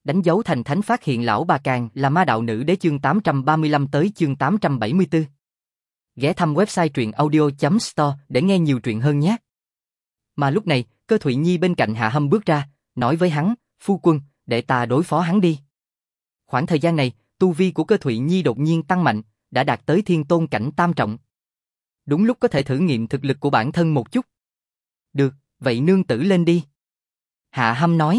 Đánh dấu thành thánh phát hiện lão bà càng là ma đạo nữ đế chương 835 tới chương 874. Ghé thăm website truyện audio.store để nghe nhiều truyện hơn nhé. Mà lúc này, Cơ Thụy Nhi bên cạnh Hạ Hâm bước ra, nói với hắn, phu quân, để ta đối phó hắn đi. Khoảng thời gian này, tu vi của Cơ Thụy Nhi đột nhiên tăng mạnh, đã đạt tới thiên tôn cảnh tam trọng. Đúng lúc có thể thử nghiệm thực lực của bản thân một chút. Được, vậy nương tử lên đi. Hạ Hâm nói.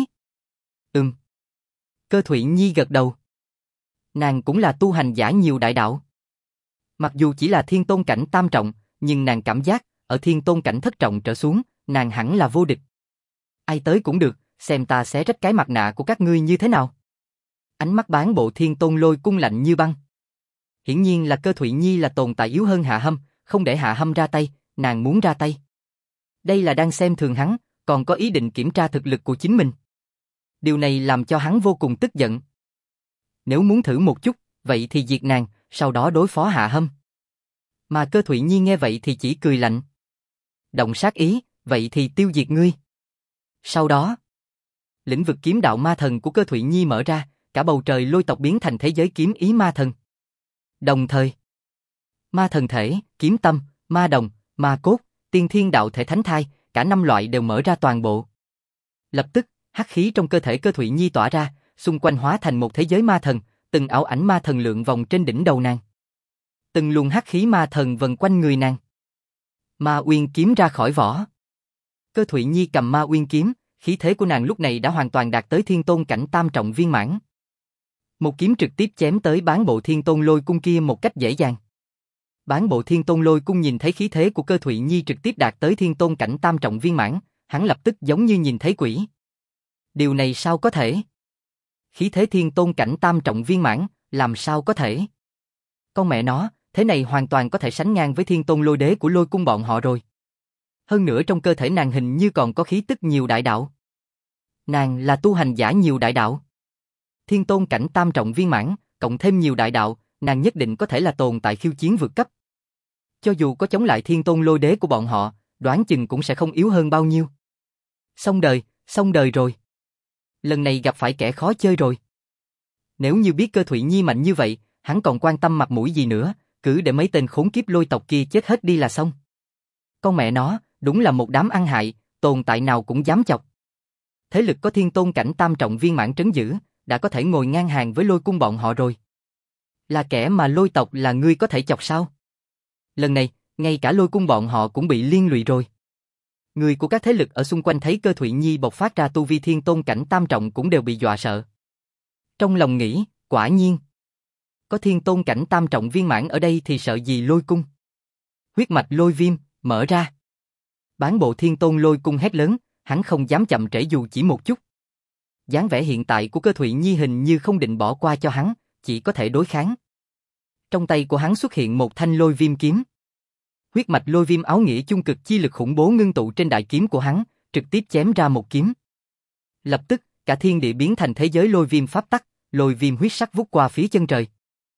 Cơ Thụy Nhi gật đầu. Nàng cũng là tu hành giả nhiều đại đạo. Mặc dù chỉ là thiên tôn cảnh tam trọng, nhưng nàng cảm giác, ở thiên tôn cảnh thất trọng trở xuống, nàng hẳn là vô địch. Ai tới cũng được, xem ta xé rách cái mặt nạ của các ngươi như thế nào. Ánh mắt Bán Bộ Thiên Tôn Lôi Cung lạnh như băng. Hiển nhiên là Cơ Thụy Nhi là tồn tại yếu hơn Hạ Hâm, không để Hạ Hâm ra tay, nàng muốn ra tay. Đây là đang xem thường hắn, còn có ý định kiểm tra thực lực của chính mình. Điều này làm cho hắn vô cùng tức giận. Nếu muốn thử một chút, vậy thì diệt nàng, sau đó đối phó Hạ Hâm. Mà Cơ Thụy Nhi nghe vậy thì chỉ cười lạnh. Động sát ý, vậy thì tiêu diệt ngươi. Sau đó, lĩnh vực kiếm đạo ma thần của Cơ Thụy Nhi mở ra, cả bầu trời lôi tộc biến thành thế giới kiếm ý ma thần. Đồng thời, ma thần thể, kiếm tâm, ma đồng, ma cốt, tiên thiên đạo thể thánh thai, cả 5 loại đều mở ra toàn bộ. Lập tức, hắc khí trong cơ thể Cơ Thụy Nhi tỏa ra, xung quanh hóa thành một thế giới ma thần, từng ảo ảnh ma thần lượn vòng trên đỉnh đầu nàng. Từng luồng hắc khí ma thần vần quanh người nàng. Ma Uyên kiếm ra khỏi vỏ. Cơ Thụy Nhi cầm Ma Uyên kiếm, khí thế của nàng lúc này đã hoàn toàn đạt tới thiên tôn cảnh tam trọng viên mãn. Một kiếm trực tiếp chém tới Bán Bộ Thiên Tôn Lôi Cung kia một cách dễ dàng. Bán Bộ Thiên Tôn Lôi Cung nhìn thấy khí thế của Cơ Thụy Nhi trực tiếp đạt tới thiên tôn cảnh tam trọng viên mãn, hắn lập tức giống như nhìn thấy quỷ. Điều này sao có thể? Khí thế thiên tôn cảnh tam trọng viên mãn, làm sao có thể? Con mẹ nó, thế này hoàn toàn có thể sánh ngang với thiên tôn lôi đế của Lôi Cung bọn họ rồi. Hơn nữa trong cơ thể nàng hình như còn có khí tức nhiều đại đạo. Nàng là tu hành giả nhiều đại đạo. Thiên tôn cảnh tam trọng viên mãn, cộng thêm nhiều đại đạo, nàng nhất định có thể là tồn tại khiêu chiến vượt cấp. Cho dù có chống lại thiên tôn lôi đế của bọn họ, đoán chừng cũng sẽ không yếu hơn bao nhiêu. Xong đời rồi. Lần này gặp phải kẻ khó chơi rồi. Nếu như biết Cơ Thụy Nhi mạnh như vậy, hắn còn quan tâm mặt mũi gì nữa, cứ để mấy tên khốn kiếp lôi tộc kia chết hết đi là xong. Con mẹ nó, đúng là một đám ăn hại, tồn tại nào cũng dám chọc. Thế lực có thiên tôn cảnh tam trọng viên mãn trấn giữ, đã có thể ngồi ngang hàng với Lôi Cung bọn họ rồi. Là kẻ mà lôi tộc là ngươi có thể chọc sao? Lần này, ngay cả Lôi Cung bọn họ cũng bị liên lụy rồi. Người của các thế lực ở xung quanh thấy Cơ Thụy Nhi bộc phát ra tu vi thiên tôn cảnh tam trọng cũng đều bị dọa sợ. Trong lòng nghĩ, quả nhiên, có thiên tôn cảnh tam trọng viên mãn ở đây thì sợ gì Lôi Cung. Huyết mạch lôi viêm, mở ra. Bán Bộ Thiên Tôn Lôi Cung hét lớn, hắn không dám chậm trễ dù chỉ một chút. Dáng vẻ hiện tại của Cơ Thụy Nhi hình như không định bỏ qua cho hắn, chỉ có thể đối kháng. Trong tay của hắn xuất hiện một thanh lôi viêm kiếm. Huyết mạch lôi viêm áo nghĩa chung cực chi lực khủng bố ngưng tụ trên đại kiếm của hắn, trực tiếp chém ra một kiếm. Lập tức, cả thiên địa biến thành thế giới lôi viêm pháp tắc, lôi viêm huyết sắc vút qua phía chân trời.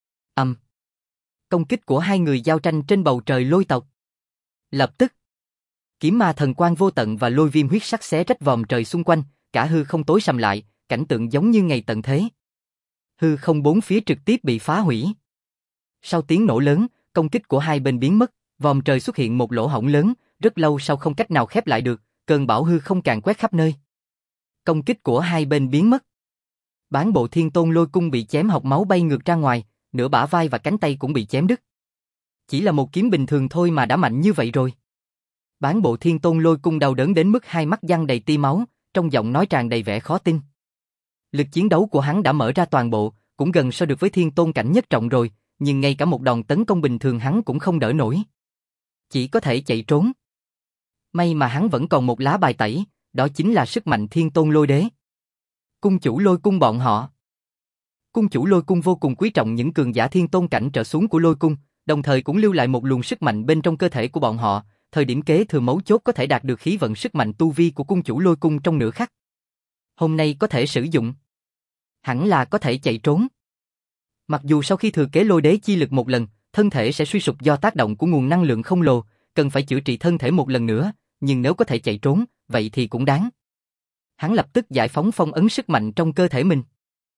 Công kích của hai người giao tranh trên bầu trời lôi tộc. Lập tức, kiếm ma thần quang vô tận và lôi viêm huyết sắc xé rách vòm trời xung quanh, cả hư không tối sầm lại, cảnh tượng giống như ngày tận thế. Hư không bốn phía trực tiếp bị phá hủy. Sau tiếng nổ lớn, công kích của hai bên biến mất, vòm trời xuất hiện một lỗ hổng lớn, rất lâu sau không cách nào khép lại được, cơn bão hư không càn quét khắp nơi. Công kích của hai bên biến mất. Bán Bộ Thiên Tôn Lôi Cung bị chém hộc máu bay ngược ra ngoài, nửa bả vai và cánh tay cũng bị chém đứt. Chỉ là một kiếm bình thường thôi mà đã mạnh như vậy rồi. Bán Bộ Thiên Tôn Lôi Cung đau đớn đến mức hai mắt giăng đầy tia máu, trong giọng nói tràn đầy vẻ khó tin. Lực chiến đấu của hắn đã mở ra toàn bộ, cũng gần so được với thiên tôn cảnh nhất trọng rồi, nhưng ngay cả một đòn tấn công bình thường hắn cũng không đỡ nổi. Chỉ có thể chạy trốn. May mà hắn vẫn còn một lá bài tẩy, đó chính là sức mạnh thiên tôn lôi đế. Cung chủ Lôi Cung bọn họ. Cung chủ Lôi Cung vô cùng quý trọng những cường giả thiên tôn cảnh trở xuống của Lôi Cung, đồng thời cũng lưu lại một luồng sức mạnh bên trong cơ thể của bọn họ, thời điểm kế thừa mấu chốt có thể đạt được khí vận sức mạnh tu vi của cung chủ Lôi Cung trong nửa khắc. Hôm nay có thể sử dụng. Hẳn là có thể chạy trốn. Mặc dù sau khi thừa kế lôi đế chi lực một lần, thân thể sẽ suy sụp do tác động của nguồn năng lượng khổng lồ, cần phải chữa trị thân thể một lần nữa, nhưng nếu có thể chạy trốn, vậy thì cũng đáng. Hắn lập tức giải phóng phong ấn sức mạnh trong cơ thể mình.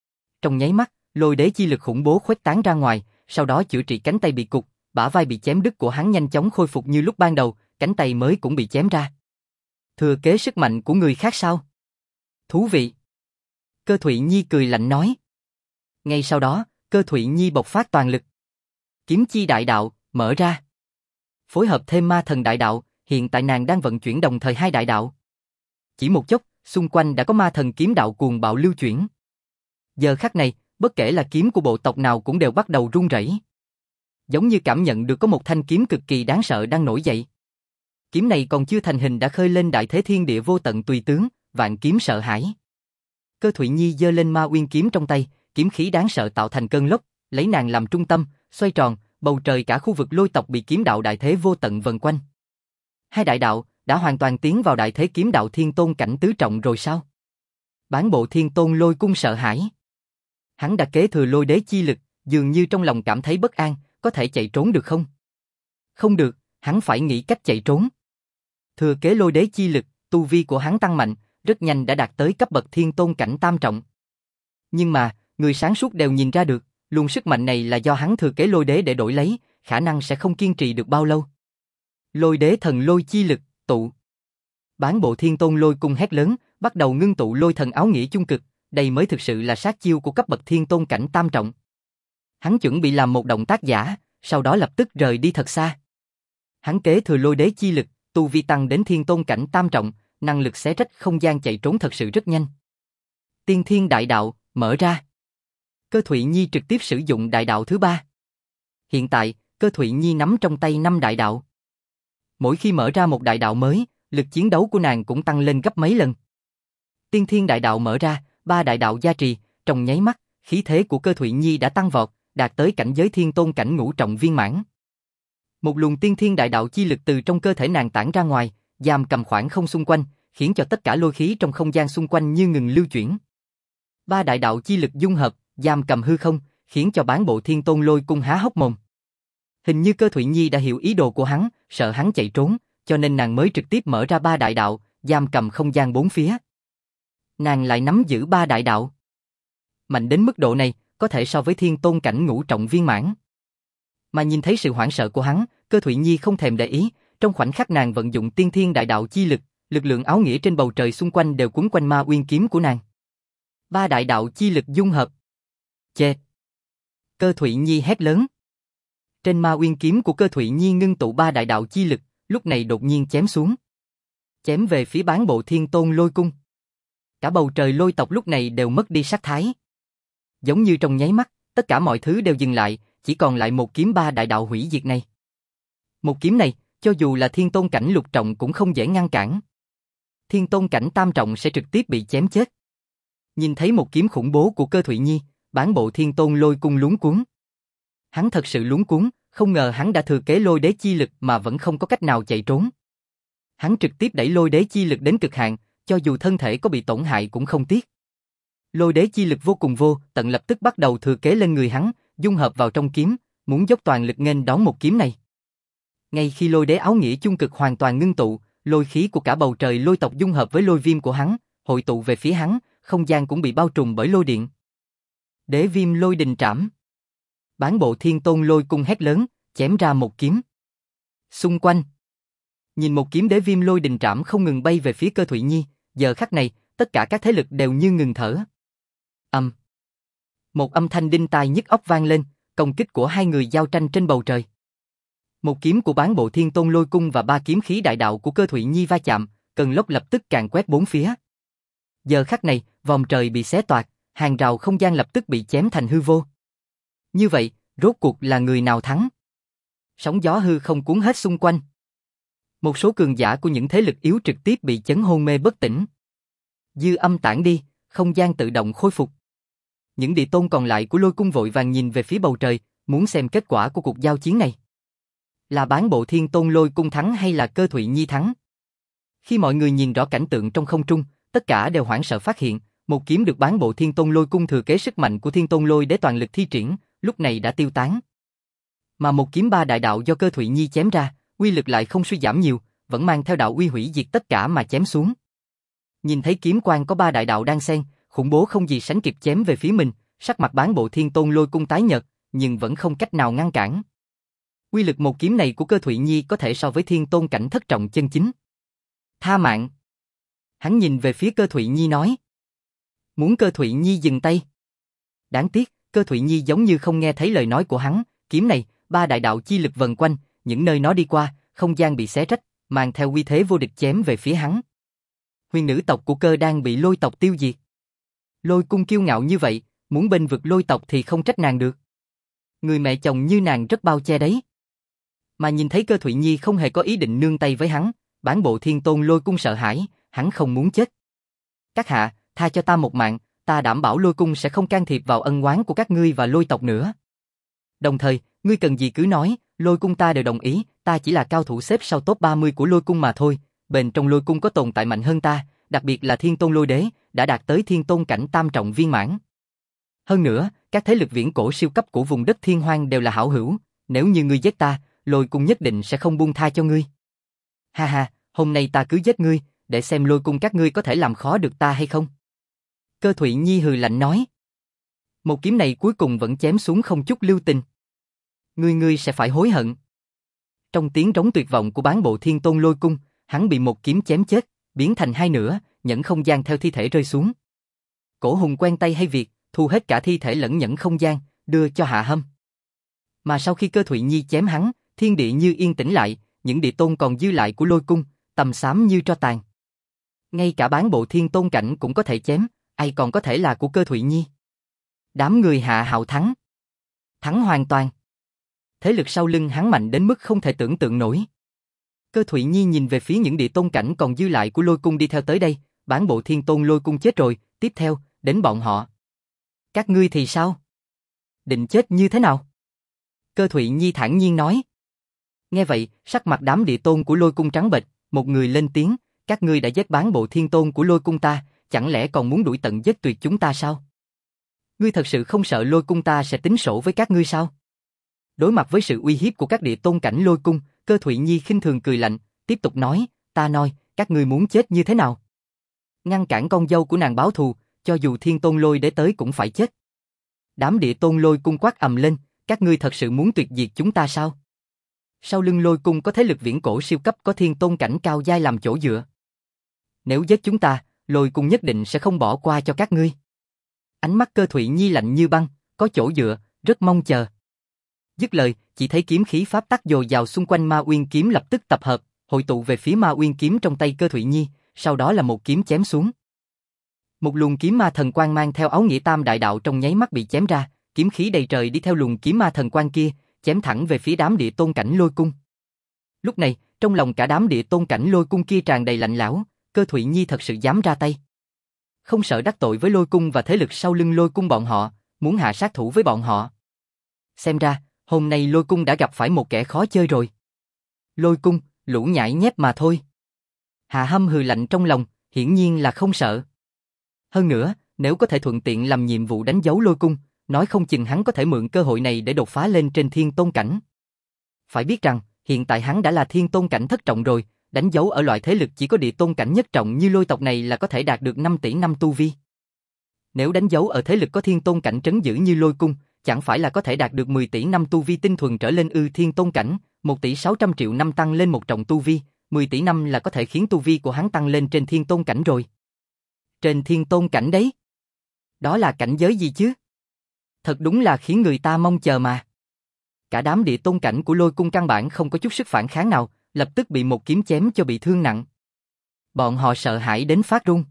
trong nháy mắt, lôi đế chi lực khủng bố khuếch tán ra ngoài, sau đó chữa trị cánh tay bị cụt, bả vai bị chém đứt của hắn nhanh chóng khôi phục như lúc ban đầu, cánh tay mới cũng bị chém ra. Thừa kế sức mạnh của người khác sao? Thú vị. Cơ Thụy Nhi cười lạnh nói. Ngay sau đó, Cơ Thụy Nhi bộc phát toàn lực. Kiếm chi đại đạo, mở ra. Phối hợp thêm ma thần đại đạo, hiện tại nàng đang vận chuyển đồng thời hai đại đạo. Chỉ một chốc, xung quanh đã có ma thần kiếm đạo cuồng bạo lưu chuyển. Giờ khắc này, bất kể là kiếm của bộ tộc nào cũng đều bắt đầu run rẩy. Giống như cảm nhận được có một thanh kiếm cực kỳ đáng sợ đang nổi dậy. Kiếm này còn chưa thành hình đã khơi lên đại thế thiên địa vô tận tùy tướng, vạn kiếm sợ hãi. Cơ Thụy Nhi giơ lên ma uyên kiếm trong tay, kiếm khí đáng sợ tạo thành cơn lốc, lấy nàng làm trung tâm, xoay tròn, bầu trời cả khu vực lôi tộc bị kiếm đạo đại thế vô tận vần quanh. Hai đại đạo đã hoàn toàn tiến vào đại thế kiếm đạo thiên tôn cảnh tứ trọng rồi sao? Bán bộ thiên tôn lôi cung sợ hãi. Hắn đã kế thừa lôi đế chi lực, dường như trong lòng cảm thấy bất an, có thể chạy trốn được không? Không được, hắn phải nghĩ cách chạy trốn. Thừa kế lôi đế chi lực, tu vi của hắn tăng mạnh, rất nhanh đã đạt tới cấp bậc thiên tôn cảnh tam trọng. Nhưng mà, người sáng suốt đều nhìn ra được, luồng sức mạnh này là do hắn thừa kế lôi đế để đổi lấy, khả năng sẽ không kiên trì được bao lâu. Lôi đế thần lôi chi lực, tụ. Bán bộ thiên tôn lôi cung hét lớn, bắt đầu ngưng tụ lôi thần áo nghĩa chung cực, đây mới thực sự là sát chiêu của cấp bậc thiên tôn cảnh tam trọng. Hắn chuẩn bị làm một động tác giả, sau đó lập tức rời đi thật xa. Hắn kế thừa lôi đế chi lực, tu vi tăng đến thiên tôn cảnh tam trọng, năng lực xé rách không gian chạy trốn thật sự rất nhanh. Tiên thiên đại đạo, mở ra. Cơ Thụy Nhi trực tiếp sử dụng đại đạo thứ ba. Hiện tại, Cơ Thụy Nhi nắm trong tay 5 đại đạo. Mỗi khi mở ra một đại đạo mới, lực chiến đấu của nàng cũng tăng lên gấp mấy lần. Tiên thiên đại đạo mở ra, 3 đại đạo gia trì, trong nháy mắt, khí thế của Cơ Thụy Nhi đã tăng vọt, đạt tới cảnh giới thiên tôn cảnh ngũ trọng viên mãn. Một luồng tiên thiên đại đạo chi lực từ trong cơ thể nàng tản ra ngoài, giam cầm khoảng không xung quanh, khiến cho tất cả lôi khí trong không gian xung quanh như ngừng lưu chuyển. 3 đại đạo chi lực dung hợp, giam cầm hư không, khiến cho bán bộ thiên tôn lôi cung há hốc mồm. Hình như Cơ Thụy Nhi đã hiểu ý đồ của hắn, sợ hắn chạy trốn, cho nên nàng mới trực tiếp mở ra 3 đại đạo, giam cầm không gian bốn phía. Nàng lại nắm giữ 3 đại đạo. Mạnh đến mức độ này, có thể so với thiên tôn cảnh ngũ trọng viên mãn. Mà nhìn thấy sự hoảng sợ của hắn, Cơ Thụy Nhi không thèm để ý, trong khoảnh khắc nàng vận dụng tiên thiên đại đạo chi lực, lực lượng áo nghĩa trên bầu trời xung quanh đều quấn quanh ma uyên kiếm của nàng. 3 đại đạo chi lực dung hợp. Chê! Cơ Thụy Nhi hét lớn. Trên ma uyên kiếm của Cơ Thụy Nhi ngưng tụ 3 đại đạo chi lực, lúc này đột nhiên chém xuống. Chém về phía bán bộ thiên tôn lôi cung. Cả bầu trời lôi tộc lúc này đều mất đi sắc thái. Giống như trong nháy mắt, tất cả mọi thứ đều dừng lại, chỉ còn lại một kiếm 3 đại đạo hủy diệt này. Một kiếm này, cho dù là thiên tôn cảnh lục trọng cũng không dễ ngăn cản. Thiên tôn cảnh tam trọng sẽ trực tiếp bị chém chết. Nhìn thấy một kiếm khủng bố của Cơ Thụy Nhi, bán bộ thiên tôn lôi cung luống cuống. Hắn thật sự luống cuống, không ngờ hắn đã thừa kế lôi đế chi lực mà vẫn không có cách nào chạy trốn. Hắn trực tiếp đẩy lôi đế chi lực đến cực hạn, cho dù thân thể có bị tổn hại cũng không tiếc. Lôi đế chi lực vô cùng vô tận lập tức bắt đầu thừa kế lên người hắn, dung hợp vào trong kiếm, muốn dốc toàn lực nghênh đón một kiếm này. Ngay khi lôi đế áo nghĩa chung cực hoàn toàn ngưng tụ, lôi khí của cả bầu trời lôi tộc dung hợp với lôi viêm của hắn, hội tụ về phía hắn, không gian cũng bị bao trùm bởi lôi điện. Đế viêm lôi đình trảm. Bán bộ thiên tôn lôi cung hét lớn, chém ra một kiếm. Xung quanh, nhìn một kiếm đế viêm lôi đình trảm không ngừng bay về phía Cơ Thụy Nhi, giờ khắc này, tất cả các thế lực đều như ngừng thở. Một âm thanh đinh tai nhức óc vang lên, công kích của hai người giao tranh trên bầu trời. Một kiếm của bán bộ thiên tôn lôi cung và 3 kiếm khí đại đạo của Cơ Thụy Nhi va chạm, cơn lốc lập tức càn quét bốn phía. Giờ khắc này, vòm trời bị xé toạc, hàng rào không gian lập tức bị chém thành hư vô. Như vậy, rốt cuộc là người nào thắng? Sóng gió hư không cuốn hết xung quanh. Một số cường giả của những thế lực yếu trực tiếp bị chấn hôn mê bất tỉnh. Dư âm tản đi, không gian tự động khôi phục. Những địa tôn còn lại của lôi cung vội vàng nhìn về phía bầu trời, muốn xem kết quả của cuộc giao chiến này. Là bán bộ thiên tôn lôi cung thắng hay là Cơ Thụy Nhi thắng? Khi mọi người nhìn rõ cảnh tượng trong không trung, tất cả đều hoảng sợ phát hiện, một kiếm được bán bộ thiên tôn lôi cung thừa kế sức mạnh của thiên tôn lôi để toàn lực thi triển, lúc này đã tiêu tán. Mà một kiếm 3 đại đạo do Cơ Thụy Nhi chém ra, uy lực lại không suy giảm nhiều, vẫn mang theo đạo uy hủy diệt tất cả mà chém xuống. Nhìn thấy kiếm quang có 3 đại đạo đang xen, khủng bố không gì sánh kịp chém về phía mình, Sắc mặt Bán Bộ Thiên Tôn Lôi Cung tái nhợt, nhưng vẫn không cách nào ngăn cản. Uy lực một kiếm này của Cơ Thụy Nhi có thể so với thiên tôn cảnh thất trọng chân chính. Tha mạng. Hắn nhìn về phía Cơ Thụy Nhi nói. Muốn Cơ Thụy Nhi dừng tay. Đáng tiếc, Cơ Thụy Nhi giống như không nghe thấy lời nói của hắn, kiếm này, ba đại đạo chi lực vần quanh, những nơi nó đi qua, không gian bị xé rách, mang theo uy thế vô địch chém về phía hắn. Huyền nữ tộc của Cơ đang bị Lôi tộc tiêu diệt. Lôi Cung kiêu ngạo như vậy, muốn bênh vực Lôi tộc thì không trách nàng được. Người mẹ chồng như nàng rất bao che đấy. Mà nhìn thấy Cơ Thụy Nhi không hề có ý định nương tay với hắn, Bán Bộ Thiên Tôn Lôi Cung sợ hãi, hắn không muốn chết. Các hạ, tha cho ta một mạng, ta đảm bảo Lôi Cung sẽ không can thiệp vào ân oán của các ngươi và Lôi tộc nữa. Đồng thời, ngươi cần gì cứ nói, Lôi Cung ta đều đồng ý, ta chỉ là cao thủ xếp sau top 30 của Lôi Cung mà thôi, bên trong Lôi Cung có tồn tại mạnh hơn ta, đặc biệt là Thiên Tôn Lôi Đế, đã đạt tới Thiên Tôn cảnh tam trọng viên mãn. Hơn nữa, các thế lực viễn cổ siêu cấp của vùng đất Thiên Hoang đều là hảo hữu, nếu như ngươi giết ta, Lôi Cung nhất định sẽ không buông tha cho ngươi. Ha ha, hôm nay ta cứ giết ngươi, để xem Lôi Cung các ngươi có thể làm khó được ta hay không. Cơ Thụy Nhi hừ lạnh nói. Một kiếm này cuối cùng vẫn chém xuống không chút lưu tình. Ngươi sẽ phải hối hận. Trong tiếng trống tuyệt vọng của Bán Bộ Thiên Tôn Lôi Cung, hắn bị một kiếm chém chết, biến thành hai nửa, nhẫn không gian theo thi thể rơi xuống. Cổ hùng quen tay hay việc, thu hết cả thi thể lẫn nhẫn không gian, đưa cho Hạ Hâm. Mà sau khi Cơ Thụy Nhi chém hắn, thiên địa như yên tĩnh lại, những địa tôn còn dư lại của Lôi Cung, tầm xám như tro tàn. Ngay cả Bán Bộ Thiên Tôn cảnh cũng có thể chém, ai còn có thể là của Cơ Thụy Nhi. Đám người Hạ Hạo thắng. Thắng hoàn toàn. Thế lực sau lưng hắn mạnh đến mức không thể tưởng tượng nổi. Cơ Thụy Nhi nhìn về phía những địa tôn cảnh còn dư lại của Lôi Cung đi theo tới đây, Bán Bộ Thiên Tôn Lôi Cung chết rồi, tiếp theo, đến bọn họ. Các ngươi thì sao? Định chết như thế nào? Cơ Thụy Nhi thản nhiên nói. Nghe vậy, sắc mặt đám địa tôn của Lôi Cung trắng bệch, một người lên tiếng, các ngươi đã giết Bán Bộ Thiên Tôn của Lôi Cung ta, chẳng lẽ còn muốn đuổi tận giết tuyệt chúng ta sao? Ngươi thật sự không sợ Lôi Cung ta sẽ tính sổ với các ngươi sao? Đối mặt với sự uy hiếp của các địa tôn cảnh Lôi Cung, Cơ Thụy Nhi khinh thường cười lạnh, tiếp tục nói, ta nói, các ngươi muốn chết như thế nào? Ngăn cản con dâu của nàng báo thù, cho dù Thiên Tôn Lôi Đế tới cũng phải chết. Đám địa tôn Lôi Cung quát ầm lên, các ngươi thật sự muốn tuyệt diệt chúng ta sao? Sau lưng Lôi Cung có thế lực viễn cổ siêu cấp có Thiên Tôn cảnh cao giai làm chỗ dựa. Nếu giết chúng ta, Lôi Cung nhất định sẽ không bỏ qua cho các ngươi. Ánh mắt Cơ Thụy Nhi lạnh như băng, có chỗ dựa, rất mong chờ. Dứt lời, chỉ thấy kiếm khí pháp tắc dồi dào xung quanh Ma Uyên kiếm lập tức tập hợp, hội tụ về phía Ma Uyên kiếm trong tay Cơ Thụy Nhi, sau đó là một kiếm chém xuống. Một luồng kiếm ma thần quang mang theo áo nghĩa tam đại đạo trong nháy mắt bị chém ra, kiếm khí đầy trời đi theo luồng kiếm ma thần quang kia, chém thẳng về phía đám địa tôn cảnh Lôi Cung. Lúc này, trong lòng cả đám địa tôn cảnh Lôi Cung kia tràn đầy lạnh lẽo, Cơ Thụy Nhi thật sự dám ra tay. Không sợ đắc tội với Lôi Cung và thế lực sau lưng Lôi Cung bọn họ, muốn hạ sát thủ với bọn họ. Xem ra, hôm nay Lôi Cung đã gặp phải một kẻ khó chơi rồi. Lôi Cung, lũ nhãi nhép mà thôi. Hạ Hâm hừ lạnh trong lòng, hiển nhiên là không sợ. Hơn nữa, nếu có thể thuận tiện làm nhiệm vụ đánh dấu Lôi Cung, nói không chừng hắn có thể mượn cơ hội này để đột phá lên trên Thiên Tôn cảnh. Phải biết rằng, hiện tại hắn đã là Thiên Tôn cảnh thất trọng rồi, đánh dấu ở loại thế lực chỉ có địa tôn cảnh nhất trọng như Lôi tộc này là có thể đạt được 5 tỷ năm tu vi. Nếu đánh dấu ở thế lực có Thiên Tôn cảnh trấn giữ như Lôi Cung, chẳng phải là có thể đạt được 10 tỷ năm tu vi tinh thuần trở lên Thiên Tôn cảnh, 1 tỷ 600 triệu năm tăng lên một trọng tu vi, 10 tỷ năm là có thể khiến tu vi của hắn tăng lên trên Thiên Tôn cảnh rồi. Trên Thiên Tôn cảnh đấy? Đó là cảnh giới gì chứ? Thật đúng là khiến người ta mong chờ mà. Cả đám địa tôn cảnh của Lôi Cung căn bản không có chút sức phản kháng nào, lập tức bị một kiếm chém cho bị thương nặng. Bọn họ sợ hãi đến phát run.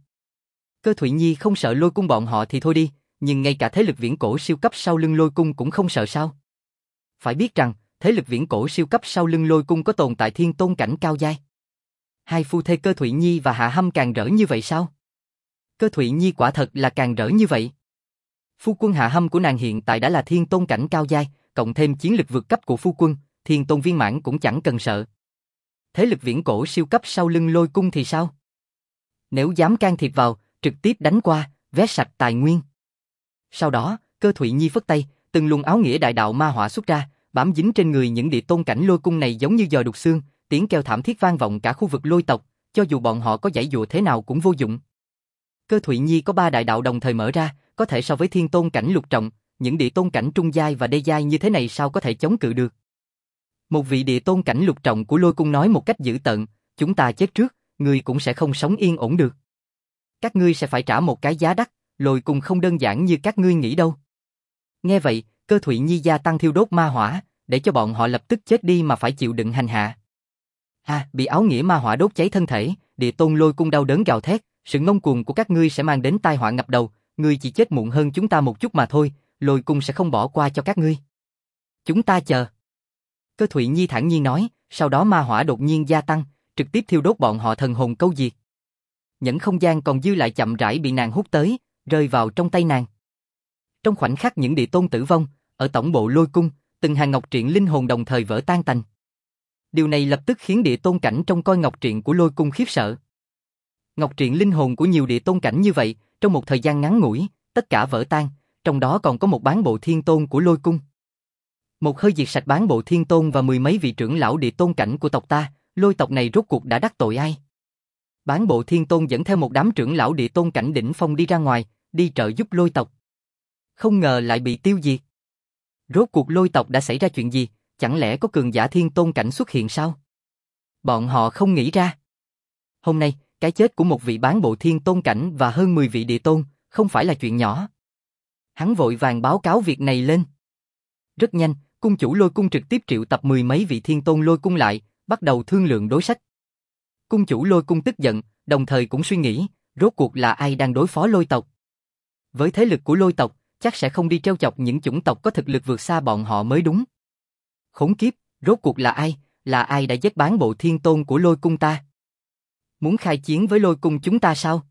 Cơ Thụy Nhi không sợ Lôi Cung bọn họ thì thôi đi, nhưng ngay cả thế lực viễn cổ siêu cấp sau lưng Lôi Cung cũng không sợ sao? Phải biết rằng, thế lực viễn cổ siêu cấp sau lưng Lôi Cung có tồn tại Thiên Tôn cảnh cao giai. Hai phu thê Cơ Thụy Nhi và Hạ Hâm càng rỡ như vậy sao? Cơ Thụy Nhi quả thật là càng rỡ như vậy. Phu quân Hạ Hâm của nàng hiện tại đã là Thiên Tôn cảnh cao giai, cộng thêm chiến lực vượt cấp của phu quân, Thiên Tôn viên mãn cũng chẳng cần sợ. Thế lực viễn cổ siêu cấp sau lưng Lôi Cung thì sao? Nếu dám can thiệp vào, trực tiếp đánh qua, vét sạch tài nguyên. Sau đó, Cơ Thụy Nhi phất tay, từng luồng áo nghĩa đại đạo ma hỏa xuất ra, bám dính trên người những địa tôn cảnh Lôi Cung này giống như giò đục xương, tiếng kêu thảm thiết vang vọng cả khu vực Lôi tộc, cho dù bọn họ có giãy giụa thế nào cũng vô dụng. Cơ Thụy Nhi có 3 đại đạo đồng thời mở ra, có thể so với thiên tôn cảnh lục trọng, những địa tôn cảnh trung giai và đê giai như thế này sao có thể chống cự được. Một vị địa tôn cảnh lục trọng của Lôi Cung nói một cách dữ tợn, chúng ta chết trước, ngươi cũng sẽ không sống yên ổn được. Các ngươi sẽ phải trả một cái giá đắt, Lôi Cung không đơn giản như các ngươi nghĩ đâu. Nghe vậy, Cơ Thụy Nhi gia tăng thiêu đốt ma hỏa, để cho bọn họ lập tức chết đi mà phải chịu đựng hành hạ. Bị áo nghĩa ma hỏa đốt cháy thân thể, địa tôn Lôi Cung đau đớn gào thét, sự ngông cuồng của các ngươi sẽ mang đến tai họa ngập đầu, ngươi chỉ chết muộn hơn chúng ta một chút mà thôi, Lôi Cung sẽ không bỏ qua cho các ngươi. Chúng ta chờ. Cơ Thụy Nhi thản nhiên nói, sau đó ma hỏa đột nhiên gia tăng, trực tiếp thiêu đốt bọn họ thần hồn câu diệt. Nhẫn không gian còn dư lại chậm rãi bị nàng hút tới, rơi vào trong tay nàng. Trong khoảnh khắc những địa tôn tử vong, ở tổng bộ Lôi Cung, từng hàng ngọc truyện linh hồn đồng thời vỡ tan tành. Điều này lập tức khiến địa tôn cảnh trong coi ngọc truyện của Lôi Cung khiếp sợ. Ngọc truyện linh hồn của nhiều địa tôn cảnh như vậy, trong một thời gian ngắn ngủi, tất cả vỡ tan, trong đó còn có một bán bộ thiên tôn của Lôi Cung. Một hơi diệt sạch bán bộ thiên tôn và 10 mấy vị trưởng lão địa tôn cảnh của tộc ta, Lôi tộc này rốt cuộc đã đắc tội ai? Bán bộ thiên tôn dẫn theo một đám trưởng lão địa tôn cảnh đỉnh phong đi ra ngoài, đi trợ giúp Lôi tộc. Không ngờ lại bị tiêu diệt. Rốt cuộc Lôi tộc đã xảy ra chuyện gì, chẳng lẽ có cường giả thiên tôn cảnh xuất hiện sao? Bọn họ không nghĩ ra. Hôm nay, cái chết của một vị bán bộ thiên tôn cảnh và hơn 10 vị địa tôn, không phải là chuyện nhỏ. Hắn vội vàng báo cáo việc này lên. Rất nhanh, cung chủ Lôi Cung trực tiếp triệu tập 10 mấy vị thiên tôn Lôi Cung lại, bắt đầu thương lượng đối sách. Cung chủ Lôi Cung tức giận, đồng thời cũng suy nghĩ, rốt cuộc là ai đang đối phó Lôi tộc. Với thế lực của Lôi tộc, chắc sẽ không đi trêu chọc những chủng tộc có thực lực vượt xa bọn họ mới đúng. Khốn kiếp, rốt cuộc là ai đã giết bán bộ thiên tôn của Lôi Cung ta? Muốn khai chiến với Lôi Cung chúng ta sao?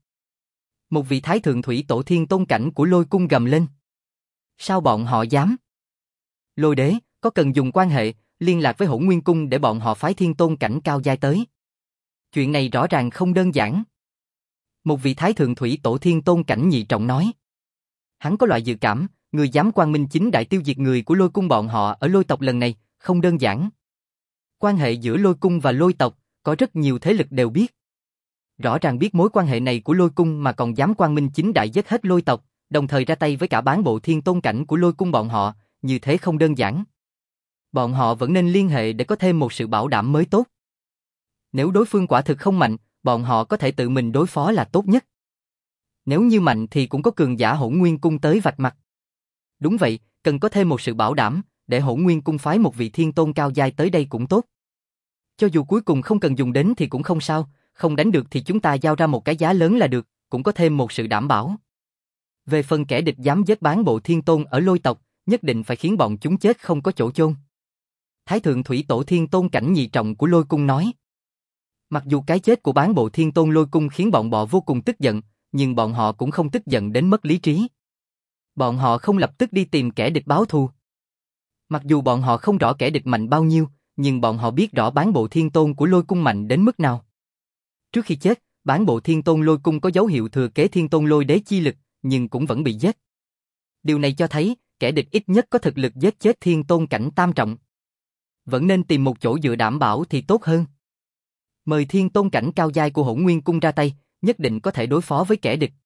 Một vị thái thượng thủy tổ thiên tôn cảnh của Lôi Cung gầm lên. Sao bọn họ dám? Lôi đế, có cần dùng quan hệ, liên lạc với Hỗn Nguyên Cung để bọn họ phái thiên tôn cảnh cao giai tới. Chuyện này rõ ràng không đơn giản. Một vị thái thượng thủy tổ thiên tôn cảnh nhị trọng nói. Hắn có loại dự cảm, người dám quang minh chính đại tiêu diệt người của Lôi Cung bọn họ ở Lôi tộc lần này, không đơn giản. Quan hệ giữa Lôi Cung và Lôi tộc, có rất nhiều thế lực đều biết. Rõ ràng biết mối quan hệ này của Lôi Cung mà còn dám quang minh chính đại giết hết Lôi tộc, đồng thời ra tay với cả bán bộ thiên tôn cảnh của Lôi Cung bọn họ, như thế không đơn giản. Bọn họ vẫn nên liên hệ để có thêm một sự bảo đảm mới tốt. Nếu đối phương quả thực không mạnh, bọn họ có thể tự mình đối phó là tốt nhất. Nếu như mạnh thì cũng có cường giả Hỗn Nguyên Cung tới vạch mặt. Đúng vậy, cần có thêm một sự bảo đảm, để Hỗn Nguyên Cung phái một vị thiên tôn cao giai tới đây cũng tốt. Cho dù cuối cùng không cần dùng đến thì cũng không sao, không đánh được thì chúng ta giao ra một cái giá lớn là được, cũng có thêm một sự đảm bảo. Về phần kẻ địch dám giết bán bộ thiên tôn ở Lôi tộc, nhất định phải khiến bọn chúng chết không có chỗ chôn. Thái thượng thủy tổ thiên tôn cảnh nhị trọng của Lôi Cung nói. Mặc dù cái chết của bán bộ thiên tôn Lôi Cung khiến bọn họ vô cùng tức giận, nhưng bọn họ cũng không tức giận đến mất lý trí. Bọn họ không lập tức đi tìm kẻ địch báo thù. Mặc dù bọn họ không rõ kẻ địch mạnh bao nhiêu, nhưng bọn họ biết rõ bán bộ thiên tôn của Lôi Cung mạnh đến mức nào. Trước khi chết, bán bộ thiên tôn Lôi Cung có dấu hiệu thừa kế thiên tôn lôi đế chi lực, nhưng cũng vẫn bị giết. Điều này cho thấy, kẻ địch ít nhất có thực lực giết chết thiên tôn cảnh tam trọng. Vẫn nên tìm một chỗ dựa đảm bảo thì tốt hơn. Mời thiên tôn cảnh cao giai của Hỗn Nguyên Cung ra tay, nhất định có thể đối phó với kẻ địch.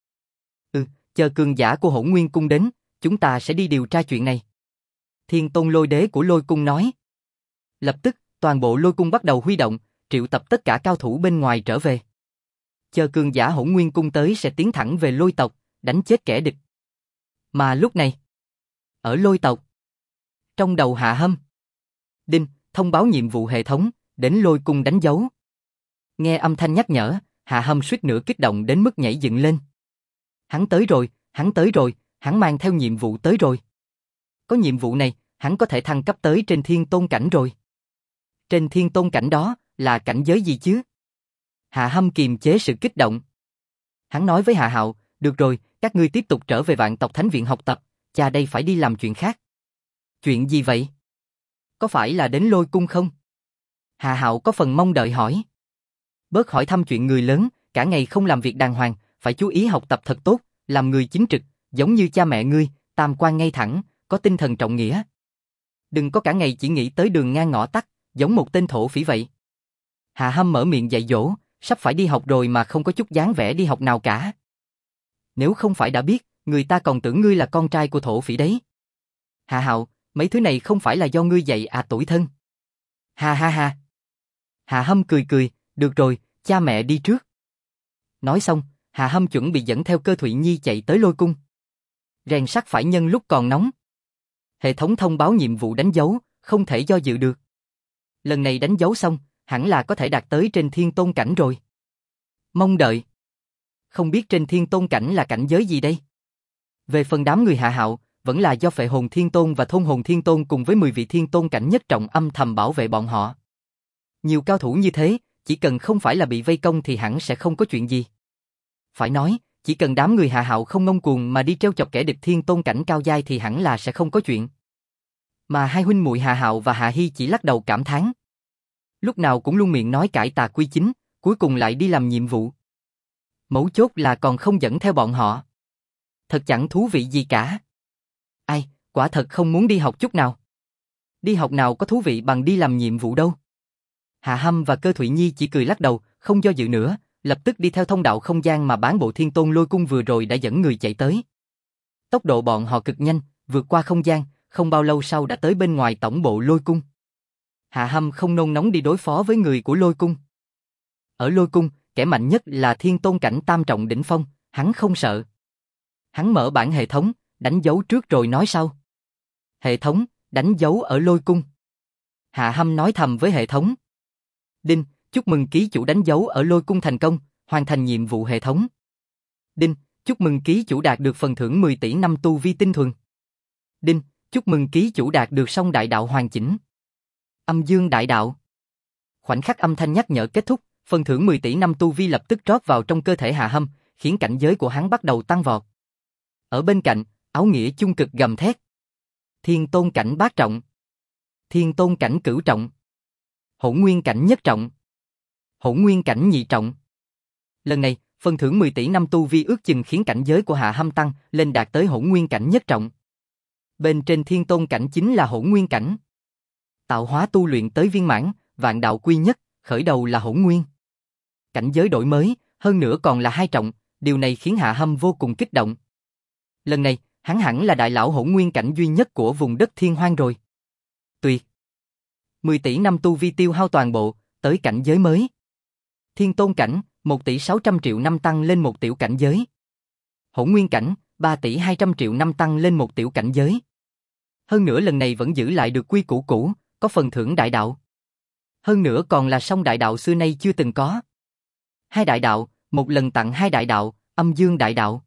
Chờ cường giả của Hỗn Nguyên Cung đến, chúng ta sẽ đi điều tra chuyện này. Thiên tôn lôi đế của Lôi Cung nói. Lập tức, toàn bộ Lôi Cung bắt đầu huy động, triệu tập tất cả cao thủ bên ngoài trở về. Chờ cường giả Hỗn Nguyên Cung tới sẽ tiến thẳng về Lôi tộc, đánh chết kẻ địch. Mà lúc này, ở Lôi tộc, trong đầu Hạ Hâm, đinh, thông báo nhiệm vụ hệ thống, đến Lôi Cung đánh dấu. Nghe âm thanh nhắc nhở, Hạ Hâm suýt nữa kích động đến mức nhảy dựng lên. Hắn tới rồi, hắn mang theo nhiệm vụ tới rồi. Có nhiệm vụ này, hắn có thể thăng cấp tới trên thiên tôn cảnh rồi. Trên thiên tôn cảnh đó, là cảnh giới gì chứ? Hạ Hâm kiềm chế sự kích động. Hắn nói với Hạ Hạo, được rồi, các ngươi tiếp tục trở về Vạn tộc Thánh Viện học tập, cha đây phải đi làm chuyện khác. Chuyện gì vậy? Có phải là đến Lôi Cung không? Hạ Hạo có phần mong đợi hỏi. Bớt hỏi thăm chuyện người lớn, cả ngày không làm việc đàng hoàng, phải chú ý học tập thật tốt, làm người chính trực, giống như cha mẹ ngươi, tam quan ngay thẳng, có tinh thần trọng nghĩa. Đừng có cả ngày chỉ nghĩ tới đường ngang ngõ tắt, giống một tên thổ phỉ vậy. Hạ Hâm mở miệng dạy dỗ, sắp phải đi học rồi mà không có chút dáng vẻ đi học nào cả. Nếu không phải đã biết, người ta còn tưởng ngươi là con trai của thổ phỉ đấy. Hạ Hạo, mấy thứ này không phải là do ngươi dạy à tuổi thân. Ha ha ha. Hạ Hâm cười cười, được rồi, cha mẹ đi trước. Nói xong, Hạ Hâm chuẩn bị dẫn theo Cơ Thụy Nhi chạy tới Lôi Cung. Rèn sắt phải nhân lúc còn nóng. Hệ thống thông báo nhiệm vụ đánh dấu, không thể do dự được. Lần này đánh dấu xong, hẳn là có thể đạt tới trên thiên tôn cảnh rồi. Mong đợi. Không biết trên thiên tôn cảnh là cảnh giới gì đây? Về phần đám người Hạ Hạo, vẫn là do Phệ Hồn Thiên Tôn và Thôn Hồn Thiên Tôn cùng với 10 vị thiên tôn cảnh nhất trọng âm thầm bảo vệ bọn họ. Nhiều cao thủ như thế, chỉ cần không phải là bị vây công thì hẳn sẽ không có chuyện gì. Phải nói, chỉ cần đám người Hạ Hạo không ngông cuồng mà đi trêu chọc kẻ địch thiên tôn cảnh cao giai thì hẳn là sẽ không có chuyện. Mà hai huynh muội Hạ Hạo và Hạ Hi chỉ lắc đầu cảm thán. Lúc nào cũng luôn miệng nói cải tà quy chính, cuối cùng lại đi làm nhiệm vụ. Mấu chốt là còn không dẫn theo bọn họ. Thật chẳng thú vị gì cả. Ai, quả thật không muốn đi học chút nào. Đi học nào có thú vị bằng đi làm nhiệm vụ đâu. Hạ Hâm và Cơ Thụy Nhi chỉ cười lắc đầu, không do dự nữa, lập tức đi theo thông đạo không gian mà bán bộ Thiên Tôn Lôi Cung vừa rồi đã dẫn người chạy tới. Tốc độ bọn họ cực nhanh, vượt qua không gian, không bao lâu sau đã tới bên ngoài tổng bộ Lôi Cung. Hạ Hâm không nôn nóng đi đối phó với người của Lôi Cung. Ở Lôi Cung, kẻ mạnh nhất là thiên tôn cảnh tam trọng đỉnh phong, hắn không sợ. Hắn mở bản hệ thống, đánh dấu trước rồi nói sau. Hệ thống, đánh dấu ở Lôi Cung. Hạ Hâm nói thầm với hệ thống. Đinh, chúc mừng ký chủ đánh dấu ở Lôi Cung thành công, hoàn thành nhiệm vụ hệ thống. Đinh, chúc mừng ký chủ đạt được phần thưởng 10 tỷ năm tu vi tinh thuần. Đinh, chúc mừng ký chủ đạt được song đại đạo hoàn chỉnh. Âm dương đại đạo. Khoảnh khắc âm thanh nhắc nhở kết thúc, phần thưởng 10 tỷ năm tu vi lập tức rót vào trong cơ thể Hạ Hâm, khiến cảnh giới của hắn bắt đầu tăng vọt. Ở bên cạnh, áo nghĩa chung cực gầm thét. Thiên tôn cảnh bát trọng. Thiên tôn cảnh cửu trọng. Hỗn nguyên cảnh nhất trọng. Hỗn nguyên cảnh nhị trọng. Lần này, phần thưởng 10 tỷ năm tu vi ước chừng khiến cảnh giới của Hạ Hâm tăng lên đạt tới hỗn nguyên cảnh nhất trọng. Bên trên thiên tôn cảnh chính là hỗn nguyên cảnh. Tạo hóa tu luyện tới viên mãn, vạn đạo quy nhất, khởi đầu là hỗn nguyên. Cảnh giới đổi mới, hơn nữa còn là hai trọng, điều này khiến Hạ Hâm vô cùng kích động. Lần này, hắn hẳn là đại lão hỗn nguyên cảnh duy nhất của vùng đất thiên hoang rồi. Tuyệt! 10 tỷ năm tu vi tiêu hao toàn bộ, tới cảnh giới mới. Thiên tôn cảnh, 1 tỷ 600 triệu năm tăng lên một tiểu cảnh giới. Hỗn nguyên cảnh, 3 tỷ 200 triệu năm tăng lên một tiểu cảnh giới. Hơn nữa lần này vẫn giữ lại được quy củ cũ, có phần thưởng đại đạo. Hơn nữa còn là song đại đạo xưa nay chưa từng có. Hai đại đạo, một lần tặng hai đại đạo, âm dương đại đạo.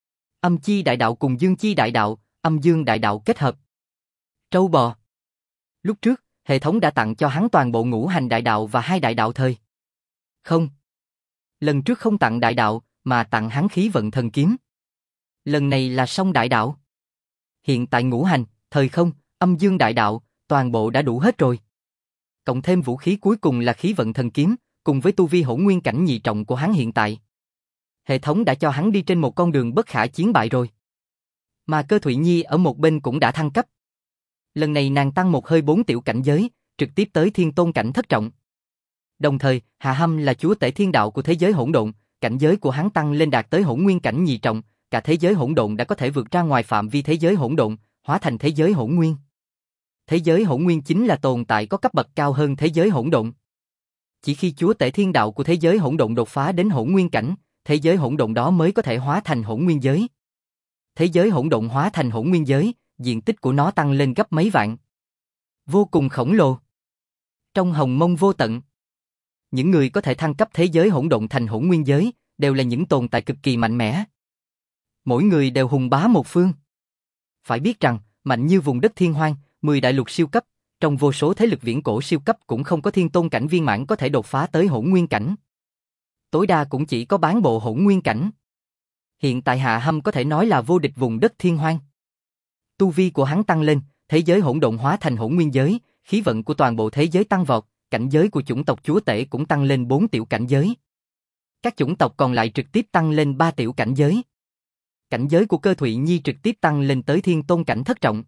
Âm chi đại đạo cùng dương chi đại đạo, âm dương đại đạo kết hợp. Trâu bò. Lúc trước, hệ thống đã tặng cho hắn toàn bộ ngũ hành đại đạo và hai đại đạo thời. Không. Lần trước không tặng đại đạo, mà tặng hắn khí vận thần kiếm. Lần này là song đại đạo. Hiện tại ngũ hành, thời không, âm dương đại đạo, toàn bộ đã đủ hết rồi. Cộng thêm vũ khí cuối cùng là khí vận thần kiếm, cùng với tu vi hỗn nguyên cảnh nhị trọng của hắn hiện tại. Hệ thống đã cho hắn đi trên một con đường bất khả chiến bại rồi. Mà Cơ Thụy Nhi ở một bên cũng đã thăng cấp. Lần này nàng tăng một hơi 4 tiểu cảnh giới, trực tiếp tới thiên tôn cảnh thất trọng. Đồng thời, Hạ Hâm là chúa tể thiên đạo của thế giới hỗn độn, cảnh giới của hắn tăng lên đạt tới hỗn nguyên cảnh nhị trọng, cả thế giới hỗn độn đã có thể vượt ra ngoài phạm vi thế giới hỗn độn, hóa thành thế giới hỗn nguyên. Thế giới hỗn nguyên chính là tồn tại có cấp bậc cao hơn thế giới hỗn độn. Chỉ khi chúa tể thiên đạo của thế giới hỗn độn đột phá đến hỗn nguyên cảnh, thế giới hỗn độn đó mới có thể hóa thành hỗn nguyên giới. Thế giới hỗn độn hóa thành hỗn nguyên giới, diện tích của nó tăng lên gấp mấy vạn. Vô cùng khổng lồ. Trong hồng mông vô tận, những người có thể thăng cấp thế giới hỗn độn thành hỗn nguyên giới, đều là những tồn tại cực kỳ mạnh mẽ. Mỗi người đều hùng bá một phương. Phải biết rằng, mạnh như vùng đất thiên hoang, 10 đại lục siêu cấp, trong vô số thế lực viễn cổ siêu cấp cũng không có thiên tôn cảnh viên mãn có thể đột phá tới hỗn nguyên cảnh. Tối đa cũng chỉ có bán bộ hỗn nguyên cảnh. Hiện tại Hạ Hâm có thể nói là vô địch vùng đất thiên hoang. Tu vi của hắn tăng lên, thế giới hỗn độn hóa thành hỗn nguyên giới, khí vận của toàn bộ thế giới tăng vọt, cảnh giới của chủng tộc chúa tể cũng tăng lên 4 tiểu cảnh giới. Các chủng tộc còn lại trực tiếp tăng lên 3 tiểu cảnh giới. Cảnh giới của Cơ Thụy Nhi trực tiếp tăng lên tới thiên tôn cảnh thất trọng.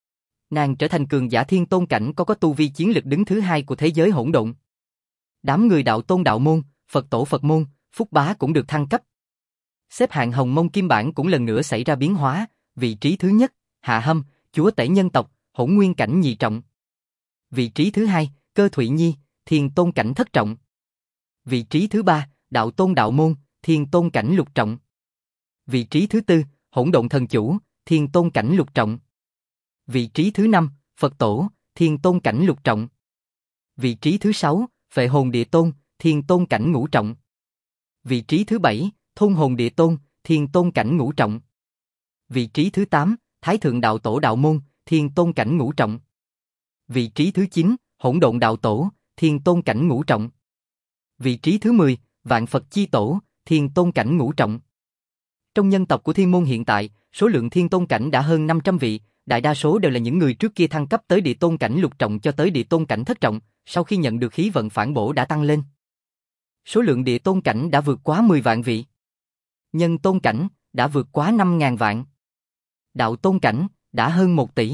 Nàng trở thành cường giả thiên tôn cảnh có tu vi chiến lực đứng thứ 2 của thế giới hỗn độn. Đám người đạo tôn đạo môn, Phật tổ Phật môn, Phúc Bá cũng được thăng cấp. Xếp hạng Hồng Mông Kim Bản cũng lần nữa xảy ra biến hóa, vị trí thứ nhất, Hạ Hâm, chúa tể nhân tộc, Hỗn Nguyên cảnh nhị trọng. Vị trí thứ hai, Cơ Thụy Nhi, Thiên Tôn cảnh thất trọng. Vị trí thứ ba, Đạo Tôn Đạo Môn, Thiên Tôn cảnh lục trọng. Vị trí thứ tư, Hỗn Độn Thần Chủ, Thiên Tôn cảnh lục trọng. Vị trí thứ năm, Phật Tổ, Thiên Tôn cảnh lục trọng. Vị trí thứ sáu, Phệ Hồn Địa Tôn, Thiên Tôn cảnh ngũ trọng. Vị trí thứ bảy, Thôn Hồn Địa Tôn, Thiên Tôn cảnh ngũ trọng. Vị trí thứ 8, Thái Thượng Đạo Tổ Đạo Môn, Thiên Tôn cảnh ngũ trọng. Vị trí thứ 9, Hỗn Độn Đạo Tổ, Thiên Tôn cảnh ngũ trọng. Vị trí thứ 10, Vạn Phật Chi Tổ, Thiên Tôn cảnh ngũ trọng. Trong nhân tộc của Thiên Môn hiện tại, số lượng Thiên Tôn cảnh đã hơn 500 vị, đại đa số đều là những người trước kia thăng cấp tới Địa Tôn cảnh lục trọng cho tới Địa Tôn cảnh thất trọng, sau khi nhận được khí vận phản bổ đã tăng lên. Số lượng Địa Tôn cảnh đã vượt quá 10 vạn vị. Nhân Tôn cảnh đã vượt quá 5.000 vạn. Đạo Tôn cảnh đã hơn 1 tỷ.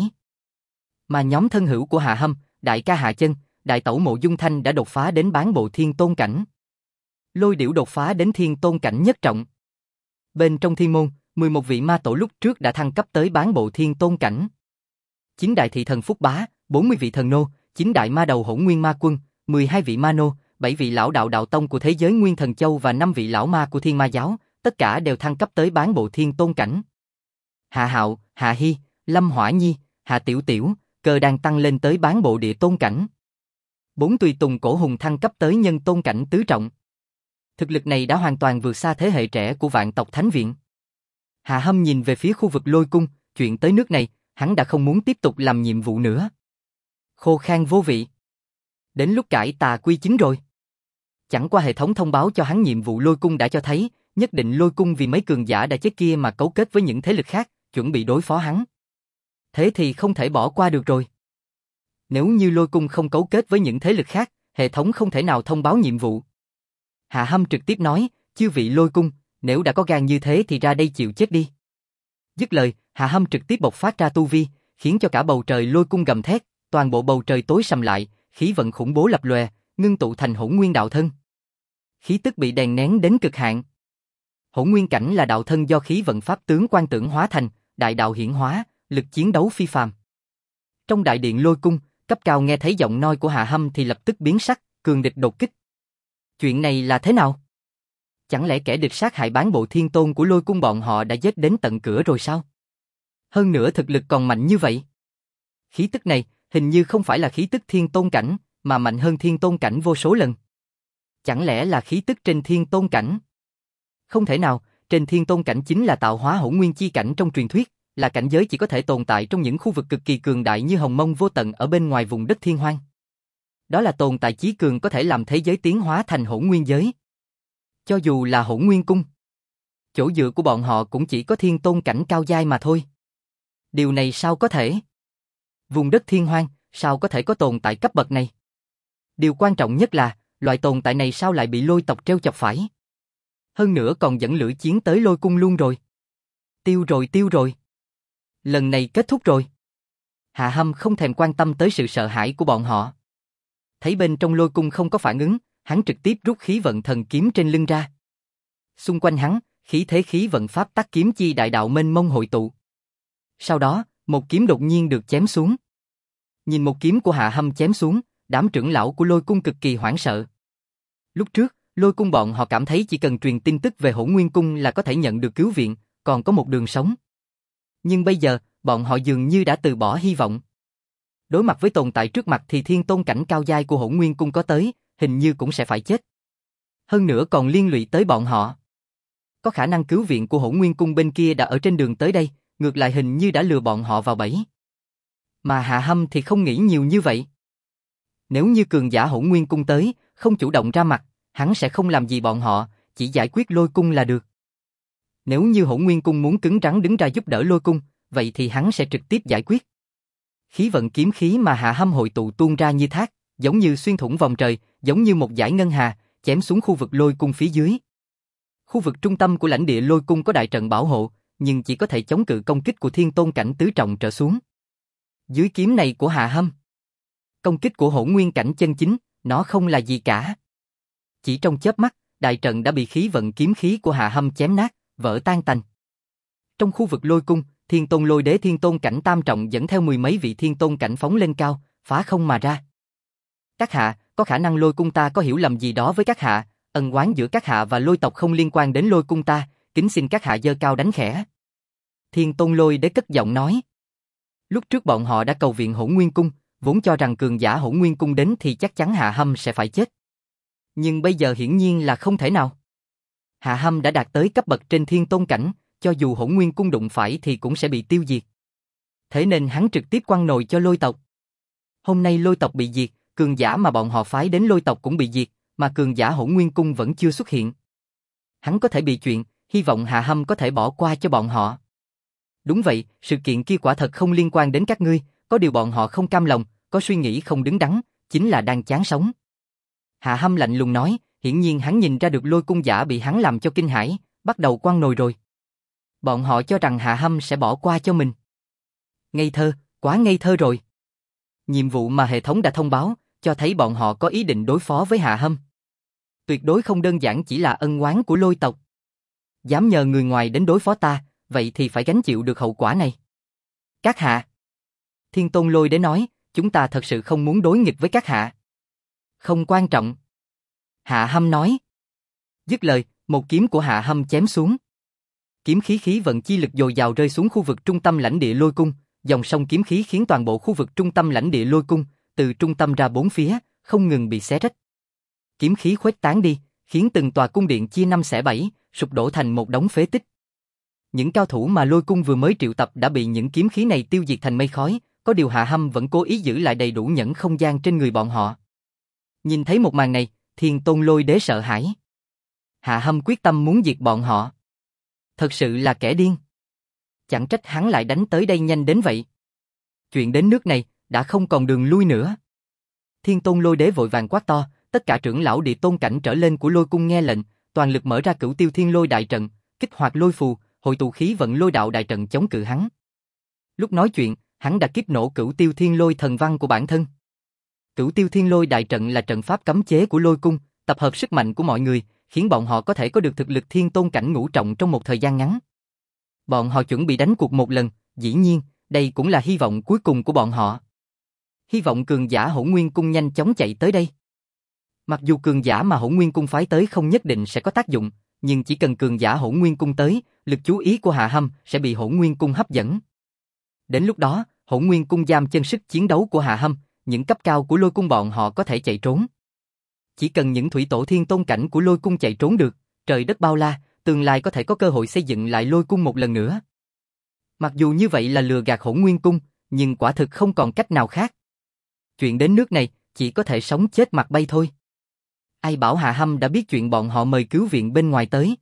Mà nhóm thân hữu của Hạ Hâm, đại ca Hạ Chân, đại tẩu Mộ Dung Thanh đã đột phá đến bán bộ Thiên Tôn cảnh. Lôi Điểu đột phá đến Thiên Tôn cảnh nhất trọng. Bên trong Thiên Môn, 11 vị ma tổ lúc trước đã thăng cấp tới bán bộ Thiên Tôn cảnh. 9 đại thị thần Phúc Bá, 40 vị thần nô, 9 đại ma đầu Hỗn Nguyên Ma Quân, 12 vị ma nô, 7 vị lão đạo đạo tông của thế giới Nguyên Thần Châu và 5 vị lão ma của Thiên Ma giáo, tất cả đều thăng cấp tới bán bộ Thiên Tôn cảnh. Hạ Hạo, Hạ Hy, Lâm Hỏa Nhi, Hạ Tiểu Tiểu, Cơ đang tăng lên tới bán bộ Địa Tôn cảnh. 4 tùy tùng cổ hùng thăng cấp tới Nhân Tôn cảnh tứ trọng. Thực lực này đã hoàn toàn vượt xa thế hệ trẻ của Vạn tộc Thánh Viện. Hạ Hâm nhìn về phía khu vực Lôi Cung, chuyện tới nước này, hắn đã không muốn tiếp tục làm nhiệm vụ nữa. Khô khan vô vị. Đến lúc cải tà quy chính rồi. Chẳng qua hệ thống thông báo cho hắn nhiệm vụ Lôi Cung đã cho thấy, nhất định Lôi Cung vì mấy cường giả đã chết kia mà cấu kết với những thế lực khác, chuẩn bị đối phó hắn. Thế thì không thể bỏ qua được rồi. Nếu như Lôi Cung không cấu kết với những thế lực khác, hệ thống không thể nào thông báo nhiệm vụ. Hạ Hâm trực tiếp nói, chư vị Lôi Cung, nếu đã có gan như thế thì ra đây chịu chết đi. Dứt lời, Hạ Hâm trực tiếp bộc phát ra tu vi, khiến cho cả bầu trời Lôi Cung gầm thét, toàn bộ bầu trời tối sầm lại, khí vận khủng bố lập lòe, ngưng tụ thành Hỗn Nguyên đạo thân. Khí tức bị đè nén đến cực hạn. Hỗn Nguyên cảnh là đạo thân do khí vận pháp tướng quan tưởng hóa thành, đại đạo hiển hóa, lực chiến đấu phi phàm. Trong đại điện Lôi Cung, cấp cao nghe thấy giọng nói của Hạ Hâm thì lập tức biến sắc, cường địch đột kích. Chuyện này là thế nào? Chẳng lẽ kẻ địch sát hại bán bộ Thiên Tôn của Lôi Cung bọn họ đã giết đến tận cửa rồi sao? Hơn nữa thực lực còn mạnh như vậy. Khí tức này hình như không phải là khí tức Thiên Tôn cảnh, mà mạnh hơn Thiên Tôn cảnh vô số lần. Chẳng lẽ là khí tức trên Thiên Tôn cảnh? Không thể nào, trên Thiên Tôn cảnh chính là tạo hóa Hỗn Nguyên chi cảnh trong truyền thuyết, là cảnh giới chỉ có thể tồn tại trong những khu vực cực kỳ cường đại như Hồng Mông vô tận ở bên ngoài vùng đất Thiên Hoang. Đó là tồn tại chí cường có thể làm thế giới tiến hóa thành Hỗn Nguyên giới. Cho dù là Hỗn Nguyên cung, chỗ dựa của bọn họ cũng chỉ có Thiên Tôn cảnh cao giai mà thôi. Điều này sao có thể? Vùng đất Thiên Hoang, sao có thể có tồn tại cấp bậc này? Điều quan trọng nhất là, loại tồn tại này sao lại bị Lôi tộc treo chọc phải? Hơn nữa còn dẫn lửa chiến tới Lôi cung luôn rồi. Tiêu rồi. Lần này kết thúc rồi. Hạ Hâm không thèm quan tâm tới sự sợ hãi của bọn họ. Thấy bên trong Lôi cung không có phản ứng, hắn trực tiếp rút khí vận thần kiếm trên lưng ra. Xung quanh hắn, khí thế khí vận pháp tắc kiếm chi đại đạo mênh mông hội tụ. Sau đó, một kiếm đột nhiên được chém xuống. Nhìn một kiếm của Hạ Hâm chém xuống, đám trưởng lão của Lôi cung cực kỳ hoảng sợ. Lúc trước, Lôi cung bọn họ cảm thấy chỉ cần truyền tin tức về Hỗn Nguyên cung là có thể nhận được cứu viện, còn có một đường sống. Nhưng bây giờ, bọn họ dường như đã từ bỏ hy vọng. Đối mặt với tồn tại trước mặt thì Thiên Tôn cảnh cao giai của Hỗn Nguyên cung có tới, hình như cũng sẽ phải chết. Hơn nữa còn liên lụy tới bọn họ. Có khả năng cứu viện của Hỗn Nguyên cung bên kia đã ở trên đường tới đây, ngược lại hình như đã lừa bọn họ vào bẫy. Mà Hạ Hâm thì không nghĩ nhiều như vậy. Nếu như cường giả Hỗn Nguyên cung tới, không chủ động ra mặt, hắn sẽ không làm gì bọn họ, chỉ giải quyết Lôi cung là được. Nếu như Hỗn Nguyên cung muốn cứng rắn đứng ra giúp đỡ Lôi cung, vậy thì hắn sẽ trực tiếp giải quyết. Khí vận kiếm khí mà Hạ Hâm hội tụ tuôn ra như thác, giống như xuyên thủng vòng trời, giống như một dải ngân hà, chém xuống khu vực Lôi cung phía dưới. Khu vực trung tâm của lãnh địa Lôi cung có đại trận bảo hộ, nhưng chỉ có thể chống cự công kích của Thiên Tôn cảnh tứ trọng trở xuống. Dưới kiếm này của Hạ Hâm, công kích của Hỗn Nguyên cảnh chân chính, nó không là gì cả. Chỉ trong chớp mắt, đại trận đã bị khí vận kiếm khí của Hạ Hâm chém nát, vỡ tan tành. Trong khu vực lôi cung, Thiên Tôn Lôi Đế Thiên Tôn cảnh tam trọng dẫn theo mười mấy vị Thiên Tôn cảnh phóng lên cao, phá không mà ra. Các hạ, có khả năng lôi cung ta có hiểu lầm gì đó với các hạ, ân oán giữa các hạ và lôi tộc không liên quan đến lôi cung ta, kính xin các hạ giơ cao đánh khẽ. Thiên Tôn Lôi Đế cất giọng nói. Lúc trước bọn họ đã cầu viện Hỗn Nguyên Cung, vốn cho rằng cường giả Hỗn Nguyên Cung đến thì chắc chắn Hạ Hâm sẽ phải chết. Nhưng bây giờ hiển nhiên là không thể nào. Hạ Hâm đã đạt tới cấp bậc trên Thiên Tôn cảnh, cho dù Hỗn Nguyên Cung đụng phải thì cũng sẽ bị tiêu diệt. Thế nên hắn trực tiếp quăng nồi cho lôi tộc. Hôm nay lôi tộc bị diệt, cường giả mà bọn họ phái đến lôi tộc cũng bị diệt, mà cường giả Hỗn Nguyên Cung vẫn chưa xuất hiện. Hắn có thể bị chuyện, hy vọng Hạ Hâm có thể bỏ qua cho bọn họ. Đúng vậy, sự kiện kia quả thật không liên quan đến các ngươi, có điều bọn họ không cam lòng, có suy nghĩ không đứng đắn, chính là đang chán sống. Hạ Hâm lạnh lùng nói, hiển nhiên hắn nhìn ra được lôi cung giả bị hắn làm cho kinh hãi, bắt đầu quăng nồi rồi. Bọn họ cho rằng Hạ Hâm sẽ bỏ qua cho mình. Ngây thơ, quá ngây thơ rồi. Nhiệm vụ mà hệ thống đã thông báo, cho thấy bọn họ có ý định đối phó với Hạ Hâm. Tuyệt đối không đơn giản chỉ là ân oán của lôi tộc. Dám nhờ người ngoài đến đối phó ta, vậy thì phải gánh chịu được hậu quả này. Các hạ. Thiên Tôn Lôi Đế nói, chúng ta thật sự không muốn đối nghịch với các hạ. Không quan trọng. Hạ Hâm nói. Dứt lời, một kiếm của Hạ Hâm chém xuống. Kiếm khí vận chi lực dồi dào rơi xuống khu vực trung tâm lãnh địa lôi cung, dòng sông kiếm khí khiến toàn bộ khu vực trung tâm lãnh địa lôi cung, từ trung tâm ra bốn phía, không ngừng bị xé rách. Kiếm khí khuếch tán đi, khiến từng tòa cung điện chia năm xẻ bảy, sụp đổ thành một đống phế tích. Những cao thủ mà lôi cung vừa mới triệu tập đã bị những kiếm khí này tiêu diệt thành mây khói, có điều Hạ Hâm vẫn cố ý giữ lại đầy đủ nhẫn không gian trên người bọn họ. Nhìn thấy một màn này, Thiên Tôn Lôi Đế sợ hãi. Hạ Hâm quyết tâm muốn diệt bọn họ. Thật sự là kẻ điên. Chẳng trách hắn lại đánh tới đây nhanh đến vậy. Chuyện đến nước này, đã không còn đường lui nữa. Thiên Tôn Lôi Đế vội vàng quát to, tất cả trưởng lão địa tôn cảnh trở lên của lôi cung nghe lệnh, toàn lực mở ra Cửu Tiêu Thiên Lôi đại trận, kích hoạt lôi phù, hội tụ khí vận lôi đạo đại trận chống cự hắn. Lúc nói chuyện, hắn đã kích nổ Cửu Tiêu Thiên Lôi thần văn của bản thân. Cửu Tiêu Thiên Lôi đại trận là trận pháp cấm chế của lôi cung, tập hợp sức mạnh của mọi người, khiến bọn họ có thể có được thực lực thiên tôn cảnh ngũ trọng trong một thời gian ngắn. Bọn họ chuẩn bị đánh cuộc một lần, dĩ nhiên, đây cũng là hy vọng cuối cùng của bọn họ. Hy vọng cường giả Hỗn Nguyên Cung nhanh chóng chạy tới đây. Mặc dù cường giả mà Hỗn Nguyên Cung phái tới không nhất định sẽ có tác dụng, nhưng chỉ cần cường giả Hỗn Nguyên Cung tới, lực chú ý của Hạ Hâm sẽ bị Hỗn Nguyên Cung hấp dẫn. Đến lúc đó, Hỗn Nguyên Cung giam chân sức chiến đấu của Hạ Hâm, những cấp cao của lôi cung bọn họ có thể chạy trốn. Chỉ cần những thủy tổ thiên tôn cảnh của lôi cung chạy trốn được, trời đất bao la, tương lai có thể có cơ hội xây dựng lại lôi cung một lần nữa. Mặc dù như vậy là lừa gạt Hỗn Nguyên Cung, nhưng quả thực không còn cách nào khác. Chuyện đến nước này, chỉ có thể sống chết mặt bay thôi. Ai bảo Hạ Hâm đã biết chuyện bọn họ mời cứu viện bên ngoài tới.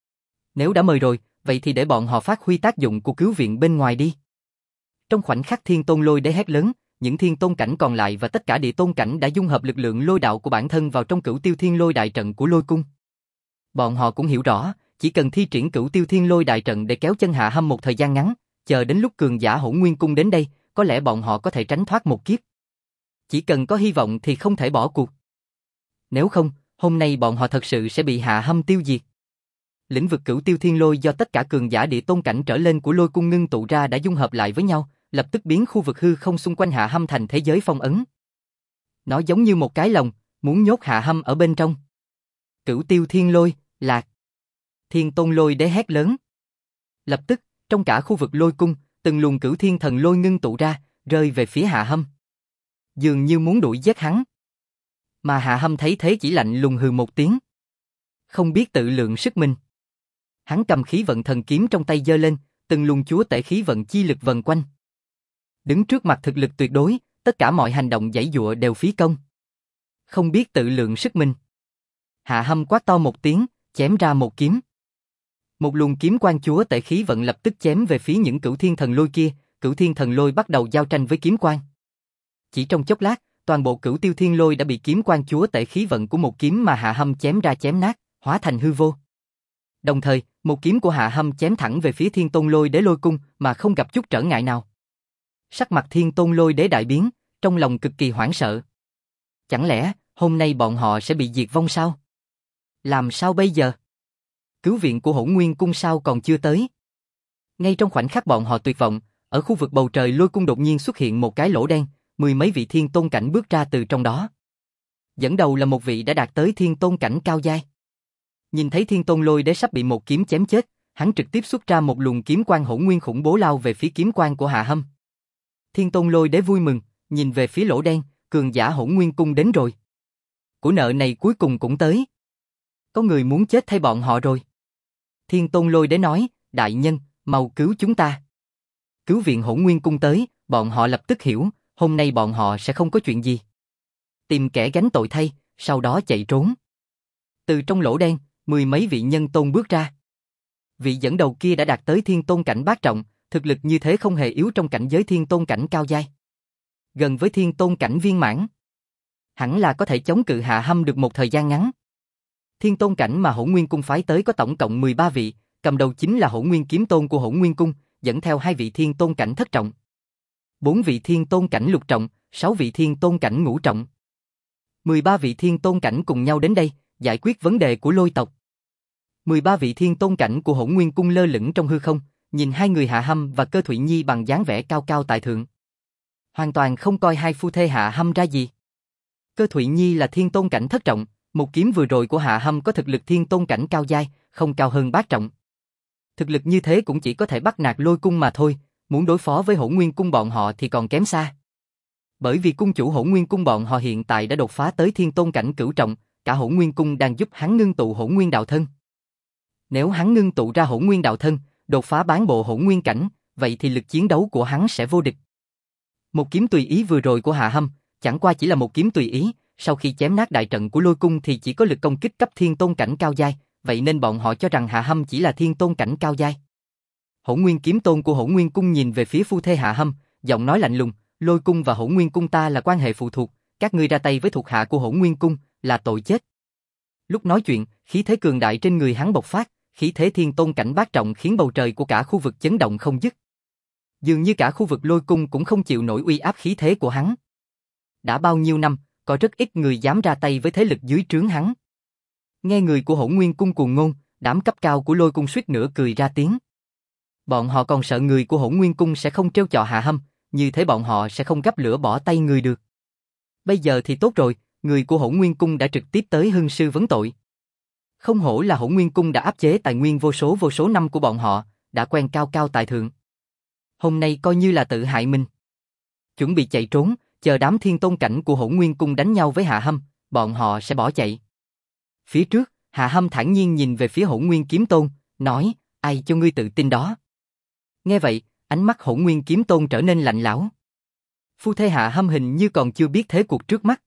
Nếu đã mời rồi, vậy thì để bọn họ phát huy tác dụng của cứu viện bên ngoài đi. Trong khoảnh khắc Thiên Tôn Lôi Đế hét lớn, những thiên tôn cảnh còn lại và tất cả địa tôn cảnh đã dung hợp lực lượng lôi đạo của bản thân vào trong Cửu Tiêu Thiên Lôi đại trận của lôi cung. Bọn họ cũng hiểu rõ, chỉ cần thi triển Cửu Tiêu Thiên Lôi đại trận để kéo chân Hạ Hâm một thời gian ngắn, chờ đến lúc cường giả Hỗn Nguyên Cung đến đây, có lẽ bọn họ có thể tránh thoát một kiếp. Chỉ cần có hy vọng thì không thể bỏ cuộc. Nếu không, hôm nay bọn họ thật sự sẽ bị Hạ Hâm tiêu diệt. Lĩnh vực Cửu Tiêu Thiên Lôi do tất cả cường giả địa tôn cảnh trở lên của lôi cung ngưng tụ ra đã dung hợp lại với nhau, lập tức biến khu vực hư không xung quanh Hạ Hâm thành thế giới phong ấn. Nó giống như một cái lồng, muốn nhốt Hạ Hâm ở bên trong. Cửu Tiêu Thiên Lôi, lạc. Thiên Tôn Lôi Đế hét lớn. Lập tức, trong cả khu vực lôi cung, từng luồng cửu thiên thần lôi ngưng tụ ra, rơi về phía Hạ Hâm. Dường như muốn đuổi giết hắn. Mà Hạ Hâm thấy thế chỉ lạnh lùng hừ một tiếng. Không biết tự lượng sức mình. Hắn cầm khí vận thần kiếm trong tay giơ lên, từng luồng chúa tể khí vận chi lực vần quanh. Đứng trước mặt thực lực tuyệt đối, tất cả mọi hành động giãy giụa đều phí công. Không biết tự lượng sức mình. Hạ Hâm quát to một tiếng, chém ra một kiếm. Một luồng kiếm quang chúa tể khí vận lập tức chém về phía những cửu thiên thần lôi kia, cửu thiên thần lôi bắt đầu giao tranh với kiếm quang. Chỉ trong chốc lát, toàn bộ Cửu Tiêu Thiên Lôi đã bị kiếm quang chúa tể khí vận của một kiếm mà Hạ Hâm chém ra chém nát, hóa thành hư vô. Đồng thời, một kiếm của Hạ Hâm chém thẳng về phía Thiên Tôn Lôi Đế lôi cung mà không gặp chút trở ngại nào. Sắc mặt Thiên Tôn Lôi Đế đại biến, trong lòng cực kỳ hoảng sợ. Chẳng lẽ hôm nay bọn họ sẽ bị diệt vong sao? Làm sao bây giờ? Cứu viện của Hỗn Nguyên Cung sao còn chưa tới? Ngay trong khoảnh khắc bọn họ tuyệt vọng, ở khu vực bầu trời lôi cung đột nhiên xuất hiện một cái lỗ đen, mười mấy vị thiên tôn cảnh bước ra từ trong đó. Dẫn đầu là một vị đã đạt tới thiên tôn cảnh cao giai. Nhìn thấy thiên tôn lôi đế sắp bị một kiếm chém chết, hắn trực tiếp xuất ra một luồng kiếm quang hỗn nguyên khủng bố lao về phía kiếm quang của Hạ Hâm. Thiên tôn lôi đế vui mừng, nhìn về phía lỗ đen, cường giả Hỗn Nguyên Cung đến rồi. Của nợ này cuối cùng cũng tới. Có người muốn chết thay bọn họ rồi. Thiên tôn lôi đế nói, đại nhân, mau cứu chúng ta. Cứu viện Hỗn Nguyên Cung tới, bọn họ lập tức hiểu, hôm nay bọn họ sẽ không có chuyện gì. Tìm kẻ gánh tội thay, sau đó chạy trốn. Từ trong lỗ đen, mười mấy vị nhân tôn bước ra. Vị dẫn đầu kia đã đạt tới thiên tôn cảnh bát trọng, thực lực như thế không hề yếu trong cảnh giới thiên tôn cảnh cao giai. Gần với thiên tôn cảnh viên mãn. Hẳn là có thể chống cự Hạ Hâm được một thời gian ngắn. Thiên tôn cảnh mà Hỗn Nguyên Cung phái tới có tổng cộng 13 vị, cầm đầu chính là Hỗn Nguyên Kiếm Tôn của Hỗn Nguyên Cung, dẫn theo 2 vị thiên tôn cảnh thất trọng, 4 vị thiên tôn cảnh lục trọng, 6 vị thiên tôn cảnh ngũ trọng. 13 vị thiên tôn cảnh cùng nhau đến đây, giải quyết vấn đề của lôi tộc. 13 vị thiên tôn cảnh của Hỗn Nguyên Cung lơ lửng trong hư không, nhìn hai người Hạ Hâm và Cơ Thụy Nhi bằng dáng vẻ cao cao tại thượng. Hoàn toàn không coi hai phu thê Hạ Hâm ra gì. Cơ Thụy Nhi là thiên tôn cảnh thất trọng, một kiếm vừa rồi của Hạ Hâm có thực lực thiên tôn cảnh cao giai, không cao hơn bát trọng. Thực lực như thế cũng chỉ có thể bắt nạt lôi cung mà thôi, muốn đối phó với Hỗn Nguyên Cung bọn họ thì còn kém xa. Bởi vì cung chủ Hỗn Nguyên Cung bọn họ hiện tại đã đột phá tới thiên tôn cảnh cửu trọng, cả Hỗn Nguyên Cung đang giúp hắn ngưng tụ Hỗn Nguyên đạo thân. Nếu hắn ngưng tụ ra Hỗn Nguyên đạo thân, đột phá bán bộ Hỗn Nguyên cảnh, vậy thì lực chiến đấu của hắn sẽ vô địch. Một kiếm tùy ý vừa rồi của Hạ Hâm, chẳng qua chỉ là một kiếm tùy ý, sau khi chém nát đại trận của lôi cung thì chỉ có lực công kích cấp thiên tôn cảnh cao giai, vậy nên bọn họ cho rằng Hạ Hâm chỉ là thiên tôn cảnh cao giai. Hỗn Nguyên Kiếm Tôn của Hỗn Nguyên Cung nhìn về phía phu thê Hạ Hâm, giọng nói lạnh lùng, lôi cung và Hỗn Nguyên Cung ta là quan hệ phụ thuộc, các ngươi ra tay với thuộc hạ của Hỗn Nguyên Cung là tội chết. Lúc nói chuyện, khí thế cường đại trên người hắn bộc phát, khí thế thiên tôn cảnh bát trọng khiến bầu trời của cả khu vực chấn động không dứt. Dường như cả khu vực lôi cung cũng không chịu nổi uy áp khí thế của hắn. Đã bao nhiêu năm, có rất ít người dám ra tay với thế lực dưới trướng hắn. Nghe người của Hỗn Nguyên Cung cuồng ngôn, đám cấp cao của lôi cung suýt nữa cười ra tiếng. Bọn họ còn sợ người của Hỗn Nguyên Cung sẽ không trêu chọc Hạ Hâm, như thế bọn họ sẽ không gắp lửa bỏ tay người được. Bây giờ thì tốt rồi, người của Hỗn Nguyên Cung đã trực tiếp tới hưng sư vấn tội. Không hổ là Hỗn Nguyên Cung đã áp chế tài nguyên vô số năm của bọn họ, đã quen cao cao tại thượng. Hôm nay coi như là tự hại mình. Chuẩn bị chạy trốn, chờ đám thiên tôn cảnh của Hỗn Nguyên Cung đánh nhau với Hạ Hâm, bọn họ sẽ bỏ chạy. Phía trước, Hạ Hâm thản nhiên nhìn về phía Hỗn Nguyên Kiếm Tôn, nói, ai cho ngươi tự tin đó? Nghe vậy, ánh mắt Hỗn Nguyên Kiếm Tôn trở nên lạnh lẽo. Phu thê Hạ Hâm hình như còn chưa biết thế cuộc trước mắt.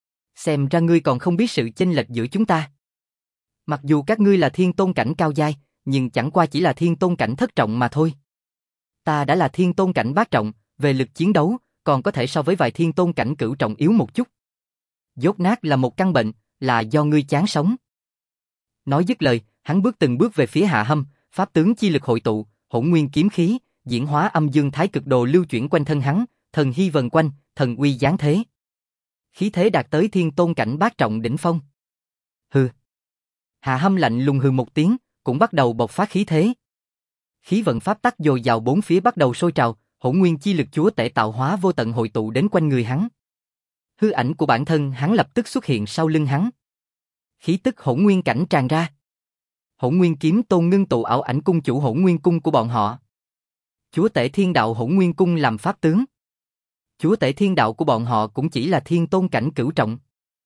Xem ra ngươi còn không biết sự chênh lệch giữa chúng ta. Mặc dù các ngươi là thiên tôn cảnh cao giai, nhưng chẳng qua chỉ là thiên tôn cảnh thất trọng mà thôi. Ta đã là thiên tôn cảnh bát trọng, về lực chiến đấu, còn có thể so với vài thiên tôn cảnh cửu trọng yếu một chút. Dốt nát là một căn bệnh, là do ngươi chán sống. Nói dứt lời, hắn bước từng bước về phía Hạ Hâm, pháp tướng chi lực hội tụ, Hỗn Nguyên kiếm khí, diễn hóa âm dương thái cực đồ lưu chuyển quanh thân hắn, thần hy vần quanh, thần uy giáng thế. Khí thế đạt tới thiên tôn cảnh bát trọng đỉnh phong. Hừ. Hạ Hâm lạnh lùng hừ một tiếng, cũng bắt đầu bộc phát khí thế. Khí vận pháp tắc dồi dào bốn phía bắt đầu sôi trào, Hỗn Nguyên chi lực chúa tể tạo hóa vô tận hội tụ đến quanh người hắn. Hư ảnh của bản thân hắn lập tức xuất hiện sau lưng hắn. Khí tức Hỗn Nguyên cảnh tràn ra. Hỗn Nguyên Kiếm Tôn ngưng tụ ảo ảnh cung chủ Hỗn Nguyên Cung của bọn họ. Chúa tể thiên đạo Hỗn Nguyên Cung làm pháp tướng. Chúa tể thiên đạo của bọn họ cũng chỉ là thiên tôn cảnh cửu trọng.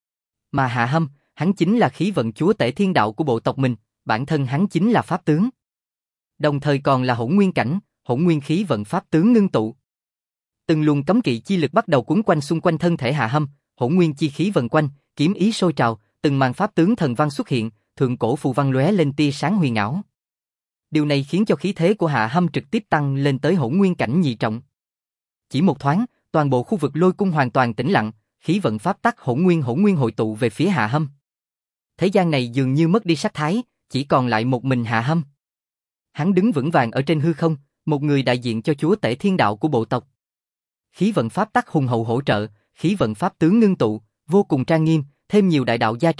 Mà Hạ Hâm, hắn chính là khí vận chúa tể thiên đạo của bộ tộc mình, bản thân hắn chính là pháp tướng. Đồng thời còn là Hỗn Nguyên cảnh, Hỗn Nguyên khí vận pháp tướng ngưng tụ. Từng luồng cấm kỵ chi lực bắt đầu quấn quanh xung quanh thân thể Hạ Hâm, Hỗn Nguyên chi khí vần quanh, kiếm ý sôi trào, từng màn pháp tướng thần văn xuất hiện, thượng cổ phù văn lóe lên tia sáng huyền ảo. Điều này khiến cho khí thế của Hạ Hâm trực tiếp tăng lên tới Hỗn Nguyên cảnh nhị trọng. Chỉ một thoáng, toàn bộ khu vực lôi cung hoàn toàn tĩnh lặng, khí vận pháp tắc Hỗn Nguyên hội tụ về phía Hạ Hâm. Thế gian này dường như mất đi sắc thái, chỉ còn lại một mình Hạ Hâm. Hắn đứng vững vàng ở trên hư không, một người đại diện cho chúa tể thiên đạo của bộ tộc. Khí vận pháp tắc hùng hậu hỗ trợ, khí vận pháp tướng ngưng tụ, vô cùng trang nghiêm, thêm nhiều đại đạo gia trì,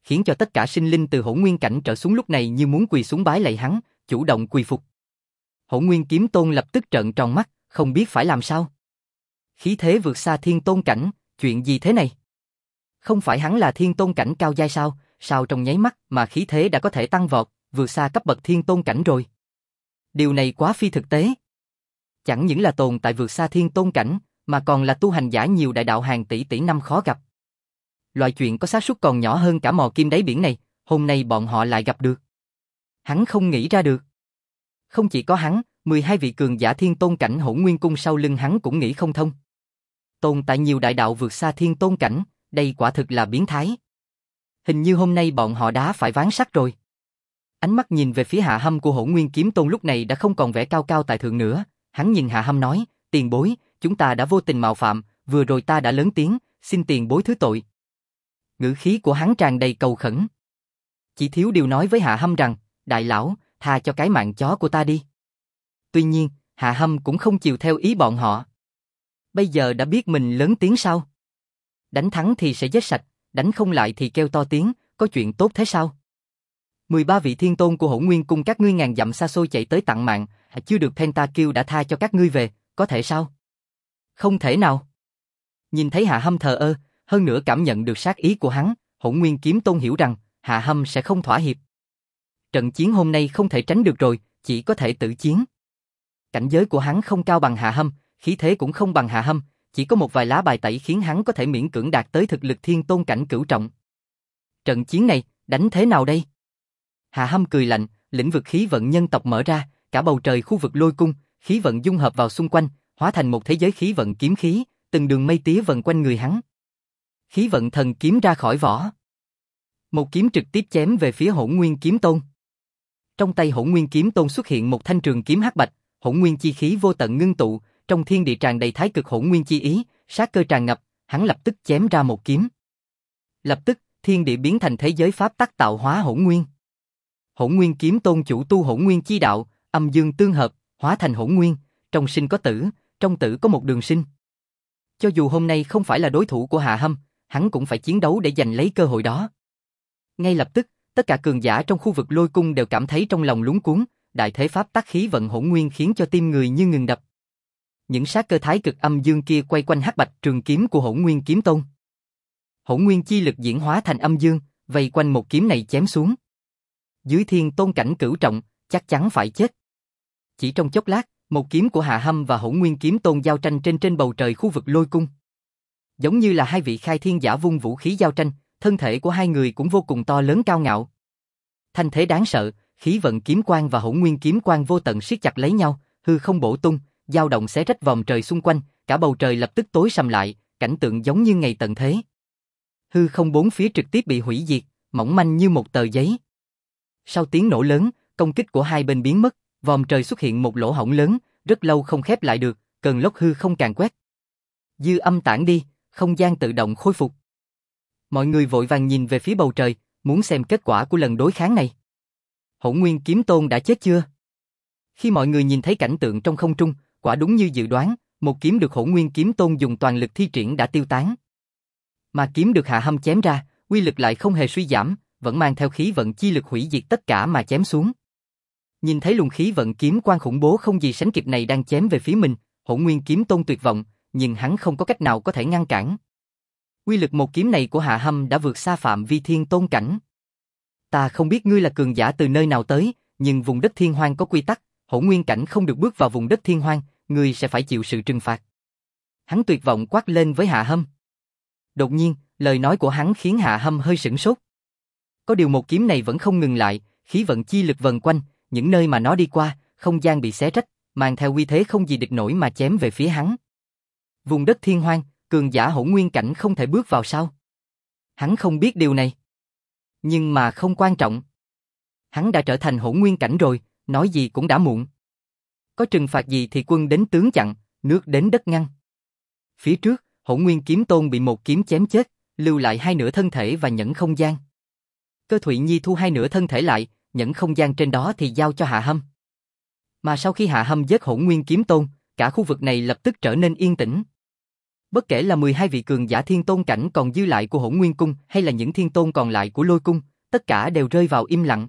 khiến cho tất cả sinh linh từ hỗn nguyên cảnh trở xuống lúc này như muốn quỳ xuống bái lạy hắn, chủ động quỳ phục. Hỗn Nguyên Kiếm Tôn lập tức trợn tròn mắt, không biết phải làm sao. Khí thế vượt xa thiên tôn cảnh, chuyện gì thế này? Không phải hắn là thiên tôn cảnh cao giai sao, sao trong nháy mắt mà khí thế đã có thể tăng vọt, vượt xa cấp bậc thiên tôn cảnh rồi. Điều này quá phi thực tế. Chẳng những là tồn tại vượt xa thiên tôn cảnh, mà còn là tu hành giả nhiều đại đạo hàng tỷ tỷ năm khó gặp. Loại chuyện có xác suất còn nhỏ hơn cả mò kim đáy biển này, hôm nay bọn họ lại gặp được. Hắn không nghĩ ra được. Không chỉ có hắn, 12 vị cường giả thiên tôn cảnh Hỗn Nguyên Cung sau lưng hắn cũng nghĩ không thông. Tồn tại nhiều đại đạo vượt xa thiên tôn cảnh, đây quả thực là biến thái. Hình như hôm nay bọn họ đã phải ván sắt rồi. Ánh mắt nhìn về phía Hạ Hâm của Hỗn Nguyên Kiếm Tôn lúc này đã không còn vẻ cao cao tại thượng nữa. Hắn nhìn Hạ Hâm nói, tiền bối, chúng ta đã vô tình mạo phạm, vừa rồi ta đã lớn tiếng, xin tiền bối thứ tội. Ngữ khí của hắn tràn đầy cầu khẩn. Chỉ thiếu điều nói với Hạ Hâm rằng, đại lão, tha cho cái mạng chó của ta đi. Tuy nhiên, Hạ Hâm cũng không chiều theo ý bọn họ. Bây giờ đã biết mình lớn tiếng sao? Đánh thắng thì sẽ giết sạch, đánh không lại thì kêu to tiếng, có chuyện tốt thế sao? 13 vị thiên tôn của Hỗn Nguyên Cung các ngươi ngàn dặm xa xôi chạy tới tặng mạng, chưa được Pentakill đã tha cho các ngươi về, có thể sao? Không thể nào. Nhìn thấy Hạ Hâm thờ ơ, hơn nữa cảm nhận được sát ý của hắn, Hỗn Nguyên Kiếm Tôn hiểu rằng Hạ Hâm sẽ không thỏa hiệp. Trận chiến hôm nay không thể tránh được rồi, chỉ có thể tử chiến. Cảnh giới của hắn không cao bằng Hạ Hâm, khí thế cũng không bằng Hạ Hâm, chỉ có một vài lá bài tẩy khiến hắn có thể miễn cưỡng đạt tới thực lực thiên tôn cảnh cửu trọng. Trận chiến này, đánh thế nào đây? Hạ Hâm cười lạnh, lĩnh vực khí vận nhân tộc mở ra, cả bầu trời khu vực lôi cung, khí vận dung hợp vào xung quanh, hóa thành một thế giới khí vận kiếm khí, từng đường mây tía vần quanh người hắn. Khí vận thần kiếm ra khỏi vỏ. Một kiếm trực tiếp chém về phía Hỗn Nguyên Kiếm Tôn. Trong tay Hỗn Nguyên Kiếm Tôn xuất hiện một thanh trường kiếm hắc bạch, hỗn nguyên chi khí vô tận ngưng tụ, trong thiên địa tràn đầy thái cực hỗn nguyên chi ý, sát cơ tràn ngập, hắn lập tức chém ra một kiếm. Lập tức, thiên địa biến thành thế giới pháp tắc tạo hóa hỗn nguyên. Hỗn Nguyên Kiếm Tôn chủ tu hỗn nguyên chi đạo, âm dương tương hợp, hóa thành hỗn nguyên, trong sinh có tử, trong tử có một đường sinh. Cho dù hôm nay không phải là đối thủ của Hạ Hâm, hắn cũng phải chiến đấu để giành lấy cơ hội đó. Ngay lập tức, tất cả cường giả trong khu vực lôi cung đều cảm thấy trong lòng luống cuống, đại thế pháp tắc khí vận hỗn nguyên khiến cho tim người như ngừng đập. Những sát cơ thái cực âm dương kia quay quanh hắc bạch trường kiếm của Hỗn Nguyên Kiếm Tôn. Hỗn nguyên chi lực diễn hóa thành âm dương, vây quanh một kiếm này chém xuống. Dưới thiên tôn cảnh cửu trọng, chắc chắn phải chết. Chỉ trong chốc lát, một kiếm của Hạ Hâm và Hỗn Nguyên Kiếm Tôn giao tranh trên bầu trời khu vực lôi cung. Giống như là hai vị khai thiên giả vung vũ khí giao tranh, thân thể của hai người cũng vô cùng to lớn cao ngạo. Thanh thế đáng sợ, khí vận kiếm quang và Hỗn Nguyên kiếm quang vô tận siết chặt lấy nhau, hư không bổ tung, dao động xé rách vòng trời xung quanh, cả bầu trời lập tức tối sầm lại, cảnh tượng giống như ngày tận thế. Hư không bốn phía trực tiếp bị hủy diệt, mỏng manh như một tờ giấy. Sau tiếng nổ lớn, công kích của hai bên biến mất, vòm trời xuất hiện một lỗ hổng lớn, rất lâu không khép lại được, cơn lốc hư không càn quét. Dư âm tản đi, không gian tự động khôi phục. Mọi người vội vàng nhìn về phía bầu trời, muốn xem kết quả của lần đối kháng này. Hỗn Nguyên Kiếm Tôn đã chết chưa? Khi mọi người nhìn thấy cảnh tượng trong không trung, quả đúng như dự đoán, một kiếm được Hỗn Nguyên Kiếm Tôn dùng toàn lực thi triển đã tiêu tán. Mà kiếm được Hạ Hâm chém ra, uy lực lại không hề suy giảm, vẫn mang theo khí vận chi lực hủy diệt tất cả mà chém xuống. Nhìn thấy luồng khí vận kiếm quang khủng bố không gì sánh kịp này đang chém về phía mình, Hỗn Nguyên Kiếm Tôn tuyệt vọng, nhưng hắn không có cách nào có thể ngăn cản. Uy lực một kiếm này của Hạ Hâm đã vượt xa phạm vi thiên tôn cảnh. Ta không biết ngươi là cường giả từ nơi nào tới, nhưng vùng đất thiên hoang có quy tắc, hỗn nguyên cảnh không được bước vào vùng đất thiên hoang, ngươi sẽ phải chịu sự trừng phạt. Hắn tuyệt vọng quát lên với Hạ Hâm. Đột nhiên, lời nói của hắn khiến Hạ Hâm hơi sửng sốt. Có điều một kiếm này vẫn không ngừng lại, khí vận chi lực vần quanh, những nơi mà nó đi qua, không gian bị xé rách, mang theo uy thế không gì địch nổi mà chém về phía hắn. Vùng đất thiên hoang, cường giả hỗn nguyên cảnh không thể bước vào sao? Hắn không biết điều này. Nhưng mà không quan trọng. Hắn đã trở thành hỗn nguyên cảnh rồi, nói gì cũng đã muộn. Có trừng phạt gì thì quân đến tướng chặn, nước đến đất ngăn. Phía trước, Hỗn Nguyên Kiếm Tôn bị một kiếm chém chết, lưu lại hai nửa thân thể và nhẫn không gian. Cơ Thụy Nhi thu hai nửa thân thể lại, nhẫn không gian trên đó thì giao cho Hạ Hâm. Mà sau khi Hạ Hâm giết Hỗn Nguyên Kiếm Tôn, cả khu vực này lập tức trở nên yên tĩnh. Bất kể là 12 vị cường giả thiên tôn cảnh còn dư lại của Hỗn Nguyên Cung hay là những thiên tôn còn lại của Lôi Cung, tất cả đều rơi vào im lặng.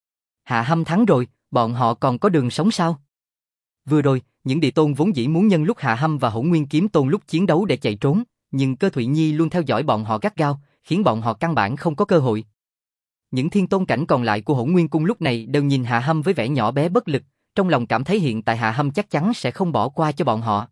Hạ Hâm thắng rồi, bọn họ còn có đường sống sao? Vừa rồi, những địa tôn vốn dĩ muốn nhân lúc Hạ Hâm và Hỗn Nguyên Kiếm Tôn lúc chiến đấu để chạy trốn, nhưng Cơ Thụy Nhi luôn theo dõi bọn họ gắt gao, khiến bọn họ căn bản không có cơ hội. Những thiên tôn cảnh còn lại của Hỗn Nguyên Cung lúc này đều nhìn Hạ Hâm với vẻ nhỏ bé bất lực, trong lòng cảm thấy hiện tại Hạ Hâm chắc chắn sẽ không bỏ qua cho bọn họ.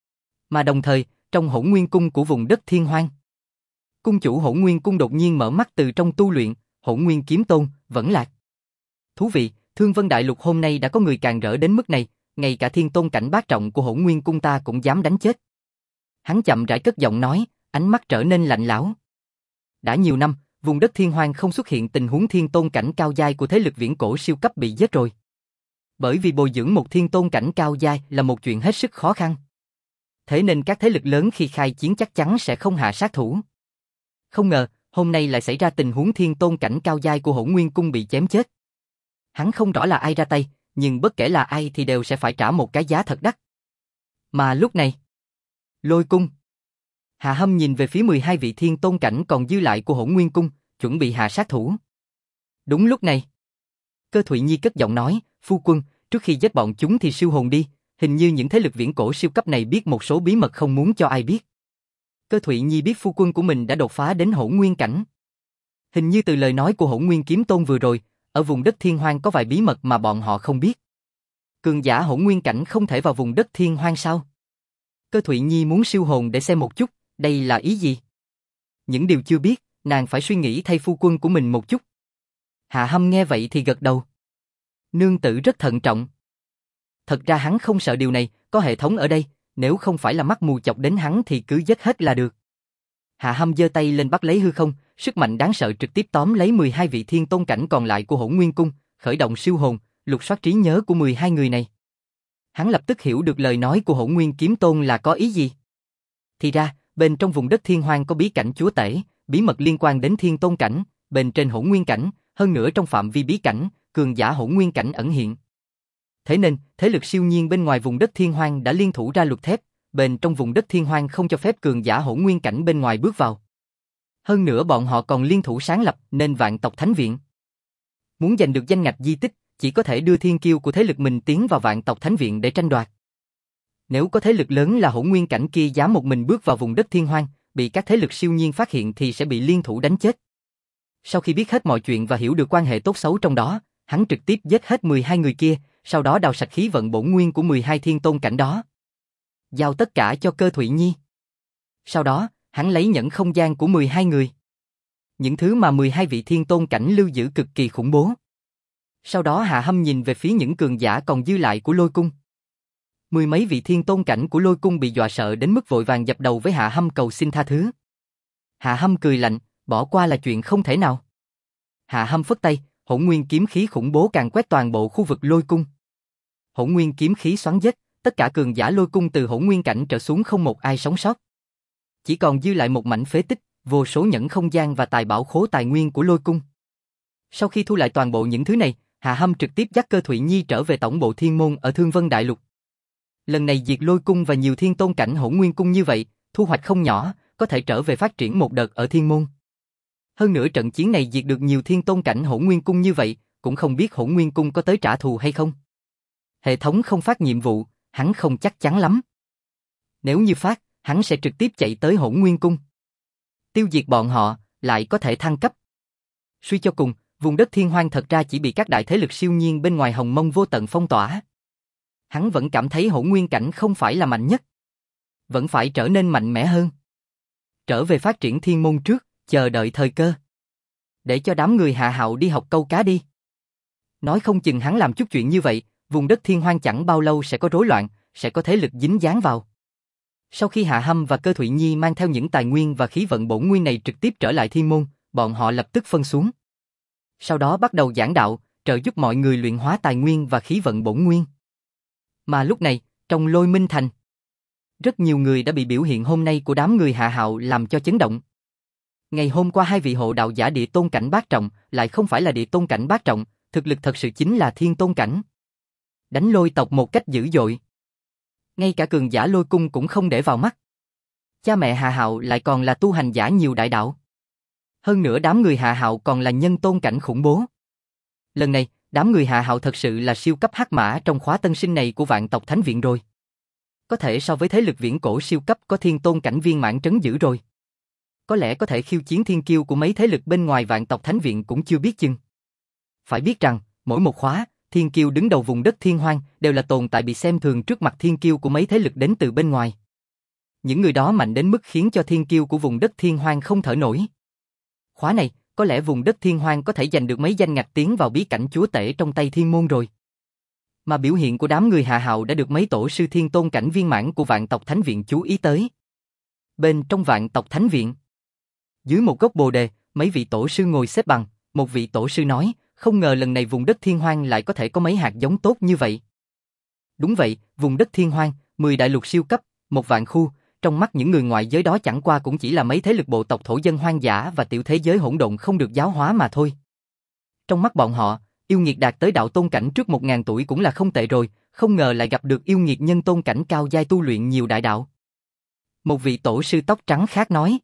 Mà đồng thời, trong Hỗn Nguyên Cung của vùng đất Thiên Hoang, cung chủ Hỗn Nguyên Cung đột nhiên mở mắt từ trong tu luyện, Hỗn Nguyên Kiếm Tôn, vẫn lạc. Thú vị, Thương Vân Đại Lục hôm nay đã có người càng rỡ đến mức này, ngay cả thiên tôn cảnh bát trọng của Hỗn Nguyên Cung ta cũng dám đánh chết. Hắn chậm rãi cất giọng nói, ánh mắt trở nên lạnh lẽo. Đã nhiều năm, vùng đất Thiên Hoang không xuất hiện tình huống thiên tôn cảnh cao giai của thế lực viễn cổ siêu cấp bị giết rồi. Bởi vì bồi dưỡng một thiên tôn cảnh cao giai là một chuyện hết sức khó khăn. Thế nên các thế lực lớn khi khai chiến chắc chắn sẽ không hạ sát thủ. Không ngờ, hôm nay lại xảy ra tình huống thiên tôn cảnh cao giai của Hỗn Nguyên Cung bị chém chết. Hắn không rõ là ai ra tay, nhưng bất kể là ai thì đều sẽ phải trả một cái giá thật đắt. Mà lúc này, Lôi Cung. Hạ Hâm nhìn về phía 12 vị thiên tôn cảnh còn dư lại của Hỗn Nguyên Cung, chuẩn bị hạ sát thủ. Đúng lúc này, Cơ Thụy Nhi cất giọng nói, phu quân, trước khi giết bọn chúng thì siêu hồn đi, hình như những thế lực viễn cổ siêu cấp này biết một số bí mật không muốn cho ai biết. Cơ Thụy Nhi biết phu quân của mình đã đột phá đến Hỗn Nguyên cảnh. Hình như từ lời nói của Hỗn Nguyên Kiếm Tôn vừa rồi, ở vùng đất Thiên Hoang có vài bí mật mà bọn họ không biết. Cường giả Hỗn Nguyên cảnh không thể vào vùng đất Thiên Hoang sao? Cơ Thụy Nhi muốn siêu hồn để xem một chút, đây là ý gì? Những điều chưa biết, nàng phải suy nghĩ thay phu quân của mình một chút. Hạ Hâm nghe vậy thì gật đầu. Nương tử rất thận trọng. Thật ra hắn không sợ điều này, có hệ thống ở đây, nếu không phải là mắt mù chọc đến hắn thì cứ giết hết là được. Hạ Hâm giơ tay lên bắt lấy hư không, sức mạnh đáng sợ trực tiếp tóm lấy 12 vị thiên tôn cảnh còn lại của Hỗn Nguyên Cung, khởi động siêu hồn, lục soát trí nhớ của 12 người này. Hắn lập tức hiểu được lời nói của Hỗn Nguyên Kiếm Tôn là có ý gì. Thì ra, bên trong vùng đất Thiên Hoang có bí cảnh chúa tể, bí mật liên quan đến thiên tôn cảnh, bên trên Hỗn Nguyên cảnh, hơn nữa trong phạm vi bí cảnh, cường giả Hỗn Nguyên cảnh ẩn hiện. Thế nên, thế lực siêu nhiên bên ngoài vùng đất Thiên Hoang đã liên thủ ra luật thép, bên trong vùng đất Thiên Hoang không cho phép cường giả Hỗn Nguyên cảnh bên ngoài bước vào. Hơn nữa bọn họ còn liên thủ sáng lập nên Vạn Tộc Thánh Viện. Muốn giành được danh ngạch di tích, chỉ có thể đưa thiên kiêu của thế lực mình tiến vào Vạn Tộc Thánh Viện để tranh đoạt. Nếu có thế lực lớn là Hỗn Nguyên cảnh kia dám một mình bước vào vùng đất Thiên Hoang, bị các thế lực siêu nhiên phát hiện thì sẽ bị liên thủ đánh chết. Sau khi biết hết mọi chuyện và hiểu được quan hệ tốt xấu trong đó, hắn trực tiếp giết hết 12 người kia, sau đó đào sạch khí vận bổn nguyên của 12 thiên tôn cảnh đó. Giao tất cả cho Cơ Thụy Nhi. Sau đó, hắn lấy nhẫn không gian của 12 người. Những thứ mà 12 vị thiên tôn cảnh lưu giữ cực kỳ khủng bố. Sau đó Hạ Hâm nhìn về phía những cường giả còn dư lại của Lôi Cung. Mười mấy vị thiên tôn cảnh của Lôi Cung bị dọa sợ đến mức vội vàng dập đầu với Hạ Hâm cầu xin tha thứ. Hạ Hâm cười lạnh, bỏ qua là chuyện không thể nào. Hạ Hâm phất tay, Hỗn Nguyên kiếm khí khủng bố càn quét toàn bộ khu vực Lôi Cung. Hỗn Nguyên kiếm khí xoắn giết, tất cả cường giả Lôi Cung từ Hỗn Nguyên cảnh trở xuống không một ai sống sót. Chỉ còn dư lại một mảnh phế tích, vô số nhẫn không gian và tài bảo khố tài nguyên của Lôi Cung. Sau khi thu lại toàn bộ những thứ này, Hạ Hâm trực tiếp dắt Cơ Thụy Nhi trở về tổng bộ Thiên Môn ở Thương Vân Đại Lục. Lần này diệt Lôi Cung và nhiều thiên tôn cảnh Hỗn Nguyên Cung như vậy, thu hoạch không nhỏ, có thể trở về phát triển một đợt ở Thiên Môn. Hơn nữa trận chiến này diệt được nhiều thiên tôn cảnh Hỗn Nguyên Cung như vậy, cũng không biết Hỗn Nguyên Cung có tới trả thù hay không. Hệ thống không phát nhiệm vụ, hắn không chắc chắn lắm. Nếu như phát, hắn sẽ trực tiếp chạy tới Hỗn Nguyên Cung. Tiêu diệt bọn họ, lại có thể thăng cấp. Suy cho cùng, vùng đất Thiên Hoang thật ra chỉ bị các đại thế lực siêu nhiên bên ngoài Hồng Mông vô tận phong tỏa. Hắn vẫn cảm thấy Hỗn Nguyên cảnh không phải là mạnh nhất. Vẫn phải trở nên mạnh mẽ hơn. Trở về phát triển Thiên Môn trước, chờ đợi thời cơ. Để cho đám người Hạ Hạo đi học câu cá đi. Nói không chừng hắn làm chút chuyện như vậy, vùng đất Thiên Hoang chẳng bao lâu sẽ có rối loạn, sẽ có thế lực dính dáng vào. Sau khi Hạ Hâm và Cơ Thụy Nhi mang theo những tài nguyên và khí vận bổn nguyên này trực tiếp trở lại Thiên Môn, bọn họ lập tức phân xuống. Sau đó bắt đầu giảng đạo, trợ giúp mọi người luyện hóa tài nguyên và khí vận bổn nguyên. Mà lúc này, trong Lôi Minh Thành, rất nhiều người đã bị biểu hiện hôm nay của đám người Hạ Hạo làm cho chấn động. Ngày hôm qua hai vị hộ đạo giả địa tôn cảnh bát trọng, lại không phải là địa tôn cảnh bát trọng, thực lực thật sự chính là thiên tôn cảnh. Đánh Lôi tộc một cách dữ dội. Ngay cả cường giả Lôi Cung cũng không để vào mắt. Cha mẹ Hạ Hạo lại còn là tu hành giả nhiều đại đạo. Hơn nữa đám người Hạ Hạo còn là nhân tôn cảnh khủng bố. Lần này, đám người Hạ Hạo thật sự là siêu cấp hắc mã trong khóa tân sinh này của Vạn tộc Thánh Viện rồi. Có thể so với thế lực viễn cổ siêu cấp có thiên tôn cảnh viên mãn trấn giữ rồi. Có lẽ có thể khiêu chiến thiên kiêu của mấy thế lực bên ngoài Vạn tộc Thánh Viện cũng chưa biết chừng. Phải biết rằng, mỗi một khóa, thiên kiêu đứng đầu vùng đất thiên hoang đều là tồn tại bị xem thường trước mặt thiên kiêu của mấy thế lực đến từ bên ngoài. Những người đó mạnh đến mức khiến cho thiên kiêu của vùng đất thiên hoang không thở nổi. Khóa này, có lẽ vùng đất thiên hoang có thể giành được mấy danh ngạch tiến vào bí cảnh chúa tể trong tay thiên môn rồi. Mà biểu hiện của đám người Hạ Hạo đã được mấy tổ sư thiên tôn cảnh viên mãn của Vạn tộc Thánh Viện chú ý tới. Bên trong Vạn tộc Thánh Viện, dưới một gốc bồ đề, mấy vị tổ sư ngồi xếp bằng, một vị tổ sư nói, không ngờ lần này vùng đất thiên hoang lại có thể có mấy hạt giống tốt như vậy. Đúng vậy, vùng đất thiên hoang, 10 đại lục siêu cấp, 1 vạn khu, trong mắt những người ngoại giới đó chẳng qua cũng chỉ là mấy thế lực bộ tộc thổ dân hoang dã và tiểu thế giới hỗn độn không được giáo hóa mà thôi. Trong mắt bọn họ, yêu nghiệt đạt tới đạo tôn cảnh trước 1000 tuổi cũng là không tệ rồi, không ngờ lại gặp được yêu nghiệt nhân tôn cảnh cao giai tu luyện nhiều đại đạo. Một vị tổ sư tóc trắng khác nói.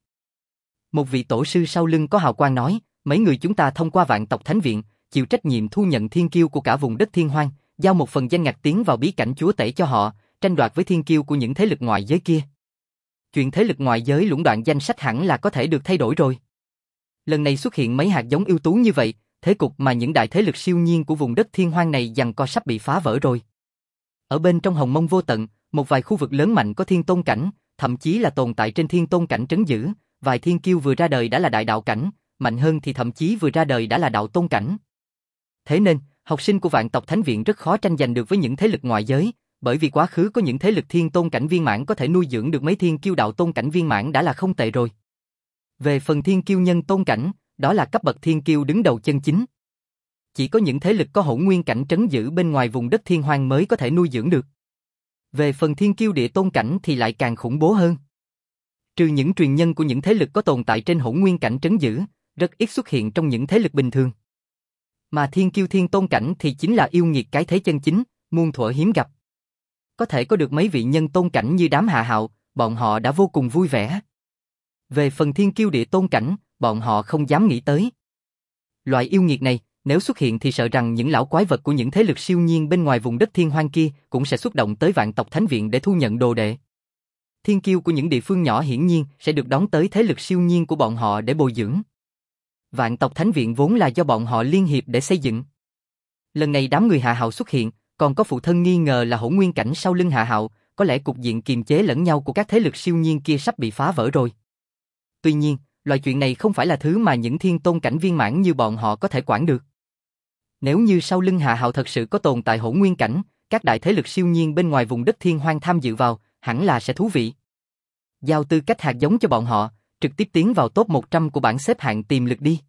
Một vị tổ sư sau lưng có hào quang nói, mấy người chúng ta thông qua Vạn tộc Thánh Viện, chịu trách nhiệm thu nhận thiên kiêu của cả vùng đất thiên hoang, giao một phần danh ngạch tiến vào bí cảnh chúa tể cho họ, tranh đoạt với thiên kiêu của những thế lực ngoại giới kia. Chuyện thế lực ngoại giới lũng đoạn danh sách hẳn là có thể được thay đổi rồi. Lần này xuất hiện mấy hạt giống ưu tú như vậy, thế cục mà những đại thế lực siêu nhiên của vùng đất thiên hoang này giằng co sắp bị phá vỡ rồi. Ở bên trong Hồng Mông Vô Tận, một vài khu vực lớn mạnh có thiên tôn cảnh, thậm chí là tồn tại trên thiên tôn cảnh trấn giữ, vài thiên kiêu vừa ra đời đã là đại đạo cảnh, mạnh hơn thì thậm chí vừa ra đời đã là đạo tôn cảnh. Thế nên, học sinh của Vạn tộc Thánh Viện rất khó tranh giành được với những thế lực ngoại giới, bởi vì quá khứ có những thế lực thiên tôn cảnh viên mãn có thể nuôi dưỡng được mấy thiên kiêu đạo tôn cảnh viên mãn đã là không tệ rồi. Về phần thiên kiêu nhân tôn cảnh, đó là cấp bậc thiên kiêu đứng đầu chân chính. Chỉ có những thế lực có hỗn nguyên cảnh trấn giữ bên ngoài vùng đất thiên hoang mới có thể nuôi dưỡng được. Về phần thiên kiêu địa tôn cảnh thì lại càng khủng bố hơn. Trừ những truyền nhân của những thế lực có tồn tại trên hỗn nguyên cảnh trấn giữ, rất ít xuất hiện trong những thế lực bình thường. Mà thiên kiêu thiên tôn cảnh thì chính là yêu nghiệt cái thế chân chính, muôn thuở hiếm gặp. Có thể có được mấy vị nhân tôn cảnh như đám Hạ Hạo, bọn họ đã vô cùng vui vẻ. Về phần thiên kiêu địa tôn cảnh, bọn họ không dám nghĩ tới. Loại yêu nghiệt này, nếu xuất hiện thì sợ rằng những lão quái vật của những thế lực siêu nhiên bên ngoài vùng đất thiên hoang kia cũng sẽ xuất động tới Vạn tộc Thánh Viện để thu nhận đồ đệ. Thiên kiêu của những địa phương nhỏ hiển nhiên sẽ được đón tới thế lực siêu nhiên của bọn họ để bồi dưỡng. Vạn tộc Thánh Viện vốn là do bọn họ liên hiệp để xây dựng. Lần này đám người Hạ Hạo xuất hiện, còn có phụ thân nghi ngờ là hỗn nguyên cảnh sau lưng Hạ Hạo, có lẽ cục diện kiềm chế lẫn nhau của các thế lực siêu nhiên kia sắp bị phá vỡ rồi. Tuy nhiên, loại chuyện này không phải là thứ mà những thiên tôn cảnh viên mãn như bọn họ có thể quản được. Nếu như sau lưng Hạ Hạo thật sự có tồn tại hỗn nguyên cảnh, các đại thế lực siêu nhiên bên ngoài vùng đất thiên hoang tham dự vào, hẳn là sẽ thú vị. Giao tư cách hạt giống cho bọn họ, trực tiếp tiến vào top 100 của bảng xếp hạng tiềm lực đi.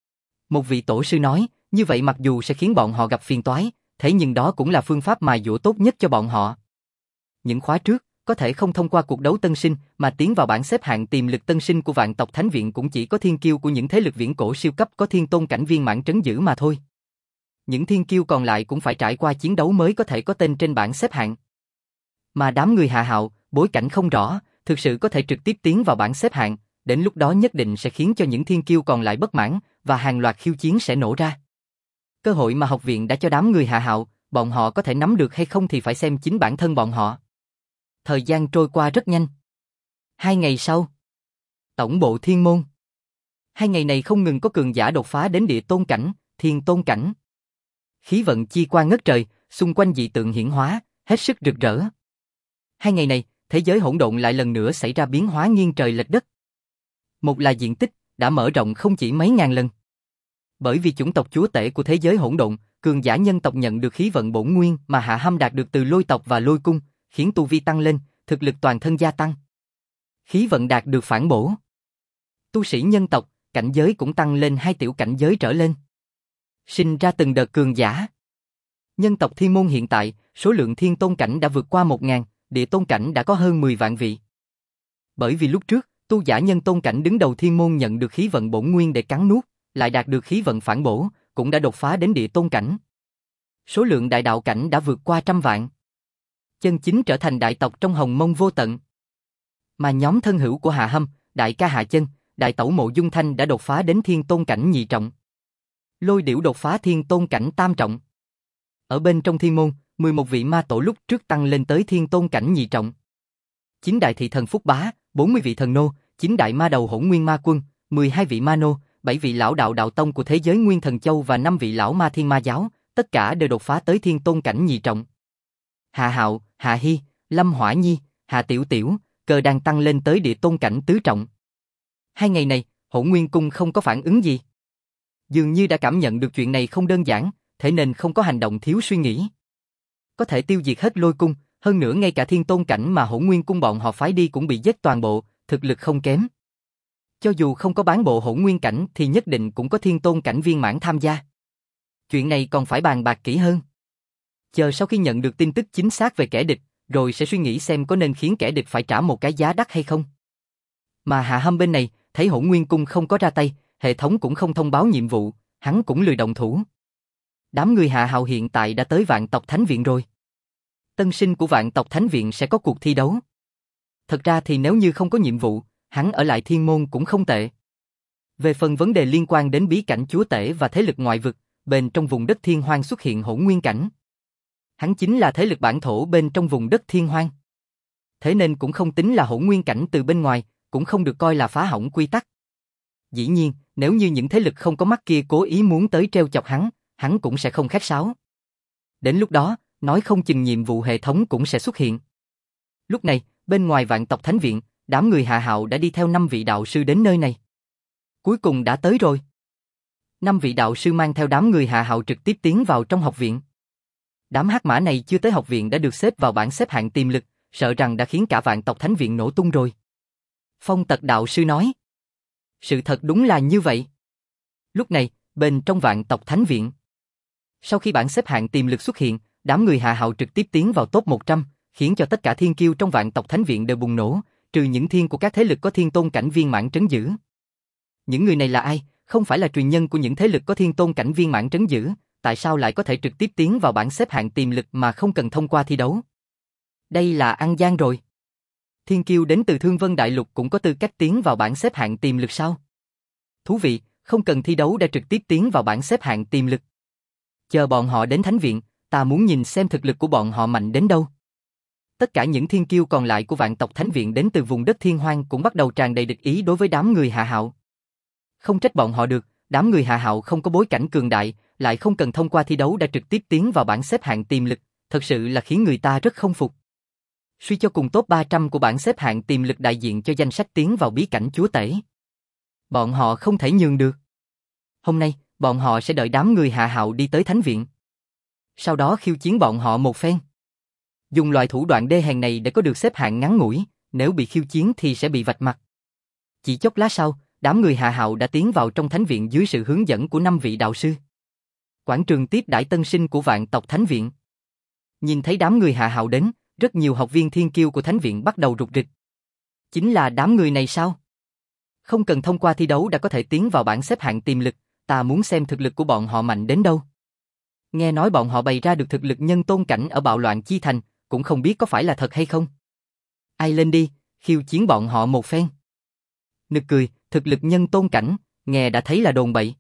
Một vị tổ sư nói, như vậy mặc dù sẽ khiến bọn họ gặp phiền toái, thế nhưng đó cũng là phương pháp mài dũa tốt nhất cho bọn họ. Những khóa trước, có thể không thông qua cuộc đấu tân sinh mà tiến vào bảng xếp hạng tiềm lực tân sinh của Vạn tộc Thánh Viện cũng chỉ có thiên kiêu của những thế lực viễn cổ siêu cấp có thiên tôn cảnh viên mãn trấn giữ mà thôi. Những thiên kiêu còn lại cũng phải trải qua chiến đấu mới có thể có tên trên bảng xếp hạng. Mà đám người Hạ Hạo, bối cảnh không rõ, thực sự có thể trực tiếp tiến vào bảng xếp hạng, đến lúc đó nhất định sẽ khiến cho những thiên kiêu còn lại bất mãn, và hàng loạt khiêu chiến sẽ nổ ra. Cơ hội mà học viện đã cho đám người Hạ Hạo, bọn họ có thể nắm được hay không thì phải xem chính bản thân bọn họ. Thời gian trôi qua rất nhanh. 2 ngày sau, tổng bộ thiên môn. 2 ngày này không ngừng có cường giả đột phá đến địa tôn cảnh, thiên tôn cảnh. Khí vận chi quang ngất trời, xung quanh dị tượng hiển hóa, hết sức rực rỡ. 2 ngày này, thế giới hỗn độn lại lần nữa xảy ra biến hóa nghiêng trời lệch đất. Một là diện tích đã mở rộng không chỉ mấy ngàn lần. Bởi vì chủng tộc chúa tể của thế giới hỗn độn, cường giả nhân tộc nhận được khí vận bổn nguyên mà Hạ Hâm đạt được từ lôi tộc và lôi cung, khiến tu vi tăng lên, thực lực toàn thân gia tăng. Khí vận đạt được phản bổ. Tu sĩ nhân tộc, cảnh giới cũng tăng lên 2 tiểu cảnh giới trở lên. Sinh ra từng đợt cường giả. Nhân tộc thiên môn hiện tại, số lượng thiên tôn cảnh đã vượt qua 1000, địa tôn cảnh đã có hơn 10 vạn vị. Bởi vì lúc trước, tu giả nhân tôn cảnh đứng đầu thiên môn nhận được khí vận bổn nguyên để cắn nuốt, lại đạt được khí vận phản bổ, cũng đã đột phá đến địa tôn cảnh. Số lượng đại đạo cảnh đã vượt qua 100 vạn. Chân chính trở thành đại tộc trong Hồng Mông Vô Tận. Mà nhóm thân hữu của Hạ Hâm, đại ca Hạ Chân, đại tẩu Mộ Dung Thanh đã đột phá đến thiên tôn cảnh nhị trọng. Lôi Điểu đột phá thiên tôn cảnh tam trọng. Ở bên trong thiên môn, 11 vị ma tổ lúc trước tăng lên tới thiên tôn cảnh nhị trọng. 9 đại thị thần Phúc Bá, 40 vị thần nô, 9 đại ma đầu Hỗn Nguyên Ma Quân, 12 vị ma nô, 7 vị lão đạo đạo tông của thế giới Nguyên Thần Châu và 5 vị lão ma thiên ma giáo, tất cả đều đột phá tới thiên tôn cảnh nhị trọng. Hạ Hạo, Hạ Hy, Lâm Hỏa Nhi, Hạ Tiểu Tiểu, Cờ đang tăng lên tới địa tôn cảnh tứ trọng. 2 ngày này, Hỗn Nguyên Cung không có phản ứng gì. Dường như đã cảm nhận được chuyện này không đơn giản, thế nên không có hành động thiếu suy nghĩ. Có thể tiêu diệt hết Lôi Cung, hơn nữa ngay cả thiên tôn cảnh mà Hỗn Nguyên Cung bọn họ phái đi cũng bị giết toàn bộ, thực lực không kém. Cho dù không có bán bộ Hỗn Nguyên cảnh thì nhất định cũng có thiên tôn cảnh viên mãn tham gia. Chuyện này còn phải bàn bạc kỹ hơn. Chờ sau khi nhận được tin tức chính xác về kẻ địch, rồi sẽ suy nghĩ xem có nên khiến kẻ địch phải trả một cái giá đắt hay không. Mà Hạ Hâm bên này, thấy Hỗn Nguyên Cung không có ra tay, hệ thống cũng không thông báo nhiệm vụ, hắn cũng lười động thủ. Đám người Hạ Hạo hiện tại đã tới Vạn Tộc Thánh Viện rồi. Tân sinh của Vạn Tộc Thánh Viện sẽ có cuộc thi đấu. Thật ra thì nếu như không có nhiệm vụ, hắn ở lại thiên môn cũng không tệ. Về phần vấn đề liên quan đến bí cảnh chúa tể và thế lực ngoại vực, bên trong vùng đất thiên hoang xuất hiện Hỗn Nguyên cảnh. Hắn chính là thế lực bản thổ bên trong vùng đất thiên hoang. Thế nên cũng không tính là Hỗn Nguyên cảnh từ bên ngoài, cũng không được coi là phá hỏng quy tắc. Dĩ nhiên, nếu như những thế lực không có mắt kia cố ý muốn tới treo chọc hắn cũng sẽ không khách sáo. Đến lúc đó, nói không chừng nhiệm vụ hệ thống cũng sẽ xuất hiện. Lúc này, bên ngoài Vạn Tộc Thánh Viện, đám người Hạ Hạo đã đi theo 5 vị đạo sư đến nơi này. Cuối cùng đã tới rồi. 5 vị đạo sư mang theo đám người Hạ Hạo trực tiếp tiến vào trong học viện. Đám hắc mã này chưa tới học viện đã được xếp vào bảng xếp hạng tiềm lực, sợ rằng đã khiến cả Vạn Tộc Thánh Viện nổ tung rồi. Phong Tật đạo sư nói. Sự thật đúng là như vậy. Lúc này, bên trong Vạn Tộc Thánh Viện. Sau khi bảng xếp hạng tiềm lực xuất hiện, đám người Hạ Hạo trực tiếp tiến vào top 100, khiến cho tất cả thiên kiêu trong Vạn Tộc Thánh Viện đều bùng nổ, trừ những thiên của các thế lực có thiên tôn cảnh viên mãn trấn giữ. Những người này là ai? Không phải là truyền nhân của những thế lực có thiên tôn cảnh viên mãn trấn giữ, tại sao lại có thể trực tiếp tiến vào bảng xếp hạng tiềm lực mà không cần thông qua thi đấu? Đây là ăn gian rồi. Thiên kiêu đến từ Thương Vân Đại Lục cũng có tư cách tiến vào bảng xếp hạng tiềm lực sao? Thú vị, không cần thi đấu đã trực tiếp tiến vào bảng xếp hạng tiềm lực. Chờ bọn họ đến Thánh Viện, ta muốn nhìn xem thực lực của bọn họ mạnh đến đâu. Tất cả những thiên kiêu còn lại của Vạn Tộc Thánh Viện đến từ vùng đất thiên hoang cũng bắt đầu tràn đầy địch ý đối với đám người Hạ Hạo. Không trách bọn họ được, đám người Hạ Hạo không có bối cảnh cường đại, lại không cần thông qua thi đấu đã trực tiếp tiến vào bảng xếp hạng tiềm lực, thật sự là khiến người ta rất không phục. Suy cho cùng top 300 của bảng xếp hạng tiềm lực đại diện cho danh sách tiến vào bí cảnh chúa tể. Bọn họ không thể nhường được. Hôm nay, bọn họ sẽ đợi đám người Hạ Hạo đi tới Thánh Viện. Sau đó khiêu chiến bọn họ một phen. Dùng loại thủ đoạn đê hèn này để có được xếp hạng ngắn ngủi, nếu bị khiêu chiến thì sẽ bị vạch mặt. Chỉ chốc lát sau, đám người Hạ Hạo đã tiến vào trong Thánh Viện dưới sự hướng dẫn của 5 vị đạo sư. Quảng trường tiếp đãi tân sinh của Vạn Tộc Thánh Viện. Nhìn thấy đám người Hạ Hạo đến, rất nhiều học viên thiên kiêu của Thánh Viện bắt đầu rục rịch. Chính là đám người này sao? Không cần thông qua thi đấu đã có thể tiến vào bảng xếp hạng tiềm lực, ta muốn xem thực lực của bọn họ mạnh đến đâu. Nghe nói bọn họ bày ra được thực lực nhân tôn cảnh ở Bạo Loạn Chi Thành, cũng không biết có phải là thật hay không. Ai lên đi, khiêu chiến bọn họ một phen. Nực cười, thực lực nhân tôn cảnh, nghe đã thấy là đồn bậy.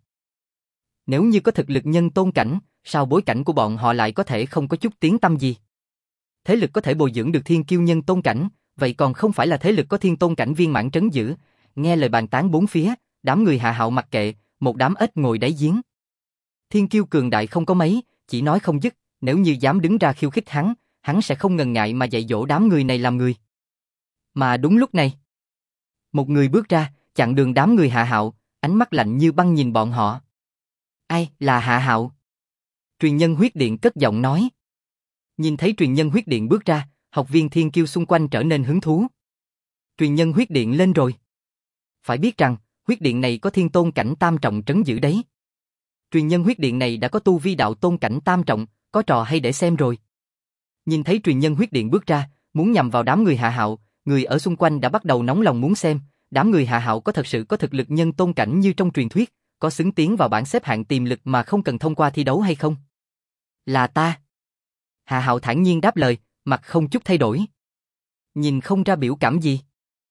Nếu như có thực lực nhân tôn cảnh, sao bối cảnh của bọn họ lại có thể không có chút tiếng tăm gì? Thế lực có thể bồi dưỡng được thiên kiêu nhân tôn cảnh, vậy còn không phải là thế lực có thiên tôn cảnh viên mãn trấn giữ? Nghe lời bàn tán bốn phía, đám người Hạ Hạo mặc kệ, một đám ếch ngồi đáy giếng. Thiên kiêu cường đại không có mấy, chỉ nói không dứt, nếu như dám đứng ra khiêu khích hắn sẽ không ngần ngại mà dạy dỗ đám người này làm người. Mà đúng lúc này, một người bước ra, chặn đường đám người Hạ Hạo, ánh mắt lạnh như băng nhìn bọn họ. Ai là Hạ Hạo? Truyền nhân huyết điện cất giọng nói. Nhìn thấy truyền nhân huyết điện bước ra, học viên thiên kiêu xung quanh trở nên hứng thú. Truyền nhân huyết điện lên rồi. Phải biết rằng, huyết điện này có thiên tôn cảnh tam trọng trấn giữ đấy. Truyền nhân huyết điện này đã có tu vi đạo tôn cảnh tam trọng, có trò hay để xem rồi. Nhìn thấy truyền nhân huyết điện bước ra, muốn nhằm vào đám người Hạ Hạo, người ở xung quanh đã bắt đầu nóng lòng muốn xem, đám người Hạ Hạo có thật sự có thực lực nhân tôn cảnh như trong truyền thuyết, có xứng tiến vào bảng xếp hạng tiềm lực mà không cần thông qua thi đấu hay không? Là ta. Hạ Hạo thản nhiên đáp lời, mặt không chút thay đổi. Nhìn không ra biểu cảm gì.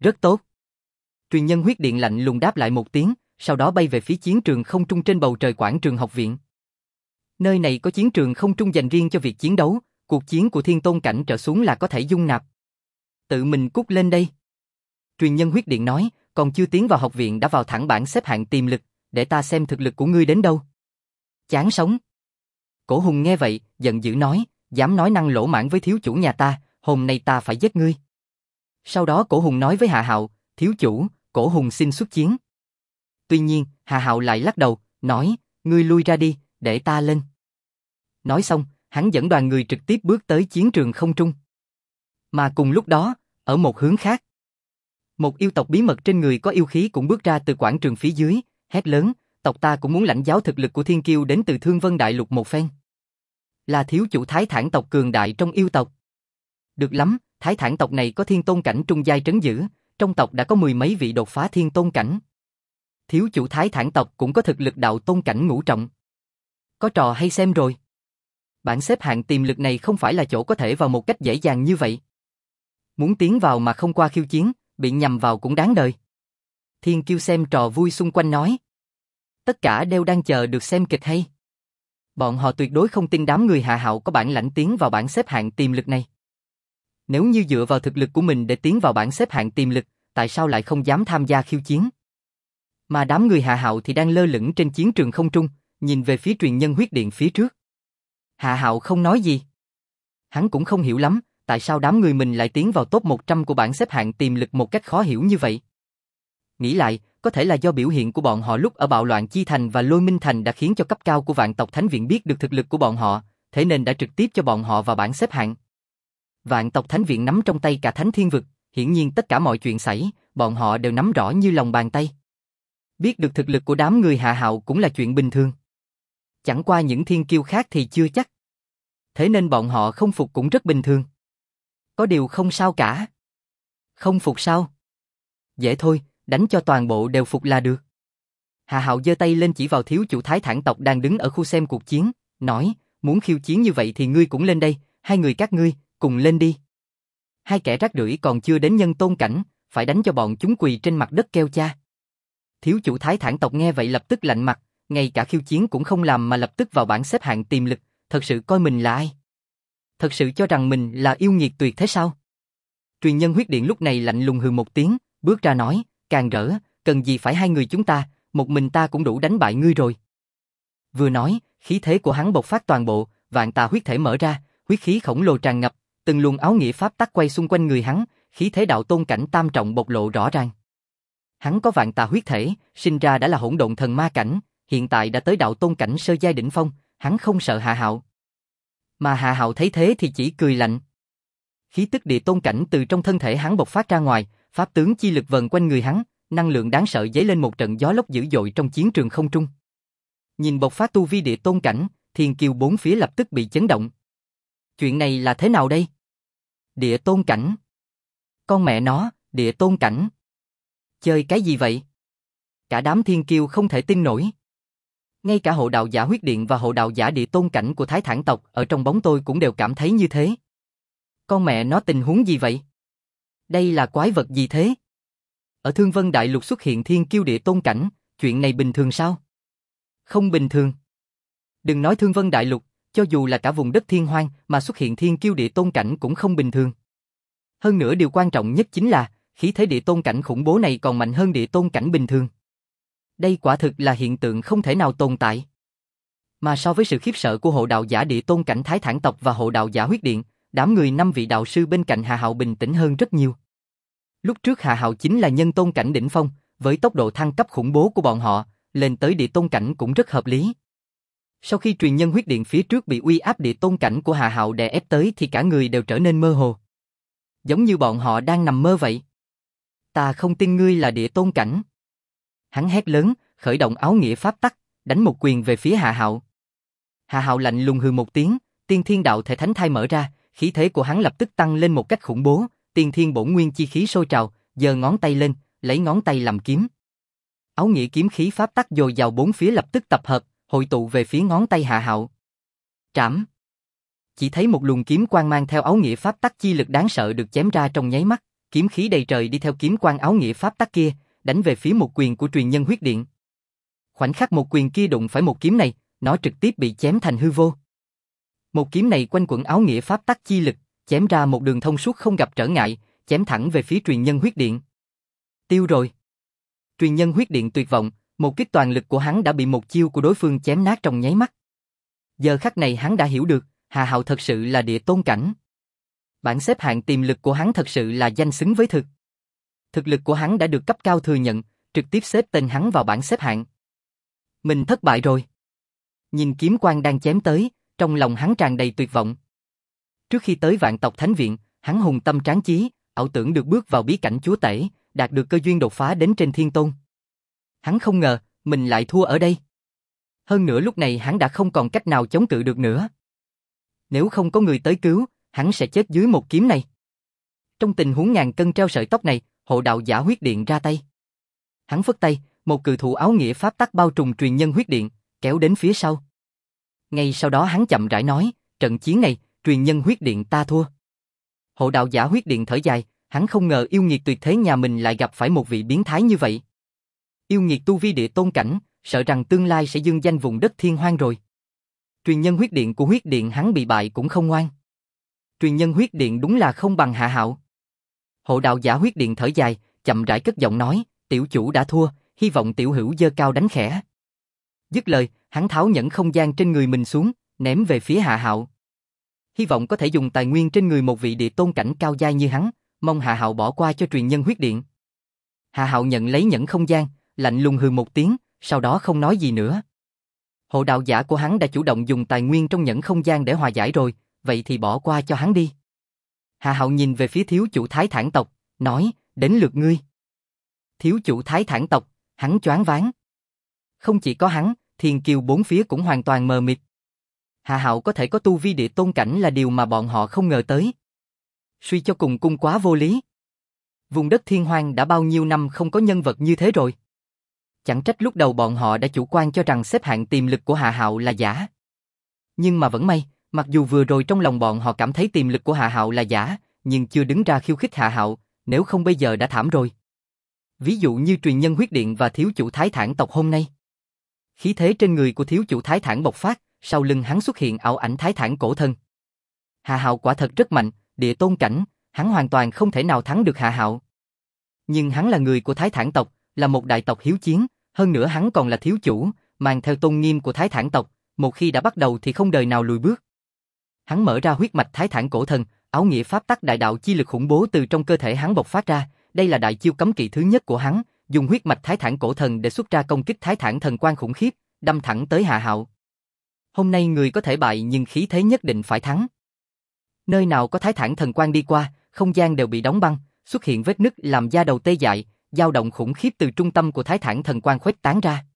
Rất tốt. Truyền nhân huyết điện lạnh lùng đáp lại một tiếng, sau đó bay về phía chiến trường không trung trên bầu trời quảng trường học viện. Nơi này có chiến trường không trung dành riêng cho việc chiến đấu, cuộc chiến của thiên tôn cảnh trở xuống là có thể dung nạp. Tự mình cút lên đây. Truyền nhân huyết điện nói, còn chưa tiến vào học viện đã vào thẳng bảng xếp hạng tiềm lực, để ta xem thực lực của ngươi đến đâu. Chán sống. Cổ Hùng nghe vậy, giận dữ nói, dám nói năng lỗ mãng với thiếu chủ nhà ta, hôm nay ta phải giết ngươi. Sau đó Cổ Hùng nói với Hạ Hạo, thiếu chủ, Cổ Hùng xin xuất chiến. Tuy nhiên, Hạ Hạo lại lắc đầu, nói, ngươi lui ra đi, để ta lên. Nói xong, hắn dẫn đoàn người trực tiếp bước tới chiến trường không trung. Mà cùng lúc đó, ở một hướng khác, một yêu tộc bí mật trên người có yêu khí cũng bước ra từ quảng trường phía dưới, hét lớn, tộc ta cũng muốn lãnh giáo thực lực của thiên kiêu đến từ Thương Vân Đại Lục một phen. Là thiếu chủ Thái Thản tộc cường đại trong yêu tộc. Được lắm, Thái Thản tộc này có thiên tôn cảnh trung giai trấn giữ, trong tộc đã có mười mấy vị đột phá thiên tôn cảnh. Thiếu chủ Thái Thản tộc cũng có thực lực đạo tôn cảnh ngũ trọng. Có trò hay xem rồi. Bảng xếp hạng tiềm lực này không phải là chỗ có thể vào một cách dễ dàng như vậy. Muốn tiến vào mà không qua khiêu chiến, bị nhầm vào cũng đáng đời. Thiên kiêu xem trò vui xung quanh nói. Tất cả đều đang chờ được xem kịch hay. Bọn họ tuyệt đối không tin đám người Hạ Hạo có bản lãnh tiến vào bảng xếp hạng tiềm lực này. Nếu như dựa vào thực lực của mình để tiến vào bảng xếp hạng tiềm lực, tại sao lại không dám tham gia khiêu chiến? Mà đám người Hạ Hạo thì đang lơ lửng trên chiến trường không trung, nhìn về phía truyền nhân huyết điện phía trước. Hạ Hạo không nói gì. Hắn cũng không hiểu lắm, tại sao đám người mình lại tiến vào top 100 của bảng xếp hạng tiềm lực một cách khó hiểu như vậy. Nghĩ lại, có thể là do biểu hiện của bọn họ lúc ở Bạo Loạn Chi Thành và Lôi Minh Thành đã khiến cho cấp cao của Vạn tộc Thánh Viện biết được thực lực của bọn họ, thế nên đã trực tiếp cho bọn họ vào bảng xếp hạng. Vạn tộc Thánh Viện nắm trong tay cả Thánh Thiên Vực, hiển nhiên tất cả mọi chuyện xảy, bọn họ đều nắm rõ như lòng bàn tay. Biết được thực lực của đám người Hạ Hạo cũng là chuyện bình thường. Chẳng qua những thiên kiêu khác thì chưa chắc. Thế nên bọn họ không phục cũng rất bình thường. Có điều không sao cả. Không phục sao? Dễ thôi, đánh cho toàn bộ đều phục là được. Hạ Hạo giơ tay lên chỉ vào thiếu chủ Thái Thản tộc đang đứng ở khu xem cuộc chiến, nói, muốn khiêu chiến như vậy thì ngươi cũng lên đây, hai người các ngươi, cùng lên đi. Hai kẻ rác rưởi còn chưa đến nhân tôn cảnh, phải đánh cho bọn chúng quỳ trên mặt đất kêu cha. Thiếu chủ Thái Thản tộc nghe vậy lập tức lạnh mặt, ngay cả khiêu chiến cũng không làm mà lập tức vào bảng xếp hạng tiềm lực, thật sự coi mình là ai? Thật sự cho rằng mình là yêu nghiệt tuyệt thế sao? Truyền nhân huyết điện lúc này lạnh lùng hừ một tiếng, bước ra nói, càng rỡ, cần gì phải hai người chúng ta, một mình ta cũng đủ đánh bại ngươi rồi. Vừa nói, khí thế của hắn bộc phát toàn bộ, vạn tà huyết thể mở ra, huyết khí khổng lồ tràn ngập, từng luồng áo nghĩa pháp tắc quay xung quanh người hắn, khí thế đạo tôn cảnh tam trọng bộc lộ rõ ràng. Hắn có vạn tà huyết thể, sinh ra đã là hỗn độn thần ma cảnh, hiện tại đã tới đạo tôn cảnh sơ giai đỉnh phong, hắn không sợ Hạ Hạo. Mà Hạ Hạo thấy thế thì chỉ cười lạnh. Khí tức địa tôn cảnh từ trong thân thể hắn bộc phát ra ngoài, pháp tướng chi lực vần quanh người hắn, năng lượng đáng sợ dấy lên một trận gió lốc dữ dội trong chiến trường không trung. Nhìn bộc phát tu vi địa tôn cảnh, thiên kiêu bốn phía lập tức bị chấn động. Chuyện này là thế nào đây? Địa tôn cảnh? Con mẹ nó, địa tôn cảnh? Chơi cái gì vậy? Cả đám thiên kiêu không thể tin nổi. Ngay cả hộ đạo giả huyết điện và hộ đạo giả địa tôn cảnh của Thái Thản tộc ở trong bóng tôi cũng đều cảm thấy như thế. Con mẹ nó tình huống gì vậy? Đây là quái vật gì thế? Ở Thương Vân Đại Lục xuất hiện thiên kiêu địa tôn cảnh, chuyện này bình thường sao? Không bình thường. Đừng nói Thương Vân Đại Lục, cho dù là cả vùng đất thiên hoang mà xuất hiện thiên kiêu địa tôn cảnh cũng không bình thường. Hơn nữa điều quan trọng nhất chính là, khí thế địa tôn cảnh khủng bố này còn mạnh hơn địa tôn cảnh bình thường. Đây quả thực là hiện tượng không thể nào tồn tại. Mà so với sự khiếp sợ của hộ đạo giả địa tôn cảnh Thái Thản tộc và hộ đạo giả huyết điện, đám người 5 vị đạo sư bên cạnh Hạ Hạo bình tĩnh hơn rất nhiều. Lúc trước Hạ Hạo chính là nhân tôn cảnh đỉnh phong, với tốc độ thăng cấp khủng bố của bọn họ, lên tới địa tôn cảnh cũng rất hợp lý. Sau khi truyền nhân huyết điện phía trước bị uy áp địa tôn cảnh của Hạ Hạo đè ép tới thì cả người đều trở nên mơ hồ. Giống như bọn họ đang nằm mơ vậy. Ta không tin ngươi là địa tôn cảnh. Hắn hét lớn, khởi động áo nghĩa pháp tắc, đánh một quyền về phía Hạ Hạo. Hạ Hạo lạnh lùng hừ một tiếng, tiên thiên đạo thể thánh thai mở ra, khí thế của hắn lập tức tăng lên một cách khủng bố, tiên thiên bổn nguyên chi khí sôi trào, giơ ngón tay lên, lấy ngón tay làm kiếm. Áo nghĩa kiếm khí pháp tắc dồi dào bốn phía lập tức tập hợp, hội tụ về phía ngón tay Hạ Hạo. Trảm. Chỉ thấy một luồng kiếm quang mang theo áo nghĩa pháp tắc chi lực đáng sợ được chém ra trong nháy mắt, kiếm khí đầy trời đi theo kiếm quang áo nghĩa pháp tắc kia, đánh về phía một quyền của truyền nhân huyết điện. Khoảnh khắc một quyền kia đụng phải một kiếm này, nó trực tiếp bị chém thành hư vô. Một kiếm này quanh quẩn áo nghĩa pháp tắc chi lực, chém ra một đường thông suốt không gặp trở ngại, chém thẳng về phía truyền nhân huyết điện. Tiêu rồi. Truyền nhân huyết điện tuyệt vọng, một kích toàn lực của hắn đã bị một chiêu của đối phương chém nát trong nháy mắt. Giờ khắc này hắn đã hiểu được, Hà Hạo thật sự là địa tôn cảnh. Bảng xếp hạng tiềm lực của hắn thật sự là danh xứng với thực. Thực lực của hắn đã được cấp cao thừa nhận, trực tiếp xếp tên hắn vào bảng xếp hạng. Mình thất bại rồi. Nhìn kiếm quang đang chém tới, trong lòng hắn tràn đầy tuyệt vọng. Trước khi tới Vạn tộc Thánh Viện, hắn hùng tâm tráng chí, ảo tưởng được bước vào bí cảnh chúa tể, đạt được cơ duyên đột phá đến trên thiên tôn. Hắn không ngờ, mình lại thua ở đây. Hơn nữa lúc này hắn đã không còn cách nào chống cự được nữa. Nếu không có người tới cứu, hắn sẽ chết dưới một kiếm này. Trong tình huống ngàn cân treo sợi tóc này, hộ đạo giả huyết điện ra tay. Hắn phất tay, một cự thủ áo nghĩa pháp tắc bao trùm truyền nhân huyết điện, kéo đến phía sau. Ngay sau đó hắn chậm rãi nói, trận chiến này, truyền nhân huyết điện ta thua. Hộ đạo giả huyết điện thở dài, hắn không ngờ yêu nghiệt tuyệt thế nhà mình lại gặp phải một vị biến thái như vậy. Yêu nghiệt tu vi địa tôn cảnh, sợ rằng tương lai sẽ dương danh vùng đất thiên hoang rồi. Truyền nhân huyết điện của huyết điện hắn bị bại cũng không ngoan. Truyền nhân huyết điện đúng là không bằng Hạ Hạo. Hộ đạo giả huyết điện thở dài, chậm rãi cất giọng nói, tiểu chủ đã thua, hy vọng tiểu hữu giơ cao đánh khẽ. Dứt lời, hắn tháo nhẫn không gian trên người mình xuống, ném về phía Hạ Hạo. Hy vọng có thể dùng tài nguyên trên người một vị địa tôn cảnh cao giai như hắn, mong Hạ Hạo bỏ qua cho truyền nhân huyết điện. Hạ Hạo nhận lấy nhẫn không gian, lạnh lùng hừ một tiếng, sau đó không nói gì nữa. Hộ đạo giả của hắn đã chủ động dùng tài nguyên trong nhẫn không gian để hòa giải rồi, vậy thì bỏ qua cho hắn đi. Hạ Hạo nhìn về phía thiếu chủ Thái Thản tộc, nói, đến lượt ngươi. Thiếu chủ Thái Thản tộc, hắn choáng váng. Không chỉ có hắn, thiên kiêu bốn phía cũng hoàn toàn mờ mịt. Hạ Hạo có thể có tu vi địa tôn cảnh là điều mà bọn họ không ngờ tới. Suy cho cùng cung quá vô lý. Vùng đất thiên hoang đã bao nhiêu năm không có nhân vật như thế rồi. Chẳng trách lúc đầu bọn họ đã chủ quan cho rằng xếp hạng tiềm lực của Hạ Hạo là giả. Nhưng mà vẫn may, mặc dù vừa rồi trong lòng bọn họ cảm thấy tiềm lực của Hạ Hạo là giả, nhưng chưa đứng ra khiêu khích Hạ Hạo, nếu không bây giờ đã thảm rồi. Ví dụ như truyền nhân huyết điện và thiếu chủ Thái Thản tộc hôm nay. Khí thế trên người của thiếu chủ Thái Thản bộc phát, sau lưng hắn xuất hiện ảo ảnh Thái Thản cổ thân. Hạ Hạo quả thật rất mạnh, địa tôn cảnh, hắn hoàn toàn không thể nào thắng được Hạ Hạo. Nhưng hắn là người của Thái Thản tộc, là một đại tộc hiếu chiến, hơn nữa hắn còn là thiếu chủ, mang theo tôn nghiêm của Thái Thản tộc, một khi đã bắt đầu thì không đời nào lùi bước. Hắn mở ra huyết mạch Thái Thản cổ thần, áo nghĩa pháp tắc đại đạo chi lực khủng bố từ trong cơ thể hắn bộc phát ra, đây là đại chiêu cấm kỵ thứ nhất của hắn, dùng huyết mạch Thái Thản cổ thần để xuất ra công kích Thái Thản thần quang khủng khiếp, đâm thẳng tới Hạ Hạo. Hôm nay người có thể bại nhưng khí thế nhất định phải thắng. Nơi nào có Thái Thản thần quang đi qua, không gian đều bị đóng băng, xuất hiện vết nứt làm da đầu tê dại, dao động khủng khiếp từ trung tâm của Thái Thản thần quang khuếch tán ra.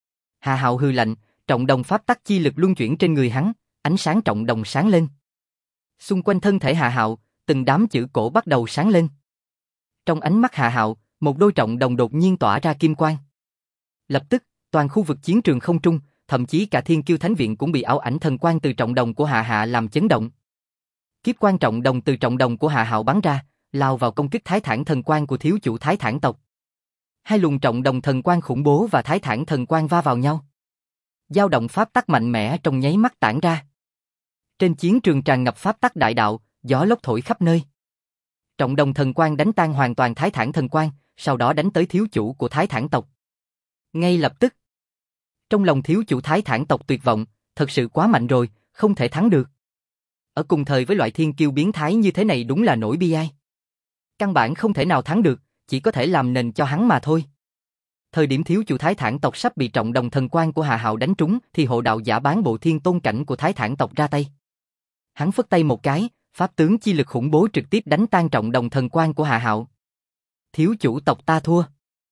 Hạ Hạo hừ lạnh, trọng đồng pháp tắc chi lực luân chuyển trên người hắn, ánh sáng trọng đồng sáng lên. Xung quanh thân thể Hạ Hạo, từng đám chữ cổ bắt đầu sáng lên. Trong ánh mắt Hạ Hạo, một đôi trọng đồng đột nhiên tỏa ra kim quang. Lập tức, toàn khu vực chiến trường không trung, thậm chí cả Thiên Kiêu Thánh Viện cũng bị ảo ảnh thần quang từ trọng đồng của Hạ Hạ làm chấn động. Kiếp quang trọng đồng từ trọng đồng của Hạ Hạo bắn ra, lao vào công kích Thái Thản thần quang của thiếu chủ Thái Thản tộc. Hai luồng trọng đồng thần quang khủng bố và Thái Thản thần quang va vào nhau. Dao động pháp tắc mạnh mẽ trong nháy mắt tản ra. Trên chiến trường tràn ngập pháp tắc đại đạo, gió lốc thổi khắp nơi. Trọng đồng thần quang đánh tan hoàn toàn Thái Thản thần quang, sau đó đánh tới thiếu chủ của Thái Thản tộc. Ngay lập tức, trong lòng thiếu chủ Thái Thản tộc tuyệt vọng, thật sự quá mạnh rồi, không thể thắng được. Ở cùng thời với loại thiên kiêu biến thái như thế này đúng là nỗi bi ai. Căn bản không thể nào thắng được, chỉ có thể làm nền cho hắn mà thôi. Thời điểm thiếu chủ Thái Thản tộc sắp bị trọng đồng thần quang của Hạ Hạo đánh trúng, thì hộ đạo giả bán bộ thiên tôn cảnh của Thái Thản tộc ra tay. Hắn phất tay một cái, pháp tướng chi lực khủng bố trực tiếp đánh tan trọng đồng thần quang của Hạ Hạo. Thiếu chủ tộc ta thua.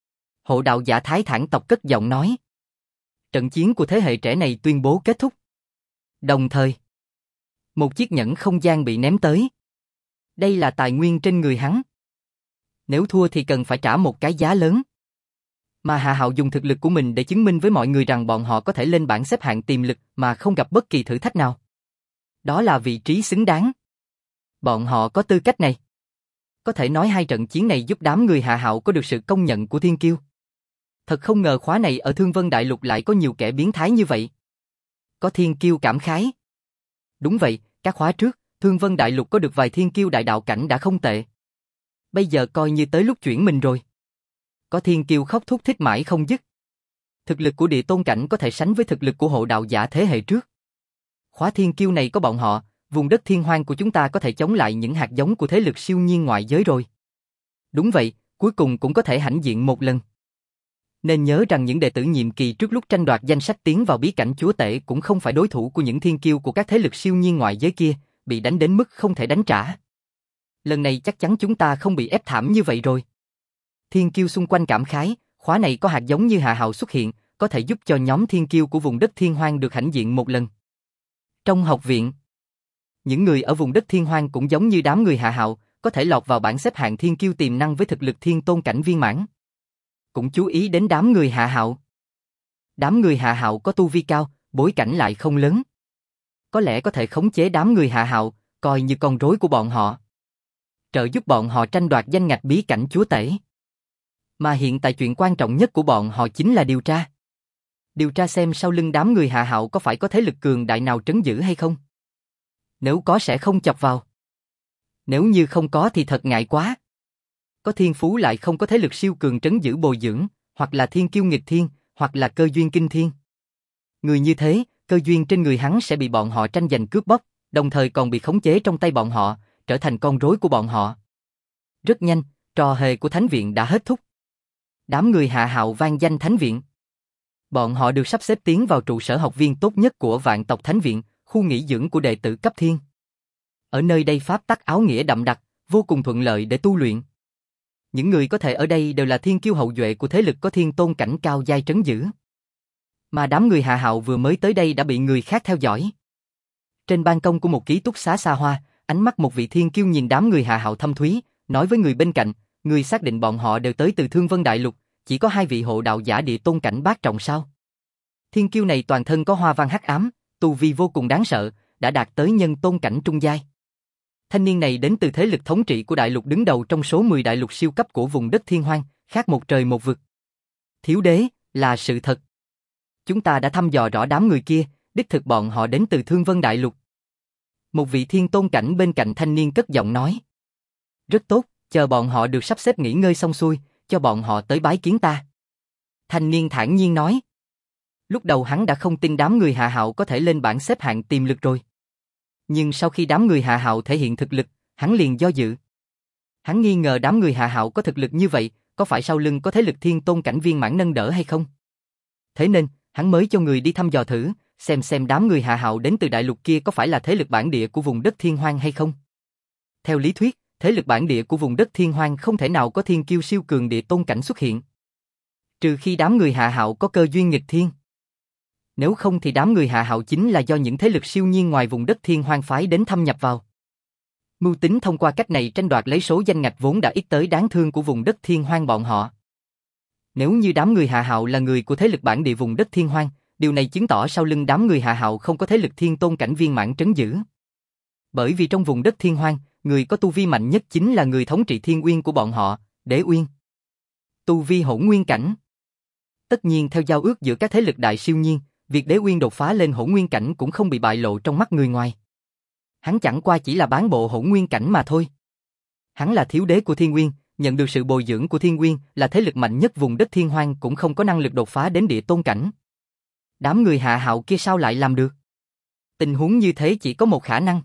Hộ đạo giả Thái Thản tộc cất giọng nói. Trận chiến của thế hệ trẻ này tuyên bố kết thúc. Đồng thời, một chiếc nhẫn không gian bị ném tới. Đây là tài nguyên trên người hắn. Nếu thua thì cần phải trả một cái giá lớn. Mà Hạ Hạo dùng thực lực của mình để chứng minh với mọi người rằng bọn họ có thể lên bảng xếp hạng tiềm lực mà không gặp bất kỳ thử thách nào. Đó là vị trí xứng đáng. Bọn họ có tư cách này. Có thể nói hai trận chiến này giúp đám người Hạ Hạo có được sự công nhận của thiên kiêu. Thật không ngờ khóa này ở Thương Vân Đại Lục lại có nhiều kẻ biến thái như vậy. Có thiên kiêu cảm khái. Đúng vậy, các khóa trước, Thương Vân Đại Lục có được vài thiên kiêu đại đạo cảnh đã không tệ. Bây giờ coi như tới lúc chuyển mình rồi. Có thiên kiêu khóc thút thít mãi không dứt. Thực lực của địa tôn cảnh có thể sánh với thực lực của hộ đạo giả thế hệ trước. Khóa thiên kiêu này có bọn họ, vùng đất thiên hoang của chúng ta có thể chống lại những hạt giống của thế lực siêu nhiên ngoại giới rồi. Đúng vậy, cuối cùng cũng có thể hãnh diện một lần. Nên nhớ rằng những đệ tử nhiệm kỳ trước lúc tranh đoạt danh sách tiến vào bí cảnh chúa tể cũng không phải đối thủ của những thiên kiêu của các thế lực siêu nhiên ngoại giới kia, bị đánh đến mức không thể đánh trả. Lần này chắc chắn chúng ta không bị ép thảm như vậy rồi. Thiên kiêu xung quanh cảm khái, khóa này có hạt giống như Hạ Hạo xuất hiện, có thể giúp cho nhóm thiên kiêu của vùng đất thiên hoang được hãnh diện một lần. Trong học viện, những người ở vùng đất thiên hoang cũng giống như đám người Hạ Hạo, có thể lọt vào bảng xếp hạng thiên kiêu tiềm năng với thực lực thiên tôn cảnh viên mãn. Cũng chú ý đến đám người Hạ Hạo. Đám người Hạ Hạo có tu vi cao, bối cảnh lại không lớn. Có lẽ có thể khống chế đám người Hạ Hạo, coi như con rối của bọn họ. Trợ giúp bọn họ tranh đoạt danh ngạch bí cảnh chúa tể. Mà hiện tại chuyện quan trọng nhất của bọn họ chính là điều tra. Điều tra xem sau lưng đám người Hạ Hạo có phải có thế lực cường đại nào trấn giữ hay không. Nếu có sẽ không chọc vào. Nếu như không có thì thật ngại quá. Có thiên phú lại không có thế lực siêu cường trấn giữ bồi dưỡng, hoặc là thiên kiêu nghịch thiên, hoặc là cơ duyên kinh thiên. Người như thế, cơ duyên trên người hắn sẽ bị bọn họ tranh giành cướp bóc, đồng thời còn bị khống chế trong tay bọn họ, trở thành con rối của bọn họ. Rất nhanh, trò hề của Thánh viện đã hết thúc. Đám người Hạ Hạo vang danh Thánh viện. Bọn họ được sắp xếp tiến vào trụ sở học viên tốt nhất của Vạn tộc Thánh viện, khu nghỉ dưỡng của đệ tử cấp thiên. Ở nơi đây pháp tắc áo nghĩa đậm đặc, vô cùng thuận lợi để tu luyện. Những người có thể ở đây đều là thiên kiêu hậu duệ của thế lực có thiên tôn cảnh cao giai trấn giữ. Mà đám người Hạ Hạo vừa mới tới đây đã bị người khác theo dõi. Trên ban công của một ký túc xá xa hoa, ánh mắt một vị thiên kiêu nhìn đám người Hạ Hạo thâm thúy, nói với người bên cạnh, người xác định bọn họ đều tới từ Thương Vân Đại Lục, chỉ có hai vị hộ đạo giả địa tôn cảnh bát trọng sao? Thiên kiêu này toàn thân có hoa văn hắc ám, tu vi vô cùng đáng sợ, đã đạt tới nhân tôn cảnh trung giai. Thanh niên này đến từ thế lực thống trị của đại lục đứng đầu trong số 10 đại lục siêu cấp của vùng đất thiên hoang, khác một trời một vực. Thiếu đế, là sự thật. Chúng ta đã thăm dò rõ đám người kia, đích thực bọn họ đến từ Thương Vân Đại Lục. Một vị thiên tôn cảnh bên cạnh thanh niên cất giọng nói. Rất tốt, chờ bọn họ được sắp xếp nghỉ ngơi xong xuôi, cho bọn họ tới bái kiến ta. Thanh niên thản nhiên nói. Lúc đầu hắn đã không tin đám người Hạ Hạo có thể lên bảng xếp hạng tiềm lực rồi. Nhưng sau khi đám người Hạ Hạo thể hiện thực lực, hắn liền do dự. Hắn nghi ngờ đám người Hạ Hạo có thực lực như vậy, có phải sau lưng có thế lực thiên tôn cảnh viên mãn nâng đỡ hay không? Thế nên, hắn mới cho người đi thăm dò thử, xem đám người Hạ Hạo đến từ đại lục kia có phải là thế lực bản địa của vùng đất thiên hoang hay không. Theo lý thuyết, thế lực bản địa của vùng đất thiên hoang không thể nào có thiên kiêu siêu cường địa tôn cảnh xuất hiện. Trừ khi đám người Hạ Hạo có cơ duyên nghịch thiên. Nếu không thì đám người Hạ Hạo chính là do những thế lực siêu nhiên ngoài vùng đất thiên hoang phái đến thâm nhập vào. Mưu tính thông qua cách này tranh đoạt lấy số danh ngạch vốn đã ít tới đáng thương của vùng đất thiên hoang bọn họ. Nếu như đám người Hạ Hạo là người của thế lực bản địa vùng đất thiên hoang, điều này chứng tỏ sau lưng đám người Hạ Hạo không có thế lực thiên tôn cảnh viên mãn trấn giữ. Bởi vì trong vùng đất thiên hoang, người có tu vi mạnh nhất chính là người thống trị thiên uyên của bọn họ, Đế Uyên. Tu vi hỗn nguyên cảnh. Tất nhiên theo giao ước giữa các thế lực đại siêu nhiên, việc Đế Uyên đột phá lên hỗn nguyên cảnh cũng không bị bại lộ trong mắt người ngoài. Hắn chẳng qua chỉ là bán bộ hỗn nguyên cảnh mà thôi. Hắn là thiếu đế của Thiên Uyên, nhận được sự bồi dưỡng của Thiên Uyên, là thế lực mạnh nhất vùng đất thiên hoang cũng không có năng lực đột phá đến địa tôn cảnh. Đám người Hạ Hạo kia sao lại làm được? Tình huống như thế chỉ có một khả năng.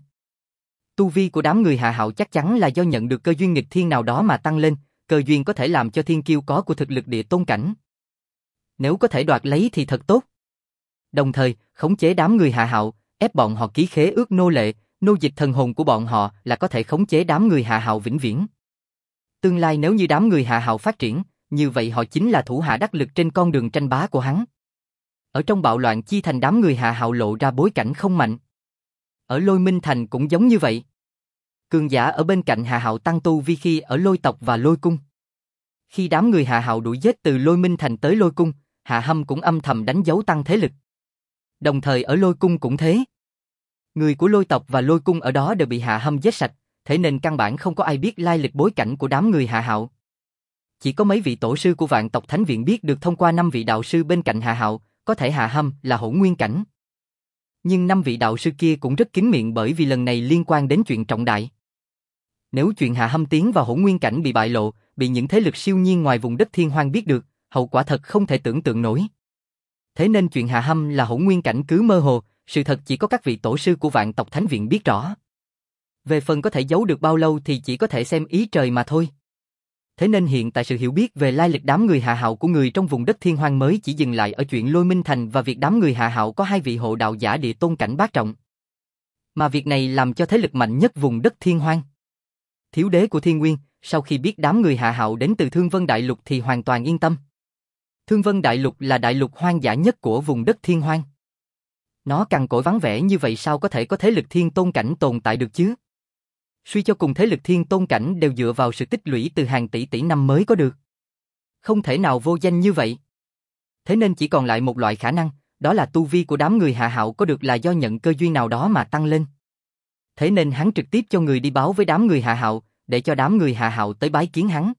Tu vi của đám người Hạ Hạo chắc chắn là do nhận được cơ duyên nghịch thiên nào đó mà tăng lên, cơ duyên có thể làm cho thiên kiêu có của thực lực địa tôn cảnh. Nếu có thể đoạt lấy thì thật tốt. Đồng thời, khống chế đám người Hạ Hạo, ép bọn họ ký khế ước nô lệ, nô dịch thần hồn của bọn họ là có thể khống chế đám người Hạ Hạo vĩnh viễn. Tương lai nếu như đám người Hạ Hạo phát triển, như vậy họ chính là thủ hạ đắc lực trên con đường tranh bá của hắn. Ở trong bạo loạn chi thành đám người Hạ Hạo lộ ra bối cảnh không mạnh. Ở Lôi Minh Thành cũng giống như vậy. Cường giả ở bên cạnh Hạ Hạo tăng tu vi khi ở Lôi tộc và Lôi cung. Khi đám người Hạ Hạo đuổi giết từ Lôi Minh Thành tới Lôi cung, Hạ Hâm cũng âm thầm đánh dấu tăng thế lực. Đồng thời ở Lôi cung cũng thế. Người của Lôi tộc và Lôi cung ở đó đều bị Hạ Hâm giết sạch, thế nên căn bản không có ai biết lai lịch bối cảnh của đám người Hạ Hạo. Chỉ có mấy vị tổ sư của Vạn tộc Thánh Viện biết được thông qua 5 vị đạo sư bên cạnh Hạ Hạo, có thể Hạ Hâm là hỗn nguyên cảnh. Nhưng 5 vị đạo sư kia cũng rất kín miệng bởi vì lần này liên quan đến chuyện trọng đại. Nếu chuyện Hạ Hâm tiến vào hỗn nguyên cảnh bị bại lộ, bị những thế lực siêu nhiên ngoài vùng đất Thiên Hoang biết được, hậu quả thật không thể tưởng tượng nổi. Thế nên chuyện Hạ Hâm là hỗn nguyên cảnh cứ mơ hồ, sự thật chỉ có các vị tổ sư của Vạn tộc Thánh Viện biết rõ. Về phần có thể giấu được bao lâu thì chỉ có thể xem ý trời mà thôi. Thế nên hiện tại sự hiểu biết về lai lịch đám người Hạ Hạo của người trong vùng đất Thiên Hoang mới chỉ dừng lại ở chuyện Lôi Minh Thành và việc đám người Hạ Hạo có 2 vị hộ đạo giả địa tôn cảnh bát trọng. Mà việc này làm cho thế lực mạnh nhất vùng đất Thiên Hoang, Thiếu đế của Thiên Nguyên, sau khi biết đám người Hạ Hạo đến từ Thương Vân Đại Lục thì hoàn toàn yên tâm. Thương Vân Đại Lục là đại lục hoang dã nhất của vùng đất Thiên Hoang. Nó cằn cỗi vắng vẻ như vậy sao có thể có thế lực thiên tôn cảnh tồn tại được chứ? Suy cho cùng thế lực thiên tôn cảnh đều dựa vào sự tích lũy từ hàng tỷ tỷ năm mới có được. Không thể nào vô danh như vậy. Thế nên chỉ còn lại một loại khả năng, đó là tu vi của đám người Hạ Hạo có được là do nhận cơ duyên nào đó mà tăng lên. Thế nên hắn trực tiếp cho người đi báo với đám người Hạ Hạo, để cho đám người Hạ Hạo tới bái kiến hắn.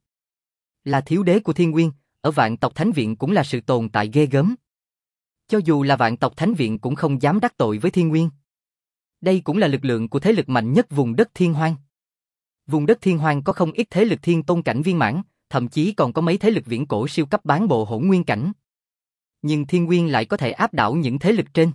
Là thiếu đế của Thiên Nguyên, ở Vạn tộc Thánh Viện cũng là sự tồn tại ghê gớm. Cho dù là Vạn tộc Thánh Viện cũng không dám đắc tội với Thiên Nguyên. Đây cũng là lực lượng của thế lực mạnh nhất vùng đất Thiên Hoang. Vùng đất Thiên Hoang có không ít thế lực thiên tôn cảnh viên mãn, thậm chí còn có mấy thế lực viễn cổ siêu cấp bán bộ hỗn nguyên cảnh. Nhưng Thiên Nguyên lại có thể áp đảo những thế lực trên.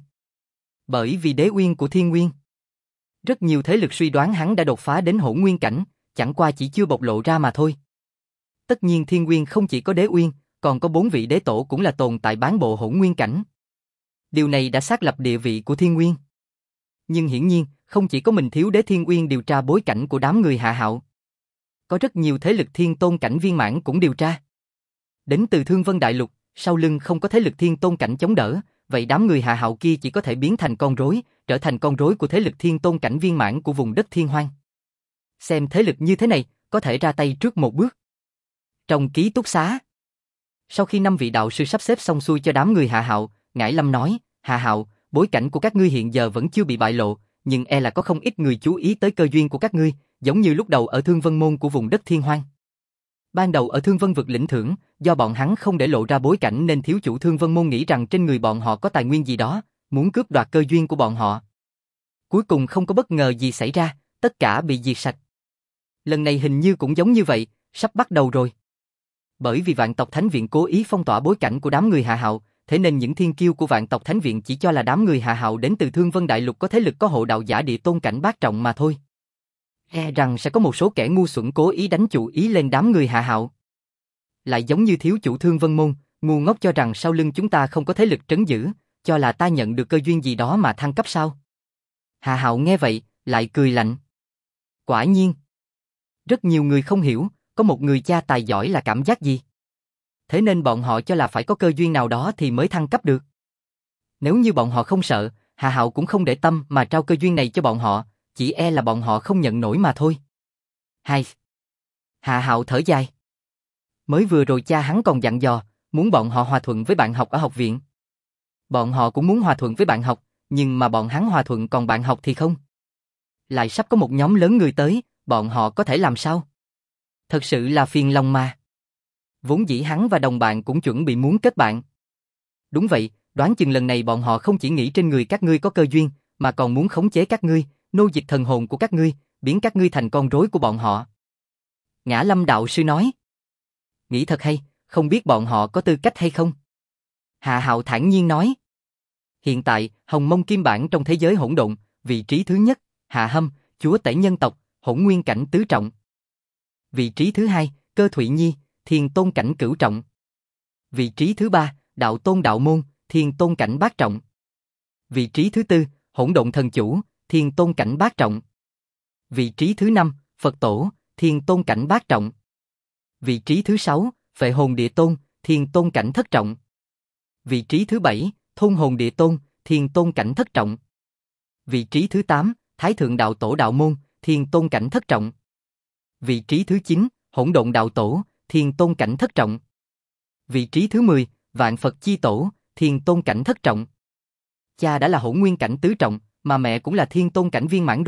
Bởi vì đế uyên của Thiên Nguyên. Rất nhiều thế lực suy đoán hắn đã đột phá đến hỗn nguyên cảnh, chẳng qua chỉ chưa bộc lộ ra mà thôi. Tất nhiên Thiên Nguyên không chỉ có đế uyên, còn có 4 vị đế tổ cũng là tồn tại bán bộ hỗn nguyên cảnh. Điều này đã xác lập địa vị của Thiên Nguyên. Nhưng hiển nhiên, không chỉ có mình thiếu đế Thiên Uyên điều tra bối cảnh của đám người Hạ Hạo. Có rất nhiều thế lực thiên tôn cảnh viên mãn cũng điều tra. Đến từ Thương Vân Đại Lục, sau lưng không có thế lực thiên tôn cảnh chống đỡ, vậy đám người Hạ Hạo kia chỉ có thể biến thành con rối, trở thành con rối của thế lực thiên tôn cảnh viên mãn của vùng đất Thiên Hoang. Xem thế lực như thế này, có thể ra tay trước một bước. Trong ký túc xá, sau khi 5 vị đạo sư sắp xếp xong xuôi cho đám người Hạ Hạo, Ngải Lâm nói, Hạ Hạo, bối cảnh của các ngươi hiện giờ vẫn chưa bị bại lộ, nhưng e là có không ít người chú ý tới cơ duyên của các ngươi, giống như lúc đầu ở Thương Vân Môn của vùng đất Thiên Hoang. Ban đầu ở Thương Vân vực lĩnh thưởng, do bọn hắn không để lộ ra bối cảnh nên thiếu chủ Thương Vân Môn nghĩ rằng trên người bọn họ có tài nguyên gì đó, muốn cướp đoạt cơ duyên của bọn họ. Cuối cùng không có bất ngờ gì xảy ra, tất cả bị diệt sạch. Lần này hình như cũng giống như vậy, sắp bắt đầu rồi. Bởi vì Vạn tộc Thánh Viện cố ý phong tỏa bối cảnh của đám người Hạ Hạo, thế nên những thiên kiêu của Vạn tộc Thánh Viện chỉ cho là đám người Hạ Hạo đến từ Thương Vân Đại Lục có thế lực có hộ đạo giả địa tôn cảnh bát trọng mà thôi. E rằng sẽ có một số kẻ ngu xuẩn cố ý đánh chủ ý lên đám người Hạ Hạo. Lại giống như thiếu chủ Thương Vân Môn, ngu ngốc cho rằng sau lưng chúng ta không có thế lực trấn giữ, cho là ta nhận được cơ duyên gì đó mà thăng cấp sao? Hạ Hạo nghe vậy, lại cười lạnh. Quả nhiên. Rất nhiều người không hiểu, có một người cha tài giỏi là cảm giác gì? Thế nên bọn họ cho là phải có cơ duyên nào đó thì mới thăng cấp được. Nếu như bọn họ không sợ, Hạ Hạo cũng không để tâm mà trao cơ duyên này cho bọn họ, chỉ e là bọn họ không nhận nổi mà thôi. Hai. Hạ Hạo thở dài. Mới vừa rồi cha hắn còn dặn dò, muốn bọn họ hòa thuận với bạn học ở học viện. Bọn họ cũng muốn hòa thuận với bạn học, nhưng mà bọn hắn hòa thuận còn bạn học thì không. Lại sắp có một nhóm lớn người tới, bọn họ có thể làm sao? Thật sự là phiền lòng mà. Vốn dĩ hắn và đồng bạn cũng chuẩn bị muốn kết bạn. Đúng vậy, đoán chừng lần này bọn họ không chỉ nghĩ trên người các ngươi có cơ duyên, mà còn muốn khống chế các ngươi, nô dịch thần hồn của các ngươi, biến các ngươi thành con rối của bọn họ. Ngã Lâm đạo sư nói. Nghĩ thật hay, không biết bọn họ có tư cách hay không? Hạ Hạo thản nhiên nói. Hiện tại, Hồng Mông Kim Bản trong thế giới hỗn độn, vị trí thứ nhất, Hạ Hâm, chúa tể nhân tộc, hỗn nguyên cảnh tứ trọng. Vị trí thứ hai, Cơ Thụy Nhi, thiên tôn cảnh cửu trọng. Vị trí thứ ba, Đạo Tôn Đạo Môn, thiên tôn cảnh bát trọng. Vị trí thứ tư, Hỗn Độn Thần Chủ, thiên tôn cảnh bát trọng. Vị trí thứ năm, Phật Tổ, thiên tôn cảnh bát trọng. Vị trí thứ sáu, Phệ Hồn Địa Tôn, thiên tôn cảnh thất trọng. Vị trí thứ bảy, Thôn Hồn Địa Tôn, thiên tôn cảnh thất trọng. Vị trí thứ 8, Thái Thượng Đạo Tổ Đạo Môn, thiên tôn cảnh thất trọng. Vị trí thứ 9, Hỗn Độn Đạo Tổ, thiên tôn cảnh thất trọng. Vị trí thứ 10, Vạn Phật Chi Tổ, thiên tôn cảnh thất trọng. Cha đã là hỗn nguyên cảnh tứ trọng, mà mẹ cũng là thiên tôn cảnh viên mãn rồi,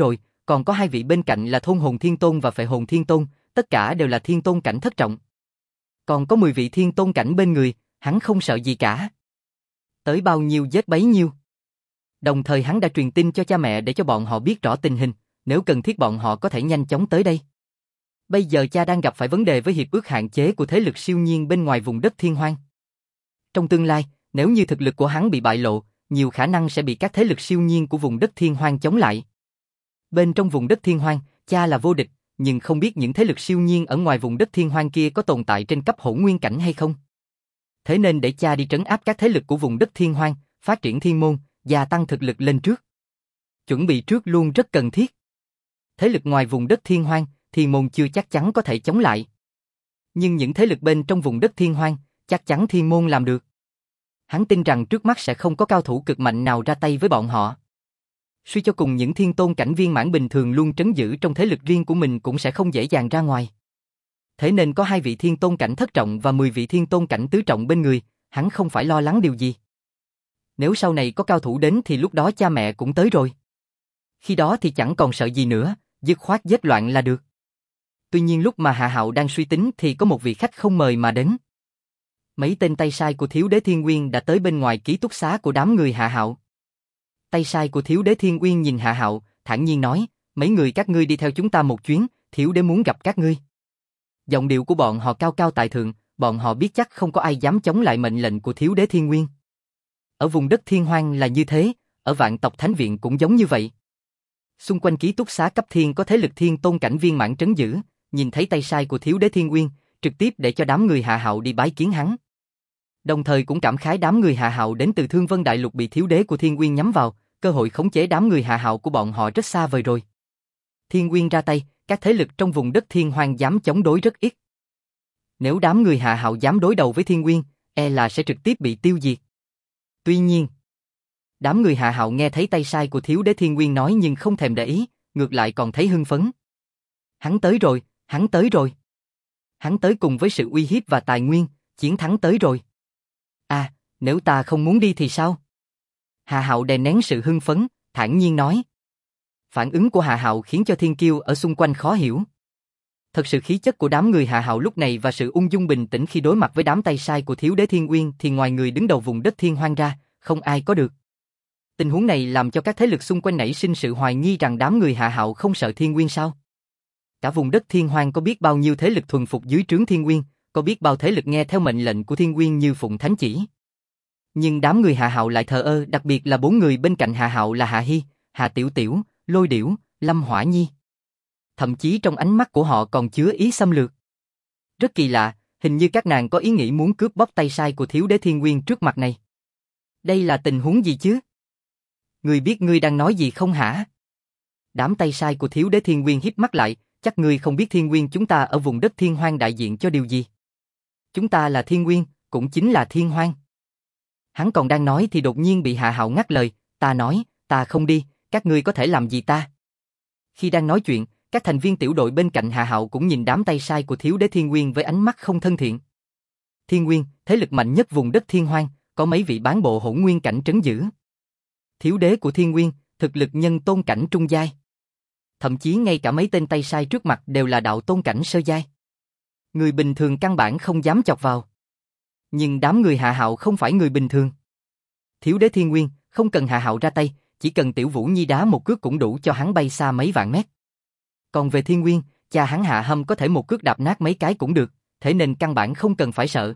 còn có hai vị bên cạnh là Thôn Hồn Thiên Tôn và Phệ Hồn Thiên Tôn, tất cả đều là thiên tôn cảnh thất trọng. Còn có 10 vị thiên tôn cảnh bên người, hắn không sợ gì cả. Tới bao nhiêu giết bấy nhiêu. Đồng thời hắn đã truyền tin cho cha mẹ để cho bọn họ biết rõ tình hình, nếu cần thiết bọn họ có thể nhanh chóng tới đây. Bây giờ cha đang gặp phải vấn đề với hiệp ước hạn chế của thế lực siêu nhiên bên ngoài vùng đất Thiên Hoang. Trong tương lai, nếu như thực lực của hắn bị bại lộ, nhiều khả năng sẽ bị các thế lực siêu nhiên của vùng đất Thiên Hoang chống lại. Bên trong vùng đất Thiên Hoang, cha là vô địch, nhưng không biết những thế lực siêu nhiên ở ngoài vùng đất Thiên Hoang kia có tồn tại trên cấp hỗn nguyên cảnh hay không. Thế nên để cha đi trấn áp các thế lực của vùng đất Thiên Hoang, phát triển thiên môn, gia tăng thực lực lên trước. Chuẩn bị trước luôn rất cần thiết. Thế lực ngoài vùng đất Thiên Hoang, thiên môn chưa chắc chắn có thể chống lại. Nhưng những thế lực bên trong vùng đất Thiên Hoang, chắc chắn thiên môn làm được. Hắn tin rằng trước mắt sẽ không có cao thủ cực mạnh nào ra tay với bọn họ. Suy cho cùng những thiên tôn cảnh viên mãn bình thường luôn trấn giữ trong thế lực riêng của mình cũng sẽ không dễ dàng ra ngoài. Thế nên có 2 vị thiên tôn cảnh thất trọng và 10 vị thiên tôn cảnh tứ trọng bên người, hắn không phải lo lắng điều gì. Nếu sau này có cao thủ đến thì lúc đó cha mẹ cũng tới rồi. Khi đó thì chẳng còn sợ gì nữa, dứt khoát giết loạn là được. Tuy nhiên lúc mà Hạ Hạo đang suy tính thì có một vị khách không mời mà đến. Mấy tên tay sai của Thiếu Đế Thiên Nguyên đã tới bên ngoài ký túc xá của đám người Hạ Hạo. Tay sai của Thiếu Đế Thiên Nguyên nhìn Hạ Hạo, thản nhiên nói, mấy người các ngươi đi theo chúng ta một chuyến, Thiếu Đế muốn gặp các ngươi. Giọng điệu của bọn họ cao cao tại thượng, bọn họ biết chắc không có ai dám chống lại mệnh lệnh của Thiếu Đế Thiên Nguyên. Ở vùng đất Thiên Hoang là như thế, ở Vạn Tộc Thánh Viện cũng giống như vậy. Xung quanh ký túc xá cấp thiên có thế lực thiên tôn cảnh viên mãn trấn giữ, nhìn thấy tay sai của Thiếu Đế Thiên Nguyên, trực tiếp để cho đám người Hạ Hạo đi bái kiến hắn. Đồng thời cũng cảm khái đám người Hạ Hạo đến từ Thương Vân Đại Lục bị Thiếu Đế của Thiên Nguyên nhắm vào, cơ hội khống chế đám người Hạ Hạo của bọn họ rất xa vời rồi. Thiên Nguyên ra tay, các thế lực trong vùng đất Thiên Hoang dám chống đối rất ít. Nếu đám người Hạ Hạo dám đối đầu với Thiên Nguyên, e là sẽ trực tiếp bị tiêu diệt. Tuy nhiên, đám người Hạ Hạo nghe thấy tay sai của Thiếu Đế Thiên Nguyên nói nhưng không thèm để ý, ngược lại còn thấy hưng phấn. Hắn tới rồi, hắn tới rồi. Hắn tới cùng với sự uy hiếp và tài nguyên, chiến thắng tới rồi. À, nếu ta không muốn đi thì sao? Hạ Hạo đè nén sự hưng phấn, thản nhiên nói. Phản ứng của Hạ Hạo khiến cho thiên kiêu ở xung quanh khó hiểu. Thật sự khí chất của đám người Hạ Hạo lúc này và sự ung dung bình tĩnh khi đối mặt với đám tay sai của Thiếu Đế Thiên Nguyên thì ngoài người đứng đầu vùng đất Thiên Hoang ra, không ai có được. Tình huống này làm cho các thế lực xung quanh nảy sinh sự hoài nghi rằng đám người Hạ Hạo không sợ Thiên Nguyên sao? Cả vùng đất Thiên Hoang có biết bao nhiêu thế lực thuần phục dưới trướng Thiên Nguyên, có biết bao thế lực nghe theo mệnh lệnh của Thiên Nguyên như phụng thánh chỉ. Nhưng đám người Hạ Hạo lại thờ ơ, đặc biệt là 4 người bên cạnh Hạ Hạo là Hạ Hi, Hạ Tiểu Tiểu, Lôi Điểu, Lâm Hỏa Nhi. Thậm chí trong ánh mắt của họ còn chứa ý xâm lược. Rất kỳ lạ, hình như các nàng có ý nghĩ muốn cướp bóc tay sai của Thiếu Đế Thiên Nguyên trước mặt này. Đây là tình huống gì chứ? Ngươi biết ngươi đang nói gì không hả? Đám tay sai của Thiếu Đế Thiên Nguyên híp mắt lại, chắc ngươi không biết Thiên Nguyên chúng ta ở vùng đất Thiên Hoang đại diện cho điều gì. Chúng ta là Thiên Nguyên, cũng chính là Thiên Hoang. Hắn còn đang nói thì đột nhiên bị Hạ Hạo ngắt lời, ta nói, ta không đi, các ngươi có thể làm gì ta? Khi đang nói chuyện, các thành viên tiểu đội bên cạnh Hạ Hạo cũng nhìn đám tay sai của Thiếu Đế Thiên Nguyên với ánh mắt không thân thiện. Thiên Nguyên, thế lực mạnh nhất vùng đất Thiên Hoang, có mấy vị bán bộ hỗn nguyên cảnh trấn giữ. Thiếu đế của Thiên Nguyên, thực lực nhân tôn cảnh trung giai. Thậm chí ngay cả mấy tên tay sai trước mặt đều là đạo tôn cảnh sơ giai. Người bình thường căn bản không dám chọc vào. Nhưng đám người Hạ Hạo không phải người bình thường. Thiếu đế Thiên Nguyên, không cần Hạ Hạo ra tay, chỉ cần Tiểu Vũ Nhi đá một cước cũng đủ cho hắn bay xa mấy vạn mét. Còn về Thiên Nguyên, cha hắn Hạ Hâm có thể một cước đạp nát mấy cái cũng được, thế nên căn bản không cần phải sợ.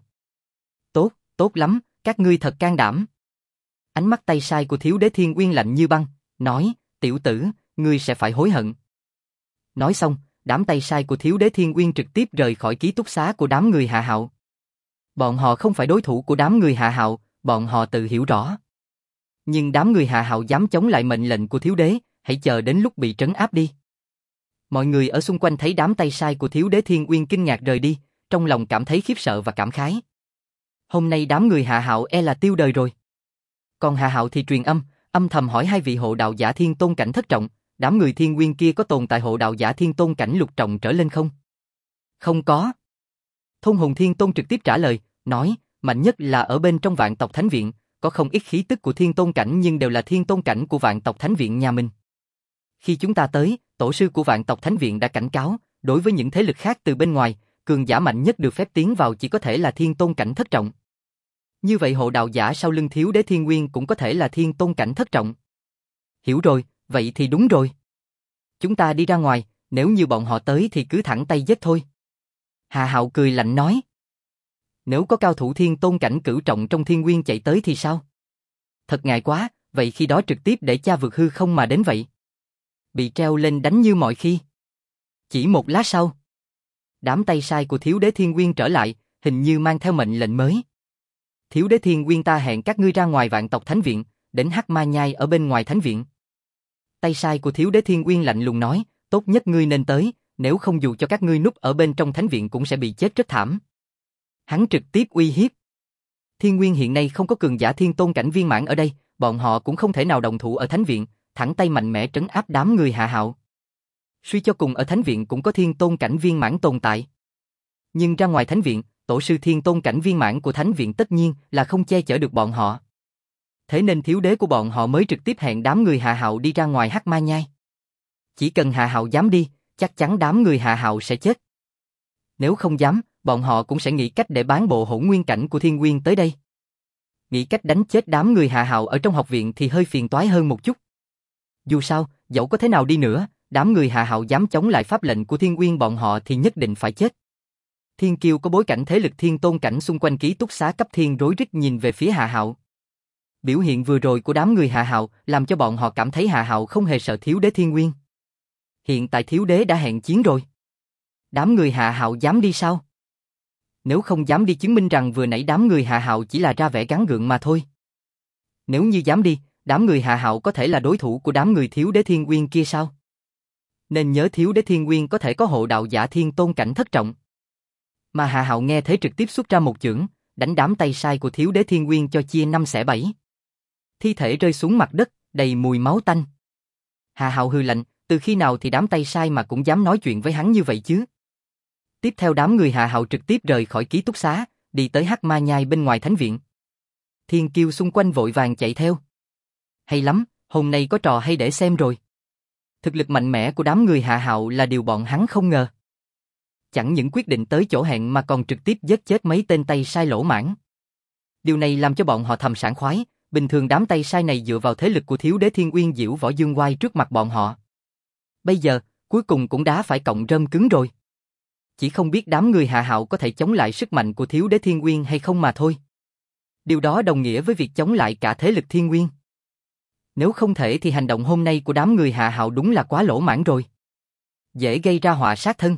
Tốt, tốt lắm, các ngươi thật can đảm. Ánh mắt tay sai của Thiếu Đế Thiên Nguyên lạnh như băng, nói, tiểu tử, ngươi sẽ phải hối hận. Nói xong, đám tay sai của Thiếu Đế Thiên Nguyên trực tiếp rời khỏi ký túc xá của đám người Hạ Hạo. Bọn họ không phải đối thủ của đám người Hạ Hạo, bọn họ tự hiểu rõ. Nhưng đám người Hạ Hạo dám chống lại mệnh lệnh của Thiếu Đế, hãy chờ đến lúc bị trấn áp đi. Mọi người ở xung quanh thấy đám tay sai của Thiếu Đế Thiên Nguyên kinh ngạc rời đi, trong lòng cảm thấy khiếp sợ và cảm khái. Hôm nay đám người Hạ Hạo e là tiêu đời rồi. Còn Hạ Hạo thì truyền âm thầm hỏi hai vị hộ đạo giả thiên tôn cảnh thất trọng, đám người Thiên Nguyên kia có tồn tại hộ đạo giả thiên tôn cảnh lục trọng trở lên không? Không có. Thôn Hồn Thiên Tôn trực tiếp trả lời, nói, mạnh nhất là ở bên trong Vạn Tộc Thánh Viện, có không ít khí tức của thiên tôn cảnh nhưng đều là thiên tôn cảnh của Vạn Tộc Thánh Viện nhà mình. Khi chúng ta tới, tổ sư của Vạn tộc Thánh Viện đã cảnh cáo, đối với những thế lực khác từ bên ngoài, cường giả mạnh nhất được phép tiến vào chỉ có thể là thiên tôn cảnh thất trọng. Như vậy hộ đạo giả sau lưng Thiếu Đế Thiên Nguyên cũng có thể là thiên tôn cảnh thất trọng. Hiểu rồi, vậy thì đúng rồi. Chúng ta đi ra ngoài, nếu như bọn họ tới thì cứ thẳng tay giết thôi. Hà Hạo cười lạnh nói. Nếu có cao thủ thiên tôn cảnh cửu trọng trong thiên nguyên chạy tới thì sao? Thật ngại quá, vậy khi đó trực tiếp để cha vượt hư không mà đến vậy. Bị treo lên đánh như mọi khi. Chỉ một lát sau, đám tay sai của Thiếu Đế Thiên Nguyên trở lại, hình như mang theo mệnh lệnh mới. Thiếu Đế Thiên Nguyên ta hẹn các ngươi ra ngoài Vạn tộc Thánh Viện, đến Hắc Ma Nhai ở bên ngoài Thánh Viện. Tay sai của Thiếu Đế Thiên Nguyên lạnh lùng nói, tốt nhất ngươi nên tới, nếu không dù cho các ngươi núp ở bên trong Thánh Viện cũng sẽ bị chết rất thảm. Hắn trực tiếp uy hiếp. Thiên Nguyên hiện nay không có cường giả thiên tôn cảnh viên mãn ở đây, bọn họ cũng không thể nào đồng thủ ở Thánh Viện, thẳng tay mạnh mẽ trấn áp đám người Hạ Hạo. Suy cho cùng ở Thánh Viện cũng có thiên tôn cảnh viên mãn tồn tại. Nhưng ra ngoài Thánh Viện, tổ sư thiên tôn cảnh viên mãn của Thánh Viện tất nhiên là không che chở được bọn họ. Thế nên thiếu đế của bọn họ mới trực tiếp hẹn đám người Hạ Hạo đi ra ngoài Hắc Ma Nhai. Chỉ cần Hạ Hạo dám đi, chắc chắn đám người Hạ Hạo sẽ chết. Nếu không dám, bọn họ cũng sẽ nghĩ cách để bán bộ hỗn nguyên cảnh của Thiên Nguyên tới đây. Nghĩ cách đánh chết đám người Hạ Hạo ở trong học viện thì hơi phiền toái hơn một chút. Dù sao, dẫu có thế nào đi nữa, đám người Hạ Hạo dám chống lại pháp lệnh của Thiên Nguyên bọn họ thì nhất định phải chết. Thiên Kiêu có bối cảnh thế lực thiên tôn cảnh xung quanh ký túc xá cấp thiên rối rít nhìn về phía Hạ Hạo. Biểu hiện vừa rồi của đám người Hạ Hạo làm cho bọn họ cảm thấy Hạ Hạo không hề sợ Thiếu Đế Thiên Nguyên. Hiện tại Thiếu Đế đã hẹn chiến rồi. Đám người Hạ Hạo dám đi sao? Nếu không dám đi chứng minh rằng vừa nãy đám người Hạ Hạo chỉ là ra vẻ gắng gượng mà thôi. Nếu như dám đi, đám người Hạ Hạo có thể là đối thủ của đám người Thiếu Đế Thiên Nguyên kia sao? Nên nhớ Thiếu Đế Thiên Nguyên có thể có hộ đạo giả thiên tôn cảnh thất trọng. Mà Hạ Hạo nghe thế trực tiếp xuất ra một chưởng, đánh đám tay sai của Thiếu Đế Thiên Nguyên cho chia 5 xẻ 7. Thi thể rơi xuống mặt đất, đầy mùi máu tanh. Hạ Hạo hừ lạnh, từ khi nào thì đám tay sai mà cũng dám nói chuyện với hắn như vậy chứ? Tiếp theo đám người Hạ Hạo trực tiếp rời khỏi ký túc xá, đi tới Hắc Ma Nhai bên ngoài Thánh Viện. Thiên Kiêu xung quanh vội vàng chạy theo. Hay lắm, hôm nay có trò hay để xem rồi. Thực lực mạnh mẽ của đám người Hạ Hạo là điều bọn hắn không ngờ. Chẳng những quyết định tới chỗ hẹn mà còn trực tiếp giết chết mấy tên tay sai lỗ mãng. Điều này làm cho bọn họ thầm sảng khoái, bình thường đám tay sai này dựa vào thế lực của Thiếu Đế Thiên Uyên diễu võ dương oai trước mặt bọn họ. Bây giờ, cuối cùng cũng đá phải cọng rơm cứng rồi. Chỉ không biết đám người Hạ Hạo có thể chống lại sức mạnh của Thiếu Đế Thiên Uyên hay không mà thôi. Điều đó đồng nghĩa với việc chống lại cả thế lực Thiên Nguyên. Nếu không thể thì hành động hôm nay của đám người Hạ Hạo đúng là quá lỗ mãng rồi. Dễ gây ra họa sát thân.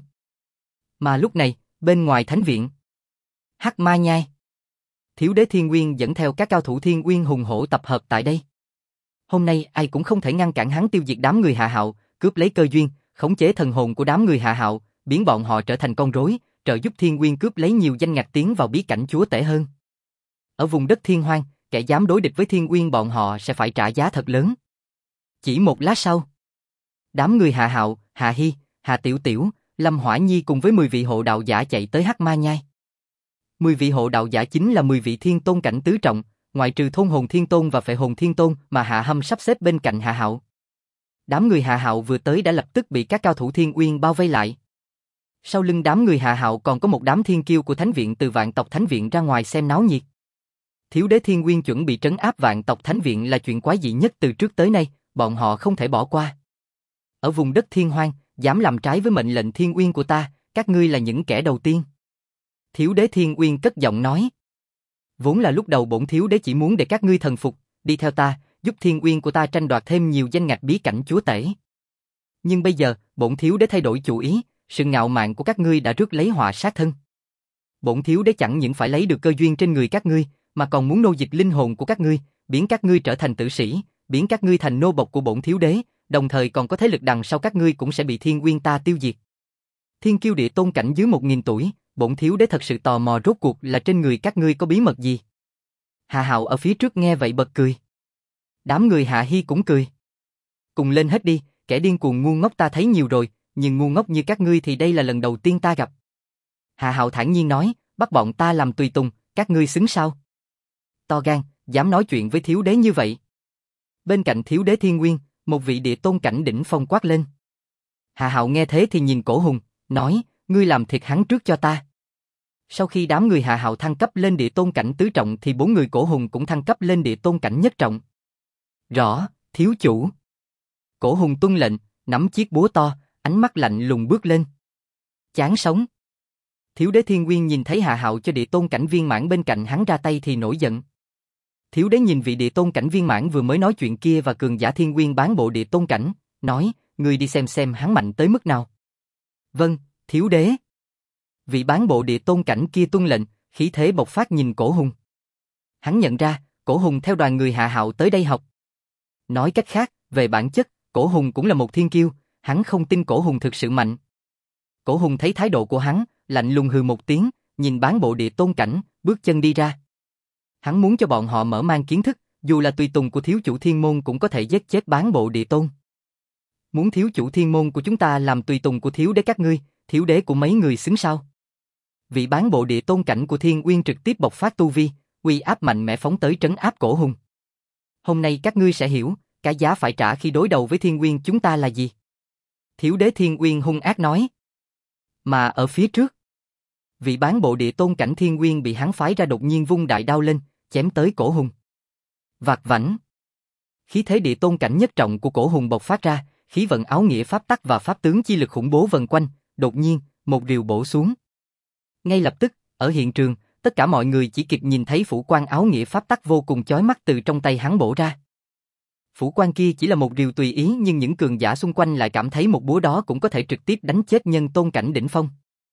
Mà lúc này, bên ngoài Thánh Viện, Hắc Ma Nhai, Thiếu Đế Thiên Nguyên dẫn theo các cao thủ Thiên Nguyên hùng hổ tập hợp tại đây. Hôm nay ai cũng không thể ngăn cản hắn tiêu diệt đám người Hạ Hạo, cướp lấy cơ duyên, khống chế thần hồn của đám người Hạ Hạo, biến bọn họ trở thành con rối, trợ giúp Thiên Nguyên cướp lấy nhiều danh ngạch tiến vào bí cảnh chúa tể hơn. Ở vùng đất Thiên Hoang, kẻ dám đối địch với Thiên Nguyên bọn họ sẽ phải trả giá thật lớn. Chỉ một lát sau, đám người Hạ Hạo, Hạ Hi, Hạ Tiểu Tiểu, Lâm Hỏa Nhi cùng với 10 vị hộ đạo giả chạy tới Hắc Ma Nhai. 10 vị hộ đạo giả chính là 10 vị thiên tôn cảnh tứ trọng, ngoại trừ Thôn Hồn Thiên Tôn và Phệ Hồn Thiên Tôn mà Hạ Hâm sắp xếp bên cạnh Hạ Hạo. Đám người Hạ Hạo vừa tới đã lập tức bị các cao thủ Thiên Uyên bao vây lại. Sau lưng đám người Hạ Hạo còn có một đám thiên kiêu của Thánh Viện từ Vạn tộc Thánh Viện ra ngoài xem náo nhiệt. Thiếu Đế Thiên Nguyên chuẩn bị trấn áp Vạn tộc Thánh Viện là chuyện quái dị nhất từ trước tới nay, bọn họ không thể bỏ qua. Ở vùng đất Thiên Hoang, dám làm trái với mệnh lệnh Thiên Uyên của ta, các ngươi là những kẻ đầu tiên. Thiếu Đế Thiên Uyên cất giọng nói. Vốn là lúc đầu bổn thiếu đế chỉ muốn để các ngươi thần phục, đi theo ta, giúp Thiên Uyên của ta tranh đoạt thêm nhiều danh ngạch bí cảnh chúa tể. Nhưng bây giờ, bổn thiếu đế thay đổi chủ ý, sự ngạo mạn của các ngươi đã rước lấy họa sát thân. Bổn thiếu đế chẳng những phải lấy được cơ duyên trên người các ngươi, mà còn muốn nô dịch linh hồn của các ngươi, biến các ngươi trở thành tử sĩ, biến các ngươi thành nô bộc của bổn thiếu đế, đồng thời còn có thế lực đằng sau các ngươi cũng sẽ bị Thiên Uyên ta tiêu diệt. Thiên Kiêu địa tôn cảnh dưới 1000 tuổi, bổn thiếu đế thật sự tò mò rốt cuộc là trên người các ngươi có bí mật gì. Hạ Hạo ở phía trước nghe vậy bật cười. Đám người Hạ Hi cũng cười. Cùng lên hết đi, kẻ điên cuồng ngu ngốc ta thấy nhiều rồi, nhưng ngu ngốc như các ngươi thì đây là lần đầu tiên ta gặp. Hạ Hạo thản nhiên nói, bắt bọn ta làm tùy tùng, các ngươi xứng sao? To gan, dám nói chuyện với thiếu đế như vậy. Bên cạnh Thiếu Đế Thiên Nguyên, Một vị địa tôn cảnh đỉnh phong quát lên. Hạ Hạo nghe thế thì nhìn Cổ Hùng, nói, ngươi làm thiệt hắn trước cho ta. Sau khi đám người Hạ Hạo thăng cấp lên địa tôn cảnh tứ trọng thì 4 người Cổ Hùng cũng thăng cấp lên địa tôn cảnh nhất trọng. Rõ, thiếu chủ. Cổ Hùng tuân lệnh, nắm chiếc búa to, ánh mắt lạnh lùng bước lên. Chán sống. Thiếu đế Thiên Nguyên nhìn thấy Hạ Hạo cho địa tôn cảnh viên mãn bên cạnh hắn ra tay thì nổi giận. Thiếu đế nhìn vị địa tôn cảnh viên mãn vừa mới nói chuyện kia và cường giả Thiên Nguyên bán bộ địa tôn cảnh, nói, ngươi đi xem hắn mạnh tới mức nào. Vâng, thiếu đế. Vị bán bộ địa tôn cảnh kia tuân lệnh, khí thế bộc phát nhìn Cổ Hùng. Hắn nhận ra, Cổ Hùng theo đoàn người Hạ Hạo tới đây học. Nói cách khác, về bản chất, Cổ Hùng cũng là một thiên kiêu, hắn không tin Cổ Hùng thực sự mạnh. Cổ Hùng thấy thái độ của hắn, lạnh lùng hừ một tiếng, nhìn bán bộ địa tôn cảnh, bước chân đi ra. Hắn muốn cho bọn họ mở mang kiến thức, dù là tùy tùng của thiếu chủ thiên môn cũng có thể giết chết bán bộ địa tôn. Muốn thiếu chủ thiên môn của chúng ta làm tùy tùng của thiếu đế các ngươi, thiếu đế của mấy người xứng sao? Vị bán bộ địa tôn cảnh của Thiên Uyên trực tiếp bộc phát tu vi, uy áp mạnh mẽ phóng tới trấn áp Cổ Hùng. Hôm nay các ngươi sẽ hiểu, cái giá phải trả khi đối đầu với Thiên Uyên chúng ta là gì. Thiếu đế Thiên Uyên hung ác nói. Mà ở phía trước, vị bán bộ địa tôn cảnh Thiên Uyên bị hắn phái ra đột nhiên vung đại đao lên, chém tới Cổ Hùng. Vạt vãnh. Khí thế địa tôn cảnh nhất trọng của Cổ Hùng bộc phát ra, khí vận áo nghĩa pháp tắc và pháp tướng chi lực khủng bố vần quanh, đột nhiên, một rìu bổ xuống. Ngay lập tức, ở hiện trường, tất cả mọi người chỉ kịp nhìn thấy phủ quan áo nghĩa pháp tắc vô cùng chói mắt từ trong tay hắn bổ ra. Phủ quan kia chỉ là một rìu tùy ý nhưng những cường giả xung quanh lại cảm thấy một búa đó cũng có thể trực tiếp đánh chết nhân tôn cảnh đỉnh phong.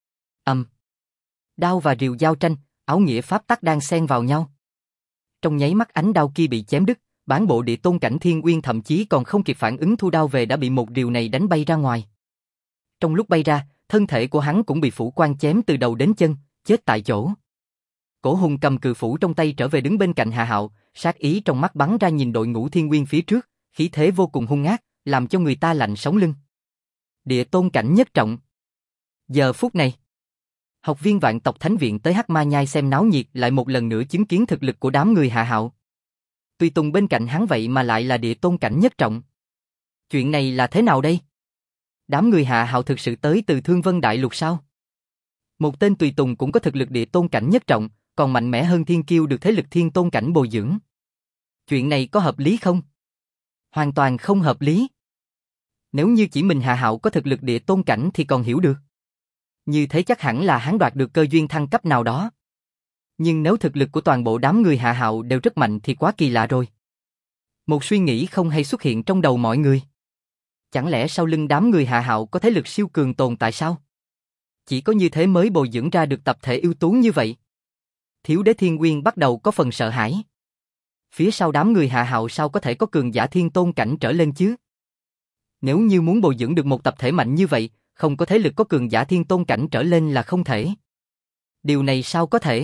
Đao và rìu giao tranh, áo nghĩa pháp tắc đang xen vào nhau. Trong nháy mắt ánh đao kia bị chém đứt, bán bộ địa tôn cảnh Thiên Uyên thậm chí còn không kịp phản ứng thu đao về đã bị một rìu này đánh bay ra ngoài. Trong lúc bay ra, thân thể của hắn cũng bị phủ quan chém từ đầu đến chân, chết tại chỗ. Cổ Hùng cầm cự phủ trong tay trở về đứng bên cạnh Hạ Hạo, sát ý trong mắt bắn ra nhìn đội ngũ Thiên Nguyên phía trước, khí thế vô cùng hung ác, làm cho người ta lạnh sống lưng. Địa tôn cảnh nhất trọng. Giờ phút này, học viên Vạn tộc Thánh viện tới Hắc Ma Nhai xem náo nhiệt lại một lần nữa chứng kiến thực lực của đám người Hạ Hạo. Tùy tùng bên cạnh hắn vậy mà lại là địa tôn cảnh nhất trọng. Chuyện này là thế nào đây? Đám người Hạ Hạo thực sự tới từ Thương Vân Đại Lục sao? Một tên tùy tùng cũng có thực lực địa tôn cảnh nhất trọng, còn mạnh mẽ hơn thiên kiêu được thế lực thiên tôn cảnh bồi dưỡng. Chuyện này có hợp lý không? Hoàn toàn không hợp lý. Nếu như chỉ mình Hạ Hạo có thực lực địa tôn cảnh thì còn hiểu được. Như thế chắc hẳn là hắn đoạt được cơ duyên thăng cấp nào đó. Nhưng nếu thực lực của toàn bộ đám người Hạ Hạo đều rất mạnh thì quá kỳ lạ rồi. Một suy nghĩ không hay xuất hiện trong đầu mọi người. Chẳng lẽ sau lưng đám người Hạ Hạo có thế lực siêu cường tồn tại sao? Chỉ có như thế mới bồi dưỡng ra được tập thể ưu tú như vậy. Thiếu đế Thiên Uyên bắt đầu có phần sợ hãi. Phía sau đám người Hạ Hạo sao có thể có cường giả thiên tôn cảnh trở lên chứ? Nếu như muốn bồi dưỡng được một tập thể mạnh như vậy, không có thế lực có cường giả thiên tôn cảnh trở lên là không thể. Điều này sao có thể?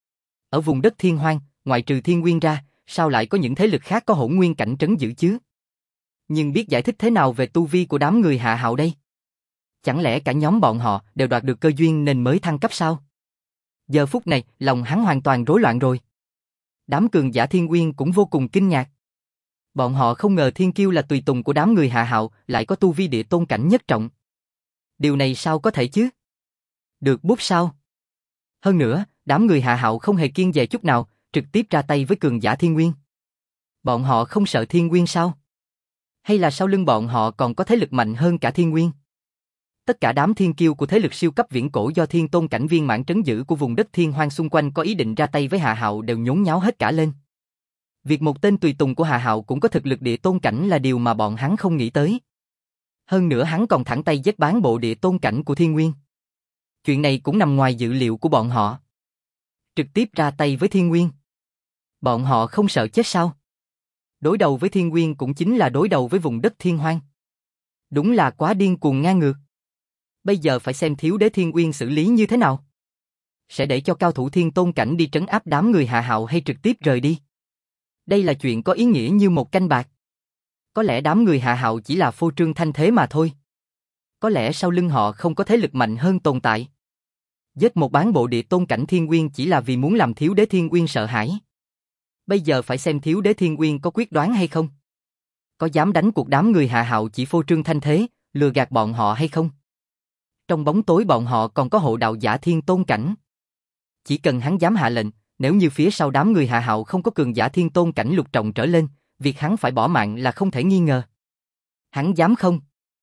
Ở vùng đất thiên hoang, ngoại trừ Thiên Nguyên ra, sao lại có những thế lực khác có hỗn nguyên cảnh trấn giữ chứ? Nhưng biết giải thích thế nào về tu vi của đám người Hạ Hạo đây? Chẳng lẽ cả nhóm bọn họ đều đoạt được cơ duyên nên mới thăng cấp sao? Giờ phút này, lòng hắn hoàn toàn rối loạn rồi. Đám cường giả Thiên Nguyên cũng vô cùng kinh ngạc. Bọn họ không ngờ thiên kiêu là tùy tùng của đám người Hạ Hạo lại có tu vi địa tôn cảnh nhất trọng. Điều này sao có thể chứ? Được bút sao? Hơn nữa, đám người Hạ Hạo không hề kiêng dè chút nào, trực tiếp ra tay với cường giả Thiên Nguyên. Bọn họ không sợ Thiên Nguyên sao? Hay là sau lưng bọn họ còn có thế lực mạnh hơn cả Thiên Nguyên? Tất cả đám thiên kiêu của thế lực siêu cấp viễn cổ do thiên tôn cảnh viên mãn trấn giữ của vùng đất thiên hoang xung quanh có ý định ra tay với Hạ Hạo đều nhốn nháo hết cả lên. Việc một tên tùy tùng của Hạ Hạo cũng có thực lực địa tôn cảnh là điều mà bọn hắn không nghĩ tới. Hơn nữa hắn còn thẳng tay giết bán bộ địa tôn cảnh của Thiên Nguyên. Chuyện này cũng nằm ngoài dự liệu của bọn họ. Trực tiếp ra tay với Thiên Nguyên. Bọn họ không sợ chết sao? Đối đầu với Thiên Nguyên cũng chính là đối đầu với vùng đất thiên hoang. Đúng là quá điên cuồng ngang ngược. Bây giờ phải xem thiếu đế Thiên Nguyên xử lý như thế nào. Sẽ để cho cao thủ thiên tôn cảnh đi trấn áp đám người Hạ Hạo hay trực tiếp rời đi? Đây là chuyện có ý nghĩa như một canh bạc. Có lẽ đám người Hạ Hạo chỉ là phô trương thanh thế mà thôi. Có lẽ sau lưng họ không có thế lực mạnh hơn tồn tại. Giết một bán bộ địa tôn cảnh Thiên Nguyên chỉ là vì muốn làm thiếu đế Thiên Nguyên sợ hãi. Bây giờ phải xem thiếu đế Thiên Nguyên có quyết đoán hay không. có dám đánh cuộc đám người Hạ Hạo chỉ phô trương thanh thế, lừa gạt bọn họ hay không? Trong bóng tối bọn họ còn có hộ đạo giả thiên tôn cảnh. Chỉ cần hắn dám hạ lệnh, nếu như phía sau đám người Hạ Hạo không có cường giả thiên tôn cảnh lục trọng trở lên, việc hắn phải bỏ mạng là không thể nghi ngờ. Hắn dám không?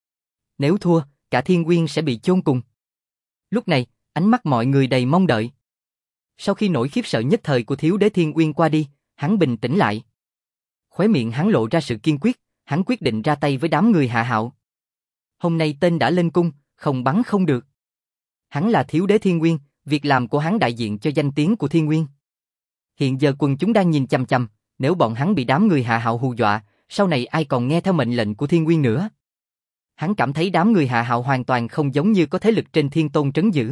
Nếu thua, cả Thiên Nguyên sẽ bị chôn cùng. Lúc này, ánh mắt mọi người đầy mong đợi. Sau khi nỗi khiếp sợ nhất thời của Thiếu Đế Thiên Nguyên qua đi, hắn bình tĩnh lại. Khóe miệng hắn lộ ra sự kiên quyết, hắn quyết định ra tay với đám người Hạ Hạo. Hôm nay tên đã lên cung, không bắn không được. Hắn là Thiếu Đế Thiên Nguyên, việc làm của hắn đại diện cho danh tiếng của Thiên Nguyên. Hiện giờ quần chúng đang nhìn chằm chằm, nếu bọn hắn bị đám người Hạ Hạo hù dọa, sau này ai còn nghe theo mệnh lệnh của Thiên Nguyên nữa. Hắn cảm thấy đám người Hạ Hạo hoàn toàn không giống như có thế lực trên Thiên Tôn trấn giữ.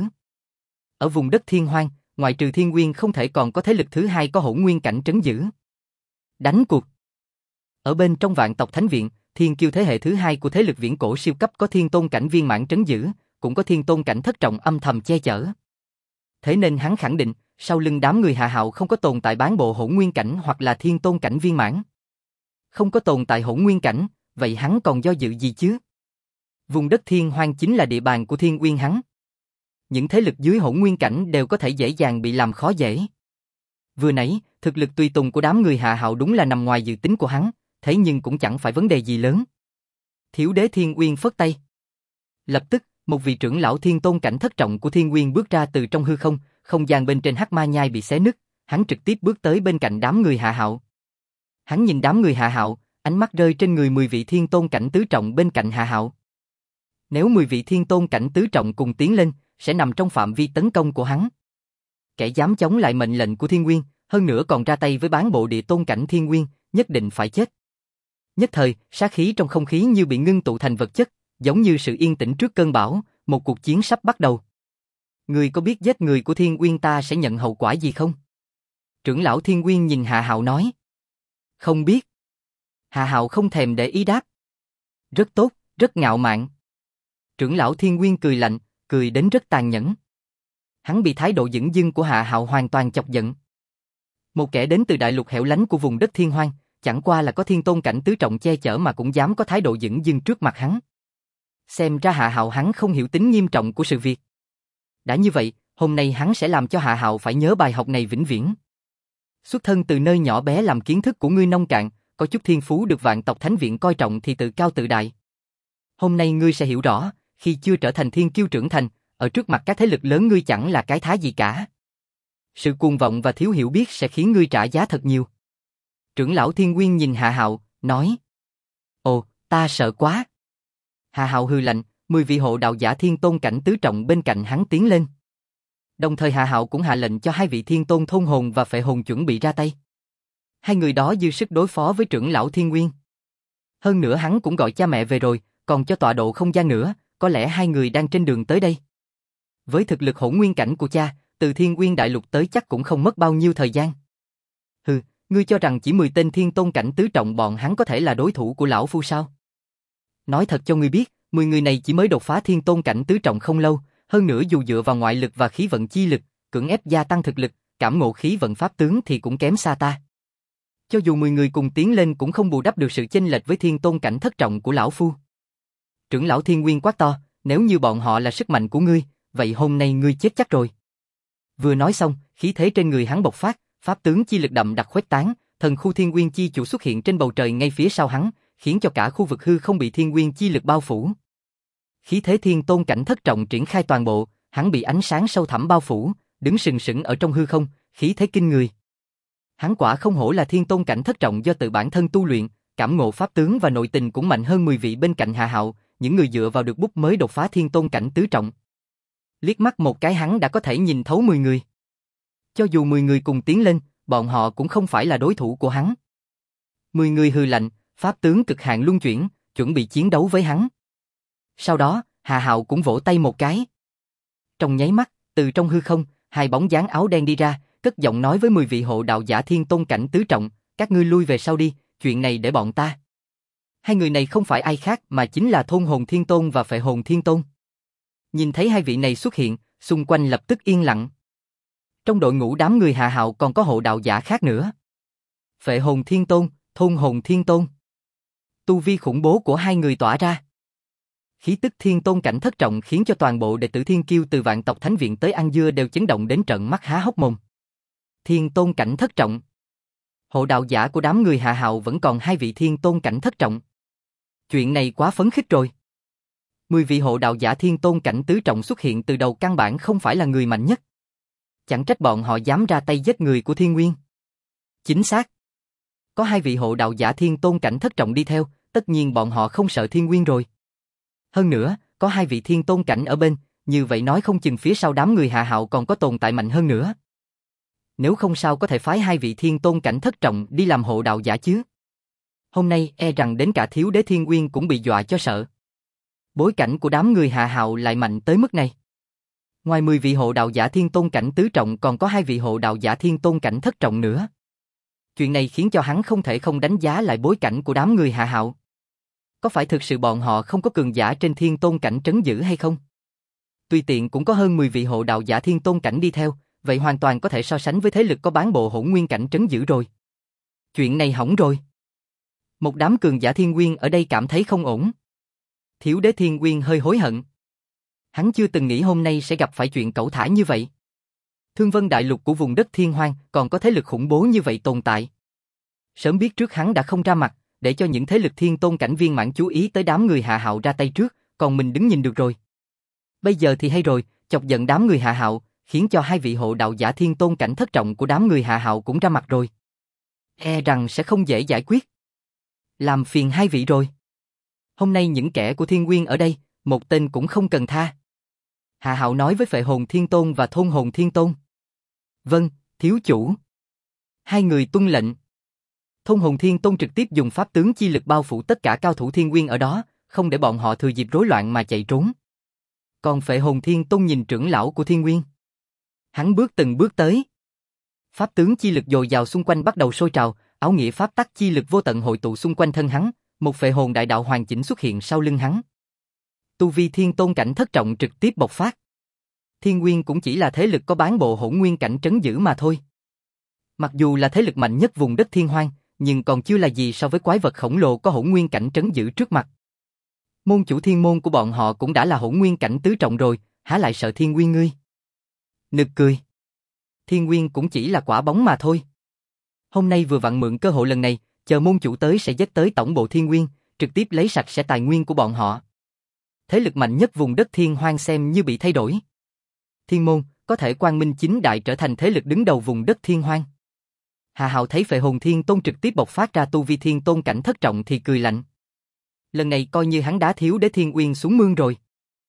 Ở vùng đất Thiên Hoang, ngoại trừ Thiên Nguyên không thể còn có thế lực thứ hai có hỗn nguyên cảnh trấn giữ. Đánh cuộc. Ở bên trong Vạn tộc Thánh Viện, Thiên Kiêu thế hệ thứ hai của thế lực viễn cổ siêu cấp có Thiên Tôn cảnh viên mãn trấn giữ, cũng có Thiên Tôn cảnh thất trọng âm thầm che chở. Thế nên hắn khẳng định, sau lưng đám người Hạ Hạo không có tồn tại bán bộ hỗn nguyên cảnh hoặc là Thiên Tôn cảnh viên mãn. Không có tồn tại hỗn nguyên cảnh, vậy hắn còn do dự gì chứ? Vùng đất Thiên Hoang chính là địa bàn của Thiên Nguyên hắn. Những thế lực dưới hỗn nguyên cảnh đều có thể dễ dàng bị làm khó dễ. Vừa nãy, thực lực tùy tùng của đám người Hạ Hạo đúng là nằm ngoài dự tính của hắn, thế nhưng cũng chẳng phải vấn đề gì lớn. Thiếu Đế Thiên Nguyên phất tay. Lập tức, một vị trưởng lão Thiên Tôn cảnh thất trọng của Thiên Nguyên bước ra từ trong hư không, không gian bên trên Hắc Ma Nhai bị xé nứt, hắn trực tiếp bước tới bên cạnh đám người Hạ Hạo. Hắn nhìn đám người Hạ Hạo, ánh mắt rơi trên người 10 vị Thiên Tôn cảnh tứ trọng bên cạnh Hạ Hạo. Nếu 10 vị Thiên Tôn cảnh tứ trọng cùng tiến lên, sẽ nằm trong phạm vi tấn công của hắn. Kẻ dám chống lại mệnh lệnh của Thiên Nguyên, hơn nữa còn ra tay với bán bộ địa tôn cảnh Thiên Nguyên, nhất định phải chết. Nhất thời, sát khí trong không khí như bị ngưng tụ thành vật chất, giống như sự yên tĩnh trước cơn bão, một cuộc chiến sắp bắt đầu. Người có biết giết người của Thiên Nguyên ta sẽ nhận hậu quả gì không? Trưởng lão Thiên Nguyên nhìn Hạ Hạo nói. Không biết. Hạ Hạo không thèm để ý đáp. Rất tốt, rất ngạo mạn. Trưởng lão Thiên Nguyên cười lạnh, cười đến rất tàn nhẫn. Hắn bị thái độ dửng dưng của Hạ Hạo hoàn toàn chọc giận. Một kẻ đến từ đại lục hẻo lánh của vùng đất Thiên Hoang, chẳng qua là có Thiên Tôn cảnh tứ trọng che chở mà cũng dám có thái độ dửng dưng trước mặt hắn. Xem ra Hạ Hạo hắn không hiểu tính nghiêm trọng của sự việc. Đã như vậy, hôm nay hắn sẽ làm cho Hạ Hạo phải nhớ bài học này vĩnh viễn. Xuất thân từ nơi nhỏ bé làm kiến thức của ngươi nông cạn, có chút thiên phú được Vạn tộc Thánh Viện coi trọng thì tự cao tự đại. Hôm nay ngươi sẽ hiểu rõ, khi chưa trở thành thiên kiêu trưởng thành, ở trước mặt các thế lực lớn ngươi chẳng là cái thá gì cả. Sự cuồng vọng và thiếu hiểu biết sẽ khiến ngươi trả giá thật nhiều. Trưởng lão Thiên Nguyên nhìn Hạ Hạo, nói. Ồ, ta sợ quá. Hạ Hạo hừ lạnh, 10 vị hộ đạo giả Thiên Tôn cảnh tứ trọng bên cạnh hắn tiến lên. Đồng thời Hạ Hạo cũng hạ lệnh cho 2 vị Thiên Tôn thôn hồn và phệ hồn chuẩn bị ra tay. Hai người đó dư sức đối phó với trưởng lão Thiên Nguyên. Hơn nữa hắn cũng gọi cha mẹ về rồi, còn cho tọa độ không gian nữa, có lẽ hai người đang trên đường tới đây. Với thực lực hỗn nguyên cảnh của cha, từ Thiên Nguyên đại lục tới chắc cũng không mất bao nhiêu thời gian. Hừ, ngươi cho rằng chỉ 10 tên Thiên Tôn cảnh tứ trọng bọn hắn có thể là đối thủ của lão phu sao? Nói thật cho ngươi biết, 10 người này chỉ mới đột phá Thiên Tôn cảnh tứ trọng không lâu, hơn nữa dù dựa vào ngoại lực và khí vận chi lực, cưỡng ép gia tăng thực lực, cảm ngộ khí vận pháp tướng thì cũng kém xa ta. Cho dù 10 người cùng tiến lên cũng không bù đắp được sự chênh lệch với Thiên Tôn cảnh thất trọng của lão phu. Trưởng lão Thiên Nguyên quát to, nếu như bọn họ là sức mạnh của ngươi, vậy hôm nay ngươi chết chắc rồi. Vừa nói xong, khí thế trên người hắn bộc phát, pháp tướng chi lực đậm đặc khuếch tán, thần khu Thiên Nguyên chi chủ xuất hiện trên bầu trời ngay phía sau hắn, khiến cho cả khu vực hư không bị Thiên Nguyên chi lực bao phủ. Khí thế Thiên Tôn cảnh thất trọng triển khai toàn bộ, hắn bị ánh sáng sâu thẳm bao phủ, đứng sừng sững ở trong hư không, khí thế kinh người. Hắn quả không hổ là Thiên Tôn cảnh thất trọng do tự bản thân tu luyện, cảm ngộ pháp tướng và nội tình cũng mạnh hơn 10 vị bên cạnh Hạ Hạo, những người dựa vào được bút mới đột phá Thiên Tôn cảnh tứ trọng. Liếc mắt một cái hắn đã có thể nhìn thấu 10 người. Cho dù 10 người cùng tiến lên, bọn họ cũng không phải là đối thủ của hắn. 10 người hừ lạnh, pháp tướng cực hạn luân chuyển, chuẩn bị chiến đấu với hắn. Sau đó, Hạ Hạo cũng vỗ tay một cái. Trong nháy mắt, từ trong hư không, hai bóng dáng áo đen đi ra, cất giọng nói với 10 vị hộ đạo giả Thiên Tôn cảnh tứ trọng, các ngươi lui về sau đi, chuyện này để bọn ta. Hai người này không phải ai khác mà chính là Thôn Hồn Thiên Tôn và Phệ Hồn Thiên Tôn. Nhìn thấy hai vị này xuất hiện, xung quanh lập tức yên lặng. Trong đội ngũ đám người Hạ Hạo còn có hộ đạo giả khác nữa. Phệ Hồn Thiên Tôn, Thôn Hồn Thiên Tôn. Tu vi khủng bố của hai người tỏa ra. Khí tức thiên tôn cảnh thất trọng khiến cho toàn bộ đệ tử thiên kiêu từ vạn tộc thánh viện tới ăn dưa đều chấn động đến trợn mắt há hốc mồm. Thiên tôn cảnh thất trọng. Hộ đạo giả của đám người Hạ Hạo vẫn còn hai vị thiên tôn cảnh thất trọng. Chuyện này quá phấn khích rồi. 10 vị hộ đạo giả thiên tôn cảnh tứ trọng xuất hiện từ đầu căn bản không phải là người mạnh nhất. Chẳng trách bọn họ dám ra tay giết người của Thiên Nguyên. Chính xác. Có hai vị hộ đạo giả thiên tôn cảnh thất trọng đi theo, tất nhiên bọn họ không sợ Thiên Nguyên rồi. Hơn nữa, có hai vị thiên tôn cảnh ở bên, như vậy nói không chừng phía sau đám người Hạ Hạo còn có tồn tại mạnh hơn nữa. Nếu không sao có thể phái hai vị thiên tôn cảnh thất trọng đi làm hộ đạo giả chứ. Hôm nay e rằng đến cả thiếu đế Thiên Nguyên cũng bị dọa cho sợ. Bối cảnh của đám người Hạ Hạo lại mạnh tới mức này. Ngoài 10 vị hộ đạo giả thiên tôn cảnh tứ trọng còn có hai vị hộ đạo giả thiên tôn cảnh thất trọng nữa. Chuyện này khiến cho hắn không thể không đánh giá lại bối cảnh của đám người Hạ Hạo. Có phải thực sự bọn họ không có cường giả trên thiên tôn cảnh trấn giữ hay không? Tùy tiện cũng có hơn 10 vị hộ đạo giả thiên tôn cảnh đi theo, vậy hoàn toàn có thể so sánh với thế lực có bán bộ hỗn nguyên cảnh trấn giữ rồi. Chuyện này hỏng rồi. Một đám cường giả thiên nguyên ở đây cảm thấy không ổn. Thiếu đế Thiên Nguyên hơi hối hận. Hắn chưa từng nghĩ hôm nay sẽ gặp phải chuyện cẩu thả như vậy. Thương Vân đại lục của vùng đất Thiên Hoang còn có thế lực khủng bố như vậy tồn tại. Sớm biết trước hắn đã không ra mặt, để cho những thế lực thiên tôn cảnh viên mãn chú ý tới đám người Hạ Hạo ra tay trước, còn mình đứng nhìn được rồi. Bây giờ thì hay rồi, chọc giận đám người Hạ Hạo, khiến cho hai vị hộ đạo giả thiên tôn cảnh thất trọng của đám người Hạ Hạo cũng ra mặt rồi. E rằng sẽ không dễ giải quyết. Làm phiền hai vị rồi. Hôm nay những kẻ của Thiên Nguyên ở đây, một tên cũng không cần tha. Hạ Hạo nói với Phệ Hồn Thiên Tôn và Thôn Hồn Thiên Tôn. Vâng, thiếu chủ. Hai người tuân lệnh. Thôn Hồn Thiên Tôn trực tiếp dùng pháp tướng chi lực bao phủ tất cả cao thủ Thiên Nguyên ở đó, không để bọn họ thừa dịp rối loạn mà chạy trốn. Còn Phệ Hồn Thiên Tôn nhìn trưởng lão của Thiên Nguyên. Hắn bước từng bước tới. Pháp tướng chi lực dồi dào xung quanh bắt đầu sôi trào, áo nghĩa pháp tắc chi lực vô tận hội tụ xung quanh thân hắn, một phệ hồn đại đạo hoàn chỉnh xuất hiện sau lưng hắn. Tu vi thiên tôn cảnh thất trọng trực tiếp bộc phát. Thiên Nguyên cũng chỉ là thế lực có bán bộ hỗn nguyên cảnh trấn giữ mà thôi. Mặc dù là thế lực mạnh nhất vùng đất Thiên Hoang, nhưng còn chưa là gì so với quái vật khổng lồ có hỗn nguyên cảnh trấn giữ trước mặt. Môn chủ thiên môn của bọn họ cũng đã là hỗn nguyên cảnh tứ trọng rồi, há lại sợ Thiên Nguyên ngươi? Nực cười. Thiên Nguyên cũng chỉ là quả bóng mà thôi. Hôm nay vừa vặn mượn cơ hội lần này, chờ môn chủ tới sẽ dắt tới tổng bộ Thiên Nguyên, trực tiếp lấy sạch sẽ tài nguyên của bọn họ. Thế lực mạnh nhất vùng đất Thiên Hoang xem như bị thay đổi. Thiên môn, có thể quang minh chính đại trở thành thế lực đứng đầu vùng đất Thiên Hoang. Hạ Hạo thấy Phệ Hồn Thiên Tôn trực tiếp bộc phát ra tu vi thiên tôn cảnh thất trọng thì cười lạnh. Lần này coi như hắn đá thiếu đế Thiên Uyên xuống mương rồi.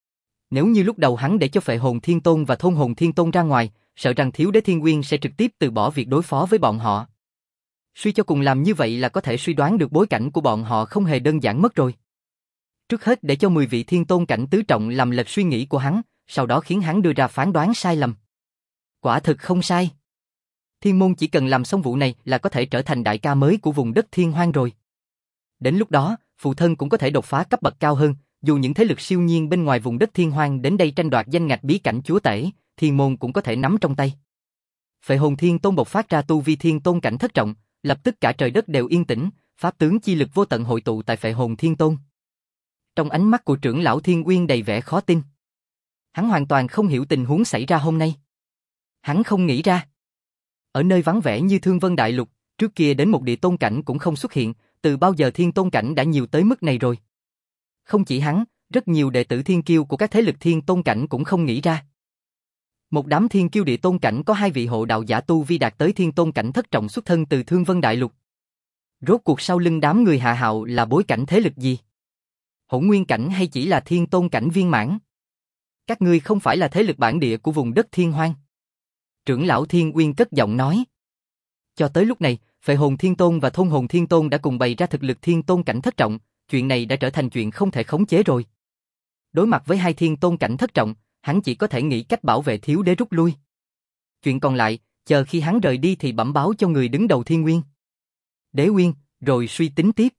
Nếu như lúc đầu hắn để cho Phệ Hồn Thiên Tôn và Thôn Hồn Thiên Tôn ra ngoài, sợ rằng thiếu đế Thiên Uyên sẽ trực tiếp từ bỏ việc đối phó với bọn họ. Suy cho cùng làm như vậy là có thể suy đoán được bối cảnh của bọn họ không hề đơn giản mất rồi. Trước hết để cho 10 vị thiên tôn cảnh tứ trọng làm lệch suy nghĩ của hắn, sau đó khiến hắn đưa ra phán đoán sai lầm. Quả thực không sai. Thiên môn chỉ cần làm xong vụ này là có thể trở thành đại ca mới của vùng đất Thiên Hoang rồi. Đến lúc đó, phụ thân cũng có thể đột phá cấp bậc cao hơn, dù những thế lực siêu nhiên bên ngoài vùng đất Thiên Hoang đến đây tranh đoạt danh ngạch bí cảnh chúa tể, Thiên môn cũng có thể nắm trong tay. Phệ Hồn Thiên Tôn bộc phát ra tu vi thiên tôn cảnh thất trọng, lập tức cả trời đất đều yên tĩnh, pháp tướng chi lực vô tận hội tụ tại Phệ Hồn Thiên Tôn. Trong ánh mắt của trưởng lão Thiên Uyên đầy vẻ khó tin. Hắn hoàn toàn không hiểu tình huống xảy ra hôm nay. Hắn không nghĩ ra. Ở nơi vắng vẻ như Thương Vân Đại Lục, trước kia đến một địa tôn cảnh cũng không xuất hiện, từ bao giờ thiên tôn cảnh đã nhiều tới mức này rồi. Không chỉ hắn, rất nhiều đệ tử thiên kiêu của các thế lực thiên tôn cảnh cũng không nghĩ ra. Một đám thiên kiêu địa tôn cảnh có hai vị hộ đạo giả tu vi đạt tới thiên tôn cảnh thất trọng xuất thân từ Thương Vân Đại Lục. Rốt cuộc sau lưng đám người Hạ Hạo là bối cảnh thế lực gì? Hỗn nguyên cảnh hay chỉ là thiên tôn cảnh viên mãn? Các ngươi không phải là thế lực bản địa của vùng đất Thiên Hoang. Trưởng lão Thiên Uyên cất giọng nói. Cho tới lúc này, Phệ Hồn Thiên Tôn và Thôn Hồn Thiên Tôn đã cùng bày ra thực lực thiên tôn cảnh thất trọng, chuyện này đã trở thành chuyện không thể khống chế rồi. Đối mặt với hai thiên tôn cảnh thất trọng, hắn chỉ có thể nghĩ cách bảo vệ thiếu đế rút lui. Chuyện còn lại, chờ khi hắn rời đi thì bẩm báo cho người đứng đầu Thiên Nguyên. Đế Uyên, rồi suy tính tiếp.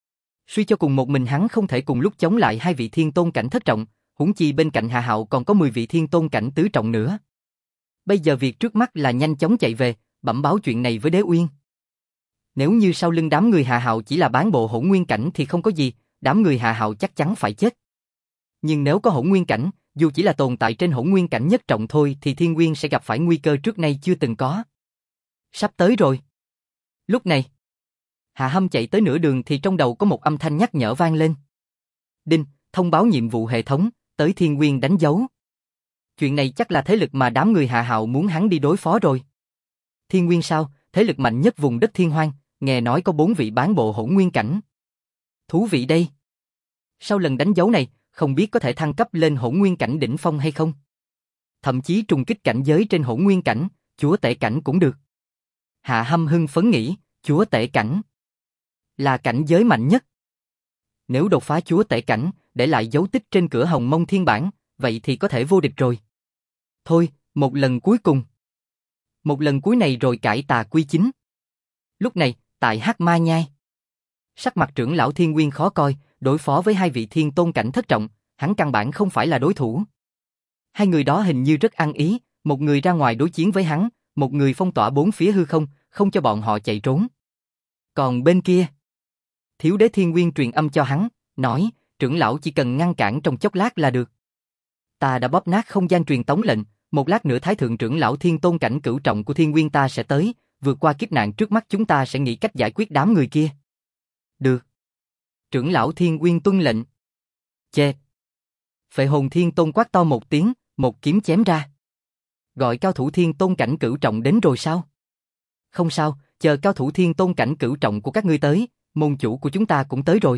Suy cho cùng một mình hắn không thể cùng lúc chống lại hai vị thiên tôn cảnh thất trọng, huống chi bên cạnh Hạ Hạo còn có 10 vị thiên tôn cảnh tứ trọng nữa. Bây giờ việc trước mắt là nhanh chóng chạy về, bẩm báo chuyện này với Đế Uyên. Nếu như sau lưng đám người Hạ Hạo chỉ là bán bộ hỗn nguyên cảnh thì không có gì, đám người Hạ Hạo chắc chắn phải chết. Nhưng nếu có hỗn nguyên cảnh, dù chỉ là tồn tại trên hỗn nguyên cảnh nhất trọng thôi thì Thiên Nguyên sẽ gặp phải nguy cơ trước nay chưa từng có. Sắp tới rồi. Lúc này, Hạ Hâm chạy tới nửa đường thì trong đầu có một âm thanh nhắc nhở vang lên. Đinh, thông báo nhiệm vụ hệ thống, tới Thiên Nguyên đánh dấu. Chuyện này chắc là thế lực mà đám người Hạ Hạo muốn hắn đi đối phó rồi. Thiên Nguyên sao, thế lực mạnh nhất vùng đất Thiên Hoang, nghe nói có 4 vị bán bộ hỗn nguyên cảnh. Thú vị đây. Sau lần đánh dấu này, không biết có thể thăng cấp lên hỗn nguyên cảnh đỉnh phong hay không? Thậm chí trùng kích cảnh giới trên hỗn nguyên cảnh, chúa tể cảnh cũng được. Hạ Hâm hưng phấn nghĩ, chúa tể cảnh là cảnh giới mạnh nhất. Nếu đột phá chúa tể cảnh, để lại dấu tích trên cửa Hồng Mông Thiên Bản, vậy thì có thể vô địch rồi. Thôi, một lần cuối cùng. Một lần cuối này rồi cải tà quy chính. Lúc này, tại Hắc Ma Nhai, sắc mặt trưởng lão Thiên Nguyên khó coi, đối phó với 2 vị thiên tôn cảnh thất trọng, hắn căn bản không phải là đối thủ. 2 người đó hình như rất ăn ý, một người ra ngoài đối chiến với hắn, một người phong tỏa 4 phía hư không, không cho bọn họ chạy trốn. Còn bên kia, Thiếu Đế Thiên Nguyên truyền âm cho hắn, nói, trưởng lão chỉ cần ngăn cản trong chốc lát là được. Ta đã bóp nát không gian truyền tống lệnh, một lát nữa Thái Thượng trưởng lão thiên tôn cảnh cửu trọng của Thiên Nguyên ta sẽ tới, vượt qua kiếp nạn trước mắt chúng ta sẽ nghĩ cách giải quyết đám người kia. Được. Trưởng lão Thiên Nguyên tuân lệnh. Chê. Phệ hồn thiên tôn quát to một tiếng, một kiếm chém ra. Gọi cao thủ thiên tôn cảnh cửu trọng đến rồi sao? Không sao, chờ cao thủ thiên tôn cảnh cửu trọng của các ngươi tới, môn chủ của chúng ta cũng tới rồi.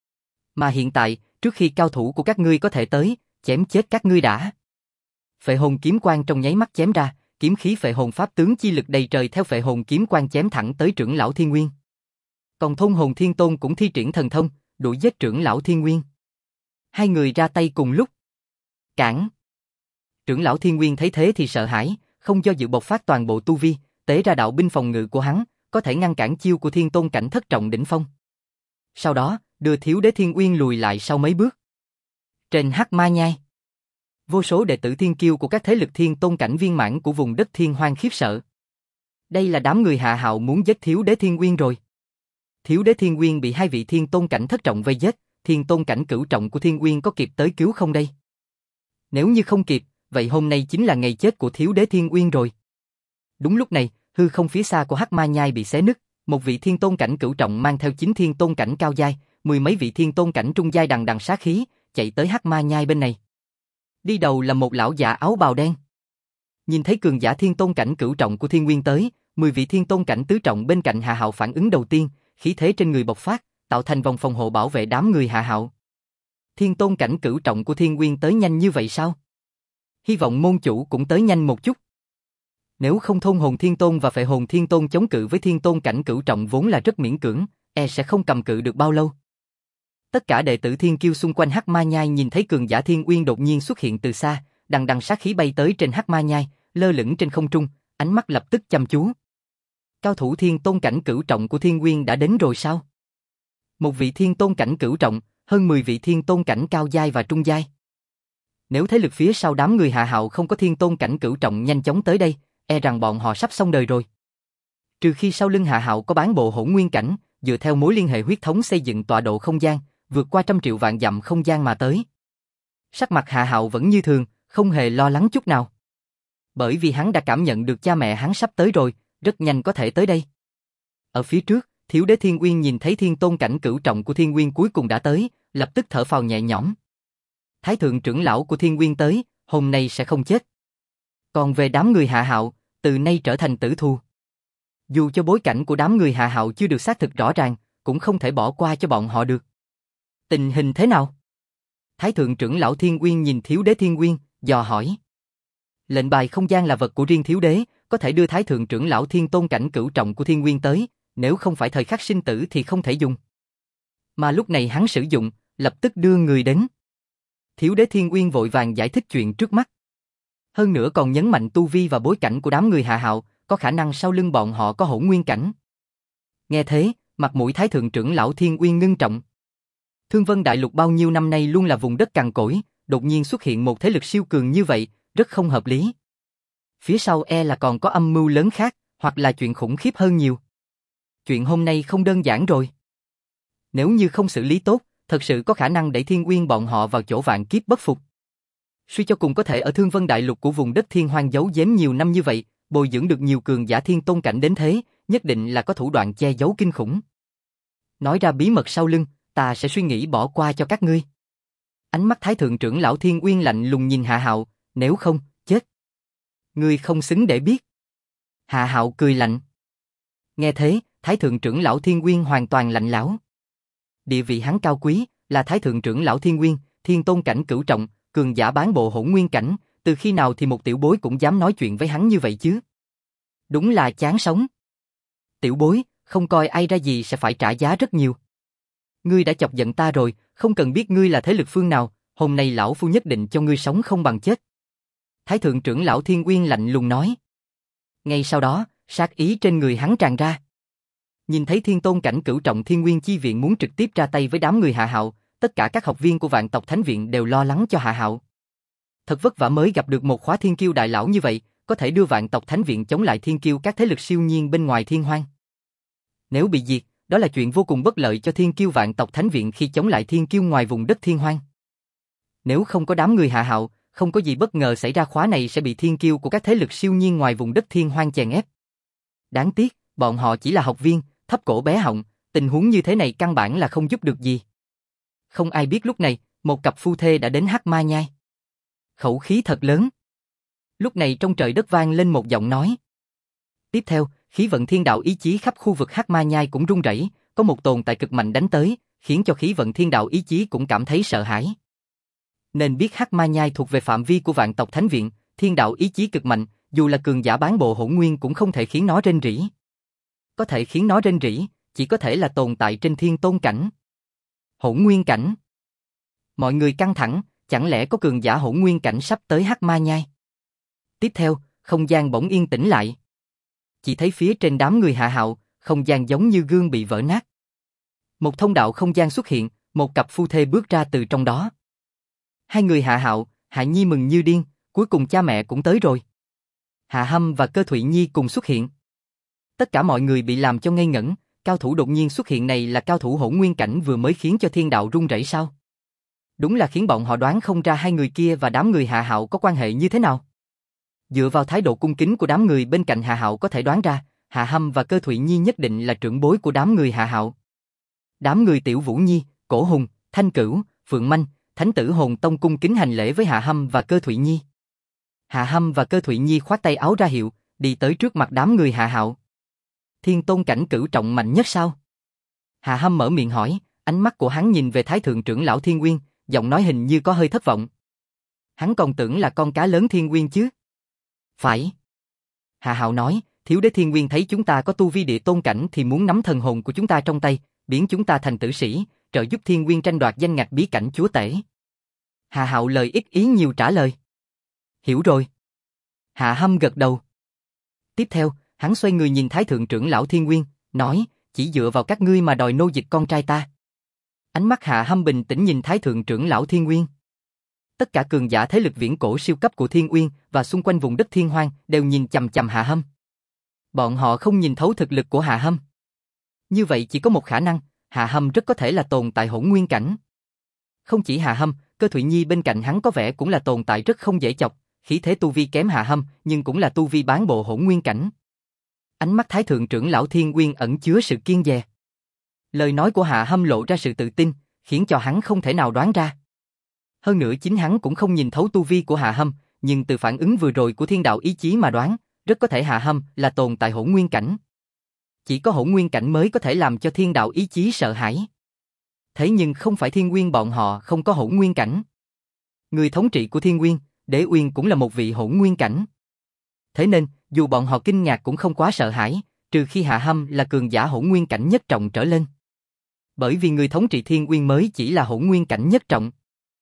Mà hiện tại, trước khi cao thủ của các ngươi có thể tới, chém chết các ngươi đã. Phệ hồn kiếm quang trong nháy mắt chém ra, kiếm khí phệ hồn pháp tướng chi lực đầy trời theo phệ hồn kiếm quang chém thẳng tới trưởng lão Thiên Nguyên. Còn Thôn Hồn Thiên Tôn cũng thi triển thần thông, đuổi giết trưởng lão Thiên Nguyên. 2 người ra tay cùng lúc. Cản. Trưởng lão Thiên Nguyên thấy thế thì sợ hãi, không do dự bộc phát toàn bộ tu vi, tế ra đạo binh phòng ngự của hắn, có thể ngăn cản chiêu của thiên tôn cảnh thất trọng đỉnh phong. Sau đó, đưa Thiếu Đế Thiên Uyên lùi lại sau mấy bước. Trên Hắc Ma Nhai, vô số đệ tử thiên kiêu của các thế lực thiên tôn cảnh viên mãn của vùng đất Thiên Hoang khiếp sợ. Đây là đám người Hạ Hạo muốn giết Thiếu Đế Thiên Uyên rồi. Thiếu Đế Thiên Uyên bị 2 vị thiên tôn cảnh thất trọng vây giết, thiên tôn cảnh cửu trọng của Thiên Uyên có kịp tới cứu không đây? Nếu như không kịp, vậy hôm nay chính là ngày chết của Thiếu Đế Thiên Uyên rồi. Đúng lúc này, hư không phía xa của Hắc Ma Nhai bị xé nứt, một vị thiên tôn cảnh cửu trọng mang theo 9 thiên tôn cảnh cao giai, 10 mấy vị thiên tôn cảnh trung giai đằng đằng sát khí, chạy tới Hắc Ma Nhai bên này. Đi đầu là một lão già áo bào đen. Nhìn thấy cường giả thiên tôn cảnh cửu trọng của Thiên Nguyên tới, 10 vị thiên tôn cảnh tứ trọng bên cạnh Hạ Hạo phản ứng đầu tiên, khí thế trên người bộc phát, tạo thành vòng phòng hộ bảo vệ đám người Hạ Hạo. Thiên tôn cảnh cửu trọng của Thiên Nguyên tới nhanh như vậy sao? Hy vọng môn chủ cũng tới nhanh một chút. Nếu không Thôn Hồn Thiên Tôn và Phệ Hồn Thiên Tôn chống cự với thiên tôn cảnh cửu trọng vốn là rất miễn cưỡng, sẽ không cầm cự được bao lâu. Tất cả đệ tử thiên kiêu xung quanh Hắc Ma Nhai nhìn thấy cường giả Thiên Uyên đột nhiên xuất hiện từ xa, đằng đằng sát khí bay tới trên Hắc Ma Nhai, lơ lửng trên không trung, ánh mắt lập tức chăm chú. Cao thủ thiên tôn cảnh cửu trọng của Thiên Uyên đã đến rồi sao? Một vị thiên tôn cảnh cửu trọng, hơn 10 vị thiên tôn cảnh cao giai và trung giai. Nếu thế lực phía sau đám người Hạ Hạo không có thiên tôn cảnh cửu trọng nhanh chóng tới đây, rằng bọn họ sắp xong đời rồi. Trừ khi sau lưng Hạ Hạo có bán bộ hỗn nguyên cảnh, dựa theo mối liên hệ huyết thống xây dựng tọa độ không gian, vượt qua 100 triệu vạn dặm không gian mà tới. Sắc mặt Hạ Hạo vẫn như thường, không hề lo lắng chút nào. Bởi vì hắn đã cảm nhận được cha mẹ hắn sắp tới rồi, rất nhanh có thể tới đây. Ở phía trước, Thiếu Đế Thiên Uyên nhìn thấy thiên tôn cảnh cửu trọng của Thiên Nguyên cuối cùng đã tới, lập tức thở phào nhẹ nhõm. Thái thượng trưởng lão của Thiên Nguyên tới, hôm nay sẽ không chết. Còn về đám người Hạ Hạo, từ nay trở thành tử thù. Dù cho bối cảnh của đám người Hạ Hạo chưa được xác thực rõ ràng, cũng không thể bỏ qua cho bọn họ được. Tình hình thế nào? Thái thượng trưởng lão Thiên Uyên nhìn Thiếu Đế Thiên Uyên, dò hỏi. Lệnh bài không gian là vật của riêng Thiếu Đế, có thể đưa Thái thượng trưởng lão thiên tôn cảnh cửu trọng của Thiên Nguyên tới, nếu không phải thời khắc sinh tử thì không thể dùng. Mà lúc này hắn sử dụng, lập tức đưa người đến. Thiếu Đế Thiên Uyên vội vàng giải thích chuyện trước mắt. Hơn nữa còn nhấn mạnh tu vi và bối cảnh của đám người Hạ Hạo, có khả năng sau lưng bọn họ có hỗn nguyên cảnh. Nghe thế, mặt mũi Thái thượng trưởng lão Thiên Uyên ngưng trọng. Thương Vân Đại Lục bao nhiêu năm nay luôn là vùng đất cằn cỗi, đột nhiên xuất hiện một thế lực siêu cường như vậy, rất không hợp lý. Phía sau là còn có âm mưu lớn khác, hoặc là chuyện khủng khiếp hơn nhiều. chuyện hôm nay không đơn giản rồi. Nếu như không xử lý tốt, thật sự có khả năng đẩy Thiên Uyên bọn họ vào chỗ vạn kiếp bất phục. Suy cho cùng có thể ở Thương Vân Đại Lục của vùng đất Thiên Hoang giấu giếm nhiều năm như vậy, bồi dưỡng được nhiều cường giả thiên tôn cảnh đến thế, nhất định là có thủ đoạn che giấu kinh khủng. Nói ra bí mật sau lưng, ta sẽ suy nghĩ bỏ qua cho các ngươi. Ánh mắt Thái Thượng trưởng lão Thiên Uyên lạnh lùng nhìn Hạ Hạo, nếu không, chết. Ngươi không xứng để biết. Hạ Hạo cười lạnh. Nghe thế, Thái Thượng trưởng lão Thiên Uyên hoàn toàn lạnh lẽo. Địa vị hắn cao quý, là Thái Thượng trưởng lão Thiên Uyên, thiên tôn cảnh cửu trọng, cường giả bán bộ hỗn nguyên cảnh, từ khi nào thì một tiểu bối cũng dám nói chuyện với hắn như vậy chứ? Đúng là chán sống. Tiểu bối, không coi ai ra gì sẽ phải trả giá rất nhiều. Ngươi đã chọc giận ta rồi, không cần biết ngươi là thế lực phương nào, hôm nay lão phu nhất định cho ngươi sống không bằng chết. Thái Thượng trưởng lão Thiên Uyên lạnh lùng nói. Ngay sau đó, sát ý trên người hắn tràn ra. Nhìn thấy thiên tôn cảnh cửu trọng Thiên Nguyên chi viện muốn trực tiếp ra tay với đám người Hạ Hạo, tất cả các học viên của Vạn tộc Thánh viện đều lo lắng cho Hạ Hạo. Thật vất vả mới gặp được một khóa thiên kiêu đại lão như vậy, có thể đưa Vạn tộc Thánh viện chống lại thiên kiêu các thế lực siêu nhiên bên ngoài thiên hoang. Nếu bị diệt, đó là chuyện vô cùng bất lợi cho thiên kiêu Vạn tộc Thánh viện khi chống lại thiên kiêu ngoài vùng đất thiên hoang. Nếu không có đám người Hạ Hạo, không có gì bất ngờ xảy ra, khóa này sẽ bị thiên kiêu của các thế lực siêu nhiên ngoài vùng đất thiên hoang chèn ép. Đáng tiếc, bọn họ chỉ là học viên, thấp cổ bé họng, tình huống như thế này căn bản là không giúp được gì. Không ai biết lúc này, một cặp phu thê đã đến Hắc Ma Nhai. Khẩu khí thật lớn. Lúc này trong trời đất vang lên một giọng nói. Tiếp theo, khí vận thiên đạo ý chí khắp khu vực Hắc Ma Nhai cũng rung rẩy, có một tồn tại cực mạnh đánh tới, khiến cho khí vận thiên đạo ý chí cũng cảm thấy sợ hãi. Nên biết Hắc Ma Nhai thuộc về phạm vi của Vạn tộc Thánh viện, thiên đạo ý chí cực mạnh, dù là cường giả bán bộ hỗn nguyên cũng không thể khiến nó rên rỉ. Có thể khiến nó rên rỉ, chỉ có thể là tồn tại trên thiên tôn cảnh. Hỗn nguyên cảnh. Mọi người căng thẳng, chẳng lẽ có cường giả hỗn nguyên cảnh sắp tới Hắc Ma Nhai? Tiếp theo, không gian bỗng yên tĩnh lại. Chỉ thấy phía trên đám người Hạ Hạo, không gian giống như gương bị vỡ nát. Một thông đạo không gian xuất hiện, một cặp phu thê bước ra từ trong đó. Hai người Hạ Hạo, Hạ Nhi mừng như điên, cuối cùng cha mẹ cũng tới rồi. Hạ Hâm và Cơ Thụy Nhi cùng xuất hiện. Tất cả mọi người bị làm cho ngây ngẩn, cao thủ đột nhiên xuất hiện này là cao thủ hỗn nguyên cảnh vừa mới khiến cho thiên đạo rung rẩy sao? Đúng là khiến bọn họ đoán không ra hai người kia và đám người Hạ Hạo có quan hệ như thế nào. Dựa vào thái độ cung kính của đám người bên cạnh Hạ Hạo có thể đoán ra, Hạ Hâm và Cơ Thụy Nhi nhất định là trưởng bối của đám người Hạ Hạo. Đám người Tiểu Vũ Nhi, Cổ Hùng, Thanh Cửu, Phượng Manh, Thánh Tử Hồn Tông cung kính hành lễ với Hạ Hâm và Cơ Thụy Nhi. Hạ Hâm và Cơ Thụy Nhi khoát tay áo ra hiệu, đi tới trước mặt đám người Hạ Hạo. Thiên tôn cảnh cửu trọng mạnh nhất sao? Hạ Hâm mở miệng hỏi, ánh mắt của hắn nhìn về Thái Thượng trưởng lão Thiên Uyên, giọng nói hình như có hơi thất vọng. Hắn còn tưởng là con cá lớn Thiên Uyên chứ. Phải. Hạ Hạo nói, thiếu đế Thiên Uyên thấy chúng ta có tu vi địa tôn cảnh thì muốn nắm thần hồn của chúng ta trong tay, biến chúng ta thành tử sĩ, trợ giúp Thiên Uyên tranh đoạt danh ngạch bí cảnh chúa tể. Hạ Hạo lời ít ý nhiều trả lời. Hiểu rồi. Hạ Hâm gật đầu. Tiếp theo, hắn xoay người nhìn Thái Thượng trưởng lão Thiên Uyên, nói, chỉ dựa vào các ngươi mà đòi nô dịch con trai ta. Ánh mắt Hạ Hâm bình tĩnh nhìn Thái Thượng trưởng lão Thiên Uyên. Tất cả cường giả thế lực viễn cổ siêu cấp của Thiên Uyên và xung quanh vùng đất Thiên Hoang đều nhìn chằm chằm Hạ Hâm. Bọn họ không nhìn thấu thực lực của Hạ Hâm. Như vậy chỉ có một khả năng, Hạ Hâm rất có thể là tồn tại hỗn nguyên cảnh. Không chỉ Hạ Hâm, Cơ Thụy Nhi bên cạnh hắn có vẻ cũng là tồn tại rất không dễ chọc, khí thế tu vi kém Hạ Hâm nhưng cũng là tu vi bán bộ hỗn nguyên cảnh. Ánh mắt Thái Thượng trưởng lão Thiên Uyên ẩn chứa sự kiêng dè. Lời nói của Hạ Hâm lộ ra sự tự tin, khiến cho hắn không thể nào đoán ra. Hơn nữa chính hắn cũng không nhìn thấu tu vi của Hạ Hâm, nhưng từ phản ứng vừa rồi của thiên đạo ý chí mà đoán, rất có thể Hạ Hâm là tồn tại hỗn nguyên cảnh. Chỉ có hỗn nguyên cảnh mới có thể làm cho thiên đạo ý chí sợ hãi. Thế nhưng không phải Thiên Uyên bọn họ không có hỗn nguyên cảnh. Người thống trị của Thiên Uyên, Đế Uyên cũng là một vị hỗn nguyên cảnh. Thế nên, dù bọn họ kinh ngạc cũng không quá sợ hãi, trừ khi Hạ Hâm là cường giả hỗn nguyên cảnh nhất trọng trở lên. Bởi vì người thống trị Thiên Uyên mới chỉ là hỗn nguyên cảnh nhất trọng.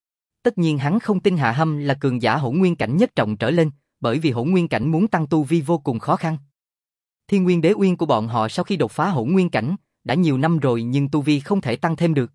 Tất nhiên hắn không tin Hạ Hâm là cường giả hỗn nguyên cảnh nhất trọng trở lên, bởi vì hỗn nguyên cảnh muốn tăng tu vi vô cùng khó khăn. Thiên Nguyên Đế Uyên của bọn họ sau khi đột phá hỗn nguyên cảnh, đã nhiều năm rồi nhưng tu vi không thể tăng thêm được.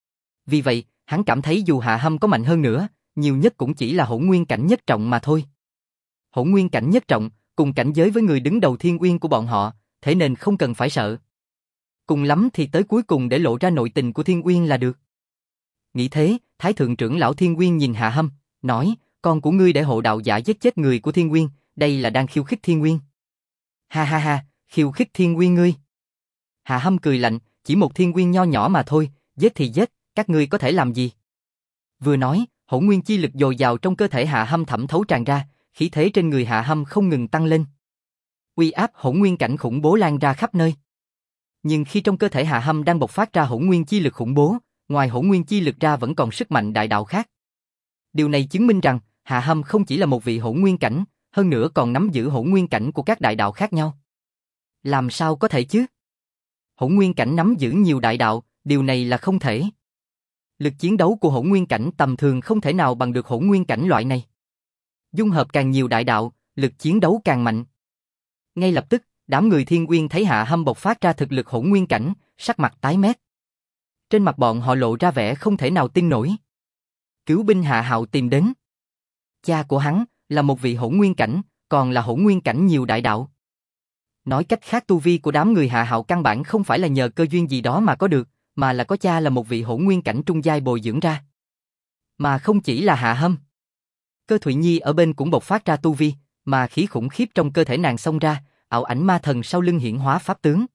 Vì vậy, hắn cảm thấy dù Hạ Hâm có mạnh hơn nữa, nhiều nhất cũng chỉ là hỗn nguyên cảnh nhất trọng mà thôi. Hỗn nguyên cảnh nhất trọng, cùng cảnh giới với người đứng đầu Thiên Uyên của bọn họ, thế nên không cần phải sợ. cùng lắm thì tới cuối cùng để lộ ra nội tình của Thiên Uyên là được. Nghĩ thế, Thái thượng trưởng lão Thiên Uyên nhìn Hạ Hâm, nói, con của ngươi để hộ đạo giả giết chết người của Thiên Uyên, đây là đang khiêu khích Thiên Uyên. Ha ha ha, khiêu khích Thiên Uyên ngươi. Hạ Hâm cười lạnh, chỉ một Thiên Uyên nho nhỏ mà thôi, giết thì giết, các ngươi có thể làm gì? Vừa nói, hỗn nguyên chi lực dồi dào trong cơ thể Hạ Hâm thẩm thấu tràn ra, khí thế trên người Hạ Hâm không ngừng tăng lên. Uy áp hỗn nguyên cảnh khủng bố lan ra khắp nơi. Nhưng khi trong cơ thể Hạ Hâm đang bộc phát ra hỗn nguyên chi lực khủng bố, ngoài hỗn nguyên chi lực ra vẫn còn sức mạnh đại đạo khác. Điều này chứng minh rằng, Hạ Hâm không chỉ là một vị hỗn nguyên cảnh, hơn nữa còn nắm giữ hỗn nguyên cảnh của các đại đạo khác nhau. Làm sao có thể chứ? Hỗn nguyên cảnh nắm giữ nhiều đại đạo, điều này là không thể. Lực chiến đấu của hỗn nguyên cảnh tầm thường không thể nào bằng được hỗn nguyên cảnh loại này. Dung hợp càng nhiều đại đạo, lực chiến đấu càng mạnh. Ngay lập tức, đám người Thiên Uyên thấy Hạ Hâm bộc phát ra thực lực hỗn nguyên cảnh, sắc mặt tái mét. Trên mặt bọn họ lộ ra vẻ không thể nào tin nổi. Cứu binh Hạ Hạo tìm đến. Cha của hắn là một vị hỗn nguyên cảnh, còn là hỗn nguyên cảnh nhiều đại đạo. Nói cách khác, tu vi của đám người Hạ Hạo căn bản không phải là nhờ cơ duyên gì đó mà có được, mà là có cha là một vị hỗn nguyên cảnh trung giai bồi dưỡng ra. Mà không chỉ là Hạ Hâm. Cơ Thụy Nhi ở bên cũng bộc phát ra tu vi, mà khí khủng khiếp trong cơ thể nàng xông ra, ảo ảnh ma thần sau lưng hiển hóa pháp tướng.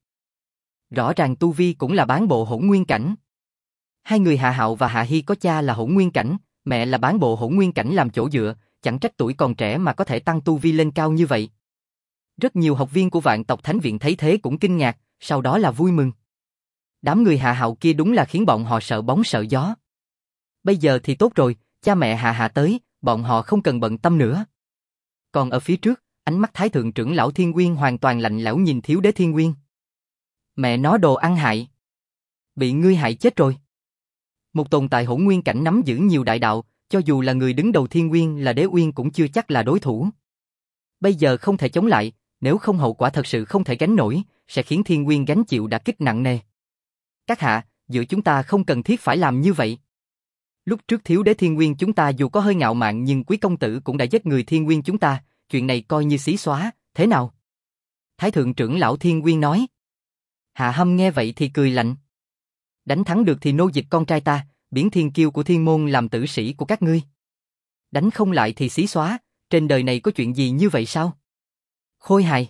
Rõ ràng tu vi cũng là bán bộ hỗn nguyên cảnh. Hai người Hạ Hạo và Hạ Hi có cha là hỗn nguyên cảnh, mẹ là bán bộ hỗn nguyên cảnh làm chỗ dựa, chẳng trách tuổi còn trẻ mà có thể tăng tu vi lên cao như vậy. Rất nhiều học viên của Vạn tộc Thánh viện thấy thế cũng kinh ngạc, sau đó là vui mừng. Đám người Hạ Hạo kia đúng là khiến bọn họ sợ bóng sợ gió. Bây giờ thì tốt rồi, cha mẹ Hạ Hạ tới, bọn họ không cần bận tâm nữa. Còn ở phía trước, ánh mắt Thái thượng trưởng lão Thiên Uyên hoàn toàn lạnh lẽo nhìn Thiếu đế Thiên Uyên. Mẹ nó đồ ăn hại. Bị ngươi hại chết rồi. Một tồn tại hỗn nguyên cảnh nắm giữ nhiều đại đạo, cho dù là người đứng đầu Thiên Uyên là Đế Uyên cũng chưa chắc là đối thủ. Bây giờ không thể chống lại, nếu không hậu quả thật sự không thể gánh nổi, sẽ khiến Thiên Uyên gánh chịu đả kích nặng nề. Các hạ, giữa chúng ta không cần thiết phải làm như vậy. Lúc trước Thiếu đế Thiên Uyên chúng ta dù có hơi ngạo mạn nhưng quý công tử cũng đã giết người Thiên Uyên chúng ta, chuyện này coi như xí xóa, thế nào? Thái thượng trưởng lão Thiên Uyên nói. Hạ Hâm nghe vậy thì cười lạnh. Đánh thắng được thì nô dịch con trai ta, biến thiên kiêu của thiên môn làm tử sĩ của các ngươi. Đánh không lại thì xí xóa, trên đời này có chuyện gì như vậy sao? Khôi hài.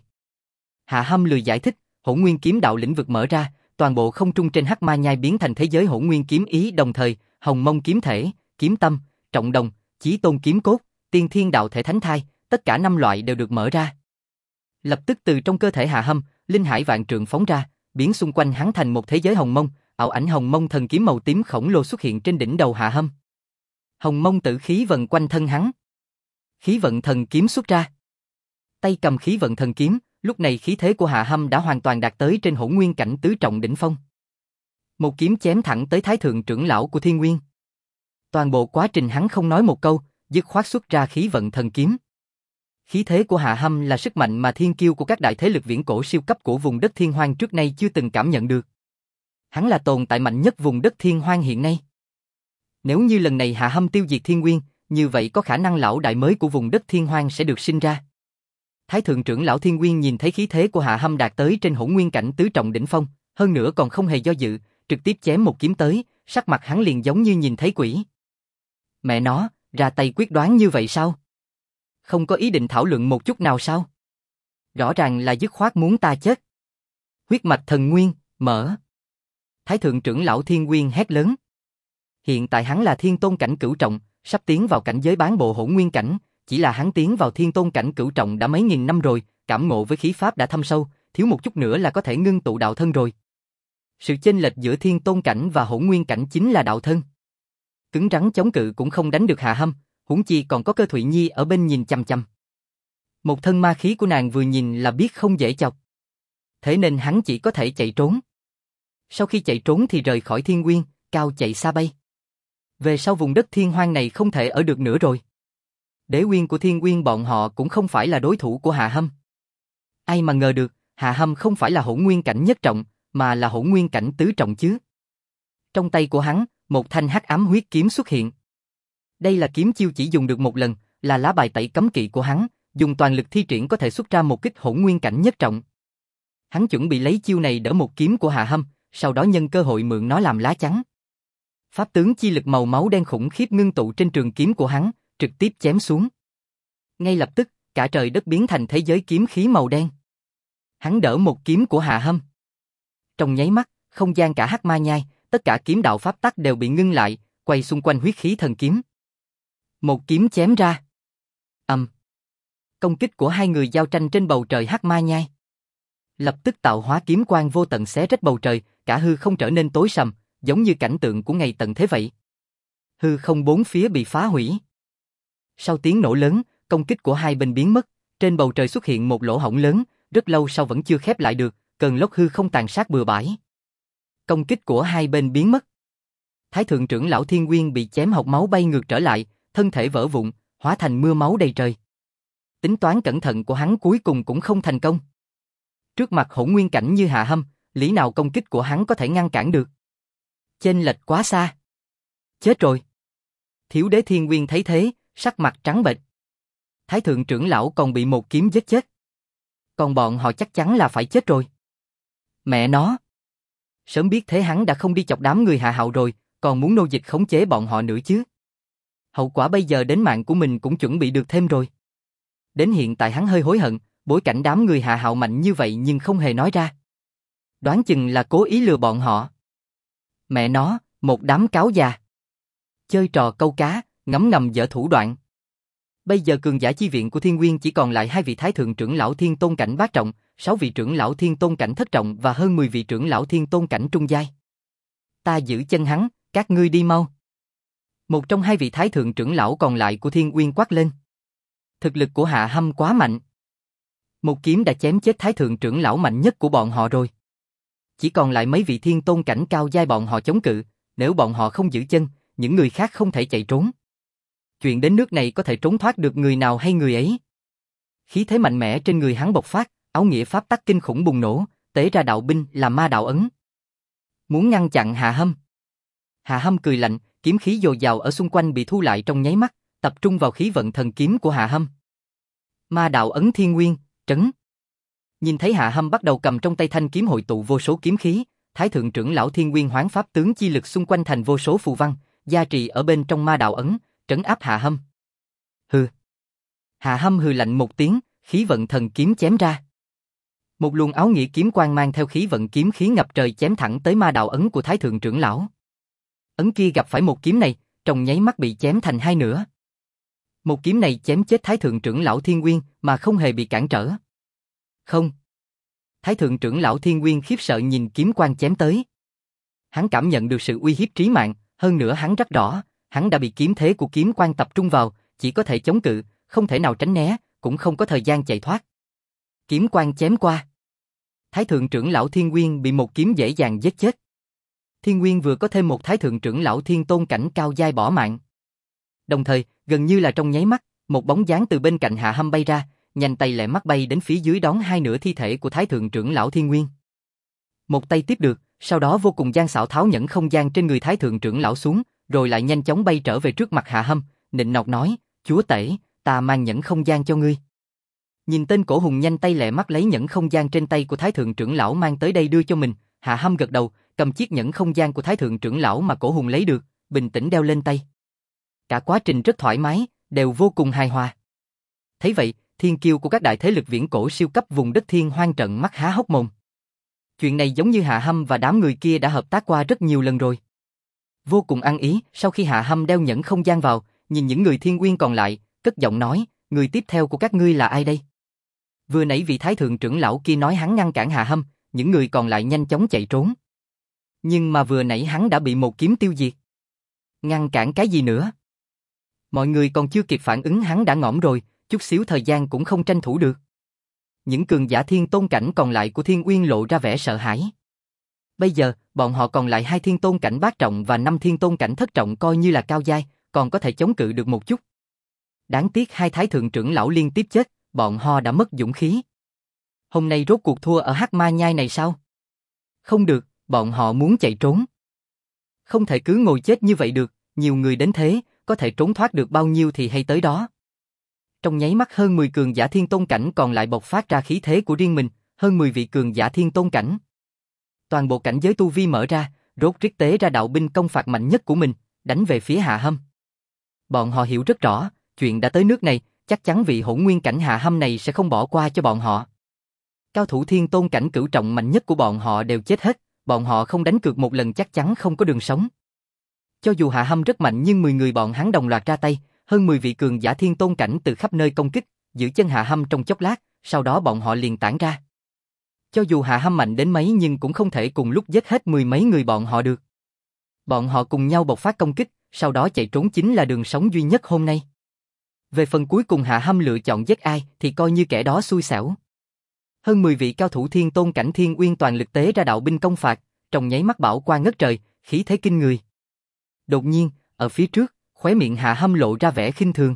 Hạ Hâm lười giải thích, hỗn nguyên kiếm đạo lĩnh vực mở ra, toàn bộ không trung trên Hắc Ma Nhai biến thành thế giới hỗn nguyên kiếm ý đồng thời, hồng mông kiếm thể, kiếm tâm, trọng đồng, chí tôn kiếm cốt, tiên thiên đạo thể thánh thai, tất cả 5 loại đều được mở ra. Lập tức từ trong cơ thể Hạ Hâm, linh hải vạn trượng phóng ra, biến xung quanh hắn thành một thế giới hồng mông, ảo ảnh hồng mông thần kiếm màu tím khổng lồ xuất hiện trên đỉnh đầu Hạ Hâm. Hồng mông tử khí vần quanh thân hắn. Khí vận thần kiếm xuất ra. Tay cầm khí vận thần kiếm, lúc này khí thế của Hạ Hâm đã hoàn toàn đạt tới trên hỗn nguyên cảnh tứ trọng đỉnh phong. Một kiếm chém thẳng tới Thái thượng trưởng lão của Thiên Nguyên. Toàn bộ quá trình hắn không nói một câu, dứt khoát xuất ra khí vận thần kiếm. Khí thế của Hạ Hâm là sức mạnh mà thiên kiêu của các đại thế lực viễn cổ siêu cấp của vùng đất Thiên Hoang trước nay chưa từng cảm nhận được. Hắn là tồn tại mạnh nhất vùng đất Thiên Hoang hiện nay. Nếu như lần này Hạ Hâm tiêu diệt Thiên Nguyên, như vậy có khả năng lão đại mới của vùng đất Thiên Hoang sẽ được sinh ra. Thái thượng trưởng lão Thiên Nguyên nhìn thấy khí thế của Hạ Hâm đạt tới trên hỗn nguyên cảnh tứ trọng đỉnh phong, hơn nữa còn không hề do dự, trực tiếp chém một kiếm tới, sắc mặt hắn liền giống như nhìn thấy quỷ. Mẹ nó, ra tay quyết đoán như vậy sao? Không có ý định thảo luận một chút nào sao? Rõ ràng là dứt khoát muốn ta chết. Huyết mạch thần nguyên, mở. Thái thượng trưởng lão Thiên Nguyên hét lớn. Hiện tại hắn là thiên tôn cảnh cửu trọng, sắp tiến vào cảnh giới bán bộ hỗn nguyên cảnh, chỉ là hắn tiến vào thiên tôn cảnh cửu trọng đã mấy nghìn năm rồi, cảm ngộ với khí pháp đã thâm sâu, thiếu một chút nữa là có thể ngưng tụ đạo thân rồi. Sự chênh lệch giữa thiên tôn cảnh và hỗn nguyên cảnh chính là đạo thân. Cứng rắn chống cự cũng không đánh được Hạ Hâm, huống chi còn có Cơ Thụy Nhi ở bên nhìn chằm chằm. Một thân ma khí của nàng vừa nhìn là biết không dễ chọc. Thế nên hắn chỉ có thể chạy trốn. Sau khi chạy trốn thì rời khỏi Thiên Nguyên, cao chạy xa bay. Về sau vùng đất Thiên Hoang này không thể ở được nữa rồi. Đế Uyên của Thiên Nguyên bọn họ cũng không phải là đối thủ của Hạ Hâm. Ai mà ngờ được, Hạ Hâm không phải là hỗn nguyên cảnh nhất trọng, mà là hỗn nguyên cảnh tứ trọng chứ. Trong tay của hắn, một thanh hắc ám huyết kiếm xuất hiện. Đây là kiếm chiêu chỉ dùng được một lần, là lá bài tẩy cấm kỵ của hắn, dùng toàn lực thi triển có thể xuất ra một kích hỗn nguyên cảnh nhất trọng. Hắn chuẩn bị lấy chiêu này đỡ một kiếm của Hạ Hâm, sau đó nhân cơ hội mượn nó làm lá chắn. Pháp tướng chi lực màu máu đen khủng khiếp ngưng tụ trên trường kiếm của hắn, trực tiếp chém xuống. Ngay lập tức, cả trời đất biến thành thế giới kiếm khí màu đen. Hắn đỡ một kiếm của Hạ Hâm. Trong nháy mắt, không gian cả Hắc Ma Nhai, tất cả kiếm đạo pháp tắc đều bị ngưng lại, quay xung quanh huyết khí thần kiếm. Một kiếm chém ra. Công kích của hai người giao tranh trên bầu trời Hắc Ma Nhai. Lập tức tạo hóa kiếm quang vô tận xé rách bầu trời, cả hư không trở nên tối sầm, giống như cảnh tượng của ngày tận thế vậy. Hư không bốn phía bị phá hủy. Sau tiếng nổ lớn, công kích của hai bên biến mất, trên bầu trời xuất hiện một lỗ hổng lớn, rất lâu sau vẫn chưa khép lại được, cơn lốc hư không tàn sát bừa bãi. Công kích của hai bên biến mất. Thái thượng trưởng lão Thiên Nguyên bị chém hộc máu bay ngược trở lại, thân thể vỡ vụn, hóa thành mưa máu đầy trời. Tính toán cẩn thận của hắn cuối cùng cũng không thành công. Trước mặt hỗn nguyên cảnh như Hạ Hâm, lý nào công kích của hắn có thể ngăn cản được? Chênh lệch quá xa. Chết rồi. Thiếu đế Thiên Nguyên thấy thế, sắc mặt trắng bệch. Thái thượng trưởng lão còn bị một kiếm giết chết. Còn bọn họ chắc chắn là phải chết rồi. Mẹ nó. Sớm biết thế hắn đã không đi chọc đám người Hạ Hạo rồi, còn muốn nô dịch khống chế bọn họ nữa chứ. Hậu quả bây giờ đến mạng của mình cũng chuẩn bị được thêm rồi. Đến hiện tại hắn hơi hối hận, bối cảnh đám người Hạ Hạo mạnh như vậy nhưng không hề nói ra. Đoán chừng là cố ý lừa bọn họ. Mẹ nó, một đám cáo già. Chơi trò câu cá, ngấm ngầm dở thủ đoạn. Bây giờ cường giả chi viện của Thiên Nguyên chỉ còn lại 2 vị thái thượng trưởng lão thiên tôn cảnh bát trọng, 6 vị trưởng lão thiên tôn cảnh thất trọng và hơn 10 vị trưởng lão thiên tôn cảnh trung giai. Ta giữ chân hắn, các ngươi đi mau. Một trong 2 vị thái thượng trưởng lão còn lại của Thiên Nguyên quát lên. Thực lực của Hạ Hâm quá mạnh. Một kiếm đã chém chết thái thượng trưởng lão mạnh nhất của bọn họ rồi. Chỉ còn lại mấy vị thiên tôn cảnh cao giai bọn họ chống cự, nếu bọn họ không giữ chân, những người khác không thể chạy trốn. Chuyện đến nước này có thể trốn thoát được người nào hay người ấy. Khí thế mạnh mẽ trên người hắn bộc phát, áo nghĩa pháp tắc kinh khủng bùng nổ, tế ra đạo binh là ma đạo ấn. Muốn ngăn chặn Hạ Hâm. Hạ Hâm cười lạnh, kiếm khí dồi dào ở xung quanh bị thu lại trong nháy mắt, tập trung vào khí vận thần kiếm của Hạ Hâm. Ma đạo ấn thiên nguyên, trấn. Nhìn thấy Hạ Hâm bắt đầu cầm trong tay thanh kiếm hội tụ vô số kiếm khí, thái thượng trưởng lão Thiên Nguyên hoán pháp tướng chi lực xung quanh thành vô số phù văn, gia trì ở bên trong ma đạo ấn, trấn áp Hạ Hâm. Hừ. Hạ Hâm hừ lạnh một tiếng, khí vận thần kiếm chém ra. Một luồng áo nghĩa kiếm quang mang theo khí vận kiếm khí ngập trời chém thẳng tới ma đạo ấn của thái thượng trưởng lão. Ấn kia gặp phải một kiếm này, trong nháy mắt bị chém thành hai nửa. Một kiếm này chém chết thái thượng trưởng lão Thiên Nguyên mà không hề bị cản trở. Không. Thái thượng trưởng lão Thiên Nguyên khiếp sợ nhìn kiếm quang chém tới. Hắn cảm nhận được sự uy hiếp trí mạng, hơn nữa hắn rất rõ, hắn đã bị kiếm thế của kiếm quang tập trung vào, chỉ có thể chống cự, không thể nào tránh né, cũng không có thời gian chạy thoát. Kiếm quang chém qua. Thái thượng trưởng lão Thiên Nguyên bị một kiếm dễ dàng giết chết. Thiên Nguyên vừa có thêm một thái thượng trưởng lão thiên tôn cảnh cao giai bỏ mạng. Đồng thời, gần như là trong nháy mắt, một bóng dáng từ bên cạnh Hạ Hâm bay ra, nhanh tay lẹ mắt bay đến phía dưới đón hai nửa thi thể của thái thượng trưởng lão Thiên Nguyên. Một tay tiếp được, sau đó vô cùng gian xảo tháo nhẫn không gian trên người thái thượng trưởng lão xuống, rồi lại nhanh chóng bay trở về trước mặt Hạ Hâm, nịnh nọt nói, chúa tể, ta mang nhẫn không gian cho ngươi. Nhìn tên cổ hùng nhanh tay lẹ mắt lấy nhẫn không gian trên tay của thái thượng trưởng lão mang tới đây đưa cho mình, Hạ Hâm gật đầu, cầm chiếc nhẫn không gian của thái thượng trưởng lão mà cổ hùng lấy được, bình tĩnh đeo lên tay. Cả quá trình rất thoải mái, đều vô cùng hài hòa. Thấy vậy, thiên kiêu của các đại thế lực viễn cổ siêu cấp vùng đất thiên hoang trợn mắt há hốc mồm. Chuyện này giống như Hạ Hâm và đám người kia đã hợp tác qua rất nhiều lần rồi. Vô cùng ăn ý, sau khi Hạ Hâm đeo nhẫn không gian vào, nhìn những người thiên nguyên còn lại, cất giọng nói, người tiếp theo của các ngươi là ai đây? Vừa nãy vị thái thượng trưởng lão kia nói hắn ngăn cản Hạ Hâm, những người còn lại nhanh chóng chạy trốn. Nhưng mà vừa nãy hắn đã bị một kiếm tiêu diệt. Ngăn cản cái gì nữa? Mọi người còn chưa kịp phản ứng hắn đã ngõm rồi, chút xíu thời gian cũng không tranh thủ được. Những cường giả thiên tôn cảnh còn lại của Thiên Uyên lộ ra vẻ sợ hãi. Bây giờ, bọn họ còn lại 2 thiên tôn cảnh bát trọng và 5 thiên tôn cảnh thất trọng coi như là cao giai, còn có thể chống cự được một chút. Đáng tiếc 2 thái thượng trưởng lão liên tiếp chết, bọn họ đã mất dũng khí. Hôm nay rốt cuộc thua ở Hắc Ma Nhai này sao? Không được, bọn họ muốn chạy trốn. Không thể cứ ngồi chết như vậy được, nhiều người đến thế, có thể trốn thoát được bao nhiêu thì hay tới đó. Trong nháy mắt hơn 10 cường giả thiên tôn cảnh còn lại bộc phát ra khí thế của riêng mình, hơn 10 vị cường giả thiên tôn cảnh. Toàn bộ cảnh giới tu vi mở ra, rốt riết tế ra đạo binh công phạt mạnh nhất của mình, đánh về phía Hạ Hâm. Bọn họ hiểu rất rõ, chuyện đã tới nước này, chắc chắn vị hỗn nguyên cảnh Hạ Hâm này sẽ không bỏ qua cho bọn họ. Cao thủ thiên tôn cảnh cửu trọng mạnh nhất của bọn họ đều chết hết, bọn họ không đánh cược một lần chắc chắn không có đường sống. Cho dù Hạ Hâm rất mạnh nhưng 10 người bọn hắn đồng loạt ra tay, hơn 10 vị cường giả thiên tôn cảnh từ khắp nơi công kích, giữ chân Hạ Hâm trong chốc lát, sau đó bọn họ liền tản ra. Cho dù Hạ Hâm mạnh đến mấy nhưng cũng không thể cùng lúc giết hết 10 mấy người bọn họ được. Bọn họ cùng nhau bộc phát công kích, sau đó chạy trốn chính là đường sống duy nhất hôm nay. Về phần cuối cùng Hạ Hâm lựa chọn giết ai thì coi như kẻ đó xui xẻo. Hơn 10 vị cao thủ thiên tôn cảnh Thiên Uyên toàn lực tế ra đạo binh công phạt, trong nháy mắt bảo quang ngất trời, khí thế kinh người. Đột nhiên, ở phía trước, khóe miệng Hạ Hâm lộ ra vẻ khinh thường.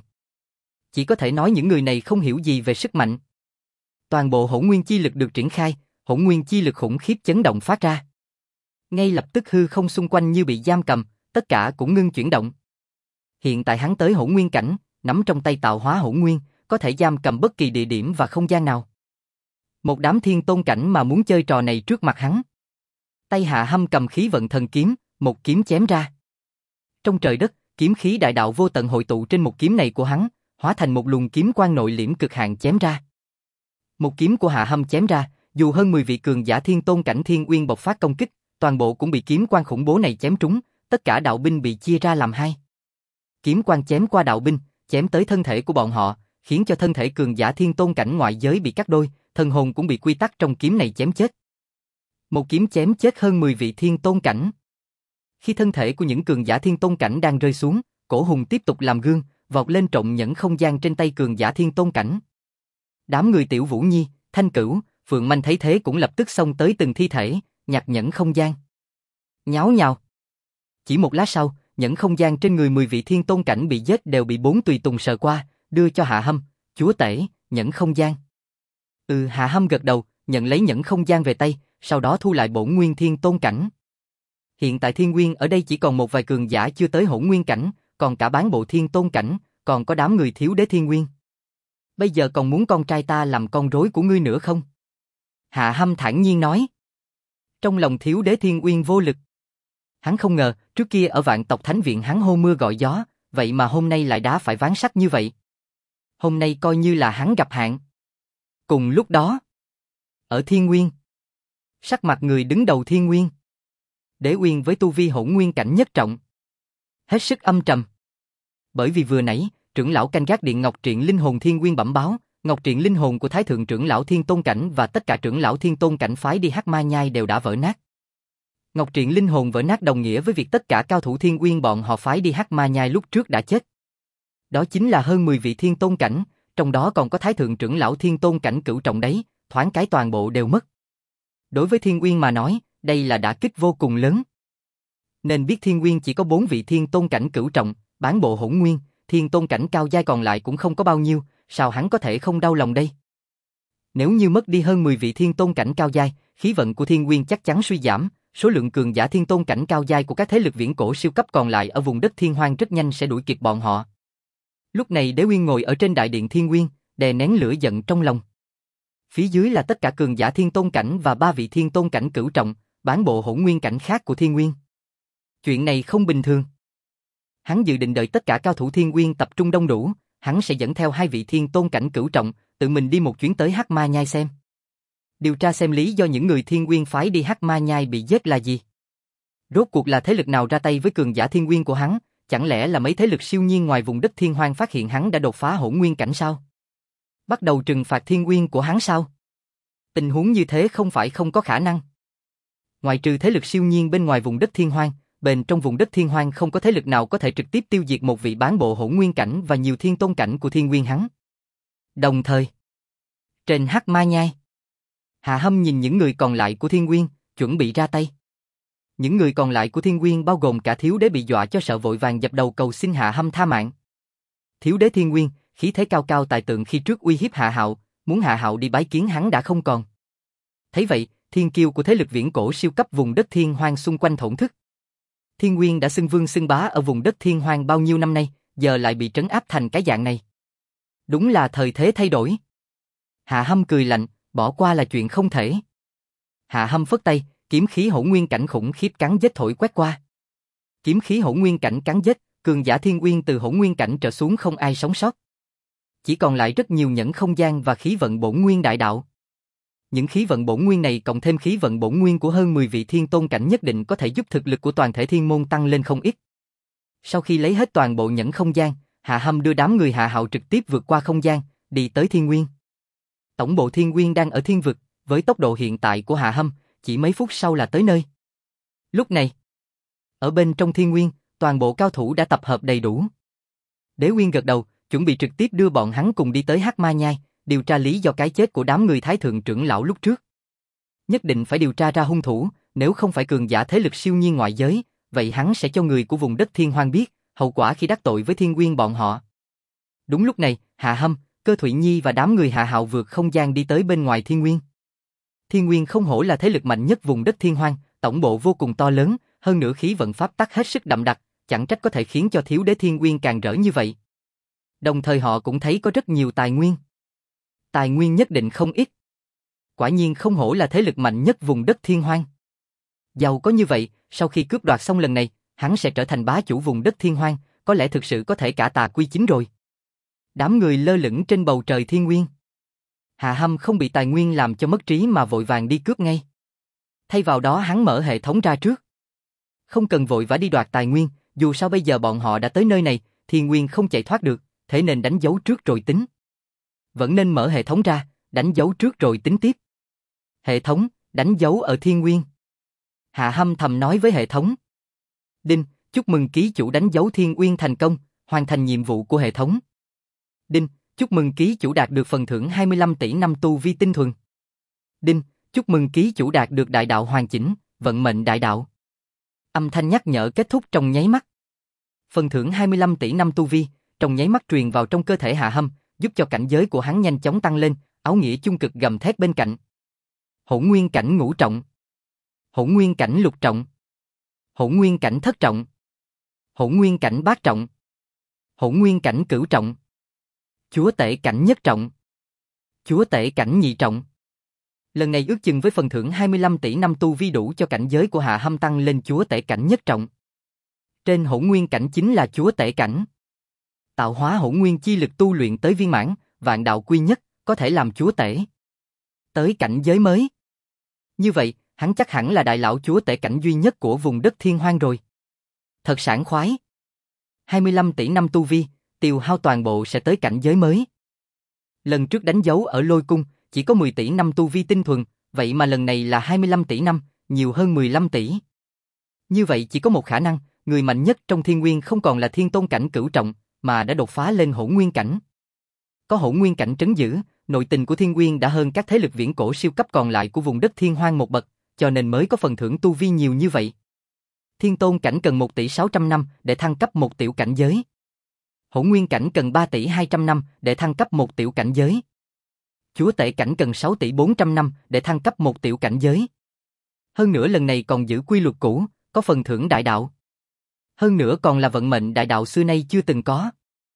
Chỉ có thể nói những người này không hiểu gì về sức mạnh. Toàn bộ hỗn nguyên chi lực được triển khai, hỗn nguyên chi lực khủng khiếp chấn động phát ra. Ngay lập tức hư không xung quanh như bị giam cầm, tất cả cũng ngưng chuyển động. Hiện tại hắn tới hỗn nguyên cảnh, nắm trong tay tạo hóa hỗn nguyên, có thể giam cầm bất kỳ địa điểm và không gian nào. Một đám thiên tôn cảnh mà muốn chơi trò này trước mặt hắn. Tay Hạ Hâm cầm khí vận thần kiếm, một kiếm chém ra. Trong trời đất, kiếm khí đại đạo vô tận hội tụ trên một kiếm này của hắn, hóa thành một luồng kiếm quang nội liễm cực hạn chém ra. Một kiếm của Hạ Hâm chém ra, dù hơn 10 vị cường giả thiên tôn cảnh Thiên Uyên bộc phát công kích, toàn bộ cũng bị kiếm quang khủng bố này chém trúng, tất cả đạo binh bị chia ra làm hai. Kiếm quang chém qua đạo binh, chém tới thân thể của bọn họ, khiến cho thân thể cường giả thiên tôn cảnh ngoại giới bị cắt đôi, thần hồn cũng bị quy tắc trong kiếm này chém chết. Một kiếm chém chết hơn 10 vị thiên tôn cảnh. Khi thân thể của những cường giả thiên tôn cảnh đang rơi xuống, Cổ Hùng tiếp tục làm gương, vọt lên trộn nhẫn không gian trên tay cường giả thiên tôn cảnh. Đám người Tiểu Vũ Nhi, Thanh Cửu, Phượng Manh thấy thế cũng lập tức xông tới từng thi thể, nhặt nhẫn không gian. Nháo nhào. Chỉ một lát sau, nhẫn không gian trên người 10 vị thiên tôn cảnh bị giết đều bị 4 tùy tùng sờ qua, đưa cho Hạ Hâm, chúa tể, nhẫn không gian. Hạ Hâm gật đầu, nhận lấy nhẫn không gian về tay, sau đó thu lại bổn nguyên thiên tôn cảnh. Hiện tại Thiên Nguyên ở đây chỉ còn một vài cường giả chưa tới hỗn nguyên cảnh, còn cả bán bộ thiên tôn cảnh, còn có đám người thiếu đế Thiên Nguyên. Bây giờ còn muốn con trai ta làm con rối của ngươi nữa không? Hạ Hâm thản nhiên nói. Trong lòng thiếu đế Thiên Nguyên vô lực. Hắn không ngờ, trước kia ở Vạn Tộc Thánh Viện hắn hô mưa gọi gió, vậy mà hôm nay lại đá phải ván sắt như vậy. Hôm nay coi như là hắn gặp hạn. Cùng lúc đó, ở Thiên Nguyên, sắc mặt người đứng đầu Thiên Nguyên, Đế Uyên với tu vi hỗn nguyên cảnh nhất trọng, hết sức âm trầm. Bởi vì vừa nãy, trưởng lão canh gác điện Ngọc Triện linh hồn Thiên Nguyên bẩm báo, Ngọc Triện linh hồn của Thái thượng trưởng lão Thiên Tôn cảnh và tất cả trưởng lão Thiên Tôn cảnh phái đi Hắc Ma Nhai đều đã vỡ nát. Ngọc Triện linh hồn vỡ nát đồng nghĩa với việc tất cả cao thủ Thiên Nguyên bọn họ phái đi Hắc Ma Nhai lúc trước đã chết. Đó chính là hơn 10 vị Thiên Tôn cảnh, trong đó còn có Thái thượng trưởng lão Thiên Tôn cảnh cửu trọng đấy, thoáng cái toàn bộ đều mất. Đối với Thiên Nguyên mà nói, đây là đả kích vô cùng lớn. Nên biết Thiên Nguyên chỉ có 4 vị Thiên Tôn cảnh cửu trọng, bán bộ hỗn nguyên, Thiên Tôn cảnh cao giai còn lại cũng không có bao nhiêu, sao hắn có thể không đau lòng đây? Nếu như mất đi hơn 10 vị Thiên Tôn cảnh cao giai, khí vận của Thiên Nguyên chắc chắn suy giảm, số lượng cường giả Thiên Tôn cảnh cao giai của các thế lực viễn cổ siêu cấp còn lại ở vùng đất Thiên Hoang rất nhanh sẽ đuổi kịp bọn họ. Lúc này Đế Uyên ngồi ở trên đại điện Thiên Nguyên, đè nén lửa giận trong lòng. Phía dưới là tất cả cường giả Thiên Tôn cảnh và 3 vị Thiên Tôn cảnh cửu trọng, bán bộ hỗn nguyên cảnh khác của Thiên Nguyên. Chuyện này không bình thường. Hắn dự định đợi tất cả cao thủ Thiên Nguyên tập trung đông đủ, hắn sẽ dẫn theo 2 vị Thiên Tôn cảnh cửu trọng, tự mình đi một chuyến tới Hắc Ma Nhai xem. Điều tra xem lý do những người Thiên Nguyên phái đi Hắc Ma Nhai bị giết là gì. Rốt cuộc là thế lực nào ra tay với cường giả Thiên Nguyên của hắn, chẳng lẽ là mấy thế lực siêu nhiên ngoài vùng đất Thiên Hoang phát hiện hắn đã đột phá hỗn nguyên cảnh sao? Bắt đầu trừng phạt Thiên Nguyên của hắn sao? Tình huống như thế không phải không có khả năng. Ngoại trừ thế lực siêu nhiên bên ngoài vùng đất Thiên Hoang, bên trong vùng đất Thiên Hoang không có thế lực nào có thể trực tiếp tiêu diệt một vị bán bộ hỗn nguyên cảnh và nhiều thiên tôn cảnh của Thiên Nguyên hắn. Đồng thời, trên Hắc Ma Nhai, Hạ Hâm nhìn những người còn lại của Thiên Nguyên, chuẩn bị ra tay. Những người còn lại của Thiên Nguyên bao gồm cả thiếu đế bị dọa cho sợ vội vàng dập đầu cầu xin Hạ Hâm tha mạng. Thiếu đế Thiên Nguyên, khí thế cao cao tài tượng khi trước uy hiếp Hạ Hạo, muốn Hạ Hạo đi bái kiến hắn đã không còn. Thấy vậy, thiên kiêu của thế lực viễn cổ siêu cấp vùng đất Thiên Hoang xung quanh thổn thức. Thiên Nguyên đã xưng vương xưng bá ở vùng đất Thiên Hoang bao nhiêu năm nay, giờ lại bị trấn áp thành cái dạng này. Đúng là thời thế thay đổi. Hạ Hâm cười lạnh, Bỏ qua là chuyện không thể. Hạ Hâm phất tay, kiếm khí hỗn nguyên cảnh khủng khiếp cắn giết thổi quét qua. Kiếm khí hỗn nguyên cảnh cắn giết, cường giả thiên uyên từ hỗn nguyên cảnh trở xuống không ai sống sót. Chỉ còn lại rất nhiều nhẫn không gian và khí vận bổn nguyên đại đạo. Những khí vận bổn nguyên này cộng thêm khí vận bổn nguyên của hơn 10 vị thiên tôn cảnh nhất định có thể giúp thực lực của toàn thể thiên môn tăng lên không ít. Sau khi lấy hết toàn bộ nhẫn không gian, Hạ Hâm đưa đám người Hạ Hạo trực tiếp vượt qua không gian, đi tới Thiên Nguyên. Tổng bộ Thiên Nguyên đang ở thiên vực, với tốc độ hiện tại của Hạ Hâm, chỉ mấy phút sau là tới nơi. Lúc này, ở bên trong Thiên Nguyên, toàn bộ cao thủ đã tập hợp đầy đủ. Đế Nguyên gật đầu, chuẩn bị trực tiếp đưa bọn hắn cùng đi tới Hắc Ma Nhai, điều tra lý do cái chết của đám người Thái Thượng trưởng lão lúc trước. Nhất định phải điều tra ra hung thủ, nếu không phải cường giả thế lực siêu nhiên ngoại giới, vậy hắn sẽ cho người của vùng đất Thiên Hoang biết, hậu quả khi đắc tội với Thiên Nguyên bọn họ. Đúng lúc này, Hạ Hâm, Cơ Thụy Nhi và đám người Hạ Hạo vượt không gian đi tới bên ngoài Thiên Nguyên. Thiên Nguyên không hổ là thế lực mạnh nhất vùng đất Thiên Hoang, tổng bộ vô cùng to lớn, hơn nữa khí vận pháp tắc hết sức đậm đặc, chẳng trách có thể khiến cho thiếu đế Thiên Nguyên càng rỡ như vậy. Đồng thời họ cũng thấy có rất nhiều tài nguyên. Tài nguyên nhất định không ít. Quả nhiên không hổ là thế lực mạnh nhất vùng đất Thiên Hoang. Giàu có như vậy, sau khi cướp đoạt xong lần này, hắn sẽ trở thành bá chủ vùng đất Thiên Hoang, có lẽ thực sự có thể cả tà quy chính rồi. Đám người lơ lửng trên bầu trời Thiên Nguyên. Hạ Hâm không bị tài nguyên làm cho mất trí mà vội vàng đi cướp ngay. Thay vào đó hắn mở hệ thống ra trước. Không cần vội vã đi đoạt tài nguyên, dù sao bây giờ bọn họ đã tới nơi này, Thiên Nguyên không chạy thoát được, thế nên đánh dấu trước rồi tính. Vẫn nên mở hệ thống ra, đánh dấu trước rồi tính tiếp. Hệ thống, đánh dấu ở Thiên Nguyên. Hạ Hâm thầm nói với hệ thống. Đinh, chúc mừng ký chủ đánh dấu Thiên Nguyên thành công, hoàn thành nhiệm vụ của hệ thống. Đinh, chúc mừng ký chủ đạt được phần thưởng 25 tỷ năm tu vi tinh thuần. Đinh, chúc mừng ký chủ đạt được đại đạo hoàn chỉnh, vận mệnh đại đạo. Âm thanh nhắc nhở kết thúc trong nháy mắt. Phần thưởng 25 tỷ năm tu vi, trong nháy mắt truyền vào trong cơ thể Hạ Hâm, giúp cho cảnh giới của hắn nhanh chóng tăng lên, áo nghĩa chung cực gầm thét bên cạnh. Hỗn nguyên cảnh ngũ trọng, hỗn nguyên cảnh lục trọng, hỗn nguyên cảnh thất trọng, hỗn nguyên cảnh bát trọng, hỗn nguyên cảnh cửu trọng, chúa tể cảnh nhất trọng, chúa tể cảnh nhị trọng. Lần này ước chừng với phần thưởng 25 tỷ năm tu vi đủ cho cảnh giới của Hạ Hâm tăng lên chúa tể cảnh nhất trọng. Trên hỗn nguyên cảnh chính là chúa tể cảnh. Tạo hóa hỗn nguyên chi lực tu luyện tới viên mãn, vạn đạo quy nhất, có thể làm chúa tể. Tới cảnh giới mới. Như vậy, hắn chắc hẳn là đại lão chúa tể cảnh duy nhất của vùng đất Thiên Hoang rồi. Thật sảng khoái. 25 tỷ năm tu vi, tiêu hao toàn bộ sẽ tới cảnh giới mới. Lần trước đánh dấu ở Lôi Cung, chỉ có 10 tỷ năm tu vi tinh thuần, vậy mà lần này là 25 tỷ năm, nhiều hơn 15 tỷ. Như vậy chỉ có một khả năng, người mạnh nhất trong Thiên Nguyên không còn là thiên tôn cảnh cửu trọng, mà đã đột phá lên hỗn nguyên cảnh. Có hỗn nguyên cảnh trấn giữ, nội tình của Thiên Nguyên đã hơn các thế lực viễn cổ siêu cấp còn lại của vùng đất Thiên Hoang một bậc, cho nên mới có phần thưởng tu vi nhiều như vậy. Thiên tôn cảnh cần 1 tỷ 600 năm để thăng cấp một tiểu cảnh giới. Hỗn nguyên cảnh cần 3 tỷ 200 năm để thăng cấp một tiểu cảnh giới. Chúa tể cảnh cần 6 tỷ 400 năm để thăng cấp một tiểu cảnh giới. Hơn nữa lần này còn giữ quy luật cũ, có phần thưởng đại đạo. Hơn nữa còn là vận mệnh đại đạo xưa nay chưa từng có.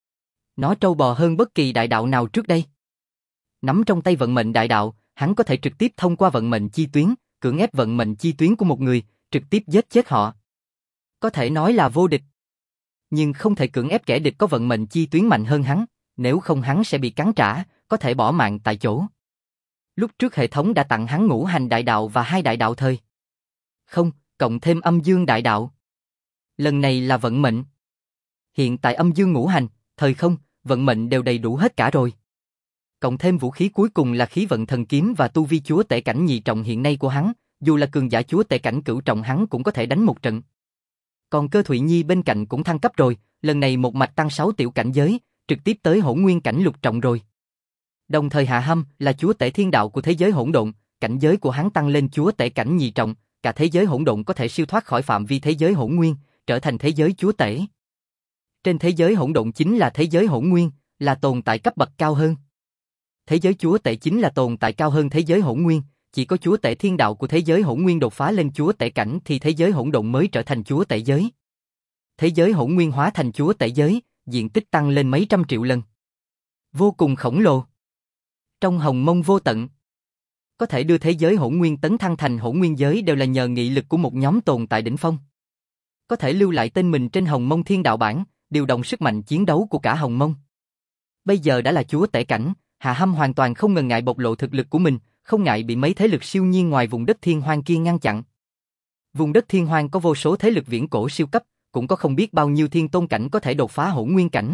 Nó trâu bò hơn bất kỳ đại đạo nào trước đây. Nắm trong tay vận mệnh đại đạo, hắn có thể trực tiếp thông qua vận mệnh chi tuyến, cưỡng ép vận mệnh chi tuyến của một người, trực tiếp giết chết họ. Có thể nói là vô địch. Nhưng không thể cưỡng ép kẻ địch có vận mệnh chi tuyến mạnh hơn hắn, nếu không hắn sẽ bị cắn trả, có thể bỏ mạng tại chỗ. Lúc trước hệ thống đã tặng hắn ngũ hành đại đạo và 2 đại đạo thời không, cộng thêm âm dương đại đạo. Lần này là vận mệnh. Hiện tại âm dương ngũ hành, thời không, vận mệnh đều đầy đủ hết cả rồi. Cộng thêm vũ khí cuối cùng là khí vận thần kiếm và tu vi chúa tể cảnh nhị trọng hiện nay của hắn, dù là cường giả chúa tể cảnh cửu trọng hắn cũng có thể đánh một trận. Còn Cơ Thụy Nhi bên cạnh cũng thăng cấp rồi, lần này một mạch tăng 6 tiểu cảnh giới, trực tiếp tới hỗn nguyên cảnh lục trọng rồi. Đồng thời Hạ Hâm là chúa tể thiên đạo của thế giới hỗn độn, cảnh giới của hắn tăng lên chúa tể cảnh nhị trọng, cả thế giới hỗn độn có thể siêu thoát khỏi phạm vi thế giới hỗn nguyên, trở thành thế giới chúa tể. Trên thế giới hỗn độn chính là thế giới hỗn nguyên, là tồn tại cấp bậc cao hơn. Thế giới chúa tể chính là tồn tại cao hơn thế giới hỗn nguyên, chỉ có chúa tể thiên đạo của thế giới hỗn nguyên đột phá lên chúa tể cảnh thì thế giới hỗn độn mới trở thành chúa tể giới. Thế giới hỗn nguyên hóa thành chúa tể giới, diện tích tăng lên mấy trăm triệu lần. Vô cùng khổng lồ. Trong hồng mông vô tận, Có thể đưa thế giới hỗn nguyên tấn thăng thành hỗn nguyên giới đều là nhờ nghị lực của một nhóm tồn tại đỉnh phong. Có thể lưu lại tên mình trên Hồng Mông Thiên Đạo Bảng, điều động sức mạnh chiến đấu của cả Hồng Mông. Bây giờ đã là chúa tể cảnh, Hạ Hâm hoàn toàn không ngần ngại bộc lộ thực lực của mình, không ngại bị mấy thế lực siêu nhiên ngoài vùng đất Thiên Hoang kia ngăn chặn. Vùng đất Thiên Hoang có vô số thế lực viễn cổ siêu cấp, cũng có không biết bao nhiêu thiên tôn cảnh có thể đột phá hỗn nguyên cảnh.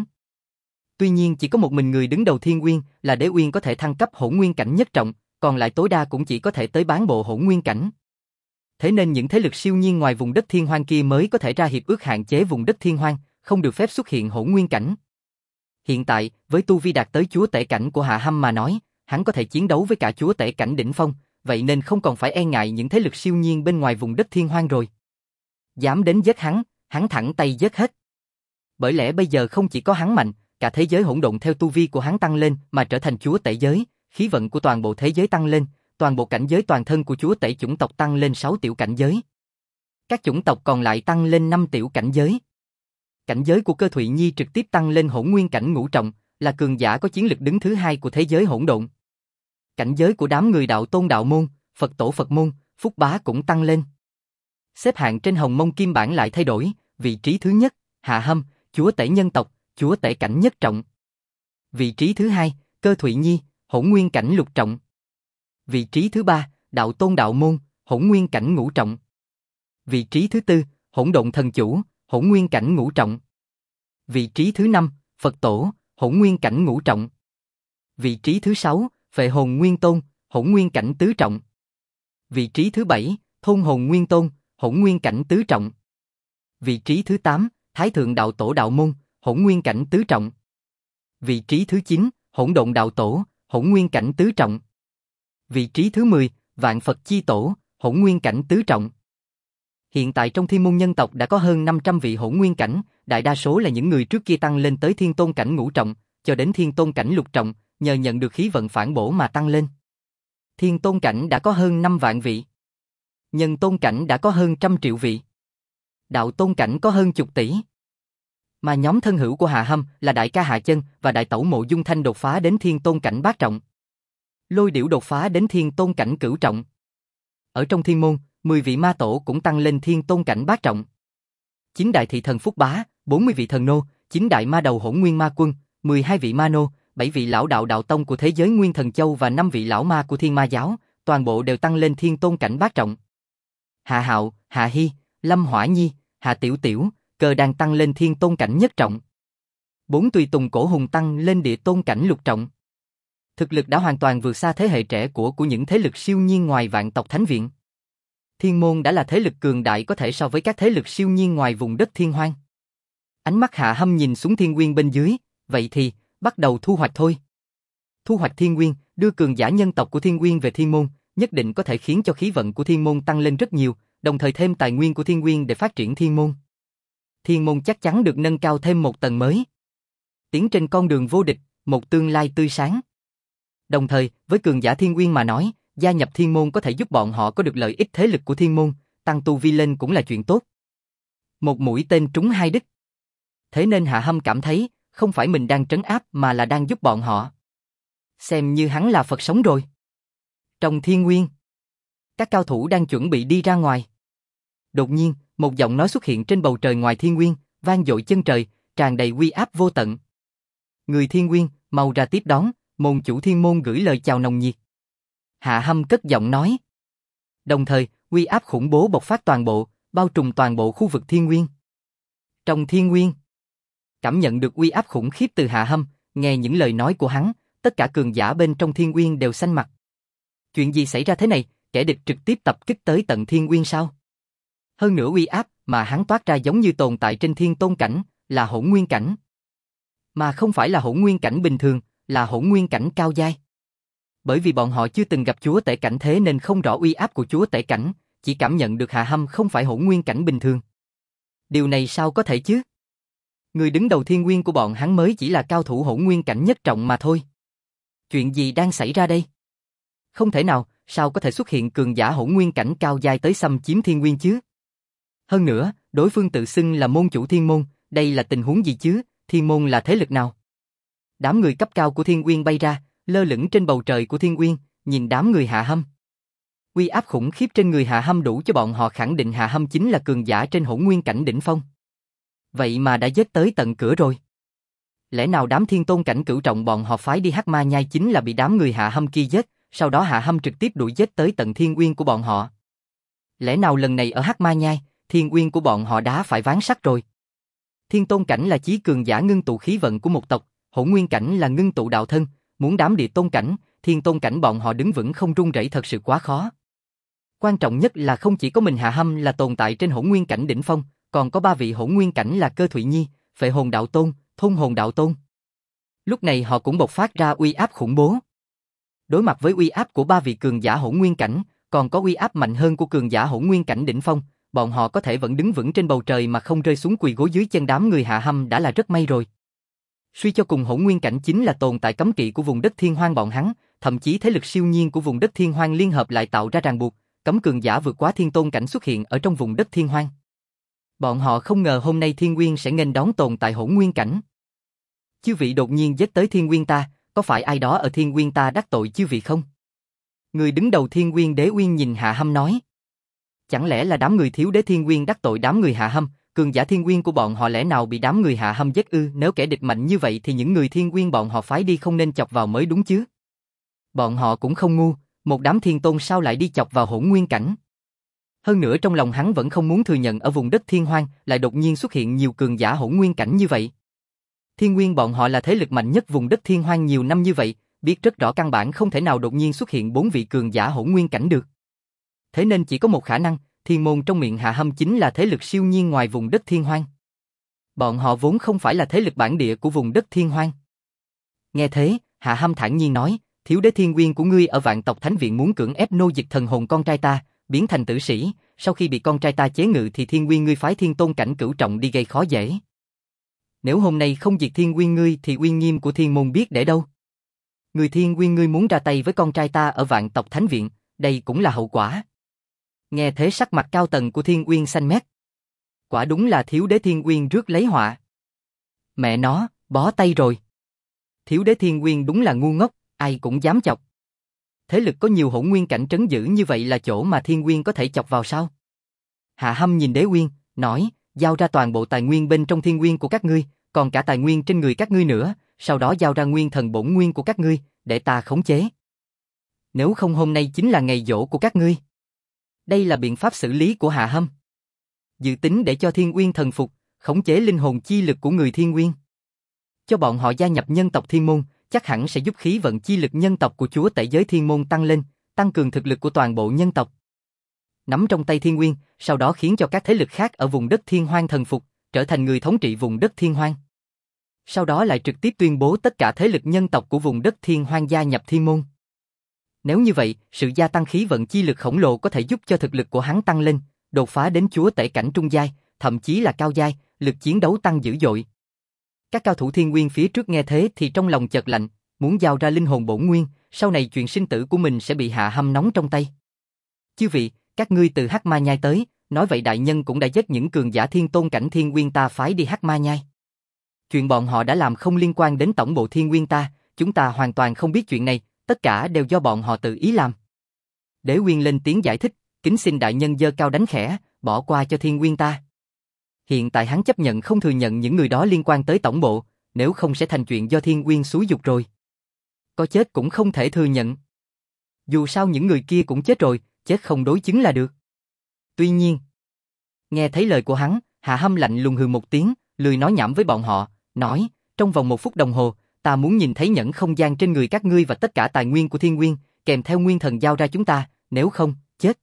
Tuy nhiên chỉ có một mình người đứng đầu Thiên Uyên là Đế Uyên có thể thăng cấp hỗn nguyên cảnh nhất trọng, còn lại tối đa cũng chỉ có thể tới bán bộ hỗn nguyên cảnh. Thế nên những thế lực siêu nhiên ngoài vùng đất Thiên Hoang kia mới có thể ra hiệp ước hạn chế vùng đất Thiên Hoang, không được phép xuất hiện hỗn nguyên cảnh. Hiện tại, với tu vi đạt tới chúa tể cảnh của Hạ Hâm mà nói, hắn có thể chiến đấu với cả chúa tể cảnh đỉnh phong, vậy nên không còn phải e ngại những thế lực siêu nhiên bên ngoài vùng đất Thiên Hoang rồi. Dám đến giết hắn thẳng tay giết hết. Bởi lẽ bây giờ không chỉ có hắn mạnh, cả thế giới hỗn độn theo tu vi của hắn tăng lên mà trở thành chúa tể giới, khí vận của toàn bộ thế giới tăng lên, toàn bộ cảnh giới toàn thân của chúa tể chủng tộc tăng lên 6 tiểu cảnh giới. Các chủng tộc còn lại tăng lên 5 tiểu cảnh giới. Cảnh giới của Cơ Thụy Nhi trực tiếp tăng lên hỗn nguyên cảnh ngũ trọng, là cường giả có chiến lực đứng thứ 2 của thế giới hỗn độn. Cảnh giới của đám người đạo tôn đạo môn, Phật tổ Phật môn, Phúc Bá cũng tăng lên. Xếp hạng trên Hồng Mông Kim Bản lại thay đổi, vị trí thứ nhất, Hạ Hâm, chúa tể nhân tộc, chúa tể cảnh nhất trọng. Vị trí thứ 2, Cơ Thụy Nhi, hỗn nguyên cảnh lục trọng. Vị trí thứ 3, đạo tôn đạo môn, hỗn nguyên cảnh ngũ trọng. Vị trí thứ 4, hỗn độn thần chủ, hỗn nguyên cảnh ngũ trọng. Vị trí thứ 5, Phật tổ, hỗn nguyên cảnh ngũ trọng. Vị trí thứ 6, Phệ Hồn Nguyên Tôn, hỗn nguyên cảnh tứ trọng. Vị trí thứ 7, Thôn Hồn Nguyên Tôn, hỗn nguyên cảnh tứ trọng. Vị trí thứ 8, Thái Thượng Đạo Tổ Đạo Môn, hỗn nguyên cảnh tứ trọng. Vị trí thứ 9, Hỗn Độn Đạo Tổ, hỗn nguyên cảnh tứ trọng. Vị trí thứ 10, Vạn Phật Chi Tổ, hỗn nguyên cảnh tứ trọng. Hiện tại trong Thiên Môn nhân tộc đã có hơn 500 vị hỗn nguyên cảnh, đại đa số là những người trước kia tăng lên tới thiên tôn cảnh ngũ trọng, cho đến thiên tôn cảnh lục trọng, nhờ nhận được khí vận phản bổ mà tăng lên. Thiên tôn cảnh đã có hơn 5 vạn vị. Nhân tôn cảnh đã có hơn 100 triệu vị. Đạo tôn cảnh có hơn chục tỷ. Mà nhóm thân hữu của Hạ Hâm là đại ca Hạ Chân và đại tẩu Mộ Dung Thanh đột phá đến thiên tôn cảnh bát trọng. Lôi Điểu đột phá đến thiên tôn cảnh cửu trọng. Ở trong thiên môn, 10 vị ma tổ cũng tăng lên thiên tôn cảnh bát trọng. 9 đại thị thần Phúc Bá, 40 vị thần nô, 9 đại ma đầu hỗn nguyên ma quân, 12 vị ma nô, 7 vị lão đạo đạo tông của thế giới Nguyên Thần Châu và 5 vị lão ma của Thiên Ma giáo, toàn bộ đều tăng lên thiên tôn cảnh bát trọng. Hạ Hạo, Hạ Hy, Lâm Hỏa Nhi, Hạ Tiểu Tiểu, Cờ Đàn tăng lên thiên tôn cảnh nhất trọng. 4 tùy tùng cổ hùng tăng lên địa tôn cảnh lục trọng. Thực lực đã hoàn toàn vượt xa thế hệ trẻ của những thế lực siêu nhiên ngoài vạn tộc thánh viện. Thiên môn đã là thế lực cường đại có thể so với các thế lực siêu nhiên ngoài vùng đất Thiên Hoang. Ánh mắt Hạ Hâm nhìn xuống Thiên Nguyên bên dưới, vậy thì, bắt đầu thu hoạch thôi. Thu hoạch Thiên Nguyên, đưa cường giả nhân tộc của Thiên Nguyên về Thiên môn, nhất định có thể khiến cho khí vận của Thiên môn tăng lên rất nhiều, đồng thời thêm tài nguyên của Thiên Nguyên để phát triển Thiên môn. Thiên môn chắc chắn được nâng cao thêm một tầng mới. Tiến trên con đường vô địch, một tương lai tươi sáng. Đồng thời, với cường giả Thiên Nguyên mà nói, gia nhập Thiên môn có thể giúp bọn họ có được lợi ích thế lực của Thiên môn, tăng tu vi lên cũng là chuyện tốt. Một mũi tên trúng hai đích. Thế nên Hạ Hâm cảm thấy, không phải mình đang trấn áp mà là đang giúp bọn họ. Xem như hắn là Phật sống rồi. Trong Thiên Nguyên, các cao thủ đang chuẩn bị đi ra ngoài. Đột nhiên, một giọng nói xuất hiện trên bầu trời ngoài Thiên Nguyên, vang dội chân trời, tràn đầy uy áp vô tận. Người Thiên Nguyên, mau ra tiếp đón, môn chủ Thiên môn gửi lời chào nồng nhiệt. Hạ Hâm cất giọng nói. Đồng thời, uy áp khủng bố bộc phát toàn bộ, bao trùm toàn bộ khu vực Thiên Nguyên. Trong Thiên Nguyên, cảm nhận được uy áp khủng khiếp từ Hạ Hâm, nghe những lời nói của hắn, tất cả cường giả bên trong Thiên Nguyên đều xanh mặt. Chuyện gì xảy ra thế này, kẻ địch trực tiếp tập kích tới tận Thiên Nguyên sao? Hơn nữa uy áp mà hắn toát ra giống như tồn tại trên thiên tôn cảnh, là hỗn nguyên cảnh. Mà không phải là hỗn nguyên cảnh bình thường, là hỗn nguyên cảnh cao giai. Bởi vì bọn họ chưa từng gặp chúa tể cảnh thế nên không rõ uy áp của chúa tể cảnh, chỉ cảm nhận được Hạ Hâm không phải hỗn nguyên cảnh bình thường. Điều này sao có thể chứ? Người đứng đầu Thiên Nguyên của bọn hắn mới chỉ là cao thủ hỗn nguyên cảnh nhất trọng mà thôi. Chuyện gì đang xảy ra đây? Không thể nào, sao có thể xuất hiện cường giả hỗn nguyên cảnh cao giai tới xâm chiếm Thiên Nguyên chứ? Hơn nữa, đối phương tự xưng là môn chủ Thiên môn, đây là tình huống gì chứ? Thiên môn là thế lực nào? Đám người cấp cao của Thiên Nguyên bay ra, lơ lửng trên bầu trời của Thiên Nguyên, nhìn đám người Hạ Hâm. Uy áp khủng khiếp trên người Hạ Hâm đủ cho bọn họ khẳng định Hạ Hâm chính là cường giả trên hỗn nguyên cảnh đỉnh phong. Vậy mà đã giết tới tận cửa rồi. Lẽ nào đám thiên tôn cảnh cửu trọng bọn họ phái đi Hắc Ma Nhai chính là bị đám người Hạ Hâm kia giết, sau đó Hạ Hâm trực tiếp đuổi giết tới tận thiên uyên của bọn họ. Lẽ nào lần này ở Hắc Ma Nhai, thiên uyên của bọn họ đã phải ván sắt rồi. Thiên tôn cảnh là chí cường giả ngưng tụ khí vận của một tộc, hỗn nguyên cảnh là ngưng tụ đạo thân, muốn đám địa tôn cảnh, thiên tôn cảnh bọn họ đứng vững không rung rẩy thật sự quá khó. Quan trọng nhất là không chỉ có mình Hạ Hâm là tồn tại trên hỗn nguyên cảnh đỉnh phong, còn có 3 vị hỗn nguyên cảnh là Cơ Thụy Nhi, Phệ Hồn Đạo Tôn, Thôn Hồn Đạo Tôn. Lúc này họ cũng bộc phát ra uy áp khủng bố. Đối mặt với uy áp của 3 vị cường giả hỗn nguyên cảnh, còn có uy áp mạnh hơn của cường giả hỗn nguyên cảnh đỉnh phong, bọn họ có thể vẫn đứng vững trên bầu trời mà không rơi xuống quỳ gối dưới chân đám người Hạ Hâm đã là rất may rồi. Suy cho cùng hỗn nguyên cảnh chính là tồn tại cấm kỵ của vùng đất Thiên Hoang bọn hắn, thậm chí thế lực siêu nhiên của vùng đất Thiên Hoang liên hợp lại tạo ra ràng buộc, cấm cường giả vượt quá thiên tôn cảnh xuất hiện ở trong vùng đất Thiên Hoang. Bọn họ không ngờ hôm nay Thiên Nguyên sẽ nghênh đón tồn tại hỗn nguyên cảnh. Chư vị đột nhiên giết tới Thiên Nguyên ta, có phải ai đó ở Thiên Nguyên ta đắc tội chư vị không? Người đứng đầu Thiên Nguyên Đế Uyên nhìn Hạ Hâm nói. Chẳng lẽ là đám người thiếu đế Thiên Nguyên đắc tội đám người Hạ Hâm, cường giả Thiên Nguyên của bọn họ lẽ nào bị đám người Hạ Hâm giết ư? Nếu kẻ địch mạnh như vậy thì những người Thiên Nguyên bọn họ phái đi không nên chọc vào mới đúng chứ. Bọn họ cũng không ngu, một đám thiên tôn sao lại đi chọc vào hỗn nguyên cảnh. Hơn nữa trong lòng hắn vẫn không muốn thừa nhận ở vùng đất Thiên Hoang lại đột nhiên xuất hiện nhiều cường giả hỗn nguyên cảnh như vậy. Thiên Nguyên bọn họ là thế lực mạnh nhất vùng đất Thiên Hoang nhiều năm như vậy, biết rất rõ căn bản không thể nào đột nhiên xuất hiện 4 vị cường giả hỗn nguyên cảnh được. Thế nên chỉ có một khả năng, Thiên Môn trong miệng Hạ Hâm chính là thế lực siêu nhiên ngoài vùng đất Thiên Hoang. Bọn họ vốn không phải là thế lực bản địa của vùng đất Thiên Hoang. Nghe thế, Hạ Hâm thản nhiên nói, thiếu đế Thiên Nguyên của ngươi ở Vạn Tộc Thánh Viện muốn cưỡng ép nô dịch thần hồn con trai ta, biến thành tử sĩ, sau khi bị con trai ta chế ngự thì Thiên Nguyên ngươi phái thiên tôn cảnh cửu trọng đi gây khó dễ. Nếu hôm nay không diệt Thiên Nguyên ngươi thì uy nghiêm của Thiên Môn biết để đâu. Người Thiên Nguyên ngươi muốn ra tay với con trai ta ở Vạn Tộc Thánh Viện, đây cũng là hậu quả. Nghe thế sắc mặt cao tầng của Thiên Uyên xanh mét. Quả đúng là thiếu đế Thiên Uyên rước lấy họa. Mẹ nó, bó tay rồi. Thiếu đế Thiên Uyên đúng là ngu ngốc, ai cũng dám chọc. Thế lực có nhiều hỗn nguyên cảnh trấn giữ như vậy là chỗ mà Thiên Uyên có thể chọc vào sao? Hạ Hâm nhìn Đế Uyên, nói, giao ra toàn bộ tài nguyên bên trong Thiên Uyên của các ngươi, còn cả tài nguyên trên người các ngươi nữa, sau đó giao ra nguyên thần bổn nguyên của các ngươi, để ta khống chế. Nếu không hôm nay chính là ngày giỗ của các ngươi. Đây là biện pháp xử lý của Hạ Hâm. Dự tính để cho Thiên Uyên thần phục, khống chế linh hồn chi lực của người Thiên Uyên. Cho bọn họ gia nhập nhân tộc Thiên Môn, chắc hẳn sẽ giúp khí vận chi lực nhân tộc của chúa tể giới Thiên Môn tăng lên, tăng cường thực lực của toàn bộ nhân tộc. Nắm trong tay Thiên Uyên, sau đó khiến cho các thế lực khác ở vùng đất Thiên Hoang thần phục, trở thành người thống trị vùng đất Thiên Hoang. Sau đó lại trực tiếp tuyên bố tất cả thế lực nhân tộc của vùng đất Thiên Hoang gia nhập Thiên Môn. Nếu như vậy, sự gia tăng khí vận chi lực khổng lồ có thể giúp cho thực lực của hắn tăng lên, đột phá đến chúa tể cảnh trung giai, thậm chí là cao giai, lực chiến đấu tăng dữ dội. Các cao thủ Thiên Nguyên phía trước nghe thế thì trong lòng chợt lạnh, muốn giao ra linh hồn bổn nguyên, sau này chuyện sinh tử của mình sẽ bị Hạ Hâm nóng trong tay. Chư vị, các ngươi từ Hắc Ma Nhai tới, nói vậy đại nhân cũng đã giết những cường giả thiên tôn cảnh Thiên Nguyên ta phái đi Hắc Ma Nhai. Chuyện bọn họ đã làm không liên quan đến tổng bộ Thiên Nguyên ta, chúng ta hoàn toàn không biết chuyện này, tất cả đều do bọn họ tự ý làm. Đế Uyên lên tiếng giải thích, kính xin đại nhân giơ cao đánh khẽ, bỏ qua cho Thiên Nguyên ta. Hiện tại hắn chấp nhận không thừa nhận những người đó liên quan tới tổng bộ, nếu không sẽ thành chuyện do Thiên Uyên xúi giục rồi. Có chết cũng không thể thừa nhận. Dù sao những người kia cũng chết rồi, chết không đối chứng là được. Tuy nhiên, nghe thấy lời của hắn, Hạ Hâm lạnh lùng hừ một tiếng, lười nói nhảm với bọn họ, nói, trong vòng 1 phút đồng hồ, ta muốn nhìn thấy nhẫn không gian trên người các ngươi và tất cả tài nguyên của Thiên Nguyên, kèm theo nguyên thần giao ra chúng ta, nếu không, chết.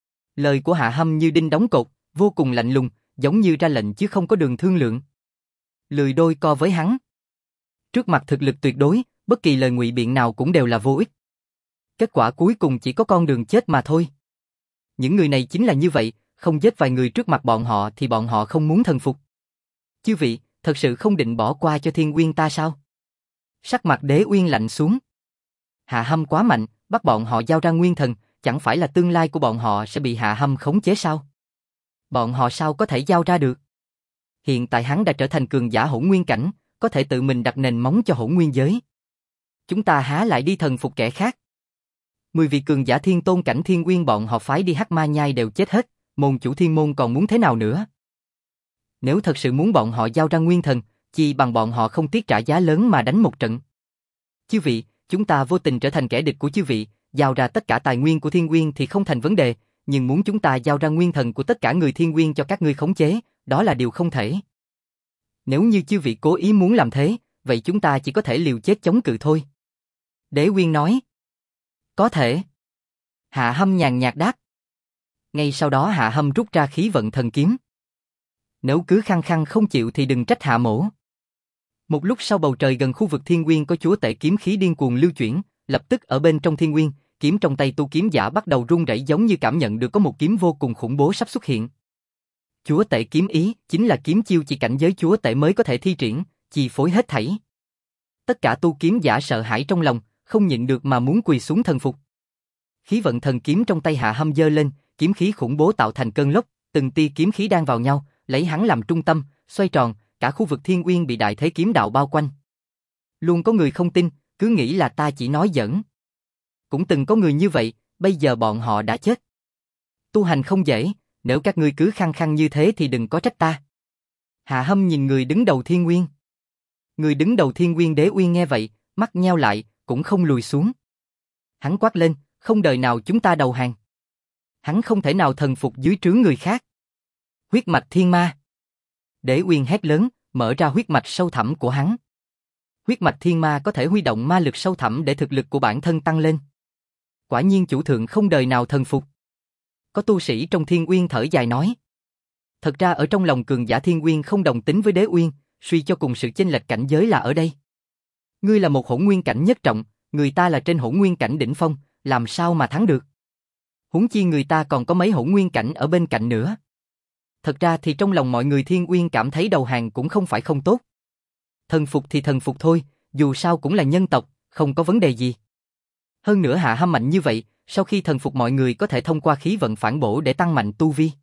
Lời của Hạ Hâm như đinh đóng cột, vô cùng lạnh lùng, giống như ra lệnh chứ không có đường thương lượng. Lười đôi co với hắn. Trước mặt thực lực tuyệt đối, bất kỳ lời ngụy biện nào cũng đều là vô ích. Kết quả cuối cùng chỉ có con đường chết mà thôi. Những người này chính là như vậy, không giết vài người trước mặt bọn họ thì bọn họ không muốn thần phục. Chư vị, thật sự không định bỏ qua cho Thiên Uyên ta sao? Sắc mặt Đế Uyên lạnh xuống. Hạ Hâm quá mạnh, bắt bọn họ giao ra nguyên thần, chẳng phải là tương lai của bọn họ sẽ bị Hạ Hâm khống chế sao? Bọn họ sao có thể giao ra được? Hiện tại hắn đã trở thành cường giả hỗn nguyên cảnh, có thể tự mình đặt nền móng cho hỗn nguyên giới. Chúng ta há lại đi thần phục kẻ khác? 10 vị cường giả thiên tôn cảnh thiên uyên bọn họ phái đi Hắc Ma Nhai đều chết hết, môn chủ thiên môn còn muốn thế nào nữa? Nếu thật sự muốn bọn họ giao ra nguyên thần, chi bằng bọn họ không tiếc trả giá lớn mà đánh một trận. Chư vị, chúng ta vô tình trở thành kẻ địch của chư vị, giao ra tất cả tài nguyên của Thiên Uyên thì không thành vấn đề, nhưng muốn chúng ta giao ra nguyên thần của tất cả người Thiên Uyên cho các ngươi khống chế, đó là điều không thể. Nếu như chư vị cố ý muốn làm thế, vậy chúng ta chỉ có thể liều chết chống cự thôi. Đế Uyên nói. Có thể. Hạ Hâm nhàn nhạt đáp. Ngay sau đó Hạ Hâm rút ra khí vận thần kiếm. Nếu cứ khăng khăng không chịu thì đừng trách Hạ mỗ. Một lúc sau bầu trời gần khu vực Thiên Uyên có chúa tể kiếm khí điên cuồng lưu chuyển, lập tức ở bên trong Thiên Uyên, kiếm trong tay tu kiếm giả bắt đầu rung rẩy giống như cảm nhận được có một kiếm vô cùng khủng bố sắp xuất hiện. Chúa tể kiếm ý chính là kiếm chiêu chỉ cảnh giới chúa tể mới có thể thi triển, chi phối hết thảy. Tất cả tu kiếm giả sợ hãi trong lòng, không nhịn được mà muốn quỳ xuống thần phục. Khí vận thần kiếm trong tay Hạ Hâm giơ lên, kiếm khí khủng bố tạo thành cơn lốc, từng tia kiếm khí đan vào nhau, lấy hắn làm trung tâm, xoay tròn, cả khu vực Thiên Uyên bị đại thế kiếm đạo bao quanh. Luôn có người không tin, cứ nghĩ là ta chỉ nói giỡn. Cũng từng có người như vậy, bây giờ bọn họ đã chết. Tu hành không dễ, nếu các ngươi cứ khăng khăng như thế thì đừng có trách ta. Hạ Hâm nhìn người đứng đầu Thiên Uyên. Người đứng đầu Thiên Uyên Đế Uyên nghe vậy, mắt nheo lại, cũng không lùi xuống. Hắn quát lên, không đời nào chúng ta đầu hàng. Hắn không thể nào thần phục dưới trướng người khác. Huyết mạch thiên ma. Đế Uyên hét lớn, mở ra huyết mạch sâu thẳm của hắn. Huyết mạch thiên ma có thể huy động ma lực sâu thẳm để thực lực của bản thân tăng lên. Quả nhiên chủ thượng không đời nào thần phục. Có tu sĩ trong Thiên Uyên thở dài nói. Thật ra ở trong lòng cường giả Thiên Uyên không đồng tính với Đế Uyên, suy cho cùng sự chênh lệch cảnh giới là ở đây. Ngươi là một hỗn nguyên cảnh nhất trọng, người ta là trên hỗn nguyên cảnh đỉnh phong, làm sao mà thắng được? Huống chi người ta còn có mấy hỗn nguyên cảnh ở bên cạnh nữa. Thật ra thì trong lòng mọi người Thiên Uyên cảm thấy đầu hàng cũng không phải không tốt. Thần phục thì thần phục thôi, dù sao cũng là nhân tộc, không có vấn đề gì. Hơn nữa Hạ Hâm mạnh như vậy, sau khi thần phục mọi người có thể thông qua khí vận phản bổ để tăng mạnh tu vi.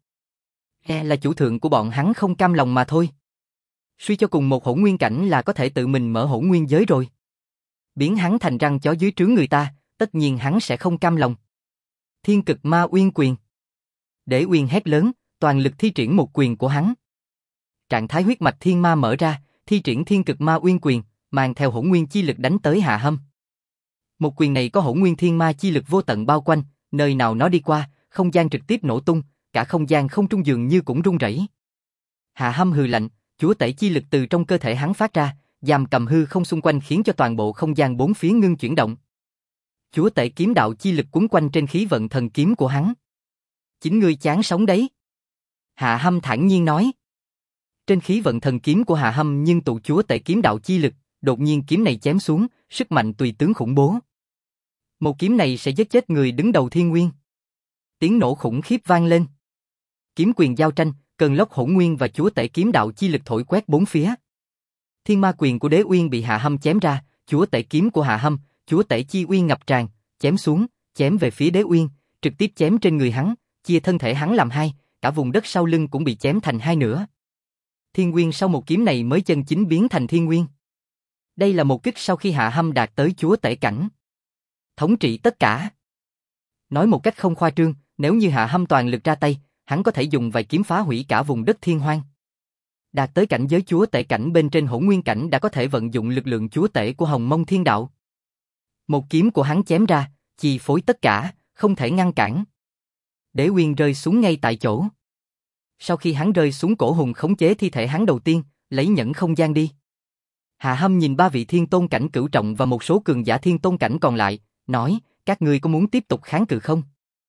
Là chủ thượng của bọn hắn không cam lòng mà thôi. Suy cho cùng một hỗn nguyên cảnh là có thể tự mình mở hỗn nguyên giới rồi. Biến hắn thành răng chó dưới trướng người ta, tất nhiên hắn sẽ không cam lòng. Thiên cực ma uyên quyền. Đế Uyên hét lớn, toàn lực thi triển một quyền của hắn. Trạng thái huyết mạch thiên ma mở ra, thi triển thiên cực ma uyên quyền, mang theo hỗn nguyên chi lực đánh tới Hạ Hâm. Một quyền này có hỗn nguyên thiên ma chi lực vô tận bao quanh, nơi nào nó đi qua, không gian trực tiếp nổ tung, cả không gian không trung dường như cũng rung rẩy. Hạ Hâm hừ lạnh, chúa tể chi lực từ trong cơ thể hắn phát ra, giam cầm hư không xung quanh khiến cho toàn bộ không gian bốn phía ngưng chuyển động. Chúa tể kiếm đạo chi lực quấn quanh trên khí vận thần kiếm của hắn. Chính ngươi chán sống đấy. Hạ Hâm thản nhiên nói. Trên khí vận thần kiếm của Hạ Hâm nhưng tụ chúa tể kiếm đạo chi lực, đột nhiên kiếm này chém xuống, sức mạnh tùy tướng khủng bố. Một kiếm này sẽ giết chết người đứng đầu Thiên Nguyên. Tiếng nổ khủng khiếp vang lên. Kiếm quyền giao tranh, cơn lốc hỗn nguyên và chúa tể kiếm đạo chi lực thổi quét bốn phía. Thiên ma quyền của Đế Uyên bị Hạ Hâm chém ra, chúa tể kiếm của Hạ Hâm, chúa tể chi uyên ngập tràn, chém xuống, chém về phía Đế Uyên, trực tiếp chém trên người hắn, chia thân thể hắn làm hai, cả vùng đất sau lưng cũng bị chém thành hai nửa. Thiên Nguyên sau một kiếm này mới chân chính biến thành Thiên Nguyên. Đây là một kích sau khi Hạ Hâm đạt tới chúa tể cảnh. Thống trị tất cả. Nói một cách không khoa trương, nếu như Hạ Hâm toàn lực ra tay, hắn có thể dùng vài kiếm phá hủy cả vùng đất thiên hoang. Đạt tới cảnh giới chúa tể cảnh bên trên hỗn nguyên cảnh đã có thể vận dụng lực lượng chúa tể của Hồng Mông Thiên Đạo. Một kiếm của hắn chém ra, chi phối tất cả, không thể ngăn cản. Đế Uyên rơi xuống ngay tại chỗ. Sau khi hắn rơi xuống, cổ hùng khống chế thi thể hắn đầu tiên, lấy nhẫn không gian đi. Hạ Hâm nhìn ba vị thiên tôn cảnh cửu trọng và một số cường giả thiên tôn cảnh còn lại, nói, các ngươi có muốn tiếp tục kháng cự không?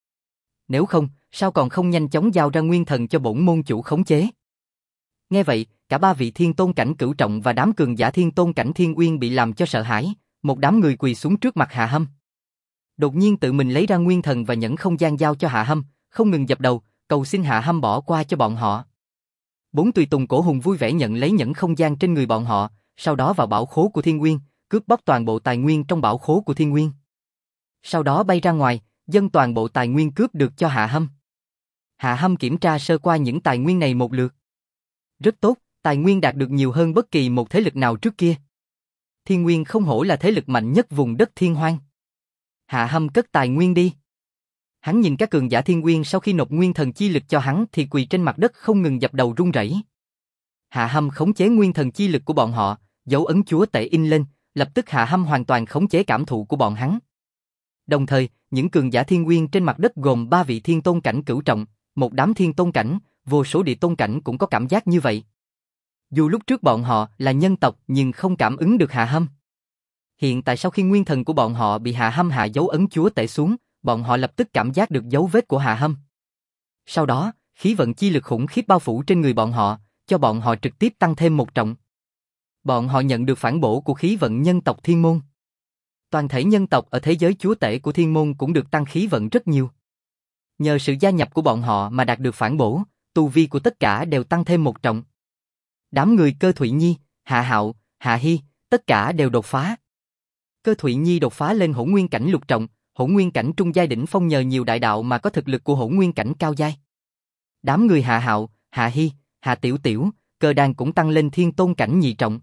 Nếu không, sao còn không nhanh chóng giao ra nguyên thần cho bổn môn chủ khống chế? Nghe vậy, cả ba vị thiên tôn cảnh cửu trọng và đám cường giả thiên tôn cảnh Thiên Uyên bị làm cho sợ hãi, một đám người quỳ xuống trước mặt Hạ Hâm. Đột nhiên tự mình lấy ra nguyên thần và nhẫn không gian giao cho Hạ Hâm, không ngừng dập đầu, cầu xin Hạ Hâm bỏ qua cho bọn họ. Bốn tùy tùng cổ hùng vui vẻ nhận lấy nhẫn không gian trên người bọn họ, sau đó vào bảo khố của Thiên Nguyên, cướp bóc toàn bộ tài nguyên trong bảo khố của Thiên Nguyên. Sau đó bay ra ngoài, dâng toàn bộ tài nguyên cướp được cho Hạ Hâm. Hạ Hâm kiểm tra sơ qua những tài nguyên này một lượt. Rất tốt, tài nguyên đạt được nhiều hơn bất kỳ một thế lực nào trước kia. Thiên Nguyên không hổ là thế lực mạnh nhất vùng đất Thiên Hoang. Hạ Hâm cất tài nguyên đi. Hắn nhìn các cường giả thiên nguyên sau khi nộp nguyên thần chi lực cho hắn thì quỳ trên mặt đất không ngừng dập đầu run rẩy. Hạ Hâm khống chế nguyên thần chi lực của bọn họ, dấu ấn chúa tể in lên, lập tức Hạ Hâm hoàn toàn khống chế cảm thụ của bọn hắn. Đồng thời, những cường giả thiên nguyên trên mặt đất gồm 3 vị thiên tôn cảnh cửu trọng, một đám thiên tôn cảnh, vô số địa tôn cảnh cũng có cảm giác như vậy. Dù lúc trước bọn họ là nhân tộc nhưng không cảm ứng được Hạ Hâm. Hiện tại sau khi nguyên thần của bọn họ bị Hạ Hâm hạ dấu ấn chúa tể xuống, bọn họ lập tức cảm giác được dấu vết của Hạ Hâm. Sau đó, khí vận chi lực khủng khiếp bao phủ trên người bọn họ, cho bọn họ trực tiếp tăng thêm một trọng. Bọn họ nhận được phản bổ của khí vận nhân tộc thiên môn. Toàn thể nhân tộc ở thế giới chúa tể của thiên môn cũng được tăng khí vận rất nhiều. Nhờ sự gia nhập của bọn họ mà đạt được phản bổ, tu vi của tất cả đều tăng thêm một trọng. Đám người Cơ Thụy Nhi, Hạ Hạo, Hạ Hy, tất cả đều đột phá. Cơ Thụy Nhi đột phá lên hỗn nguyên cảnh lục trọng, hỗn nguyên cảnh trung giai đỉnh phong nhờ nhiều đại đạo mà có thực lực của hỗn nguyên cảnh cao giai. Đám người Hạ Hạo, Hạ Hy, Hạ Tiểu Tiểu, Cơ Đan cũng tăng lên thiên tôn cảnh nhị trọng.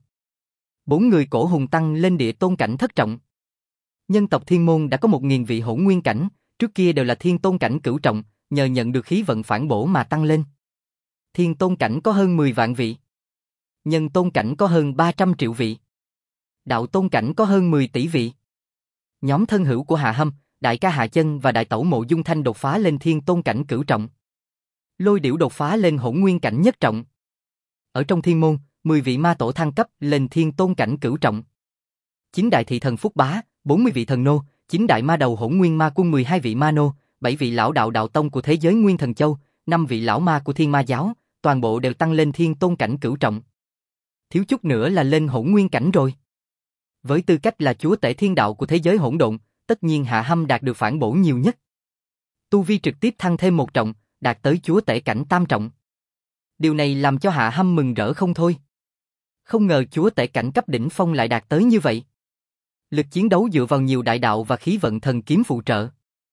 4 người Cổ Hùng tăng lên địa tôn cảnh thất trọng. Nhân tộc thiên môn đã có 1000 vị hỗn nguyên cảnh, trước kia đều là thiên tôn cảnh cửu trọng, nhờ nhận được khí vận phản bổ mà tăng lên. Thiên tôn cảnh có hơn 10 vạn vị. Nhân tôn cảnh có hơn 300 triệu vị. Đạo tôn cảnh có hơn 10 tỷ vị. Nhóm thân hữu của Hạ Hâm, đại ca Hạ Chân và đại tẩu Mộ Dung Thanh đột phá lên thiên tôn cảnh cửu trọng. Lôi Điểu đột phá lên hỗn nguyên cảnh nhất trọng. Ở trong thiên môn, 10 vị ma tổ thăng cấp lên thiên tôn cảnh cửu trọng. 9 đại thị thần Phúc Bá, 40 vị thần nô, 9 đại ma đầu hỗn nguyên ma quân 12 vị ma nô, 7 vị lão đạo đạo tông của thế giới Nguyên Thần Châu, 5 vị lão ma của Thiên Ma giáo, toàn bộ đều tăng lên thiên tôn cảnh cửu trọng. Thiếu chút nữa là lên hỗn nguyên cảnh rồi. Với tư cách là chúa tể thiên đạo của thế giới hỗn độn, tất nhiên Hạ Hâm đạt được phản bổ nhiều nhất. Tu vi trực tiếp thăng thêm một trọng, đạt tới chúa tể cảnh tam trọng. Điều này làm cho Hạ Hâm mừng rỡ không thôi. Không ngờ chúa tể cảnh cấp đỉnh phong lại đạt tới như vậy. Lực chiến đấu dựa vào nhiều đại đạo và khí vận thần kiếm phụ trợ.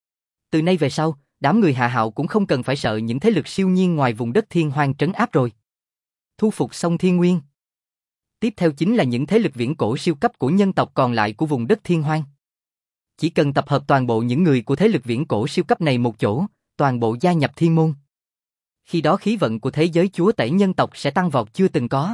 Từ nay về sau, đám người Hạ Hạo cũng không cần phải sợ những thế lực siêu nhiên ngoài vùng đất thiên hoang trấn áp rồi. Thu phục xong thiên nguyên. Tiếp theo chính là những thế lực viễn cổ siêu cấp của nhân tộc còn lại của vùng đất thiên hoang. Chỉ cần tập hợp toàn bộ những người của thế lực viễn cổ siêu cấp này một chỗ, toàn bộ gia nhập thiên môn. Khi đó khí vận của thế giới chúa tể nhân tộc sẽ tăng vọt chưa từng có.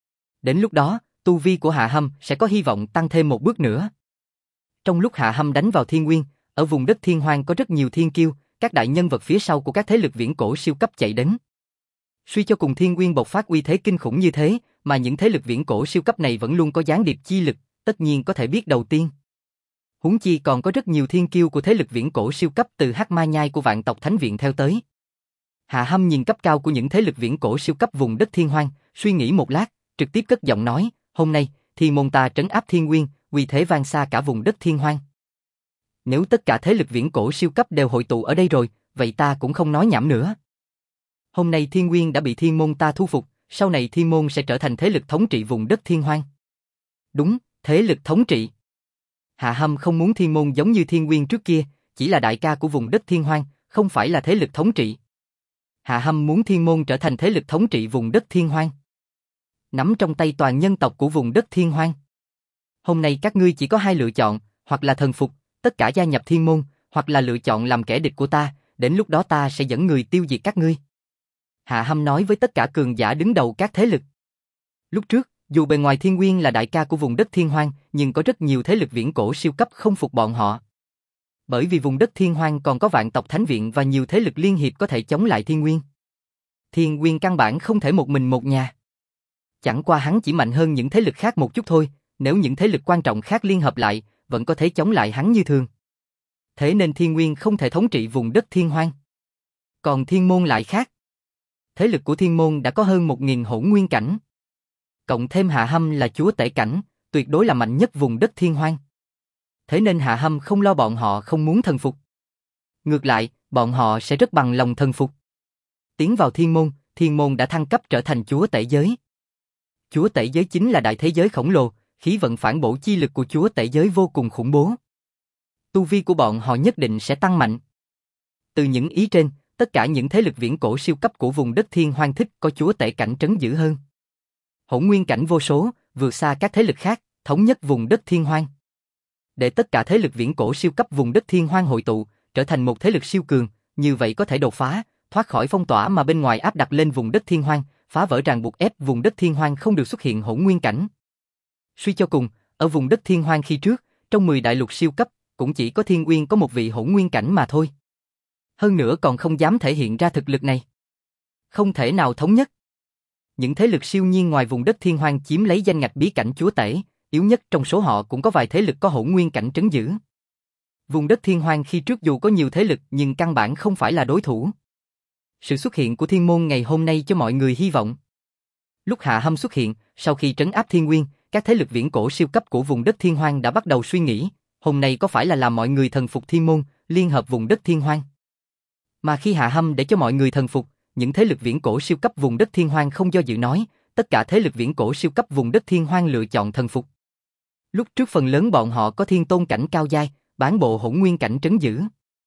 Đến lúc đó, tu vi của Hạ Hâm sẽ có hy vọng tăng thêm một bước nữa. Trong lúc Hạ Hâm đánh vào thiên nguyên, ở vùng đất thiên hoang có rất nhiều thiên kiêu, các đại nhân vật phía sau của các thế lực viễn cổ siêu cấp chạy đến. Suy cho cùng thiên nguyên bộc phát uy thế kinh khủng như thế, mà những thế lực viễn cổ siêu cấp này vẫn luôn có gián điệp chi lực, tất nhiên có thể biết đầu tiên. Huống chi còn có rất nhiều thiên kiêu của thế lực viễn cổ siêu cấp từ Hắc Ma Nhai của Vạn Tộc Thánh Viện theo tới. Hạ Hâm nhìn cấp cao của những thế lực viễn cổ siêu cấp vùng đất thiên hoang, suy nghĩ một lát, trực tiếp cất giọng nói, hôm nay, thiên môn ta trấn áp thiên nguyên, uy thế vang xa cả vùng đất thiên hoang. Nếu tất cả thế lực viễn cổ siêu cấp đều hội tụ ở đây rồi, vậy ta cũng không nói nhảm nữa. Hôm nay thiên nguyên đã bị thiên môn ta thu phục, sau này thiên môn sẽ trở thành thế lực thống trị vùng đất thiên hoang. Đúng, thế lực thống trị. Hạ Hâm không muốn thiên môn giống như thiên nguyên trước kia, chỉ là đại ca của vùng đất thiên hoang, không phải là thế lực thống trị. Hạ Hâm muốn thiên môn trở thành thế lực thống trị vùng đất thiên hoang. Nắm trong tay toàn nhân tộc của vùng đất thiên hoang. Hôm nay các ngươi chỉ có hai lựa chọn, hoặc là thần phục, tất cả gia nhập thiên môn, hoặc là lựa chọn làm kẻ địch của ta, đến lúc đó ta sẽ dẫn người tiêu diệt các ngươi. Hạ Hâm nói với tất cả cường giả đứng đầu các thế lực. Lúc trước, dù bề ngoài Thiên Nguyên là đại ca của vùng đất thiên hoang, nhưng có rất nhiều thế lực viễn cổ siêu cấp không phục bọn họ. Bởi vì vùng đất thiên hoang còn có Vạn Tộc Thánh Viện và nhiều thế lực liên hiệp có thể chống lại Thiên Nguyên. Thiên Nguyên căn bản không thể một mình một nhà. Chẳng qua hắn chỉ mạnh hơn những thế lực khác một chút thôi, nếu những thế lực quan trọng khác liên hợp lại, vẫn có thể chống lại hắn như thường. Thế nên Thiên Nguyên không thể thống trị vùng đất thiên hoang. Còn Thiên Môn lại khác. Thế lực của Thiên Môn đã có hơn 1000 hỗn nguyên cảnh. Cộng thêm Hạ Hâm là chúa tể cảnh, tuyệt đối là mạnh nhất vùng đất thiên hoang. Thế nên Hạ Hâm không lo bọn họ không muốn thần phục. Ngược lại, bọn họ sẽ rất bằng lòng thần phục. Tiến vào Thiên Môn đã thăng cấp trở thành chúa tể giới. Chúa tể giới chính là đại thế giới khổng lồ, khí vận phản bổ chi lực của chúa tể giới vô cùng khủng bố. Tu vi của bọn họ nhất định sẽ tăng mạnh. Từ những ý trên, tất cả những thế lực viễn cổ siêu cấp của vùng đất thiên hoang thích có chúa tể cảnh trấn giữ hơn. Hỗn nguyên cảnh vô số, vượt xa các thế lực khác, thống nhất vùng đất thiên hoang. để tất cả thế lực viễn cổ siêu cấp vùng đất Thiên Hoang hội tụ, trở thành một thế lực siêu cường, như vậy có thể đột phá, thoát khỏi phong tỏa mà bên ngoài áp đặt lên vùng đất Thiên Hoang, phá vỡ ràng buộc ép vùng đất Thiên Hoang không được xuất hiện hỗn nguyên cảnh. Suy cho cùng, ở vùng đất Thiên Hoang khi trước, trong 10 đại lục siêu cấp, cũng chỉ có Thiên Uyên có một vị hỗn nguyên cảnh mà thôi. Hơn nữa còn không dám thể hiện ra thực lực này. Không thể nào thống nhất. Những thế lực siêu nhiên ngoài vùng đất Thiên Hoang chiếm lấy danh ngạch bí cảnh chúa tể, yếu nhất trong số họ cũng có vài thế lực có hỗn nguyên cảnh trấn giữ. Vùng đất Thiên Hoang khi trước dù có nhiều thế lực nhưng căn bản không phải là đối thủ. Sự xuất hiện của Thiên Môn ngày hôm nay cho mọi người hy vọng. Lúc Hạ Hâm xuất hiện, sau khi trấn áp Thiên Nguyên, các thế lực viễn cổ siêu cấp của vùng đất Thiên Hoang đã bắt đầu suy nghĩ, hôm nay có phải là làm mọi người thần phục Thiên Môn, liên hợp vùng đất Thiên Hoang. Mà khi Hạ Hâm để cho mọi người thần phục, những thế lực viễn cổ siêu cấp vùng đất Thiên Hoang không do dự nói, tất cả thế lực viễn cổ siêu cấp vùng đất Thiên Hoang lựa chọn thần phục. Lúc trước phần lớn bọn họ có thiên tôn cảnh cao giai, bán bộ hỗn nguyên cảnh trấn giữ.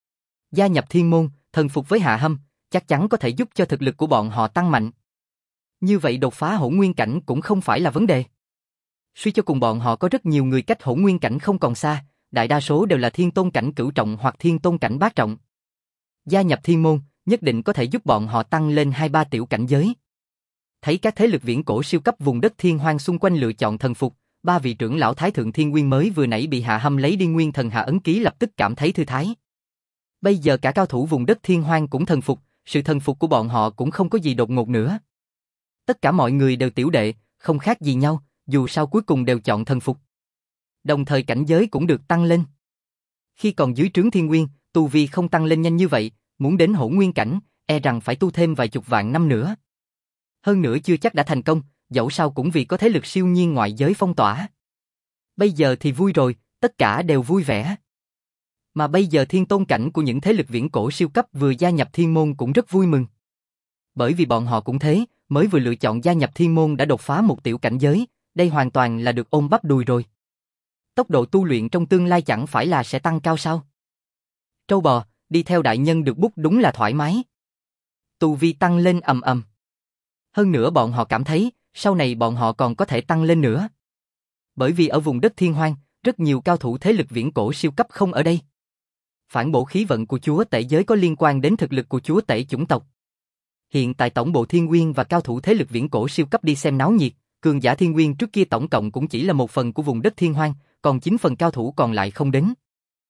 Gia nhập Thiên Môn, thần phục với Hạ Hâm, chắc chắn có thể giúp cho thực lực của bọn họ tăng mạnh. Như vậy đột phá hỗn nguyên cảnh cũng không phải là vấn đề. Suy cho cùng bọn họ có rất nhiều người cách hỗn nguyên cảnh không còn xa, đại đa số đều là thiên tôn cảnh cửu trọng hoặc thiên tôn cảnh bát trọng. Gia nhập Thiên Môn, nhất định có thể giúp bọn họ tăng lên 2-3 tiểu cảnh giới. Thấy các thế lực viễn cổ siêu cấp vùng đất Thiên Hoang xung quanh lựa chọn thần phục, ba vị trưởng lão Thái Thượng Thiên Nguyên mới vừa nãy bị Hạ Hâm lấy đi Nguyên Thần Hạ ấn ký lập tức cảm thấy thư thái. Bây giờ cả cao thủ vùng đất Thiên Hoang cũng thần phục, sự thần phục của bọn họ cũng không có gì đột ngột nữa. Tất cả mọi người đều tiểu đệ, không khác gì nhau, dù sao cuối cùng đều chọn thần phục. Đồng thời cảnh giới cũng được tăng lên. Khi còn dưới trướng Thiên Nguyên, tu vi không tăng lên nhanh như vậy, muốn đến hỗn nguyên cảnh, e rằng phải tu thêm vài chục vạn năm nữa. Hơn nữa chưa chắc đã thành công, dẫu sao cũng vì có thế lực siêu nhiên ngoại giới phong tỏa. Bây giờ thì vui rồi, tất cả đều vui vẻ. Mà bây giờ thiên tôn cảnh của những thế lực viễn cổ siêu cấp vừa gia nhập Thiên Môn cũng rất vui mừng. Bởi vì bọn họ cũng thế, mới vừa lựa chọn gia nhập Thiên Môn đã đột phá một tiểu cảnh giới, đây hoàn toàn là được ôm bắp đùi rồi. Tốc độ tu luyện trong tương lai chẳng phải là sẽ tăng cao sao? Trâu bò, đi theo đại nhân được bút đúng là thoải mái. Tu vi tăng lên ầm ầm. Hơn nữa bọn họ cảm thấy, sau này bọn họ còn có thể tăng lên nữa. Bởi vì ở vùng đất Thiên Hoang, rất nhiều cao thủ thế lực viễn cổ siêu cấp không ở đây. Phản bổ khí vận của chúa tể giới có liên quan đến thực lực của chúa tể chủng tộc. Hiện tại tổng bộ Thiên Nguyên và cao thủ thế lực viễn cổ siêu cấp đi xem náo nhiệt, cường giả Thiên Nguyên trước kia tổng cộng cũng chỉ là 1/10 của vùng đất Thiên Hoang, còn 9 phần cao thủ còn lại không đến.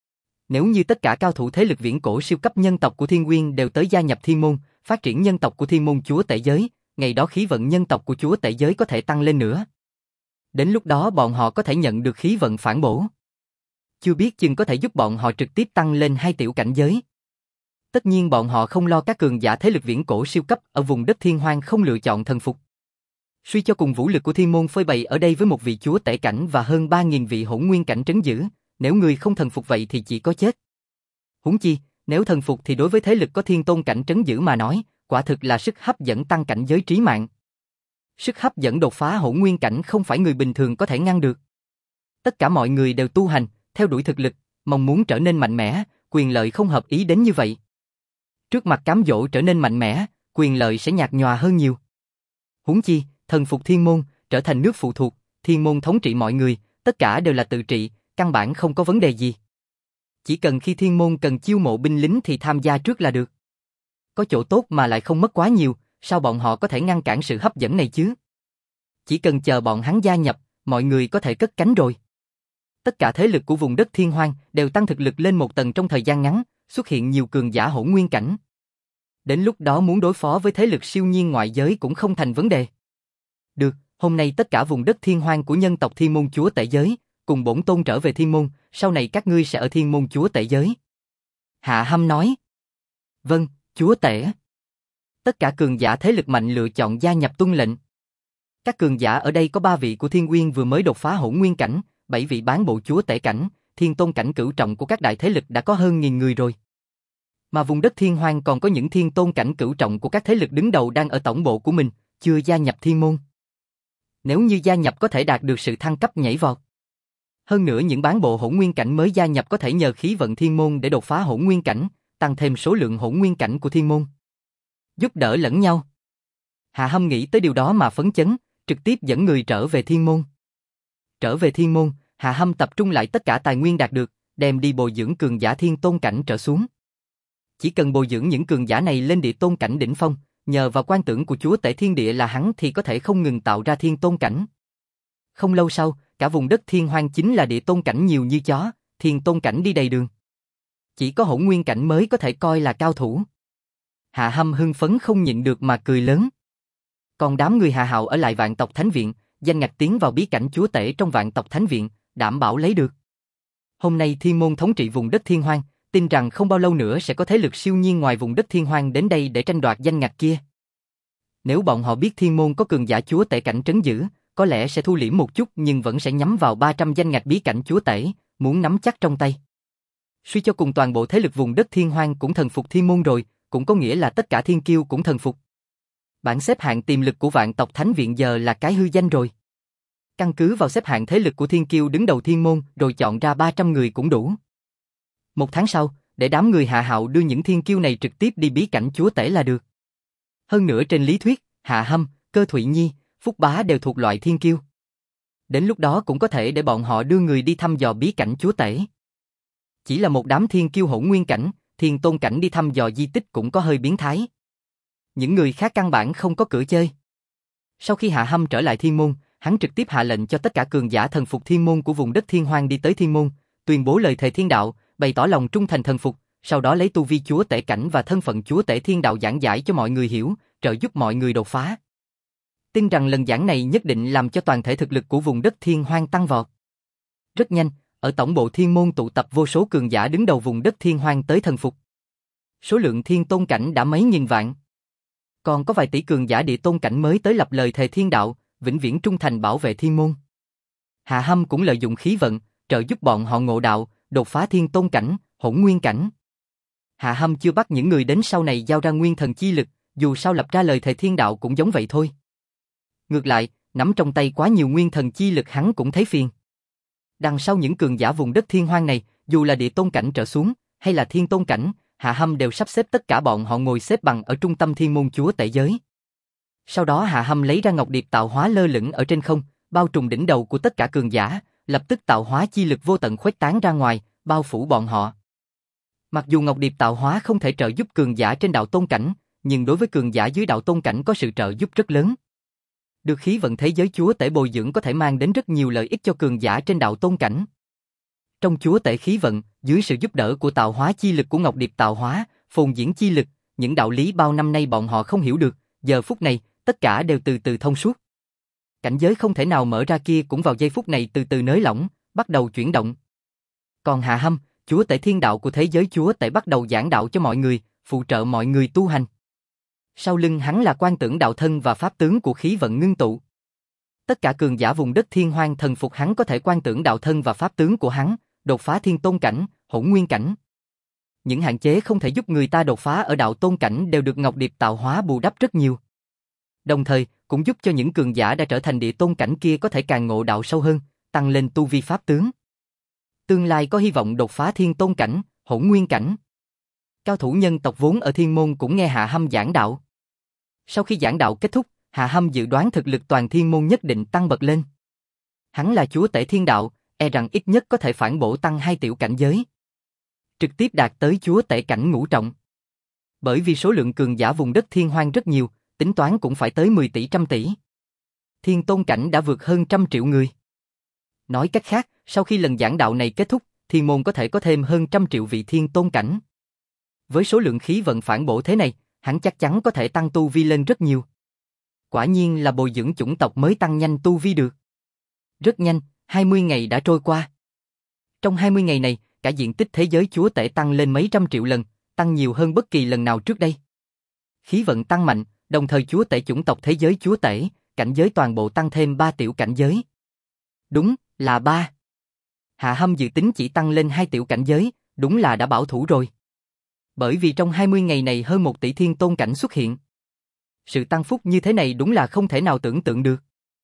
Nếu như tất cả cao thủ thế lực viễn cổ siêu cấp nhân tộc của Thiên Nguyên đều tới gia nhập Thiên Môn, phát triển nhân tộc của Thiên Môn chúa tể giới, ngày đó khí vận nhân tộc của chúa tể giới có thể tăng lên nữa. Đến lúc đó bọn họ có thể nhận được khí vận phản bổ. Chưa biết chừng có thể giúp bọn họ trực tiếp tăng lên 2 tiểu cảnh giới. Tất nhiên bọn họ không lo các cường giả thế lực viễn cổ siêu cấp ở vùng đất Thiên Hoang không lựa chọn thần phục. Suy cho cùng vũ lực của Thiên Môn phơi bày ở đây với một vị chúa tể cảnh và hơn 3.000 vị hỗn nguyên cảnh trấn giữ, nếu người không thần phục vậy thì chỉ có chết. Huống chi, nếu thần phục thì đối với thế lực có thiên tôn cảnh trấn giữ mà nói, quả thực là sức hấp dẫn tăng cảnh giới trí mạng. Sức hấp dẫn đột phá hỗn nguyên cảnh không phải người bình thường có thể ngăn được. Tất cả mọi người đều tu hành, theo đuổi thực lực, mong muốn trở nên mạnh mẽ, quyền lợi không hợp ý đến như vậy. Trước mặt cám dỗ trở nên mạnh mẽ, quyền lợi sẽ nhạt nhòa hơn nhiều. Huống chi, thần phục Thiên Môn, trở thành nước phụ thuộc, Thiên Môn thống trị mọi người, tất cả đều là tự trị, căn bản không có vấn đề gì. Chỉ cần khi Thiên Môn cần chiêu mộ binh lính thì tham gia trước là được. Có chỗ tốt mà lại không mất quá nhiều, sao bọn họ có thể ngăn cản sự hấp dẫn này chứ? Chỉ cần chờ bọn hắn gia nhập, mọi người có thể cất cánh rồi. Tất cả thế lực của vùng đất Thiên Hoang đều tăng thực lực lên một tầng trong thời gian ngắn, xuất hiện nhiều cường giả hỗn nguyên cảnh. Đến lúc đó muốn đối phó với thế lực siêu nhiên ngoại giới cũng không thành vấn đề. Được, hôm nay tất cả vùng đất Thiên Hoang của nhân tộc Thiên Môn chúa tể giới, cùng bổn tôn trở về Thiên Môn, sau này các ngươi sẽ ở Thiên Môn chúa tể giới. Hạ Hâm nói. Vâng, chúa tể. Tất cả cường giả thế lực mạnh lựa chọn gia nhập tuân lệnh. Các cường giả ở đây có 3 vị của Thiên Uyên vừa mới đột phá hỗn nguyên cảnh, 7 vị bán bộ chúa tể cảnh, thiên tôn cảnh cửu trọng của các đại thế lực đã có hơn 1000 người rồi. Mà vùng đất Thiên Hoang còn có những thiên tôn cảnh cửu trọng của các thế lực đứng đầu đang ở tổng bộ của mình, chưa gia nhập Thiên Môn. Nếu như gia nhập có thể đạt được sự thăng cấp nhảy vọt. Hơn nữa những bán bộ hỗn nguyên cảnh mới gia nhập có thể nhờ khí vận Thiên Môn để đột phá hỗn nguyên cảnh, tăng thêm số lượng hỗn nguyên cảnh của Thiên Môn. Giúp đỡ lẫn nhau. Hạ Hâm nghĩ tới điều đó mà phấn chấn, trực tiếp dẫn người trở về Thiên Môn. Trở về Thiên Môn, Hạ Hâm tập trung lại tất cả tài nguyên đạt được, đem đi bồi dưỡng cường giả thiên tôn cảnh trở xuống. Chỉ cần bồi dưỡng những cường giả này lên địa tôn cảnh đỉnh phong, nhờ vào quan tưởng của chúa tể thiên địa là hắn thì có thể không ngừng tạo ra thiên tôn cảnh. Không lâu sau, cả vùng đất thiên hoang chính là địa tôn cảnh nhiều như chó, thiên tôn cảnh đi đầy đường. Chỉ có hỗn nguyên cảnh mới có thể coi là cao thủ. Hạ Hâm hưng phấn không nhịn được mà cười lớn. Còn đám người Hạ Hạo ở lại Vạn tộc Thánh Viện, danh ngạch tiến vào bí cảnh chúa tể trong Vạn tộc Thánh Viện, đảm bảo lấy được. Hôm nay Thiên Môn thống trị vùng đất thiên hoang, tin rằng không bao lâu nữa sẽ có thế lực siêu nhiên ngoài vùng đất thiên hoang đến đây để tranh đoạt danh ngạch kia. Nếu bọn họ biết Thiên Môn có cường giả chúa tể cảnh trấn giữ, có lẽ sẽ thu liễm một chút nhưng vẫn sẽ nhắm vào 300 danh ngạch bí cảnh chúa tể, muốn nắm chắc trong tay. Suy cho cùng toàn bộ thế lực vùng đất thiên hoang cũng thần phục Thiên Môn rồi, cũng có nghĩa là tất cả thiên kiêu cũng thần phục. Bảng xếp hạng tiềm lực của Vạn tộc Thánh Viện giờ là cái hư danh rồi. Căn cứ vào xếp hạng thế lực của thiên kiêu đứng đầu Thiên Môn rồi chọn ra 300 người cũng đủ. Một tháng sau, để đám người Hạ Hạo đưa những thiên kiêu này trực tiếp đi bí cảnh chúa tể là được. Hơn nữa trên lý thuyết, Hạ Hâm, Cơ Thụy Nhi, Phúc Bá đều thuộc loại thiên kiêu. Đến lúc đó cũng có thể để bọn họ đưa người đi thăm dò bí cảnh chúa tể. Chỉ là một đám thiên kiêu hỗn nguyên cảnh, thiên tôn cảnh đi thăm dò di tích cũng có hơi biến thái. Những người khác căn bản không có cửa chơi. Sau khi Hạ Hâm trở lại Thiên Môn, hắn trực tiếp hạ lệnh cho tất cả cường giả thần phục Thiên Môn của vùng đất thiên hoang đi tới Thiên Môn, tuyên bố lời thề thiên đạo, bày tỏ lòng trung thành thần phục, sau đó lấy tu vi chúa tể cảnh và thân phận chúa tể thiên đạo giảng giải cho mọi người hiểu, trợ giúp mọi người đột phá. Tin rằng lần giảng này nhất định làm cho toàn thể thực lực của vùng đất thiên hoang tăng vọt. Rất nhanh, ở tổng bộ Thiên Môn tụ tập vô số cường giả đứng đầu vùng đất thiên hoang tới thần phục. Số lượng thiên tôn cảnh đã mấy nghìn vạn. Còn có vài tỷ cường giả địa tôn cảnh mới tới lập lời thề thiên đạo, vĩnh viễn trung thành bảo vệ Thiên Môn. Hạ Hâm cũng lợi dụng khí vận, trợ giúp bọn họ ngộ đạo, đột phá thiên tôn cảnh, hỗn nguyên cảnh. Hạ Hâm chưa bắt những người đến sau này giao ra nguyên thần chi lực, dù sao lập ra lời thề thiên đạo cũng giống vậy thôi. Ngược lại, nắm trong tay quá nhiều nguyên thần chi lực hắn cũng thấy phiền. Đằng sau những cường giả vùng đất thiên hoang này, dù là địa tôn cảnh trở xuống, hay là thiên tôn cảnh, Hạ Hâm đều sắp xếp tất cả bọn họ ngồi xếp bằng ở trung tâm Thiên Môn chúa tể giới. Sau đó Hạ Hâm lấy ra ngọc điệp tạo hóa lơ lửng ở trên không, bao trùm đỉnh đầu của tất cả cường giả, lập tức tạo hóa chi lực vô tận khuếch tán ra ngoài, bao phủ bọn họ. Mặc dù ngọc điệp tạo hóa không thể trợ giúp cường giả trên đạo tôn cảnh, nhưng đối với cường giả dưới đạo tôn cảnh có sự trợ giúp rất lớn. Được khí vận thế giới chúa tể bồi dưỡng có thể mang đến rất nhiều lợi ích cho cường giả trên đạo tôn cảnh. Trong chúa tể khí vận, dưới sự giúp đỡ của tạo hóa chi lực của ngọc điệp tạo hóa, phồn diễn chi lực, những đạo lý bao năm nay bọn họ không hiểu được, giờ phút này, tất cả đều từ từ thông suốt. Cảnh giới không thể nào mở ra kia cũng vào giây phút này từ từ nới lỏng, bắt đầu chuyển động. Còn Hạ Hâm, chúa tể thiên đạo của thế giới chúa tể bắt đầu giảng đạo cho mọi người, phụ trợ mọi người tu hành. Sau lưng hắn là quan tưởng đạo thân và pháp tướng của khí vận ngưng tụ. Tất cả cường giả vùng đất thiên hoang thần phục hắn có thể quan tưởng đạo thân và pháp tướng của hắn, đột phá thiên tôn cảnh, hỗn nguyên cảnh. Những hạn chế không thể giúp người ta đột phá ở đạo tôn cảnh đều được ngọc điệp tạo hóa bù đắp rất nhiều. Đồng thời, cũng giúp cho những cường giả đã trở thành địa tôn cảnh kia có thể càng ngộ đạo sâu hơn, tăng lên tu vi pháp tướng. Tương lai có hy vọng đột phá thiên tôn cảnh, hỗn nguyên cảnh. Cao thủ nhân tộc vốn ở Thiên Môn cũng nghe Hạ Hâm giảng đạo. Sau khi giảng đạo kết thúc, Hạ Hâm dự đoán thực lực toàn Thiên Môn nhất định tăng bật lên. Hắn là chúa tể thiên đạo, e rằng ít nhất có thể phản bổ tăng 2 tiểu cảnh giới. Trực tiếp đạt tới chúa tể cảnh ngũ trọng. Bởi vì số lượng cường giả vùng đất thiên hoang rất nhiều, tính toán cũng phải tới 10 tỷ trăm tỷ. Thiên tôn cảnh đã vượt hơn 100 triệu người. Nói cách khác, sau khi lần giảng đạo này kết thúc, Thiên Môn có thể có thêm hơn 100 triệu vị thiên tôn cảnh. Với số lượng khí vận phản bổ thế này, hắn chắc chắn có thể tăng tu vi lên rất nhiều. Quả nhiên là bồi dưỡng chủng tộc mới tăng nhanh tu vi được. Rất nhanh, 20 ngày đã trôi qua. Trong 20 ngày này, cả diện tích thế giới chúa tể tăng lên mấy trăm triệu lần, tăng nhiều hơn bất kỳ lần nào trước đây. Khí vận tăng mạnh, đồng thời chúa tể chủng tộc thế giới chúa tể, cảnh giới toàn bộ tăng thêm 3 tiểu cảnh giới. Đúng, là 3. Hạ Hâm dự tính chỉ tăng lên 2 tiểu cảnh giới, đúng là đã bảo thủ rồi. Bởi vì trong 20 ngày này hơn 1 tỷ thiên tôn cảnh xuất hiện. Sự tăng phúc như thế này đúng là không thể nào tưởng tượng được.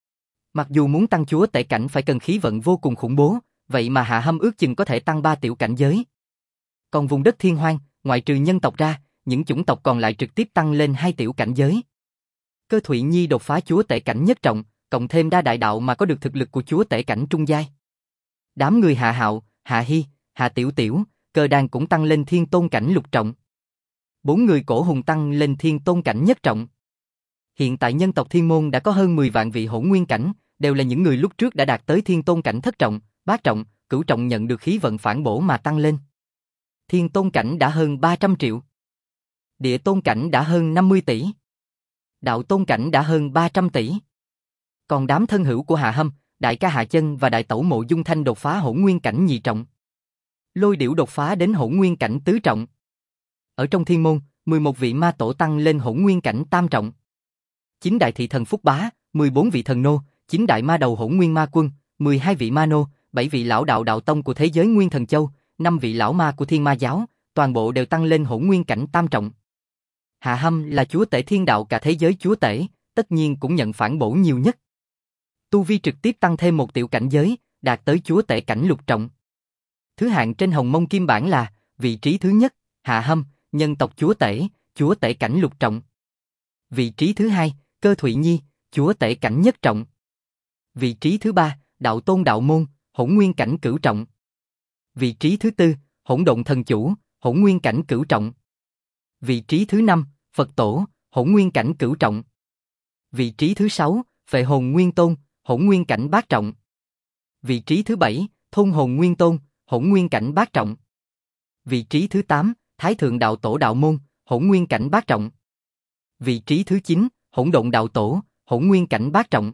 Mặc dù muốn tăng chúa tể cảnh phải cần khí vận vô cùng khủng bố, vậy mà Hạ Hâm ước chừng có thể tăng 3 tiểu cảnh giới. Còn vùng đất thiên hoang, ngoại trừ nhân tộc ra, những chủng tộc còn lại trực tiếp tăng lên 2 tiểu cảnh giới. Cơ Thụy Nhi đột phá chúa tể cảnh nhất trọng, cộng thêm đa đại đạo mà có được thực lực của chúa tể cảnh trung giai. Đám người Hạ Hạo, Hạ Hy, Hạ Tiểu Tiểu, Cơ Đan cũng tăng lên thiên tôn cảnh lục trọng. 4 người Cổ Hùng tăng lên thiên tôn cảnh nhất trọng. Hiện tại nhân tộc Thiên Môn đã có hơn 10 vạn vị hỗn nguyên cảnh, đều là những người lúc trước đã đạt tới thiên tôn cảnh thất trọng, bát trọng, cửu trọng nhận được khí vận phản bổ mà tăng lên. Thiên tôn cảnh đã hơn 300 triệu. Địa tôn cảnh đã hơn 50 tỷ. Đạo tôn cảnh đã hơn 300 tỷ. Còn đám thân hữu của Hạ Hâm, đại ca Hạ Chân và đại tẩu Mộ Dung Thanh đột phá hỗn nguyên cảnh nhị trọng. Lôi Điểu đột phá đến hỗn nguyên cảnh tứ trọng. Ở trong Thiên Môn, 11 vị ma tổ tăng lên hỗn nguyên cảnh tam trọng. 9 đại thị thần Phúc Bá, 14 vị thần nô, 9 đại ma đầu hỗn nguyên ma quân, 12 vị ma nô, 7 vị lão đạo đạo tông của thế giới Nguyên Thần Châu, 5 vị lão ma của Thiên Ma giáo, toàn bộ đều tăng lên hỗn nguyên cảnh tam trọng. Hạ Hâm là chúa tể thiên đạo cả thế giới chúa tể, tất nhiên cũng nhận phản bổ nhiều nhất. Tu vi trực tiếp tăng thêm một tiểu cảnh giới, đạt tới chúa tể cảnh lục trọng. Thứ hạng trên Hồng Mông Kim Bản là vị trí thứ nhất, Hạ Hâm, nhân tộc chúa tể cảnh lục trọng. Vị trí thứ hai, Cơ Thụy Nhi, chúa tể cảnh nhất trọng. Vị trí thứ ba, Đạo Tôn Đạo Môn, hỗn nguyên cảnh cửu trọng. Vị trí thứ tư, Hỗn Độn Thần Chủ, hỗn nguyên cảnh cửu trọng. Vị trí thứ năm, Phật Tổ, hỗn nguyên cảnh cửu trọng. Vị trí thứ sáu, Phệ Hồn Nguyên Tôn, hỗn nguyên cảnh bát trọng. Vị trí thứ bảy, Thôn Hồn Nguyên Tôn, hỗn nguyên cảnh bát trọng. Vị trí thứ 8, Thái Thượng Đạo Tổ Đạo Môn, hỗn nguyên cảnh bát trọng. Vị trí thứ 9, Hỗn Độn Đạo Tổ, hỗn nguyên cảnh bát trọng.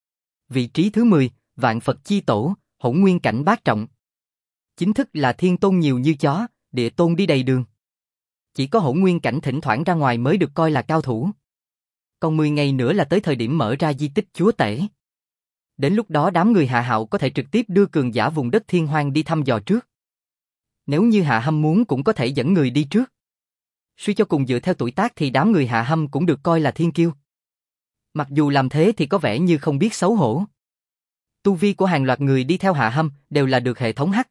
Vị trí thứ 10, Vạn Phật Chi Tổ, hỗn nguyên cảnh bát trọng. Chính thức là thiên tôn nhiều như chó, địa tôn đi đầy đường. Chỉ có hỗn nguyên cảnh thỉnh thoảng ra ngoài mới được coi là cao thủ. Còn 10 ngày nữa là tới thời điểm mở ra di tích chúa tể. Đến lúc đó đám người Hạ Hạo có thể trực tiếp đưa cường giả vùng đất Thiên Hoang đi thăm dò trước. Nếu như Hạ Hâm muốn cũng có thể dẫn người đi trước. Suy cho cùng dựa theo tuổi tác thì đám người Hạ Hâm cũng được coi là thiên kiêu. Mặc dù làm thế thì có vẻ như không biết xấu hổ. Tu vi của hàng loạt người đi theo Hạ Hâm đều là được hệ thống hack.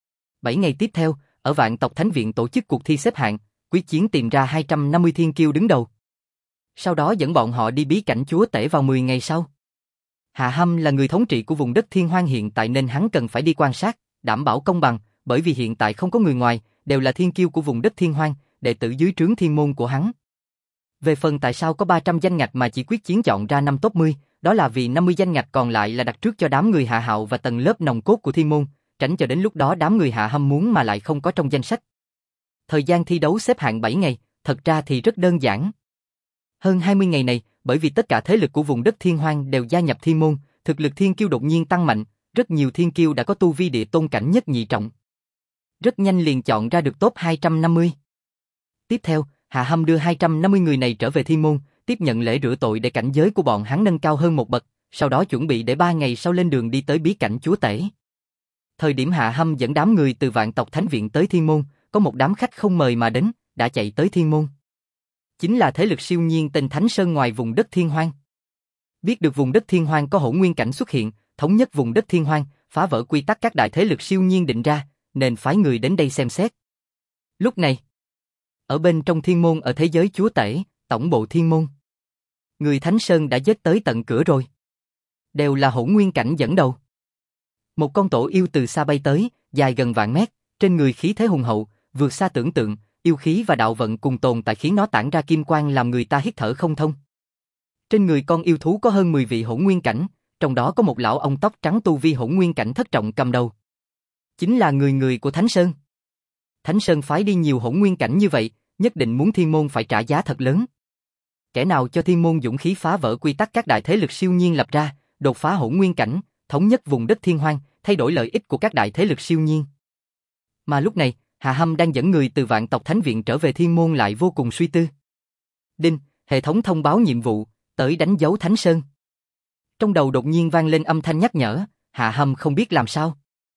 7 ngày tiếp theo, ở Vạn Tộc Thánh Viện tổ chức cuộc thi xếp hạng, quyết chiến tìm ra 250 thiên kiêu đứng đầu. Sau đó dẫn bọn họ đi bí cảnh chúa tể vào 10 ngày sau. Hạ Hâm là người thống trị của vùng đất Thiên Hoang hiện tại nên hắn cần phải đi quan sát, đảm bảo công bằng, bởi vì hiện tại không có người ngoài, đều là thiên kiêu của vùng đất Thiên Hoang, đệ tử dưới trướng thiên môn của hắn. Về phần tại sao có 300 danh ngạch mà chỉ quyết chiến chọn ra 5 top 10, đó là vì 50 danh ngạch còn lại là đặt trước cho đám người Hạ Hạo và tầng lớp nòng cốt của thiên môn, tránh cho đến lúc đó đám người Hạ Hâm muốn mà lại không có trong danh sách. Thời gian thi đấu xếp hạng 7 ngày, thật ra thì rất đơn giản. Hơn 20 ngày này, bởi vì tất cả thế lực của vùng đất Thiên Hoang đều gia nhập thiên môn, thực lực thiên kiêu đột nhiên tăng mạnh, rất nhiều thiên kiêu đã có tu vi địa tôn cảnh nhất nhị trọng. Rất nhanh liền chọn ra được top 250. Tiếp theo, Hạ Hâm đưa 250 người này trở về thiên môn, tiếp nhận lễ rửa tội để cảnh giới của bọn hắn nâng cao hơn một bậc, sau đó chuẩn bị để 3 ngày sau lên đường đi tới bí cảnh chúa tể. Thời điểm Hạ Hâm dẫn đám người từ Vạn Tộc Thánh Viện tới thiên môn, có một đám khách không mời mà đến, đã chạy tới thiên môn. Chính là thế lực siêu nhiên tên Thánh Sơn ngoài vùng đất Thiên Hoang. Biết được vùng đất Thiên Hoang có hỗn nguyên cảnh xuất hiện, thống nhất vùng đất Thiên Hoang, phá vỡ quy tắc các đại thế lực siêu nhiên định ra, nên phái người đến đây xem xét. Lúc này, ở bên trong thiên môn ở thế giới chúa tể, tổng bộ thiên môn, người Thánh Sơn đã giết tới tận cửa rồi. Đều là hỗn nguyên cảnh dẫn đầu. Một con tổ yêu từ xa bay tới, dài gần vạn mét, trên người khí thế hùng hậu, vượt xa tưởng tượng, yêu khí và đạo vận cùng tồn tại khiến nó tản ra kim quang làm người ta hít thở không thông. Trên người con yêu thú có hơn 10 vị hỗn nguyên cảnh, trong đó có một lão ông tóc trắng tu vi hỗn nguyên cảnh thất trọng cầm đầu. Chính là người của Thánh Sơn. Thánh Sơn phái đi nhiều hỗn nguyên cảnh như vậy, nhất định muốn thiên môn phải trả giá thật lớn. Kẻ nào cho thiên môn dũng khí phá vỡ quy tắc các đại thế lực siêu nhiên lập ra, đột phá hỗn nguyên cảnh, thống nhất vùng đất Thiên Hoang, thay đổi lợi ích của các đại thế lực siêu nhiên. Mà lúc này, Hạ Hâm đang dẫn người từ Vạn Tộc Thánh Viện trở về thiên môn lại vô cùng suy tư. Đinh, hệ thống thông báo nhiệm vụ, tới đánh dấu Thánh Sơn. Trong đầu đột nhiên vang lên âm thanh nhắc nhở, Hạ Hâm không biết làm sao.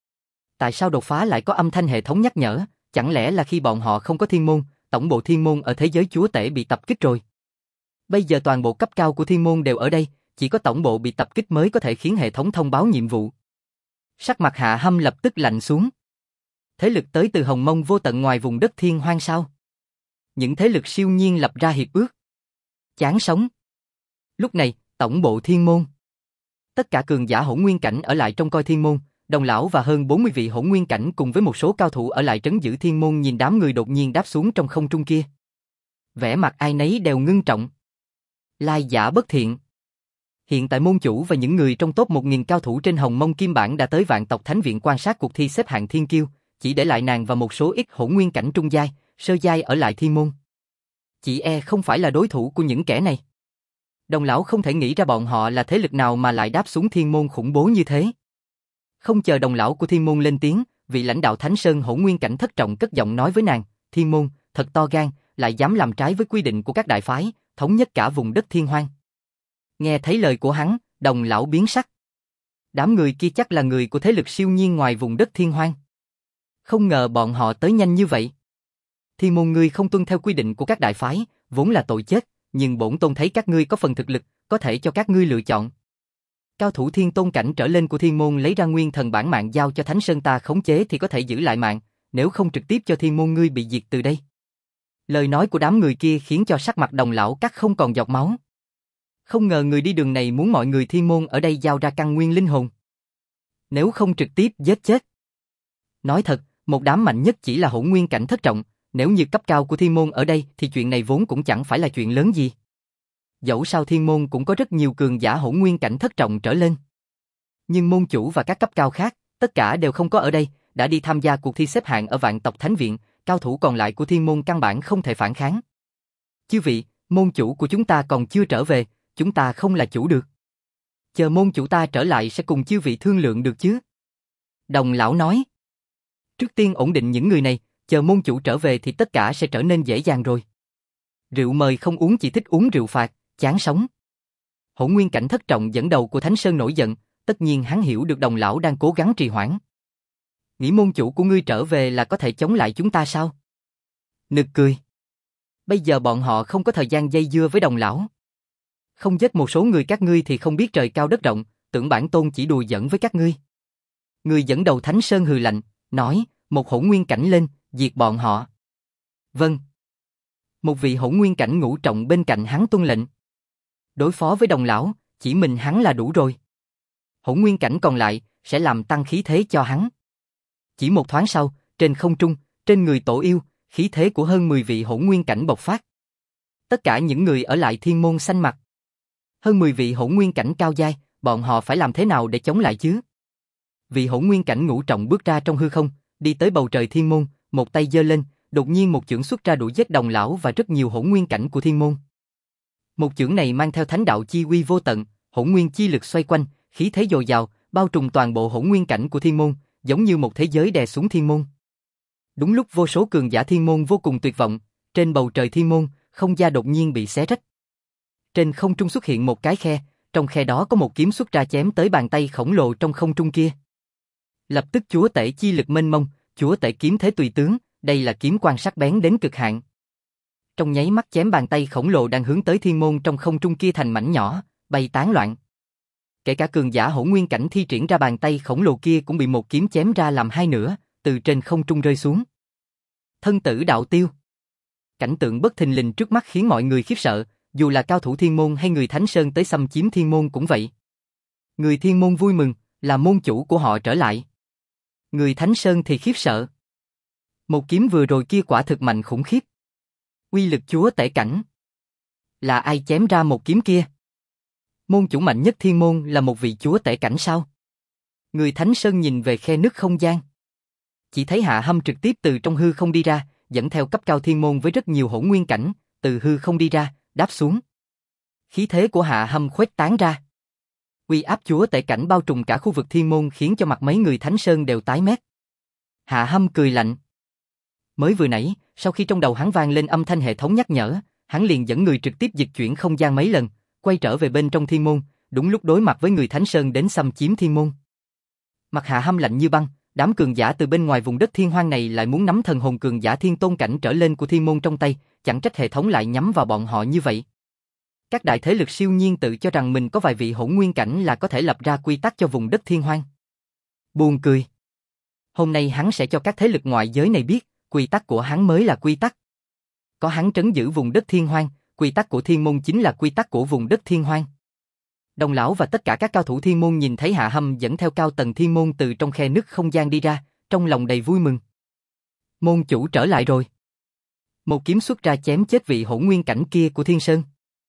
Tại sao đột phá lại có âm thanh hệ thống nhắc nhở, chẳng lẽ là khi bọn họ không có thiên môn, tổng bộ thiên môn ở thế giới chúa tể bị tập kích rồi. Bây giờ toàn bộ cấp cao của thiên môn đều ở đây, chỉ có tổng bộ bị tập kích mới có thể khiến hệ thống thông báo nhiệm vụ. Sắc mặt Hạ Hâm lập tức lạnh xuống. Thế lực tới từ Hồng Mông vô tận ngoài vùng đất Thiên Hoang sao? Những thế lực siêu nhiên lập ra hiệp ước. Chán sống. Lúc này, tổng bộ thiên môn. Tất cả cường giả hỗn nguyên cảnh ở lại trong coi thiên môn, Đồng lão và hơn 40 vị hỗn nguyên cảnh cùng với một số cao thủ ở lại trấn giữ thiên môn nhìn đám người đột nhiên đáp xuống trong không trung kia. Vẻ mặt ai nấy đều ngưng trọng. Lai giả bất thiện. Hiện tại môn chủ và những người trong top 1000 cao thủ trên Hồng Mông Kim Bản đã tới Vạn Tộc Thánh Viện quan sát cuộc thi xếp hạng thiên kiêu, chỉ để lại nàng và một số ít hỗn nguyên cảnh trung giai, sơ giai ở lại thiên môn. Chị không phải là đối thủ của những kẻ này. Đồng lão không thể nghĩ ra bọn họ là thế lực nào mà lại đáp xuống thiên môn khủng bố như thế. Không chờ đồng lão của thiên môn lên tiếng, vị lãnh đạo Thánh Sơn hỗn nguyên cảnh thất trọng cất giọng nói với nàng, thiên môn, thật to gan, lại dám làm trái với quy định của các đại phái, thống nhất cả vùng đất thiên hoang. Nghe thấy lời của hắn, đồng lão biến sắc. Đám người kia chắc là người của thế lực siêu nhiên ngoài vùng đất thiên hoang. Không ngờ bọn họ tới nhanh như vậy. Thiên môn ngươi không tuân theo quy định của các đại phái, vốn là tội chết, nhưng bổn tôn thấy các ngươi có phần thực lực, có thể cho các ngươi lựa chọn. Cao thủ thiên tôn cảnh trở lên của thiên môn lấy ra nguyên thần bản mạng giao cho Thánh Sơn ta khống chế thì có thể giữ lại mạng, nếu không trực tiếp cho thiên môn ngươi bị diệt từ đây. Lời nói của đám người kia khiến cho sắc mặt đồng lão cắt không còn giọt máu. Không ngờ người đi đường này muốn mọi người thiên môn ở đây giao ra căn nguyên linh hồn. Nếu không trực tiếp giết chết. Nói thật, một đám mạnh nhất chỉ là hỗn nguyên cảnh thất trọng, nếu như cấp cao của thiên môn ở đây thì chuyện này vốn cũng chẳng phải là chuyện lớn gì. Dẫu sao thiên môn cũng có rất nhiều cường giả hỗn nguyên cảnh thất trọng trở lên. Nhưng môn chủ và các cấp cao khác, tất cả đều không có ở đây, đã đi tham gia cuộc thi xếp hạng ở Vạn Tộc Thánh Viện, cao thủ còn lại của thiên môn căn bản không thể phản kháng. Chư vị, môn chủ của chúng ta còn chưa trở về, chúng ta không là chủ được. Chờ môn chủ ta trở lại sẽ cùng chư vị thương lượng được chứ? Đồng lão nói. Trước tiên ổn định những người này, chờ môn chủ trở về thì tất cả sẽ trở nên dễ dàng rồi. Rượu mời không uống chỉ thích uống rượu phạt, chán sống. Hỗn nguyên cảnh thất trọng dẫn đầu của Thánh Sơn nổi giận, tất nhiên hắn hiểu được đồng lão đang cố gắng trì hoãn. Nghĩ môn chủ của ngươi trở về là có thể chống lại chúng ta sao? Nực cười. Bây giờ bọn họ không có thời gian dây dưa với đồng lão. Không giết một số người các ngươi thì không biết trời cao đất rộng, tưởng bản tôn chỉ đùa giỡn với các ngươi. Người dẫn đầu Thánh Sơn hừ lạnh, nói, một hỗn nguyên cảnh lên, diệt bọn họ. Vâng. Một vị hỗn nguyên cảnh ngũ trọng bên cạnh hắn tuân lệnh. Đối phó với đồng lão, chỉ mình hắn là đủ rồi. Hỗn nguyên cảnh còn lại, sẽ làm tăng khí thế cho hắn. Chỉ một thoáng sau, trên không trung, trên người tổ yêu, khí thế của hơn 10 vị hỗn nguyên cảnh bộc phát. Tất cả những người ở lại thiên môn xanh mặt. Hơn 10 vị hỗn nguyên cảnh cao giai, bọn họ phải làm thế nào để chống lại chứ? Vị hỗn nguyên cảnh ngũ trọng bước ra trong hư không, đi tới bầu trời thiên môn, một tay giơ lên, đột nhiên một chưởng xuất ra đuổi giết đồng lão và rất nhiều hỗn nguyên cảnh của thiên môn. Một chưởng này mang theo thánh đạo chi uy vô tận, hỗn nguyên chi lực xoay quanh, khí thế dồi dào, bao trùm toàn bộ hỗn nguyên cảnh của thiên môn, giống như một thế giới đè xuống thiên môn. Đúng lúc vô số cường giả thiên môn vô cùng tuyệt vọng, trên bầu trời thiên môn, không gian đột nhiên bị xé rách. Trên không trung xuất hiện một cái khe, trong khe đó có một kiếm xuất ra chém tới bàn tay khổng lồ trong không trung kia. Lập tức chúa tể chi lực mênh mông, chúa tể kiếm thế tùy tướng, đây là kiếm quan sắc bén đến cực hạn. Trong nháy mắt chém bàn tay khổng lồ đang hướng tới thiên môn trong không trung kia thành mảnh nhỏ, bay tán loạn. Kể cả cường giả hỗn nguyên cảnh thi triển ra bàn tay khổng lồ kia cũng bị một kiếm chém ra làm hai nửa, từ trên không trung rơi xuống. Thân tử đạo tiêu. Cảnh tượng bất thình lình trước mắt khiến mọi người khiếp sợ, dù là cao thủ thiên môn hay người Thánh Sơn tới xâm chiếm thiên môn cũng vậy. Người thiên môn vui mừng, là môn chủ của họ trở lại. Người Thánh Sơn thì khiếp sợ. Một kiếm vừa rồi kia quả thực mạnh khủng khiếp. Uy lực chúa tể cảnh. Là ai chém ra một kiếm kia? Môn chủ mạnh nhất thiên môn là một vị chúa tể cảnh sao? Người Thánh Sơn nhìn về khe nứt không gian. Chỉ thấy Hạ Hâm trực tiếp từ trong hư không đi ra, dẫn theo cấp cao thiên môn với rất nhiều hỗn nguyên cảnh, từ hư không đi ra, đáp xuống. Khí thế của Hạ Hâm khuếch tán ra. Uy áp chúa tể cảnh bao trùm cả khu vực thiên môn khiến cho mặt mấy người Thánh Sơn đều tái mét. Hạ Hâm cười lạnh. Mới vừa nãy, sau khi trong đầu hắn vang lên âm thanh hệ thống nhắc nhở, hắn liền dẫn người trực tiếp dịch chuyển không gian mấy lần, quay trở về bên trong thiên môn, đúng lúc đối mặt với người Thánh Sơn đến xâm chiếm thiên môn. Mặt Hạ Hâm lạnh như băng, đám cường giả từ bên ngoài vùng đất thiên hoang này lại muốn nắm thần hồn cường giả thiên tôn cảnh trở lên của thiên môn trong tay, chẳng trách hệ thống lại nhắm vào bọn họ như vậy. Các đại thế lực siêu nhiên tự cho rằng mình có vài vị hỗn nguyên cảnh là có thể lập ra quy tắc cho vùng đất thiên hoang. Buồn cười. Hôm nay hắn sẽ cho các thế lực ngoại giới này biết, quy tắc của hắn mới là quy tắc. Có hắn trấn giữ vùng đất thiên hoang, quy tắc của thiên môn chính là quy tắc của vùng đất thiên hoang. Đồng lão và tất cả các cao thủ thiên môn nhìn thấy Hạ Hâm dẫn theo cao tầng thiên môn từ trong khe nứt không gian đi ra, trong lòng đầy vui mừng. Môn chủ trở lại rồi. Một kiếm xuất ra chém chết vị hỗn nguyên cảnh kia của Thiên Sơn.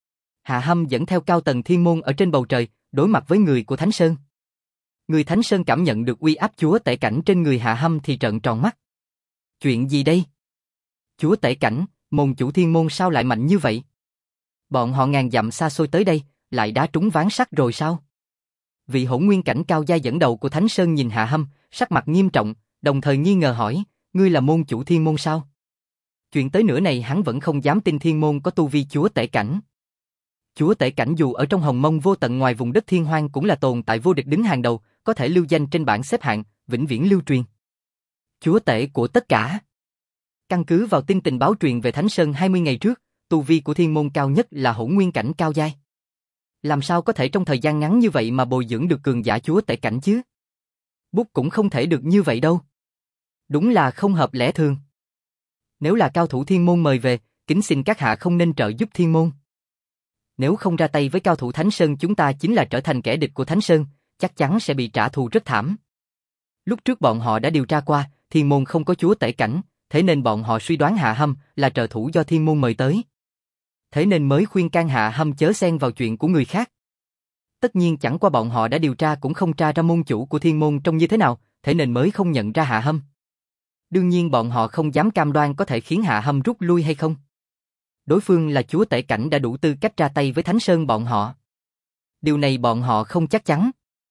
Hạ Hâm dẫn theo cao tầng thiên môn ở trên bầu trời, đối mặt với người của Thánh Sơn. Người Thánh Sơn cảm nhận được uy áp chúa tể cảnh trên người Hạ Hâm thì trợn tròn mắt. Chuyện gì đây? Chúa tể cảnh, môn chủ thiên môn sao lại mạnh như vậy? Bọn họ ngàn dặm xa xôi tới đây, lại đá trúng ván sắt rồi sao? Vị hỗn nguyên cảnh cao giai dẫn đầu của Thánh Sơn nhìn Hạ Hâm, sắc mặt nghiêm trọng, đồng thời nghi ngờ hỏi, ngươi là môn chủ thiên môn sao? Chuyện tới nửa này hắn vẫn không dám tin thiên môn có tu vi chúa tể cảnh. Chúa tể cảnh dù ở trong hồng mông vô tận ngoài vùng đất thiên hoang cũng là tồn tại vô địch đứng hàng đầu, có thể lưu danh trên bảng xếp hạng, vĩnh viễn lưu truyền. Chúa tể của tất cả. Căn cứ vào tin tình báo truyền về Thánh Sơn 20 ngày trước, tu vi của thiên môn cao nhất là hỗn nguyên cảnh cao giai. Làm sao có thể trong thời gian ngắn như vậy mà bồi dưỡng được cường giả chúa tể cảnh chứ? Bút cũng không thể được như vậy đâu. Đúng là không hợp lẽ thường. Nếu là cao thủ thiên môn mời về, kính xin các hạ không nên trợ giúp thiên môn. Nếu không ra tay với cao thủ Thánh Sơn chúng ta chính là trở thành kẻ địch của Thánh Sơn, chắc chắn sẽ bị trả thù rất thảm. Lúc trước bọn họ đã điều tra qua, thiên môn không có chúa tể cảnh, thế nên bọn họ suy đoán Hạ Hâm là trợ thủ do thiên môn mời tới. Thế nên mới khuyên can Hạ Hâm chớ xen vào chuyện của người khác. Tất nhiên chẳng qua bọn họ đã điều tra cũng không tra ra môn chủ của thiên môn trông như thế nào, thế nên mới không nhận ra Hạ Hâm. Đương nhiên bọn họ không dám cam đoan có thể khiến Hạ Hâm rút lui hay không. Đối phương là chúa tể cảnh đã đủ tư cách ra tay với Thánh Sơn bọn họ. Điều này bọn họ không chắc chắn.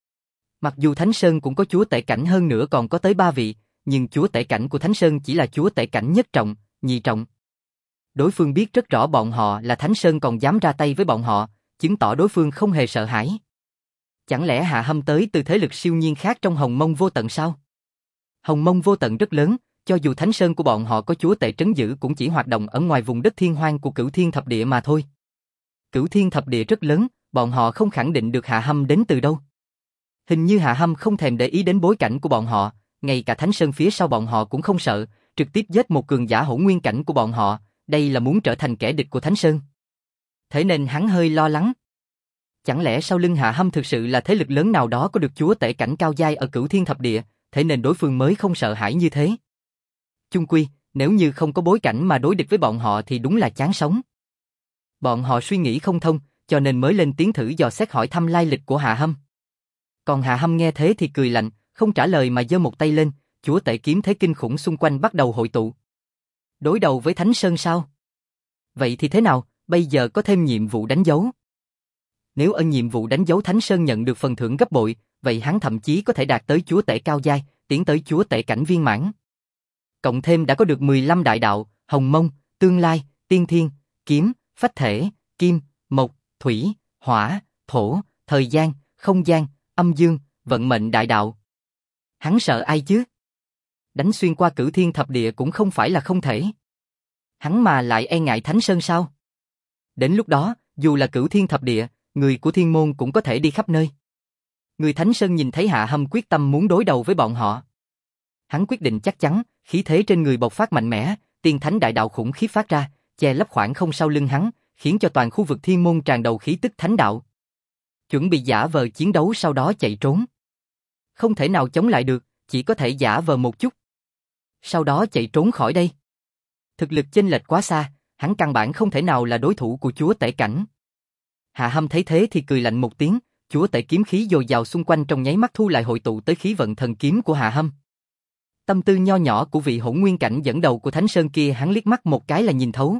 Mặc dù Thánh Sơn cũng có chúa tể cảnh hơn nữa còn có tới 3 vị, nhưng chúa tể cảnh của Thánh Sơn chỉ là chúa tể cảnh nhất trọng, nhị trọng. Đối phương biết rất rõ bọn họ là Thánh Sơn còn dám ra tay với bọn họ, chứng tỏ đối phương không hề sợ hãi. Chẳng lẽ Hạ Hâm tới từ thế lực siêu nhiên khác trong hồng mông vô tận sao? Hồng mông vô tận rất lớn, cho dù Thánh Sơn của bọn họ có chúa tể trấn giữ cũng chỉ hoạt động ở ngoài vùng đất thiên hoang của Cửu Thiên Thập Địa mà thôi. Cửu Thiên Thập Địa rất lớn, bọn họ không khẳng định được Hạ Hâm đến từ đâu. Hình như Hạ Hâm không thèm để ý đến bối cảnh của bọn họ, ngay cả Thánh Sơn phía sau bọn họ cũng không sợ, trực tiếp giết một cường giả hỗn nguyên cảnh của bọn họ, đây là muốn trở thành kẻ địch của Thánh Sơn. Thế nên hắn hơi lo lắng. Chẳng lẽ sau lưng Hạ Hâm thực sự là thế lực lớn nào đó có được chúa tể cảnh cao giai ở Cửu Thiên Thập Địa, thế nên đối phương mới không sợ hãi như thế. Chung quy, nếu như không có bối cảnh mà đối địch với bọn họ thì đúng là chán sống. Bọn họ suy nghĩ không thông, cho nên mới lên tiếng thử dò xét hỏi thăm lai lịch của Hạ Hâm. Còn Hạ Hâm nghe thế thì cười lạnh, không trả lời mà giơ một tay lên, chúa tể kiếm thế kinh khủng xung quanh bắt đầu hội tụ. Đối đầu với Thánh Sơn sao? Vậy thì thế nào, bây giờ có thêm nhiệm vụ đánh dấu. Nếu ân nhiệm vụ đánh dấu Thánh Sơn nhận được phần thưởng gấp bội, vậy hắn thậm chí có thể đạt tới chúa tể cao giai, tiến tới chúa tể cảnh viên mãn. Cộng thêm đã có được 15 đại đạo, hồng mông, tương lai, tiên thiên, kiếm, phách thể, kim, mộc, thủy, hỏa, thổ, thời gian, không gian, âm dương, vận mệnh đại đạo. Hắn sợ ai chứ? Đánh xuyên qua Cửu Thiên Thập Địa cũng không phải là không thể. Hắn mà lại e ngại Thánh Sơn sao? Đến lúc đó, dù là Cửu Thiên Thập Địa, người của thiên môn cũng có thể đi khắp nơi. Người Thánh Sơn nhìn thấy Hạ Hâm quyết tâm muốn đối đầu với bọn họ. Hắn quyết định chắc chắn, khí thế trên người bộc phát mạnh mẽ, tiên thánh đại đạo khủng khiếp phát ra, che lấp khoảng không sau lưng hắn, khiến cho toàn khu vực thiên môn tràn đầy khí tức thánh đạo. Chuẩn bị giả vờ chiến đấu sau đó chạy trốn. Không thể nào chống lại được, chỉ có thể giả vờ một chút. Sau đó chạy trốn khỏi đây. Thực lực chênh lệch quá xa, hắn căn bản không thể nào là đối thủ của chúa tể cảnh. Hạ Hâm thấy thế thì cười lạnh một tiếng, chúa tể kiếm khí dồi dào xung quanh trong nháy mắt thu lại hội tụ tới khí vận thần kiếm của Hạ Hâm. Tâm tư nho nhỏ của vị hỗn nguyên cảnh dẫn đầu của Thánh Sơn kia hắn liếc mắt một cái là nhìn thấu.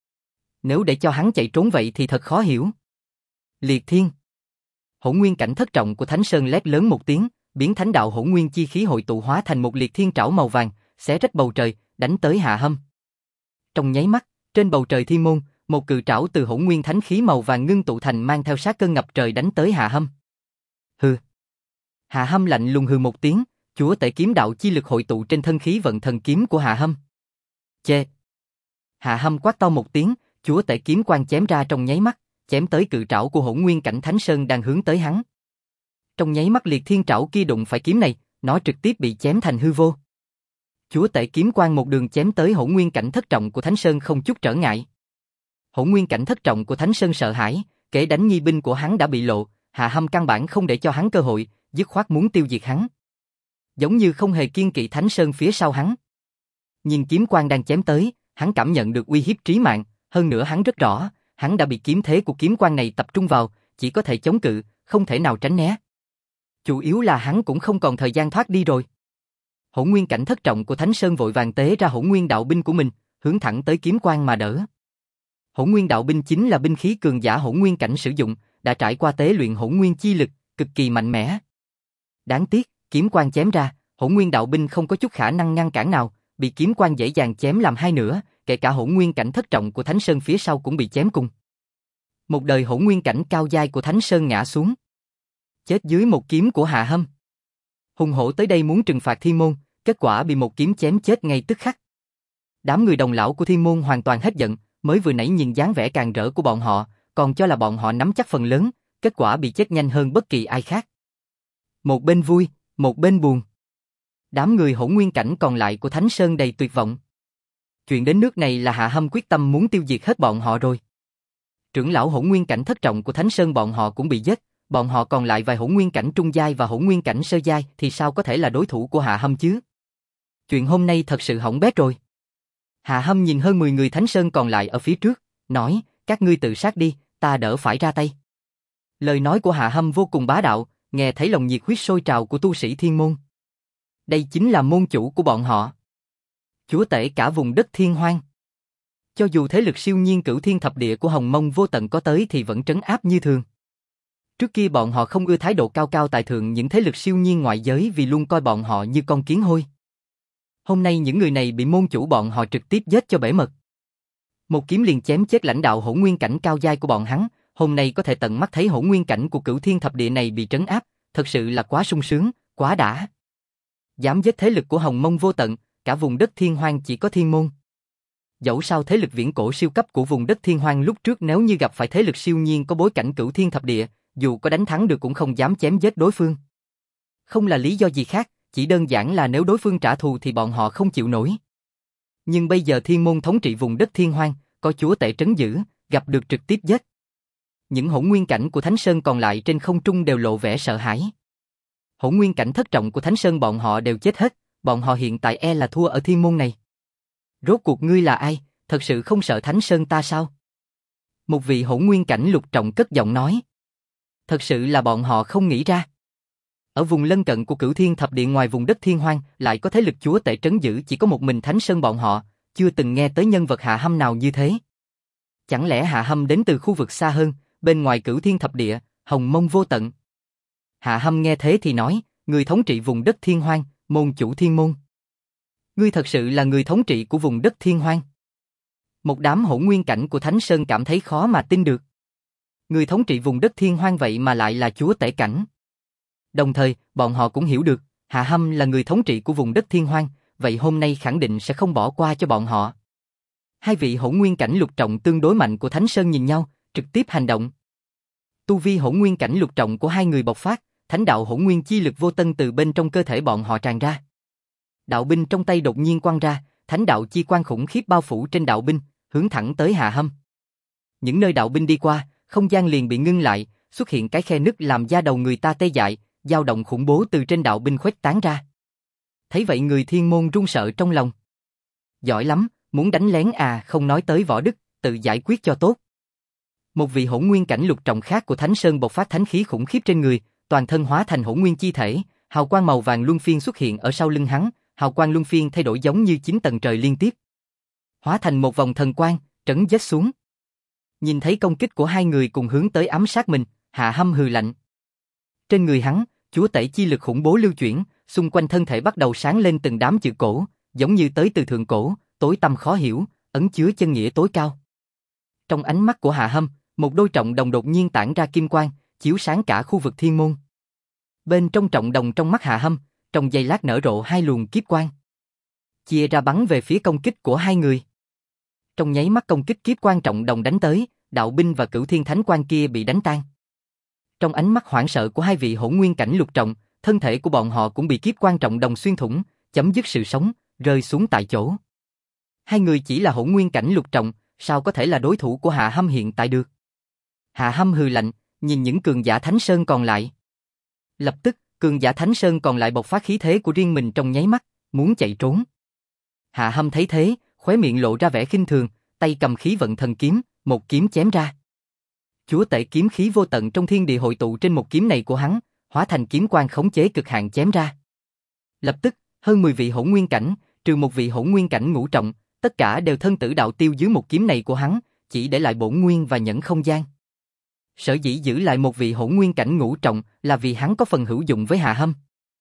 Nếu để cho hắn chạy trốn vậy thì thật khó hiểu. Liệt Thiên. Hỗn nguyên cảnh thất trọng của Thánh Sơn lét lớn một tiếng, biến thánh đạo hỗn nguyên chi khí hội tụ hóa thành một liệt thiên trảo màu vàng, xé rách bầu trời, đánh tới Hạ Hâm. Trong nháy mắt, trên bầu trời thiên môn, một cự trảo từ hỗn nguyên thánh khí màu vàng ngưng tụ thành mang theo sát cơ ngập trời đánh tới Hạ Hâm. Hừ. Hạ Hâm lạnh lùng hừ một tiếng, chúa tể kiếm đạo chi lực hội tụ trên thân khí vận thần kiếm của Hạ Hâm. Chê. Hạ Hâm quát to một tiếng, chúa tể kiếm quang chém ra trong nháy mắt, chém tới cự trảo của hỗn nguyên cảnh Thánh Sơn đang hướng tới hắn. Trong nháy mắt liệt thiên trảo kia đụng phải kiếm này, nó trực tiếp bị chém thành hư vô. Chúa tể kiếm quang một đường chém tới hỗn nguyên cảnh thất trọng của Thánh Sơn không chút trở ngại. Hỗn nguyên cảnh thất trọng của Thánh Sơn sợ hãi, kẻ đánh nghi binh của hắn đã bị lộ, Hạ Hâm căn bản không để cho hắn cơ hội, dứt khoát muốn tiêu diệt hắn. Giống như không hề kiêng kỵ Thánh Sơn phía sau hắn. Nhìn kiếm quang đang chém tới, hắn cảm nhận được uy hiếp trí mạng, hơn nữa hắn rất rõ, hắn đã bị kiếm thế của kiếm quang này tập trung vào, chỉ có thể chống cự, không thể nào tránh né. Chủ yếu là hắn cũng không còn thời gian thoát đi rồi. Hỗn nguyên cảnh thất trọng của Thánh Sơn vội vàng tế ra hỗn nguyên đạo binh của mình, hướng thẳng tới kiếm quang mà đỡ. Hỗn nguyên đạo binh chính là binh khí cường giả hỗn nguyên cảnh sử dụng, đã trải qua tế luyện hỗn nguyên chi lực, cực kỳ mạnh mẽ. Đáng tiếc, kiếm quang chém ra, hỗn nguyên đạo binh không có chút khả năng ngăn cản nào, bị kiếm quang dễ dàng chém làm hai nửa, kể cả hỗn nguyên cảnh thất trọng của Thánh Sơn phía sau cũng bị chém cùng. Một đời hỗn nguyên cảnh cao giai của Thánh Sơn ngã xuống. Chết dưới một kiếm của Hạ Hâm. Hùng hổ tới đây muốn trừng phạt Thiên Môn, kết quả bị một kiếm chém chết ngay tức khắc. Đám người đồng lão của Thiên Môn hoàn toàn hết giận, mới vừa nãy nhìn dáng vẻ càng rỡ của bọn họ, còn cho là bọn họ nắm chắc phần lớn, kết quả bị chết nhanh hơn bất kỳ ai khác. Một bên vui, một bên buồn. Đám người hỗn nguyên cảnh còn lại của Thánh Sơn đầy tuyệt vọng. Chuyện đến nước này là Hạ Hâm quyết tâm muốn tiêu diệt hết bọn họ rồi. Trưởng lão hỗn nguyên cảnh thất trọng của Thánh Sơn bọn họ cũng bị giết, bọn họ còn lại vài hỗn nguyên cảnh trung giai và hỗn nguyên cảnh sơ giai thì sao có thể là đối thủ của Hạ Hâm chứ? Chuyện hôm nay thật sự hỏng bét rồi. Hạ Hâm nhìn hơn 10 người Thánh Sơn còn lại ở phía trước, nói, các ngươi tự sát đi, ta đỡ phải ra tay. Lời nói của Hạ Hâm vô cùng bá đạo, nghe thấy lòng nhiệt huyết sôi trào của tu sĩ Thiên Môn. Đây chính là môn chủ của bọn họ. Chúa tể cả vùng đất Thiên Hoang. Cho dù thế lực siêu nhiên cửu thiên thập địa của Hồng Mông Vô Tận có tới thì vẫn trấn áp như thường. Trước kia bọn họ không ưa thái độ cao cao tại thượng những thế lực siêu nhiên ngoại giới vì luôn coi bọn họ như con kiến hôi. Hôm nay những người này bị môn chủ bọn họ trực tiếp giết cho bể mật. Một kiếm liền chém chết lãnh đạo hỗn nguyên cảnh cao giai của bọn hắn, hôm nay có thể tận mắt thấy hỗn nguyên cảnh của cửu thiên thập địa này bị trấn áp, thật sự là quá sung sướng, quá đã. Dám giết thế lực của Hồng Mông Vô Tận, cả vùng đất Thiên Hoang chỉ có Thiên Môn. Dẫu sao thế lực viễn cổ siêu cấp của vùng đất Thiên Hoang lúc trước nếu như gặp phải thế lực siêu nhiên có bối cảnh cửu thiên thập địa, dù có đánh thắng được cũng không dám chém giết đối phương. Không là lý do gì khác, chỉ đơn giản là nếu đối phương trả thù thì bọn họ không chịu nổi. Nhưng bây giờ Thiên Môn thống trị vùng đất Thiên Hoang, có chúa tể trấn giữ, gặp được trực tiếp giết. Những hỗn nguyên cảnh của Thánh Sơn còn lại trên không trung đều lộ vẻ sợ hãi. Hỗn nguyên cảnh thất trọng của Thánh Sơn bọn họ đều chết hết, bọn họ hiện tại e là thua ở Thiên Môn này. Rốt cuộc ngươi là ai, thật sự không sợ Thánh Sơn ta sao? Một vị hỗn nguyên cảnh lục trọng cất giọng nói. Thật sự là bọn họ không nghĩ ra. Ở vùng lân cận của cửu thiên thập địa ngoài vùng đất Thiên Hoang lại có thế lực chúa tể trấn giữ chỉ có một mình Thánh Sơn bọn họ, chưa từng nghe tới nhân vật Hạ Hâm nào như thế. Chẳng lẽ Hạ Hâm đến từ khu vực xa hơn, bên ngoài cửu thiên thập địa, Hồng Mông Vô Tận? Hạ Hâm nghe thế thì nói, người thống trị vùng đất Thiên Hoang, môn chủ Thiên Môn. Ngươi thật sự là người thống trị của vùng đất Thiên Hoang. Một đám hỗn nguyên cảnh của Thánh Sơn cảm thấy khó mà tin được. Người thống trị vùng đất Thiên Hoang vậy mà lại là chúa tể cảnh. Đồng thời, bọn họ cũng hiểu được, Hạ Hâm là người thống trị của vùng đất Thiên Hoang, vậy hôm nay khẳng định sẽ không bỏ qua cho bọn họ. Hai vị hỗn nguyên cảnh lục trọng tương đối mạnh của Thánh Sơn nhìn nhau, trực tiếp hành động. Tu vi hỗn nguyên cảnh lục trọng của hai người bộc phát, thánh đạo hỗn nguyên chi lực vô tân từ bên trong cơ thể bọn họ tràn ra. Đạo binh trong tay đột nhiên quăng ra, thánh đạo chi quang khủng khiếp bao phủ trên đạo binh, hướng thẳng tới Hạ Hâm. Những nơi đạo binh đi qua, không gian liền bị ngưng lại, xuất hiện cái khe nứt làm da đầu người ta tê dại, dao động khủng bố từ trên đạo binh khuếch tán ra. Thấy vậy người Thiên Môn run sợ trong lòng. Giỏi lắm, muốn đánh lén à, không nói tới võ đức, tự giải quyết cho tốt. Một vị hỗn nguyên cảnh lục trọng khác của Thánh Sơn bộc phát thánh khí khủng khiếp trên người, toàn thân hóa thành hỗn nguyên chi thể, hào quang màu vàng luân phiên xuất hiện ở sau lưng hắn, hào quang luân phiên thay đổi giống như 9 tầng trời liên tiếp. Hóa thành một vòng thần quang, trấn giết xuống. Nhìn thấy công kích của hai người cùng hướng tới ám sát mình, Hạ Hâm hừ lạnh. Trên người hắn, chúa tể chi lực khủng bố lưu chuyển, xung quanh thân thể bắt đầu sáng lên từng đám chữ cổ, giống như tới từ thượng cổ, tối tăm khó hiểu, ẩn chứa chân nghĩa tối cao. Trong ánh mắt của Hạ Hâm, một đôi trọng đồng đột nhiên tản ra kim quang, chiếu sáng cả khu vực Thiên Môn. Bên trong trọng đồng trong mắt Hạ Hâm, trong giây lát nở rộ hai luồng kiếp quang, chia ra bắn về phía công kích của hai người. Trong nháy mắt công kích kiếp quang trọng đồng đánh tới, đạo binh và cửu thiên thánh quang kia bị đánh tan. Trong ánh mắt hoảng sợ của hai vị hỗn nguyên cảnh lục trọng, thân thể của bọn họ cũng bị kiếp quang trọng đồng xuyên thủng, chấm dứt sự sống, rơi xuống tại chỗ. Hai người chỉ là hỗn nguyên cảnh lục trọng, sao có thể là đối thủ của Hạ Hâm hiện tại được? Hạ Hâm hừ lạnh, nhìn những cường giả Thánh Sơn còn lại. Lập tức, cường giả Thánh Sơn còn lại bộc phát khí thế của riêng mình trong nháy mắt, muốn chạy trốn. Hạ Hâm thấy thế, khóe miệng lộ ra vẻ khinh thường, tay cầm khí vận thần kiếm, một kiếm chém ra. Chúa tể kiếm khí vô tận trong thiên địa hội tụ trên một kiếm này của hắn, hóa thành kiếm quang khống chế cực hạn chém ra. Lập tức, hơn 10 vị hỗn nguyên cảnh, trừ một vị hỗn nguyên cảnh ngũ trọng, tất cả đều thân tử đạo tiêu dưới một kiếm này của hắn, chỉ để lại bổn nguyên và nhẫn không gian. Sở dĩ giữ lại một vị hỗn nguyên cảnh ngũ trọng là vì hắn có phần hữu dụng với Hạ Hâm.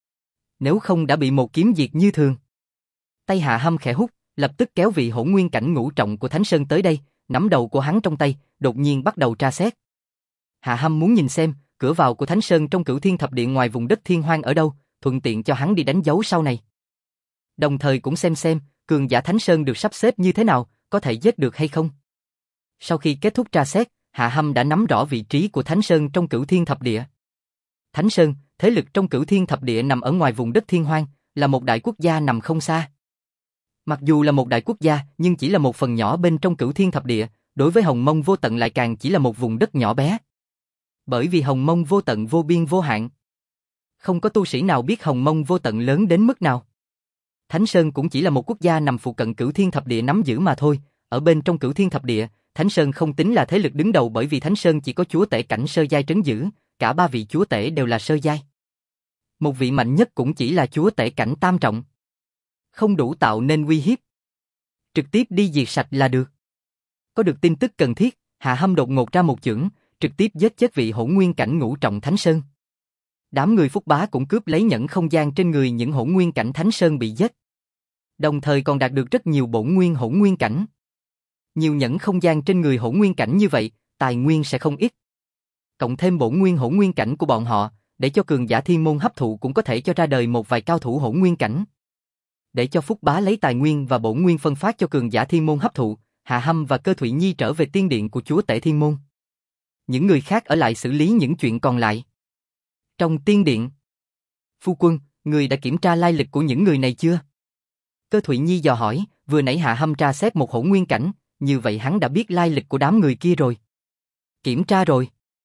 Nếu không đã bị một kiếm diệt như thường. Tay Hạ Hâm khẽ hút, lập tức kéo vị hỗn nguyên cảnh ngũ trọng của Thánh Sơn tới đây, nắm đầu của hắn trong tay, đột nhiên bắt đầu tra xét. Hạ Hâm muốn nhìn xem, cửa vào của Thánh Sơn trong Cửu Thiên Thập Địa ngoài vùng đất Thiên Hoang ở đâu, thuận tiện cho hắn đi đánh dấu sau này. Đồng thời cũng xem, cường giả Thánh Sơn được sắp xếp như thế nào, có thể giết được hay không. Sau khi kết thúc tra xét, Hạ Hâm đã nắm rõ vị trí của Thánh Sơn trong Cửu Thiên Thập Địa. Thánh Sơn, thế lực trong Cửu Thiên Thập Địa nằm ở ngoài vùng đất Thiên Hoang, là một đại quốc gia nằm không xa. Mặc dù là một đại quốc gia, nhưng chỉ là một phần nhỏ bên trong Cửu Thiên Thập Địa, đối với Hồng Mông Vô Tận lại càng chỉ là một vùng đất nhỏ bé. Bởi vì Hồng Mông Vô Tận vô biên vô hạn. Không có tu sĩ nào biết Hồng Mông Vô Tận lớn đến mức nào. Thánh Sơn cũng chỉ là một quốc gia nằm phụ cận Cửu Thiên Thập Địa nắm giữ mà thôi, ở bên trong Cửu Thiên Thập Địa, Thánh Sơn không tính là thế lực đứng đầu bởi vì Thánh Sơn chỉ có chúa tể cảnh sơ giai trấn giữ, cả ba vị chúa tể đều là sơ giai. Một vị mạnh nhất cũng chỉ là chúa tể cảnh tam trọng. Không đủ tạo nên uy hiếp. Trực tiếp đi diệt sạch là được. Có được tin tức cần thiết, Hạ Hâm đột ngột ra một chưởng, trực tiếp giết chết vị hỗn nguyên cảnh ngũ trọng Thánh Sơn. Đám người Phúc Bá cũng cướp lấy nhẫn không gian trên người những hỗn nguyên cảnh Thánh Sơn bị giết. Đồng thời còn đạt được rất nhiều bổn nguyên hỗn nguyên cảnh. Nhiều nhẫn không gian trên người hỗn nguyên cảnh như vậy, tài nguyên sẽ không ít. Cộng thêm bổn nguyên hỗn nguyên cảnh của bọn họ, để cho cường giả thiên môn hấp thụ cũng có thể cho ra đời một vài cao thủ hỗn nguyên cảnh. Để cho Phúc Bá lấy tài nguyên và bổn nguyên phân phát cho cường giả thiên môn hấp thụ, Hạ Hâm và Cơ Thụy Nhi trở về tiên điện của chúa tể thiên môn. Những người khác ở lại xử lý những chuyện còn lại. Trong tiên điện, phu quân, người đã kiểm tra lai lịch của những người này chưa? Cơ Thụy Nhi dò hỏi, vừa nãy Hạ Hâm tra xét một hỗn nguyên cảnh, như vậy hắn đã biết lai lịch của đám người kia rồi. Kiểm tra rồi.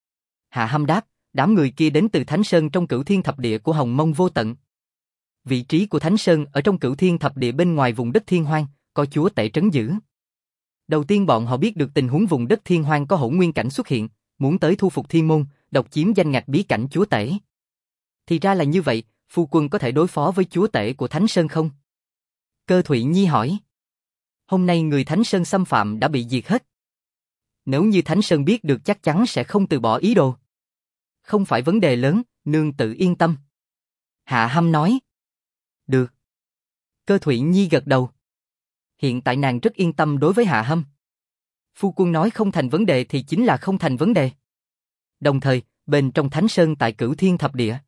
Hạ Hâm đáp, đám người kia đến từ Thánh Sơn trong Cửu Thiên Thập Địa của Hồng Mông Vô Tận. Vị trí của Thánh Sơn ở trong Cửu Thiên Thập Địa bên ngoài vùng đất Thiên Hoang, có chúa tể trấn giữ. Đầu tiên bọn họ biết được tình huống vùng đất Thiên Hoang có hỗn nguyên cảnh xuất hiện, muốn tới thu phục thiên môn, độc chiếm danh ngạch bí cảnh chúa tể. Thì ra là như vậy, phu quân có thể đối phó với chúa tể của Thánh Sơn không? Cơ Thụy Nhi hỏi. Hôm nay người Thánh Sơn xâm phạm đã bị diệt hết. Nếu như Thánh Sơn biết được chắc chắn sẽ không từ bỏ ý đồ. Không phải vấn đề lớn, nương tự yên tâm. Hạ Hâm nói. Được. Cơ Thụy Nhi gật đầu. Hiện tại nàng rất yên tâm đối với Hạ Hâm. Phu quân nói không thành vấn đề thì chính là không thành vấn đề. Đồng thời, bên trong Thánh Sơn tại Cửu Thiên Thập Địa,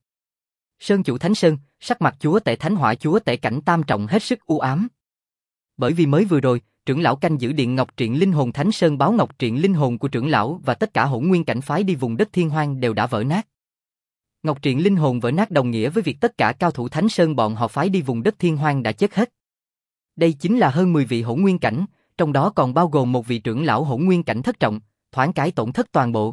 Sơn chủ Thánh Sơn, sắc mặt chúa tể Thánh Hỏa chúa tể cảnh tam trọng hết sức u ám. Bởi vì mới vừa rồi, trưởng lão canh giữ điện Ngọc Triện linh hồn Thánh Sơn báo Ngọc Triện linh hồn của trưởng lão và tất cả hỗn nguyên cảnh phái đi vùng đất Thiên Hoang đều đã vỡ nát. Ngọc Triện linh hồn vỡ nát đồng nghĩa với việc tất cả cao thủ Thánh Sơn bọn họ phái đi vùng đất Thiên Hoang đã chết hết. Đây chính là hơn 10 vị hỗn nguyên cảnh, trong đó còn bao gồm một vị trưởng lão hỗn nguyên cảnh thất trọng, thoáng cái tổn thất toàn bộ.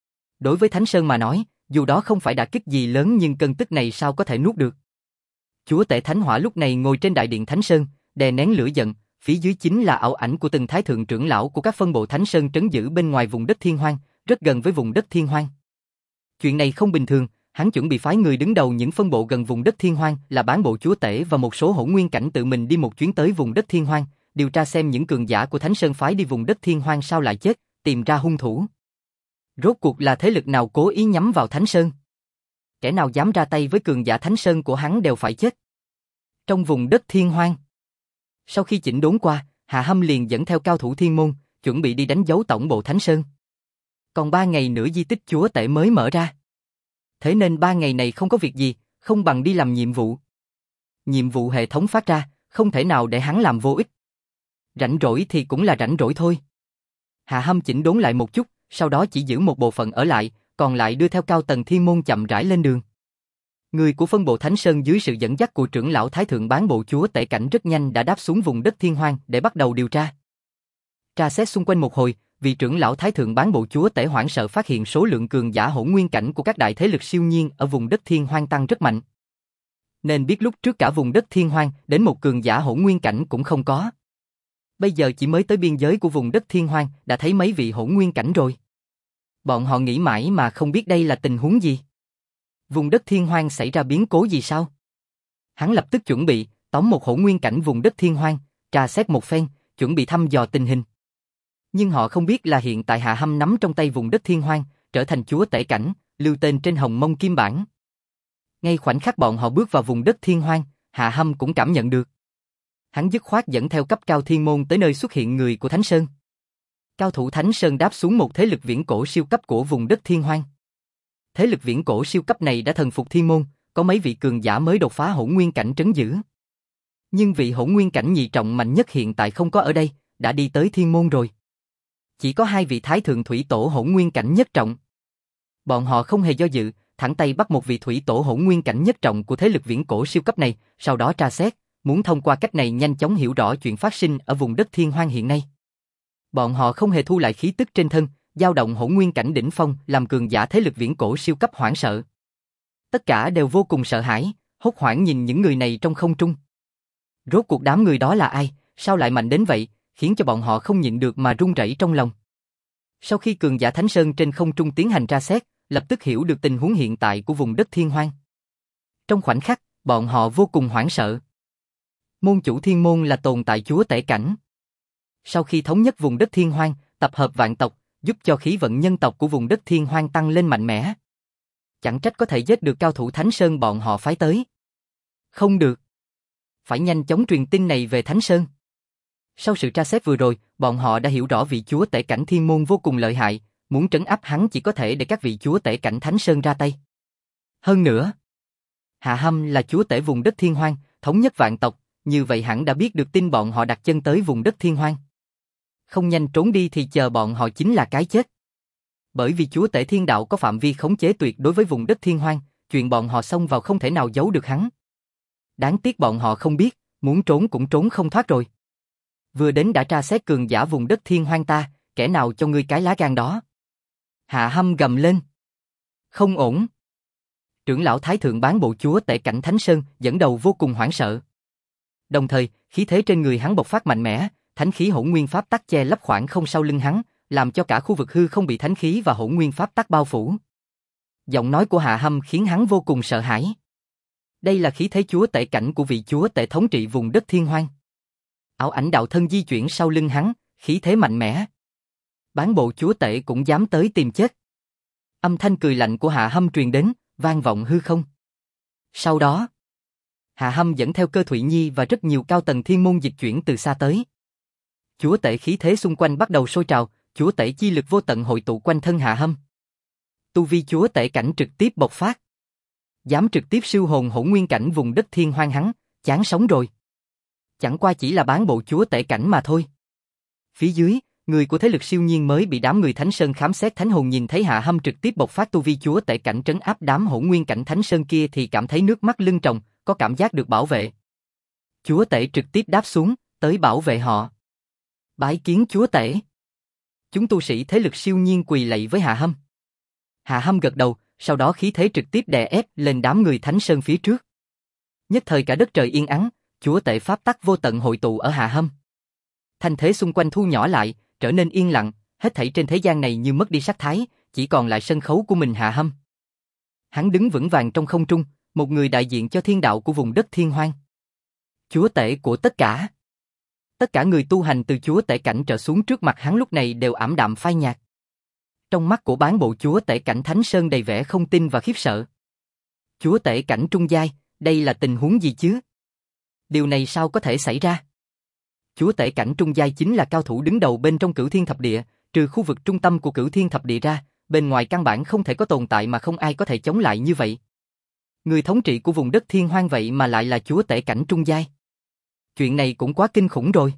Đối với Thánh Sơn mà nói, dù đó không phải đả kích gì lớn nhưng cơn tức này sao có thể nuốt được. Chúa tể Thánh Hỏa lúc này ngồi trên đại điện Thánh Sơn, đè nén lửa giận, phía dưới chính là ảo ảnh của từng thái thượng trưởng lão của các phân bộ Thánh Sơn trấn giữ bên ngoài vùng đất Thiên Hoang, rất gần với vùng đất Thiên Hoang. Chuyện này không bình thường, hắn chuẩn bị phái người đứng đầu những phân bộ gần vùng đất Thiên Hoang là bán bộ chúa tể và một số hỗn nguyên cảnh tự mình đi một chuyến tới vùng đất Thiên Hoang, điều tra xem những cường giả của Thánh Sơn phái đi vùng đất Thiên Hoang sao lại chết, tìm ra hung thủ. Rốt cuộc là thế lực nào cố ý nhắm vào Thánh Sơn? Kẻ nào dám ra tay với cường giả Thánh Sơn của hắn đều phải chết. Trong vùng đất Thiên Hoang, sau khi chỉnh đốn qua, Hạ Hâm liền dẫn theo cao thủ thiên môn, chuẩn bị đi đánh dấu tổng bộ Thánh Sơn. Còn 3 ngày nữa di tích chúa tể mới mở ra. Thế nên 3 ngày này không có việc gì, không bằng đi làm nhiệm vụ. Nhiệm vụ hệ thống phát ra, không thể nào để hắn làm vô ích. Rảnh rỗi thì cũng là rảnh rỗi thôi. Hạ Hâm chỉnh đốn lại một chút, sau đó chỉ giữ một bộ phận ở lại, còn lại đưa theo cao tầng thiên môn chậm rãi lên đường. Người của phân bộ Thánh Sơn dưới sự dẫn dắt của trưởng lão Thái Thượng bán bộ chúa tể cảnh rất nhanh đã đáp xuống vùng đất Thiên Hoang để bắt đầu điều tra. Tra xét xung quanh một hồi, vị trưởng lão Thái Thượng Bán Bộ Chúa Tể hoảng sợ phát hiện số lượng cường giả hỗn nguyên cảnh của các đại thế lực siêu nhiên ở vùng đất Thiên Hoang tăng rất mạnh. Nên biết lúc trước cả vùng đất Thiên Hoang, đến một cường giả hỗn nguyên cảnh cũng không có. Bây giờ chỉ mới tới biên giới của vùng đất Thiên Hoang, đã thấy mấy vị hỗn nguyên cảnh rồi. Bọn họ nghĩ mãi mà không biết đây là tình huống gì. Vùng đất Thiên Hoang xảy ra biến cố gì sao? Hắn lập tức chuẩn bị, tóm một hỗn nguyên cảnh vùng đất Thiên Hoang, tra xét một phen, chuẩn bị thăm dò tình hình. Nhưng họ không biết là hiện tại Hạ Hâm nắm trong tay vùng đất Thiên Hoang, trở thành chúa tể cảnh, lưu tên trên hồng mông kim bản. Ngay khoảnh khắc bọn họ bước vào vùng đất Thiên Hoang, Hạ Hâm cũng cảm nhận được. Hắn dứt khoát dẫn theo cấp cao thiên môn tới nơi xuất hiện người của Thánh Sơn. Cao thủ Thánh Sơn đáp xuống một thế lực viễn cổ siêu cấp của vùng đất Thiên Hoang. Thế lực viễn cổ siêu cấp này đã thần phục thiên môn, có mấy vị cường giả mới đột phá hỗn nguyên cảnh trấn giữ. Nhưng vị hỗn nguyên cảnh nhị trọng mạnh nhất hiện tại không có ở đây, đã đi tới thiên môn rồi. Chỉ có hai vị thái thượng thủy tổ hỗn nguyên cảnh nhất trọng. Bọn họ không hề do dự, thẳng tay bắt một vị thủy tổ hỗn nguyên cảnh nhất trọng của thế lực viễn cổ siêu cấp này, sau đó tra xét, muốn thông qua cách này nhanh chóng hiểu rõ chuyện phát sinh ở vùng đất Thiên Hoang hiện nay. Bọn họ không hề thu lại khí tức trên thân, dao động hỗn nguyên cảnh đỉnh phong, làm cường giả thế lực viễn cổ siêu cấp hoảng sợ. Tất cả đều vô cùng sợ hãi, hốt hoảng nhìn những người này trong không trung. Rốt cuộc đám người đó là ai, sao lại mạnh đến vậy, khiến cho bọn họ không nhịn được mà run rẩy trong lòng. Sau khi cường giả Thánh Sơn trên không trung tiến hành tra xét, lập tức hiểu được tình huống hiện tại của vùng đất Thiên Hoang. Trong khoảnh khắc, bọn họ vô cùng hoảng sợ. Môn chủ thiên môn là tồn tại chúa tể cảnh. Sau khi thống nhất vùng đất Thiên Hoang, tập hợp vạn tộc, giúp cho khí vận nhân tộc của vùng đất Thiên Hoang tăng lên mạnh mẽ. Chẳng trách có thể giết được cao thủ Thánh Sơn bọn họ phái tới. Không được. Phải nhanh chóng truyền tin này về Thánh Sơn. Sau sự tra xét vừa rồi, bọn họ đã hiểu rõ vị chúa tể cảnh thiên môn vô cùng lợi hại, muốn trấn áp hắn chỉ có thể để các vị chúa tể cảnh Thánh Sơn ra tay. Hơn nữa, Hạ Hâm là chúa tể vùng đất Thiên Hoang, thống nhất vạn tộc, như vậy hẳn đã biết được tin bọn họ đặt chân tới vùng đất Thiên Hoang. Không nhanh trốn đi thì chờ bọn họ chính là cái chết. Bởi vì chúa tể thiên đạo có phạm vi khống chế tuyệt đối với vùng đất Thiên Hoang, chuyện bọn họ xông vào không thể nào giấu được hắn. Đáng tiếc bọn họ không biết, muốn trốn cũng trốn không thoát rồi. Vừa đến đã tra xét cường giả vùng đất Thiên Hoang ta, kẻ nào cho ngươi cái lá gan đó? Hạ Hâm gầm lên. Không ổn. Trưởng lão Thái Thượng Bán Bộ Chúa Tể cảnh Thánh Sơn dẫn đầu vô cùng hoảng sợ. Đồng thời, khí thế trên người hắn bộc phát mạnh mẽ, thánh khí hỗn nguyên pháp tắc che lấp khoảng không sau lưng hắn, làm cho cả khu vực hư không bị thánh khí và hỗn nguyên pháp tắc bao phủ. Giọng nói của Hạ Hâm khiến hắn vô cùng sợ hãi. Đây là khí thế chúa tể cảnh của vị chúa tể thống trị vùng đất Thiên Hoang. Ảo ảnh đạo thân di chuyển sau lưng hắn, khí thế mạnh mẽ. Bán bộ chúa tể cũng dám tới tìm chết. Âm thanh cười lạnh của Hạ Hâm truyền đến, vang vọng hư không. Sau đó, Hạ Hâm dẫn theo Cơ Thụy Nhi và rất nhiều cao tầng thiên môn dịch chuyển từ xa tới. Chúa tể khí thế xung quanh bắt đầu sôi trào, chúa tể chi lực vô tận hội tụ quanh thân Hạ Hâm. Tu vi chúa tể cảnh trực tiếp bộc phát. Dám trực tiếp siêu hồn hỗn nguyên cảnh vùng đất Thiên Hoang hắn, chán sống rồi. Chẳng qua chỉ là bán bộ chúa tể cảnh mà thôi. Phía dưới, người của thế lực siêu nhiên mới bị đám người Thánh Sơn khám xét thánh hồn nhìn thấy Hạ Hâm trực tiếp bộc phát tu vi chúa tể cảnh trấn áp đám hỗn nguyên cảnh Thánh Sơn kia thì cảm thấy nước mắt lưng tròng, có cảm giác được bảo vệ. Chúa tể trực tiếp đáp xuống, tới bảo vệ họ. Bái kiến chúa tể. Chúng tu sĩ thế lực siêu nhiên quỳ lạy với Hạ Hâm. Hạ Hâm gật đầu, sau đó khí thế trực tiếp đè ép lên đám người Thánh Sơn phía trước. Nhất thời cả đất trời yên ắng, chúa tể pháp tắc vô tận hội tụ ở Hạ Hâm. Thanh thế xung quanh thu nhỏ lại, trở nên yên lặng, hết thảy trên thế gian này như mất đi sắc thái, chỉ còn lại sân khấu của mình Hạ Hâm. Hắn đứng vững vàng trong không trung, một người đại diện cho thiên đạo của vùng đất Thiên Hoang. Chúa tể của tất cả. Tất cả người tu hành từ chúa tể cảnh trở xuống trước mặt hắn lúc này đều ảm đạm phai nhạt. Trong mắt của bán bộ chúa tể cảnh Thánh Sơn đầy vẻ không tin và khiếp sợ. Chúa tể cảnh trung giai, đây là tình huống gì chứ? Điều này sao có thể xảy ra? Chúa tể cảnh trung giai chính là cao thủ đứng đầu bên trong Cửu Thiên Thập Địa, trừ khu vực trung tâm của Cửu Thiên Thập Địa ra, bên ngoài căn bản không thể có tồn tại mà không ai có thể chống lại như vậy. Người thống trị của vùng đất Thiên Hoang vậy mà lại là chúa tể cảnh trung giai. Chuyện này cũng quá kinh khủng rồi.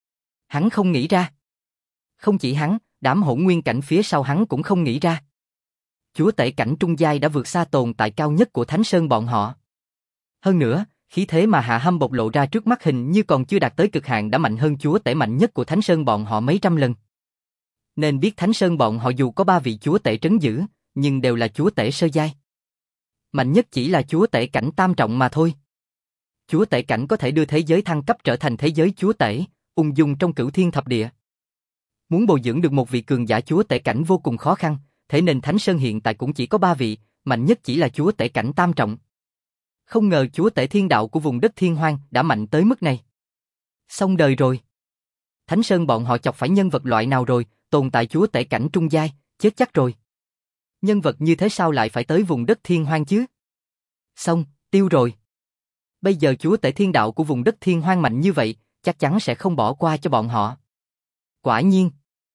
Hắn không nghĩ ra. Không chỉ hắn, đám hỗn nguyên cảnh phía sau hắn cũng không nghĩ ra. Chúa tể cảnh trung giai đã vượt xa tồn tại cao nhất của Thánh Sơn bọn họ. Hơn nữa, khí thế mà Hạ Hâm bộc lộ ra trước mắt hình như còn chưa đạt tới cực hạn đã mạnh hơn chúa tể mạnh nhất của Thánh Sơn bọn họ mấy trăm lần. Nên biết Thánh Sơn bọn họ dù có 3 vị chúa tể trấn giữ, nhưng đều là chúa tể sơ giai. Mạnh nhất chỉ là chúa tể cảnh tam trọng mà thôi. Chúa tể cảnh có thể đưa thế giới thăng cấp trở thành thế giới chúa tể, ung dung trong cửu thiên thập địa. Muốn bồi dưỡng được một vị cường giả chúa tể cảnh vô cùng khó khăn, thế nên Thánh Sơn hiện tại cũng chỉ có 3 vị, mạnh nhất chỉ là chúa tể cảnh tam trọng. Không ngờ chúa tể thiên đạo của vùng đất Thiên Hoang đã mạnh tới mức này. Xong đời rồi. Thánh Sơn bọn họ chọc phải nhân vật loại nào rồi, tồn tại chúa tể cảnh trung giai, chết chắc rồi. Nhân vật như thế sao lại phải tới vùng đất Thiên Hoang chứ? Xong, tiêu rồi. Bây giờ chúa tể thiên đạo của vùng đất Thiên Hoang mạnh như vậy, chắc chắn sẽ không bỏ qua cho bọn họ. Quả nhiên.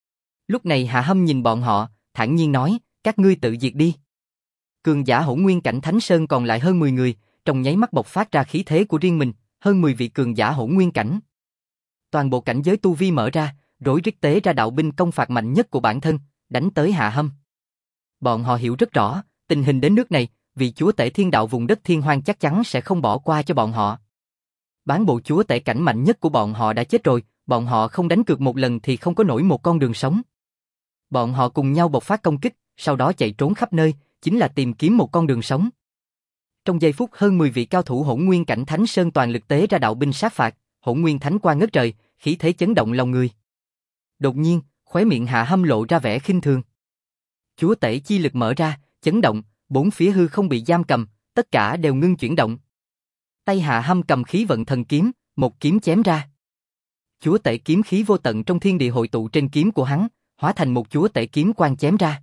Lúc này Hạ Hâm nhìn bọn họ, thản nhiên nói, các ngươi tự diệt đi. Cường giả hỗn nguyên cảnh Thánh Sơn còn lại hơn 10 người, trong nháy mắt bộc phát ra khí thế của riêng mình, hơn 10 vị cường giả hỗn nguyên cảnh. Toàn bộ cảnh giới tu vi mở ra, rối rít tế ra đạo binh công phạt mạnh nhất của bản thân, đánh tới Hạ Hâm. Bọn họ hiểu rất rõ, tình hình đến nước này, vị chúa tể thiên đạo vùng đất Thiên Hoang chắc chắn sẽ không bỏ qua cho bọn họ. Bán bộ chúa tể cảnh mạnh nhất của bọn họ đã chết rồi, bọn họ không đánh cược một lần thì không có nổi một con đường sống. Bọn họ cùng nhau bộc phát công kích, sau đó chạy trốn khắp nơi, chính là tìm kiếm một con đường sống. Trong giây phút hơn 10 vị cao thủ hỗn nguyên cảnh Thánh Sơn toàn lực tế ra đạo binh sát phạt, hỗn nguyên thánh quang ngất trời, khí thế chấn động lòng người. Đột nhiên, khóe miệng Hạ Hâm lộ ra vẻ khinh thường. Chúa tể chi lực mở ra, chấn động, bốn phía hư không bị giam cầm, tất cả đều ngưng chuyển động. Tay Hạ Hâm cầm khí vận thần kiếm, một kiếm chém ra. Chúa tể kiếm khí vô tận trong thiên địa hội tụ trên kiếm của hắn, hóa thành một chúa tể kiếm quang chém ra.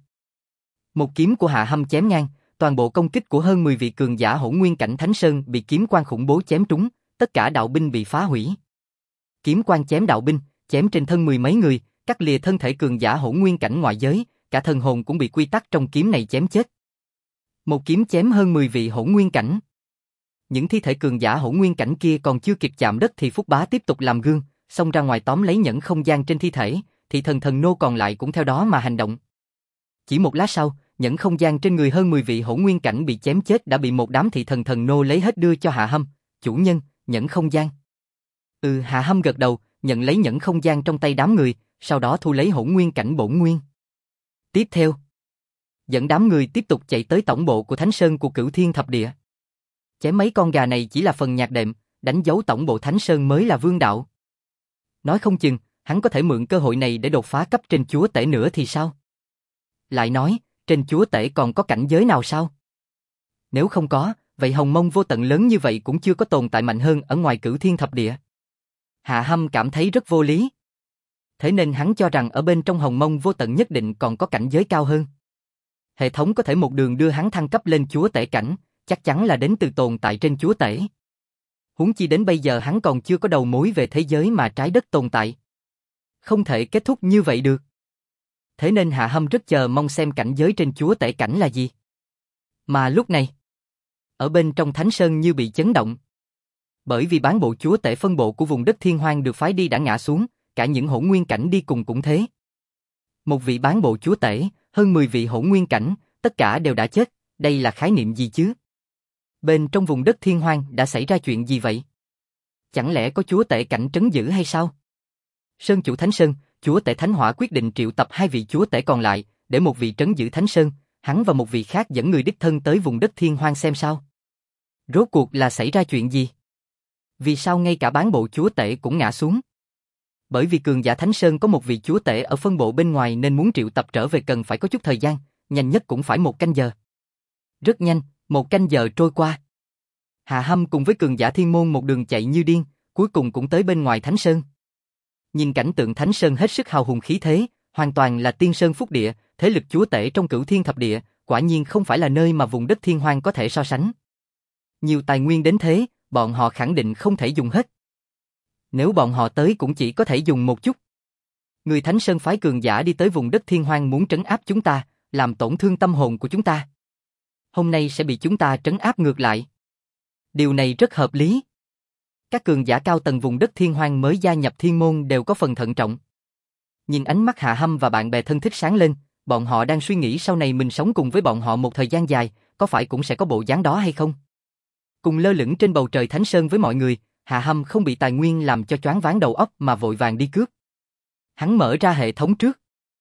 Một kiếm của Hạ Hâm chém ngang, toàn bộ công kích của hơn 10 vị cường giả hỗn nguyên cảnh Thánh Sơn bị kiếm quang khủng bố chém trúng, tất cả đạo binh bị phá hủy. Kiếm quang chém đạo binh, chém trên thân 10 mấy người, cắt lìa thân thể cường giả hỗn nguyên cảnh ngoại giới, cả thần hồn cũng bị quy tắc trong kiếm này chém chết. Một kiếm chém hơn 10 vị hỗn nguyên cảnh. Những thi thể cường giả hỗn nguyên cảnh kia còn chưa kịp chạm đất thì Phúc Bá tiếp tục làm gương, xông ra ngoài tóm lấy nhẫn không gian trên thi thể, thị thần thần nô còn lại cũng theo đó mà hành động. Chỉ một lát sau, nhẫn không gian trên người hơn 10 vị hỗn nguyên cảnh bị chém chết đã bị một đám thị thần thần nô lấy hết đưa cho Hạ Hâm, chủ nhân, nhẫn không gian. Hạ Hâm gật đầu, nhận lấy nhẫn không gian trong tay đám người, sau đó thu lấy hỗn nguyên cảnh bổn nguyên. Tiếp theo, dẫn đám người tiếp tục chạy tới tổng bộ của Thánh Sơn của Cửu Thiên Thập Địa. Chém mấy con gà này chỉ là phần nhạc đệm, đánh dấu tổng bộ Thánh Sơn mới là vương đạo. Nói không chừng, hắn có thể mượn cơ hội này để đột phá cấp trên chúa tể nữa thì sao? Lại nói, trên chúa tể còn có cảnh giới nào sao? Nếu không có, vậy Hồng Mông vô tận lớn như vậy cũng chưa có tồn tại mạnh hơn ở ngoài Cửu Thiên Thập Địa. Hạ Hâm cảm thấy rất vô lý. Thế nên hắn cho rằng ở bên trong Hồng Mông vô tận nhất định còn có cảnh giới cao hơn. Hệ thống có thể một đường đưa hắn thăng cấp lên chúa tể cảnh, chắc chắn là đến từ tồn tại trên chúa tể. Huống chi đến bây giờ hắn còn chưa có đầu mối về thế giới mà trái đất tồn tại. Không thể kết thúc như vậy được. Thế nên Hạ Hâm rất chờ mong xem cảnh giới trên chúa tể cảnh là gì. Mà lúc này, ở bên trong Thánh Sơn như bị chấn động. Bởi vì bán bộ chúa tể phân bộ của vùng đất Thiên Hoang được phái đi đã ngã xuống, cả những hỗn nguyên cảnh đi cùng cũng thế. Một vị bán bộ chúa tể, hơn 10 vị hỗn nguyên cảnh, tất cả đều đã chết, đây là khái niệm gì chứ? Bên trong vùng đất Thiên Hoang đã xảy ra chuyện gì vậy? Chẳng lẽ có chúa tể cảnh trấn giữ hay sao? Sơn chủ Thánh Sơn, chúa tể Thánh Hỏa quyết định triệu tập 2 vị chúa tể còn lại, để một vị trấn giữ Thánh Sơn, hắn và một vị khác dẫn người đích thân tới vùng đất Thiên Hoang xem sao. Rốt cuộc là xảy ra chuyện gì? Vì sao ngay cả bán bộ chúa tể cũng ngã xuống? Bởi vì cường giả Thánh Sơn có một vị chúa tể ở phân bộ bên ngoài nên muốn triệu tập trở về cần phải có chút thời gian, nhanh nhất cũng phải 1 canh giờ. Rất nhanh, 1 canh giờ trôi qua. Hạ Hâm cùng với cường giả Thiên Môn một đường chạy như điên, cuối cùng cũng tới bên ngoài Thánh Sơn. Nhìn cảnh tượng Thánh Sơn hết sức hào hùng khí thế, hoàn toàn là tiên sơn phúc địa, thế lực chúa tể trong Cửu Thiên Thập Địa, quả nhiên không phải là nơi mà vùng đất Thiên Hoang có thể so sánh. Nhiều tài nguyên đến thế, bọn họ khẳng định không thể dùng hết. Nếu bọn họ tới cũng chỉ có thể dùng một chút. Người Thánh Sơn phái cường giả đi tới vùng đất Thiên Hoang muốn trấn áp chúng ta, làm tổn thương tâm hồn của chúng ta. Hôm nay sẽ bị chúng ta trấn áp ngược lại. Điều này rất hợp lý. Các cường giả cao tầng vùng đất Thiên Hoang mới gia nhập Thiên Môn đều có phần thận trọng. Nhìn ánh mắt Hạ Hâm và bạn bè thân thích sáng lên, bọn họ đang suy nghĩ sau này mình sống cùng với bọn họ một thời gian dài, có phải cũng sẽ có bộ dáng đó hay không? Cùng lơ lửng trên bầu trời Thánh Sơn với mọi người, Hạ Hâm không bị tài nguyên làm cho choáng váng đầu óc mà vội vàng đi cướp. Hắn mở ra hệ thống trước.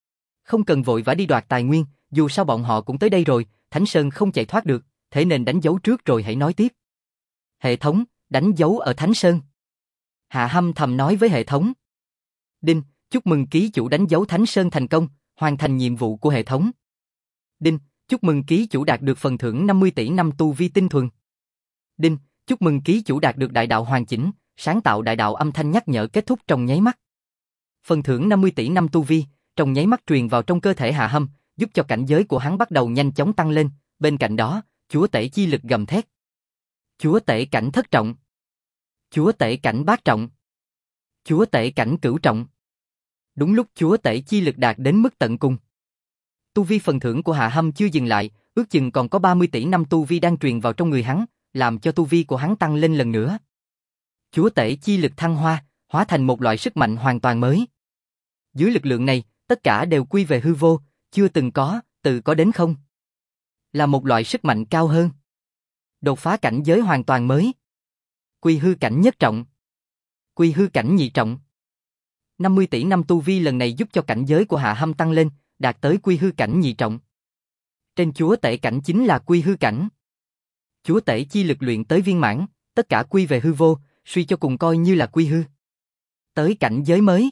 Không cần vội vã đi đoạt tài nguyên, dù sao bọn họ cũng tới đây rồi, Thánh Sơn không chạy thoát được, thế nên đánh dấu trước rồi hãy nói tiếp. Hệ thống, đánh dấu ở Thánh Sơn. Hạ Hâm thầm nói với hệ thống. Đinh, chúc mừng ký chủ đánh dấu Thánh Sơn thành công, hoàn thành nhiệm vụ của hệ thống. Đinh, chúc mừng ký chủ đạt được phần thưởng 50 tỷ năm tu vi tinh thuần. Đinh, chúc mừng ký chủ đạt được đại đạo hoàn chỉnh, sáng tạo đại đạo âm thanh nhắc nhở kết thúc trong nháy mắt. Phần thưởng 50 tỷ năm tu vi, trong nháy mắt truyền vào trong cơ thể Hạ Hâm, giúp cho cảnh giới của hắn bắt đầu nhanh chóng tăng lên, bên cạnh đó, chúa tể chi lực gầm thét. Chúa tể cảnh thất trọng. Chúa tể cảnh bát trọng. Chúa tể cảnh cửu trọng. Đúng lúc chúa tể chi lực đạt đến mức tận cùng. Tu vi phần thưởng của Hạ Hâm chưa dừng lại, ước chừng còn có 30 tỷ năm tu vi đang truyền vào trong người hắn, làm cho tu vi của hắn tăng lên lần nữa. Chúa tể chi lực thăng hoa, hóa thành một loại sức mạnh hoàn toàn mới. Dưới lực lượng này, tất cả đều quy về hư vô, chưa từng có, từ có đến không. Là một loại sức mạnh cao hơn. Đột phá cảnh giới hoàn toàn mới. Quy hư cảnh nhất trọng. Quy hư cảnh nhị trọng. 50 tỷ năm tu vi lần này giúp cho cảnh giới của Hạ Hâm tăng lên, đạt tới quy hư cảnh nhị trọng. Trên chúa tể cảnh chính là quy hư cảnh. Chúa tể chi lực luyện tới viên mãn, tất cả quy về hư vô, suy cho cùng coi như là quy hư. Tới cảnh giới mới.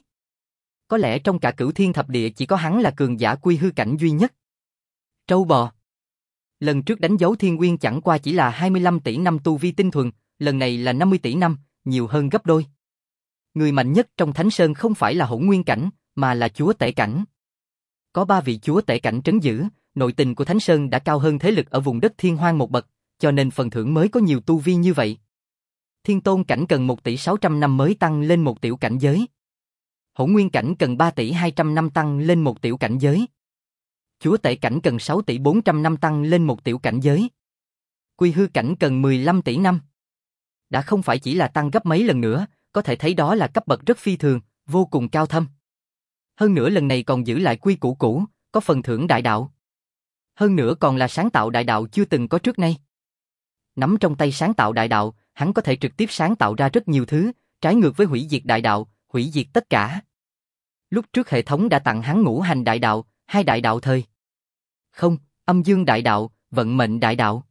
Có lẽ trong cả cửu thiên thập địa chỉ có hắn là cường giả quy hư cảnh duy nhất. Trâu bò. Lần trước đánh dấu Thiên Nguyên chẳng qua chỉ là 25 tỷ năm tu vi tinh thuần, lần này là 50 tỷ năm, nhiều hơn gấp đôi. Người mạnh nhất trong Thánh Sơn không phải là Hỗn Nguyên cảnh, mà là chúa tể cảnh. Có 3 vị chúa tể cảnh trấn giữ, nội tình của Thánh Sơn đã cao hơn thế lực ở vùng đất Thiên Hoang một bậc, cho nên phần thưởng mới có nhiều tu vi như vậy. Thiên Tôn cảnh cần 1 tỷ 600 năm mới tăng lên một tiểu cảnh giới. Hỗn Nguyên cảnh cần 3 tỷ 200 năm tăng lên một tiểu cảnh giới. Chúa tể cảnh cần 6 tỷ 400 năm tăng lên một tiểu cảnh giới. Quy hư cảnh cần 15 tỷ năm. Đã không phải chỉ là tăng gấp mấy lần nữa, có thể thấy đó là cấp bậc rất phi thường, vô cùng cao thâm. Hơn nữa lần này còn giữ lại quy củ cũ, có phần thưởng đại đạo. Hơn nữa còn là sáng tạo đại đạo chưa từng có trước nay. Nắm trong tay sáng tạo đại đạo, hắn có thể trực tiếp sáng tạo ra rất nhiều thứ, trái ngược với hủy diệt đại đạo, hủy diệt tất cả. Lúc trước hệ thống đã tặng hắn ngũ hành đại đạo, 2 đại đạo thời. Không, âm dương đại đạo, vận mệnh đại đạo.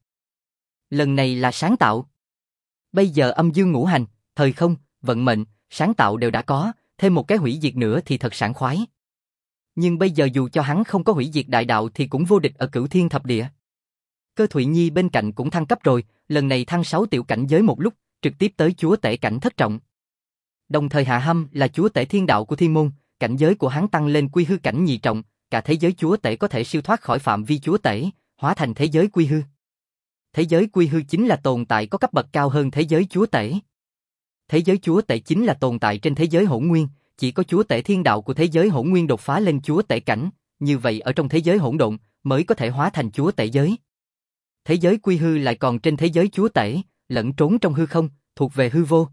Lần này là sáng tạo. Bây giờ âm dương ngũ hành, thời không, vận mệnh, sáng tạo đều đã có, thêm một cái hủy diệt nữa thì thật sảng khoái. Nhưng bây giờ dù cho hắn không có hủy diệt đại đạo thì cũng vô địch ở cửu thiên thập địa. Cơ Thụy Nhi bên cạnh cũng thăng cấp rồi, lần này thăng 6 tiểu cảnh giới một lúc, trực tiếp tới chúa tể cảnh thất trọng. Đồng thời Hạ Hâm là chúa tể thiên đạo của thiên môn, cảnh giới của hắn tăng lên quy hư cảnh nhị trọng, cả thế giới chúa tể có thể siêu thoát khỏi phạm vi chúa tể, hóa thành thế giới quy hư. Thế giới quy hư chính là tồn tại có cấp bậc cao hơn thế giới chúa tể. Thế giới chúa tể chính là tồn tại trên thế giới hỗn nguyên, chỉ có chúa tể thiên đạo của thế giới hỗn nguyên đột phá lên chúa tể cảnh, như vậy ở trong thế giới hỗn độn mới có thể hóa thành chúa tể giới. Thế giới quy hư lại còn trên thế giới chúa tể, lẫn trốn trong hư không, thuộc về hư vô.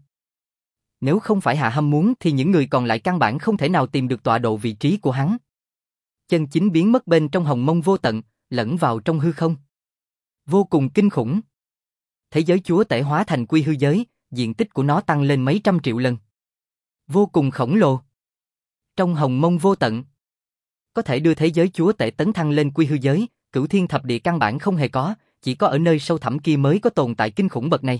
Nếu không phải Hạ Hâm muốn thì những người còn lại căn bản không thể nào tìm được tọa độ vị trí của hắn. Chân chính biến mất bên trong hồng mông vô tận, lẫn vào trong hư không. Vô cùng kinh khủng. Thế giới chúa tể hóa thành quy hư giới, diện tích của nó tăng lên mấy trăm triệu lần. Vô cùng khổng lồ. Trong hồng mông vô tận, có thể đưa thế giới chúa tể tấn thăng lên quy hư giới, cửu thiên thập địa căn bản không hề có, chỉ có ở nơi sâu thẳm kia mới có tồn tại kinh khủng bậc này.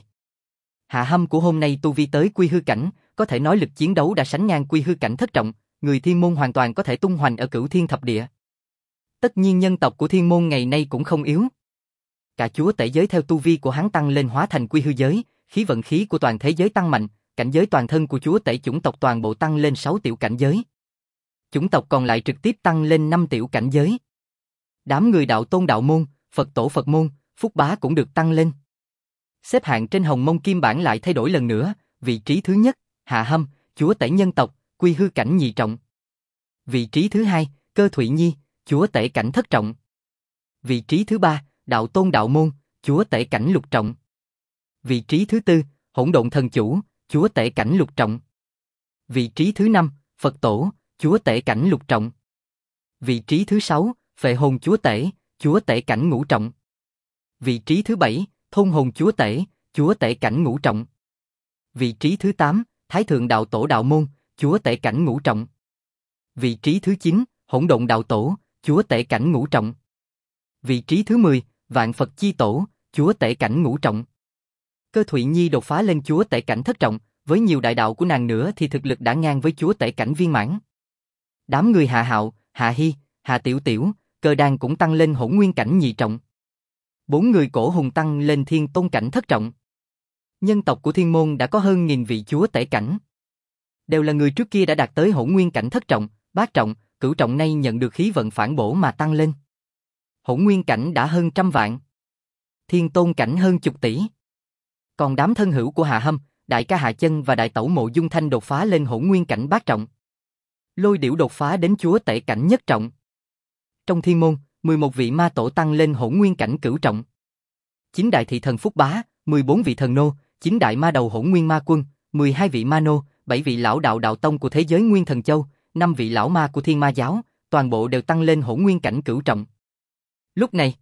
Hạ Hâm của hôm nay tu vi tới quy hư cảnh, có thể nói lực chiến đấu đã sánh ngang quy hư cảnh thất trọng, người thiên môn hoàn toàn có thể tung hoành ở cửu thiên thập địa. Tất nhiên nhân tộc của thiên môn ngày nay cũng không yếu. Cả chúa tể giới theo tu vi của hắn tăng lên hóa thành quy hư giới, khí vận khí của toàn thế giới tăng mạnh, cảnh giới toàn thân của chúa tể chủng tộc toàn bộ tăng lên 6 tiểu cảnh giới. Chủng tộc còn lại trực tiếp tăng lên 5 tiểu cảnh giới. Đám người đạo tôn đạo môn, Phật tổ Phật môn, Phúc bá cũng được tăng lên. Xếp hạng trên hồng mông kim bản lại thay đổi lần nữa, vị trí thứ nhất, Hạ Hâm, chúa tể nhân tộc, quy hư cảnh nhị trọng. Vị trí thứ hai, Cơ Thụy Nhi, chúa tể cảnh thất trọng. Vị trí thứ ba, đạo tôn đạo môn, chúa tể cảnh lục trọng. Vị trí thứ tư, Hỗn Độn Thần Chủ, chúa tể cảnh lục trọng. Vị trí thứ năm, Phật tổ, chúa tể cảnh lục trọng. Vị trí thứ sáu, Phệ Hồn chúa tể cảnh ngũ trọng. Vị trí thứ bảy, Thôn Hồn chúa tể cảnh ngũ trọng. Vị trí thứ 8, Thái Thượng Đạo Tổ Đạo Môn, chúa tể cảnh ngũ trọng. Vị trí thứ 9, Hỗn Độn Đạo Tổ, chúa tể cảnh ngũ trọng. Vị trí thứ 10, Vạn Phật Chi Tổ, chúa tể cảnh ngũ trọng. Cơ Thụy Nhi đột phá lên chúa tể cảnh thất trọng, với nhiều đại đạo của nàng nữa thì thực lực đã ngang với chúa tể cảnh viên mãn. Đám người Hạ Hạo, Hạ Hy, Hạ Tiểu Tiểu, Cơ Đan cũng tăng lên hỗn nguyên cảnh nhị trọng. 4 người Cổ Hùng tăng lên thiên tôn cảnh thất trọng. Nhân tộc của Thiên Môn đã có hơn 1000 vị chúa tể cảnh. Đều là người trước kia đã đạt tới hỗn nguyên cảnh thất trọng, bát trọng, cửu trọng, nay nhận được khí vận phản bổ mà tăng lên. Hỗn nguyên cảnh đã hơn trăm vạn. Thiên tôn cảnh hơn chục tỷ. Còn đám thân hữu của Hạ Hâm, đại ca Hạ Chân và đại tẩu Mộ Dung Thanh đột phá lên hỗn nguyên cảnh bát trọng. Lôi Điểu đột phá đến chúa tể cảnh nhất trọng. Trong Thiên Môn, 11 vị ma tổ tăng lên hỗn nguyên cảnh cửu trọng. 9 đại thị thần Phúc Bá, 14 vị thần nô, 9 đại ma đầu hỗn nguyên ma quân, 12 vị ma nô, 7 vị lão đạo đạo tông của thế giới Nguyên Thần Châu, 5 vị lão ma của Thiên Ma giáo, toàn bộ đều tăng lên hỗn nguyên cảnh cửu trọng. Lúc này,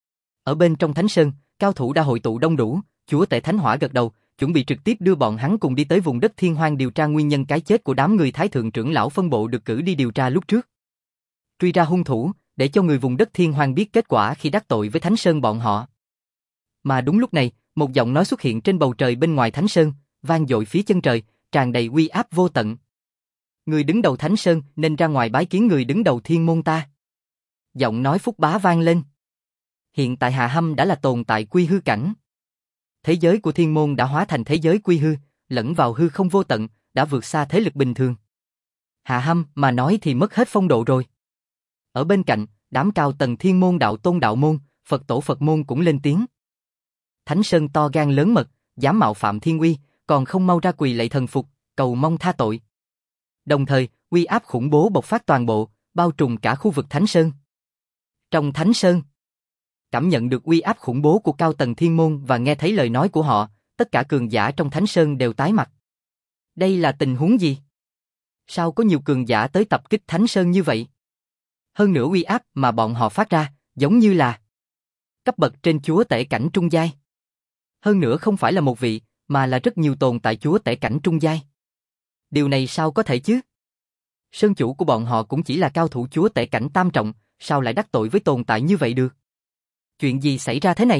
ở bên trong Thánh Sơn, cao thủ đã hội tụ đông đủ, chúa tể Thánh Hỏa gật đầu, chuẩn bị trực tiếp đưa bọn hắn cùng đi tới vùng đất Thiên Hoang điều tra nguyên nhân cái chết của đám người Thái thượng trưởng lão phân bộ được cử đi điều tra lúc trước. Truy ra hung thủ, để cho người vùng đất Thiên Hoang biết kết quả khi đắc tội với Thánh Sơn bọn họ. Mà đúng lúc này, một giọng nói xuất hiện trên bầu trời bên ngoài Thánh Sơn, vang dội phía chân trời, tràn đầy uy áp vô tận. Người đứng đầu Thánh Sơn nên ra ngoài bái kiến người đứng đầu Thiên Môn ta. Giọng nói Phúc Bá vang lên. Hiện tại Hạ Hâm đã là tồn tại quy hư cảnh. Thế giới của Thiên Môn đã hóa thành thế giới quy hư, lẫn vào hư không vô tận, đã vượt xa thế lực bình thường. Hạ Hâm mà nói thì mất hết phong độ rồi. Ở bên cạnh, đám cao tầng Thiên Môn đạo tôn đạo môn, Phật tổ Phật môn cũng lên tiếng. Thánh Sơn to gan lớn mật, dám mạo phạm thiên uy, còn không mau ra quỳ lạy thần phục, cầu mong tha tội. Đồng thời, uy áp khủng bố bộc phát toàn bộ, bao trùm cả khu vực Thánh Sơn. Trong Thánh Sơn, cảm nhận được uy áp khủng bố của cao tầng Thiên Môn và nghe thấy lời nói của họ, tất cả cường giả trong Thánh Sơn đều tái mặt. Đây là tình huống gì? Sao có nhiều cường giả tới tập kích Thánh Sơn như vậy? Hơn nữa uy áp mà bọn họ phát ra, giống như là cấp bậc trên chúa tể cảnh trung giai. Hơn nữa không phải là một vị, mà là rất nhiều tồn tại chúa tể cảnh trung giai. Điều này sao có thể chứ? Sơn chủ của bọn họ cũng chỉ là cao thủ chúa tể cảnh tam trọng, sao lại đắc tội với tồn tại như vậy được? Chuyện gì xảy ra thế này?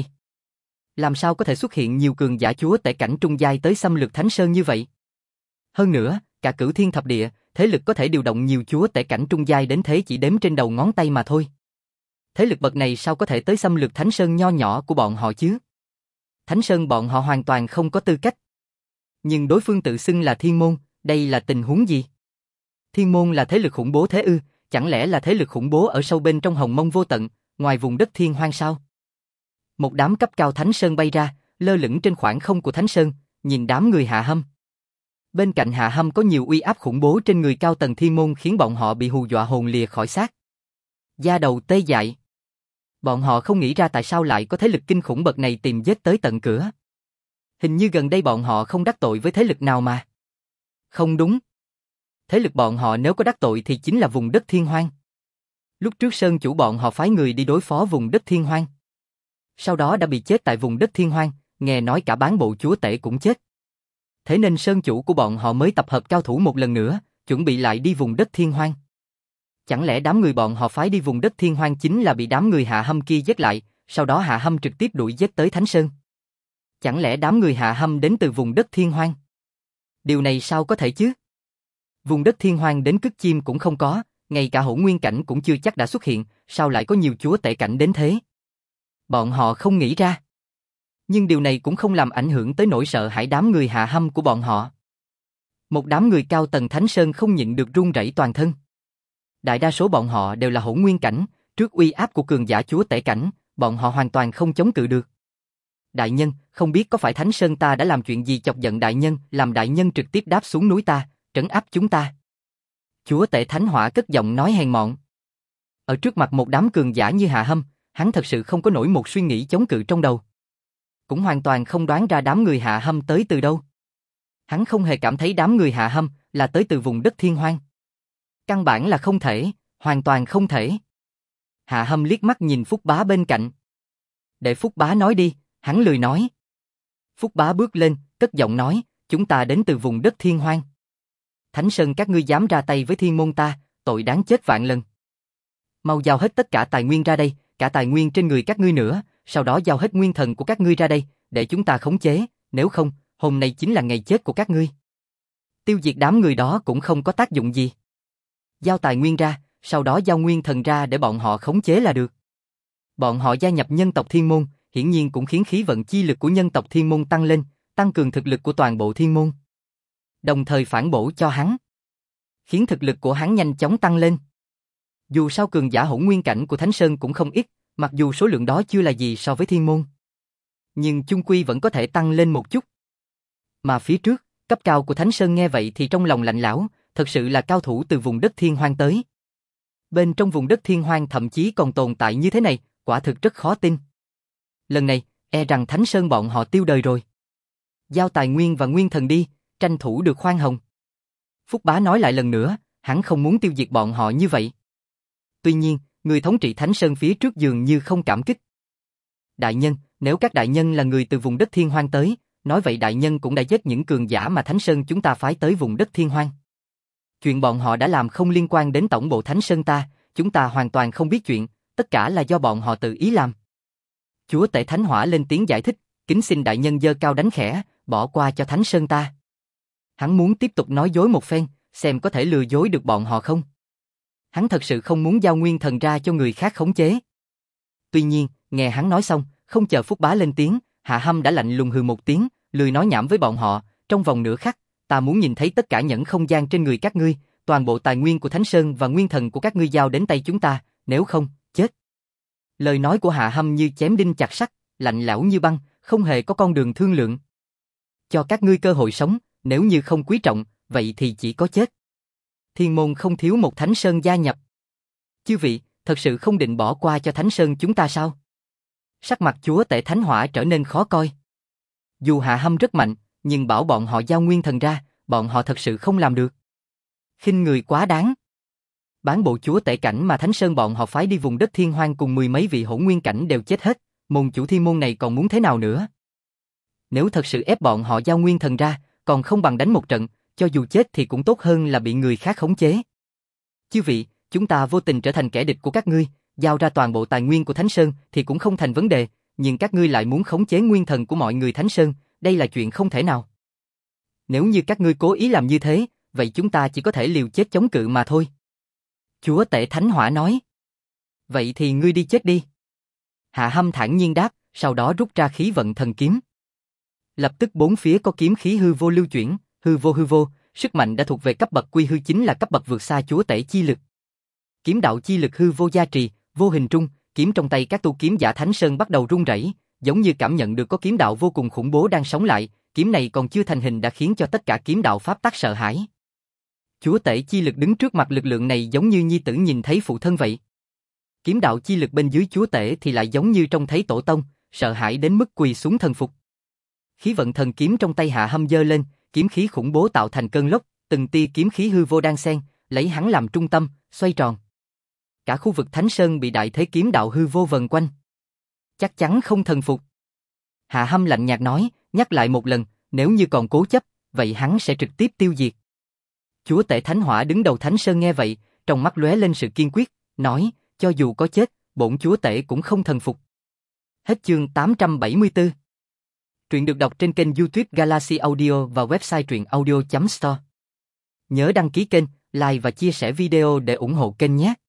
Làm sao có thể xuất hiện nhiều cường giả chúa tể cảnh trung giai tới xâm lược Thánh Sơn như vậy? Hơn nữa, cả Cửu Thiên Thập Địa, thế lực có thể điều động nhiều chúa tể cảnh trung giai đến thế chỉ đếm trên đầu ngón tay mà thôi. Thế lực bậc này sao có thể tới xâm lược Thánh Sơn nho nhỏ của bọn họ chứ? Thánh Sơn bọn họ hoàn toàn không có tư cách. Nhưng đối phương tự xưng là Thiên Môn, đây là tình huống gì? Thiên Môn là thế lực khủng bố thế ư? Chẳng lẽ là thế lực khủng bố ở sâu bên trong hồng mông vô tận, ngoài vùng đất Thiên Hoang sao? Một đám cấp cao Thánh Sơn bay ra, lơ lửng trên khoảng không của Thánh Sơn, nhìn đám người Hạ Hâm. Bên cạnh Hạ Hâm có nhiều uy áp khủng bố trên người cao tầng Thiên Môn khiến bọn họ bị hù dọa hồn lìa khỏi xác. Da đầu tê dại. Bọn họ không nghĩ ra tại sao lại có thế lực kinh khủng bậc này tìm giết tới tận cửa. Hình như gần đây bọn họ không đắc tội với thế lực nào mà. Không đúng. Thế lực bọn họ nếu có đắc tội thì chính là vùng đất Thiên Hoang. Lúc trước Sơn chủ bọn họ phái người đi đối phó vùng đất Thiên Hoang. Sau đó đã bị chết tại vùng đất Thiên Hoang, nghe nói cả bán bộ chúa tể cũng chết. Thế nên Sơn chủ của bọn họ mới tập hợp cao thủ một lần nữa, chuẩn bị lại đi vùng đất Thiên Hoang. Chẳng lẽ đám người bọn họ phái đi vùng đất Thiên Hoang chính là bị đám người Hạ Hâm kia giết lại, sau đó Hạ Hâm trực tiếp đuổi giết tới Thánh Sơn? Chẳng lẽ đám người Hạ Hâm đến từ vùng đất Thiên Hoang? Điều này sao có thể chứ? Vùng đất Thiên Hoang đến cứt chim cũng không có, ngay cả hỗn nguyên cảnh cũng chưa chắc đã xuất hiện, sao lại có nhiều chúa tể cảnh đến thế? Bọn họ không nghĩ ra. Nhưng điều này cũng không làm ảnh hưởng tới nỗi sợ hãi đám người Hạ Hâm của bọn họ. Một đám người cao tầng Thánh Sơn không nhịn được run rẩy toàn thân. Đại đa số bọn họ đều là hỗn nguyên cảnh, trước uy áp của cường giả chúa tể cảnh, bọn họ hoàn toàn không chống cự được. Đại nhân, không biết có phải Thánh Sơn ta đã làm chuyện gì chọc giận đại nhân, làm đại nhân trực tiếp đáp xuống núi ta, trấn áp chúng ta? Chúa tể Thánh Hỏa cất giọng nói hèn mọn. Ở trước mặt một đám cường giả như Hạ Hâm, hắn thật sự không có nổi một suy nghĩ chống cự trong đầu. Cũng hoàn toàn không đoán ra đám người Hạ Hâm tới từ đâu. Hắn không hề cảm thấy đám người Hạ Hâm là tới từ vùng đất Thiên Hoang. Căn bản là không thể, hoàn toàn không thể. Hạ Hâm liếc mắt nhìn Phúc Bá bên cạnh. Để Phúc Bá nói đi, hắn lười nói. Phúc Bá bước lên, cất giọng nói, chúng ta đến từ vùng đất Thiên Hoang. Thánh Sơn các ngươi dám ra tay với Thiên Môn ta, tội đáng chết vạn lần. Mau giao hết tất cả tài nguyên ra đây, cả tài nguyên trên người các ngươi nữa, sau đó giao hết nguyên thần của các ngươi ra đây, để chúng ta khống chế, nếu không, hôm nay chính là ngày chết của các ngươi. Tiêu diệt đám người đó cũng không có tác dụng gì. Giao tài nguyên ra, sau đó giao nguyên thần ra để bọn họ khống chế là được. Bọn họ gia nhập nhân tộc Thiên Môn, hiển nhiên cũng khiến khí vận chi lực của nhân tộc Thiên Môn tăng lên, tăng cường thực lực của toàn bộ Thiên Môn. Đồng thời phản bổ cho hắn, khiến thực lực của hắn nhanh chóng tăng lên. Dù sao cường giả hỗn nguyên cảnh của Thánh Sơn cũng không ít, mặc dù số lượng đó chưa là gì so với Thiên Môn, nhưng chung quy vẫn có thể tăng lên một chút. Mà phía trước, cấp cao của Thánh Sơn nghe vậy thì trong lòng lạnh lẽo, thật sự là cao thủ từ vùng đất Thiên Hoang tới. Bên trong vùng đất Thiên Hoang thậm chí còn tồn tại như thế này, quả thực rất khó tin. Lần này, e rằng Thánh Sơn bọn họ tiêu đời rồi. Giao tài nguyên và nguyên thần đi, tranh thủ được khoan hồng. Phúc Bá nói lại lần nữa, hắn không muốn tiêu diệt bọn họ như vậy. Tuy nhiên, người thống trị Thánh Sơn phía trước dường như không cảm kích. Đại nhân, nếu các đại nhân là người từ vùng đất Thiên Hoang tới, nói vậy đại nhân cũng đã giết những cường giả mà Thánh Sơn chúng ta phái tới vùng đất Thiên Hoang. Chuyện bọn họ đã làm không liên quan đến tổng bộ Thánh Sơn ta, chúng ta hoàn toàn không biết chuyện, tất cả là do bọn họ tự ý làm. Chúa tể Thánh Hỏa lên tiếng giải thích, kính xin đại nhân giơ cao đánh khẽ, bỏ qua cho Thánh Sơn ta. Hắn muốn tiếp tục nói dối một phen, xem có thể lừa dối được bọn họ không. Hắn thật sự không muốn giao nguyên thần ra cho người khác khống chế. Tuy nhiên, nghe hắn nói xong, không chờ Phúc Bá lên tiếng, Hạ Hâm đã lạnh lùng hừ một tiếng, lười nói nhảm với bọn họ, trong vòng nửa khắc, ta muốn nhìn thấy tất cả nhẫn không gian trên người các ngươi, toàn bộ tài nguyên của Thánh Sơn và nguyên thần của các ngươi giao đến tay chúng ta, nếu không, chết. Lời nói của Hạ Hâm như chém đinh chặt sắt, lạnh lẽo như băng, không hề có con đường thương lượng. Cho các ngươi cơ hội sống, nếu như không quý trọng, vậy thì chỉ có chết. Thiên Môn không thiếu một Thánh Sơn gia nhập. Chư vị, thật sự không định bỏ qua cho Thánh Sơn chúng ta sao? Sắc mặt chúa tể Thánh Hỏa trở nên khó coi. Dù Hạ Hâm rất mạnh, nhưng bảo bọn họ giao nguyên thần ra, bọn họ thật sự không làm được. Khinh người quá đáng. Bán bộ chúa tể cảnh mà Thánh Sơn bọn họ phái đi vùng đất Thiên Hoang cùng mười mấy vị hỗn nguyên cảnh đều chết hết, môn chủ Thiên Môn này còn muốn thế nào nữa? Nếu thật sự ép bọn họ giao nguyên thần ra, còn không bằng đánh một trận, cho dù chết thì cũng tốt hơn là bị người khác khống chế. Chư vị, chúng ta vô tình trở thành kẻ địch của các ngươi, giao ra toàn bộ tài nguyên của Thánh Sơn thì cũng không thành vấn đề, nhưng các ngươi lại muốn khống chế nguyên thần của mọi người Thánh Sơn, đây là chuyện không thể nào. Nếu như các ngươi cố ý làm như thế, vậy chúng ta chỉ có thể liều chết chống cự mà thôi. Chúa tể Thánh Hỏa nói. Vậy thì ngươi đi chết đi. Hạ Hâm thản nhiên đáp, sau đó rút ra khí vận thần kiếm. Lập tức bốn phía có kiếm khí hư vô lưu chuyển, hư vô, sức mạnh đã thuộc về cấp bậc quy hư, chính là cấp bậc vượt xa chúa tể chi lực. Kiếm đạo chi lực hư vô gia trì, vô hình trung, kiếm trong tay các tu kiếm giả Thánh Sơn bắt đầu rung rẩy, giống như cảm nhận được có kiếm đạo vô cùng khủng bố đang sống lại, kiếm này còn chưa thành hình đã khiến cho tất cả kiếm đạo pháp tắc sợ hãi. Chúa tể chi lực đứng trước mặt lực lượng này giống như nhi tử nhìn thấy phụ thân vậy. Kiếm đạo chi lực bên dưới chúa tể thì lại giống như trông thấy tổ tông, sợ hãi đến mức quỳ xuống thần phục. Khí vận thần kiếm trong tay Hạ Hâm giơ lên, kiếm khí khủng bố tạo thành cơn lốc, từng tia kiếm khí hư vô đan xen, lấy hắn làm trung tâm, xoay tròn. Cả khu vực Thánh Sơn bị đại thế kiếm đạo hư vô vần quanh. Chắc chắn không thần phục. Hạ Hâm lạnh nhạt nói, nhắc lại một lần, nếu như còn cố chấp, vậy hắn sẽ trực tiếp tiêu diệt. Chúa tể Thánh Hỏa đứng đầu Thánh Sơn nghe vậy, trong mắt lóe lên sự kiên quyết, nói, cho dù có chết, bổn chúa tể cũng không thần phục. Hết chương 874. Truyện được đọc trên kênh YouTube Galaxy Audio và website truyệnaudio.store. Nhớ đăng ký kênh, like và chia sẻ video để ủng hộ kênh nhé.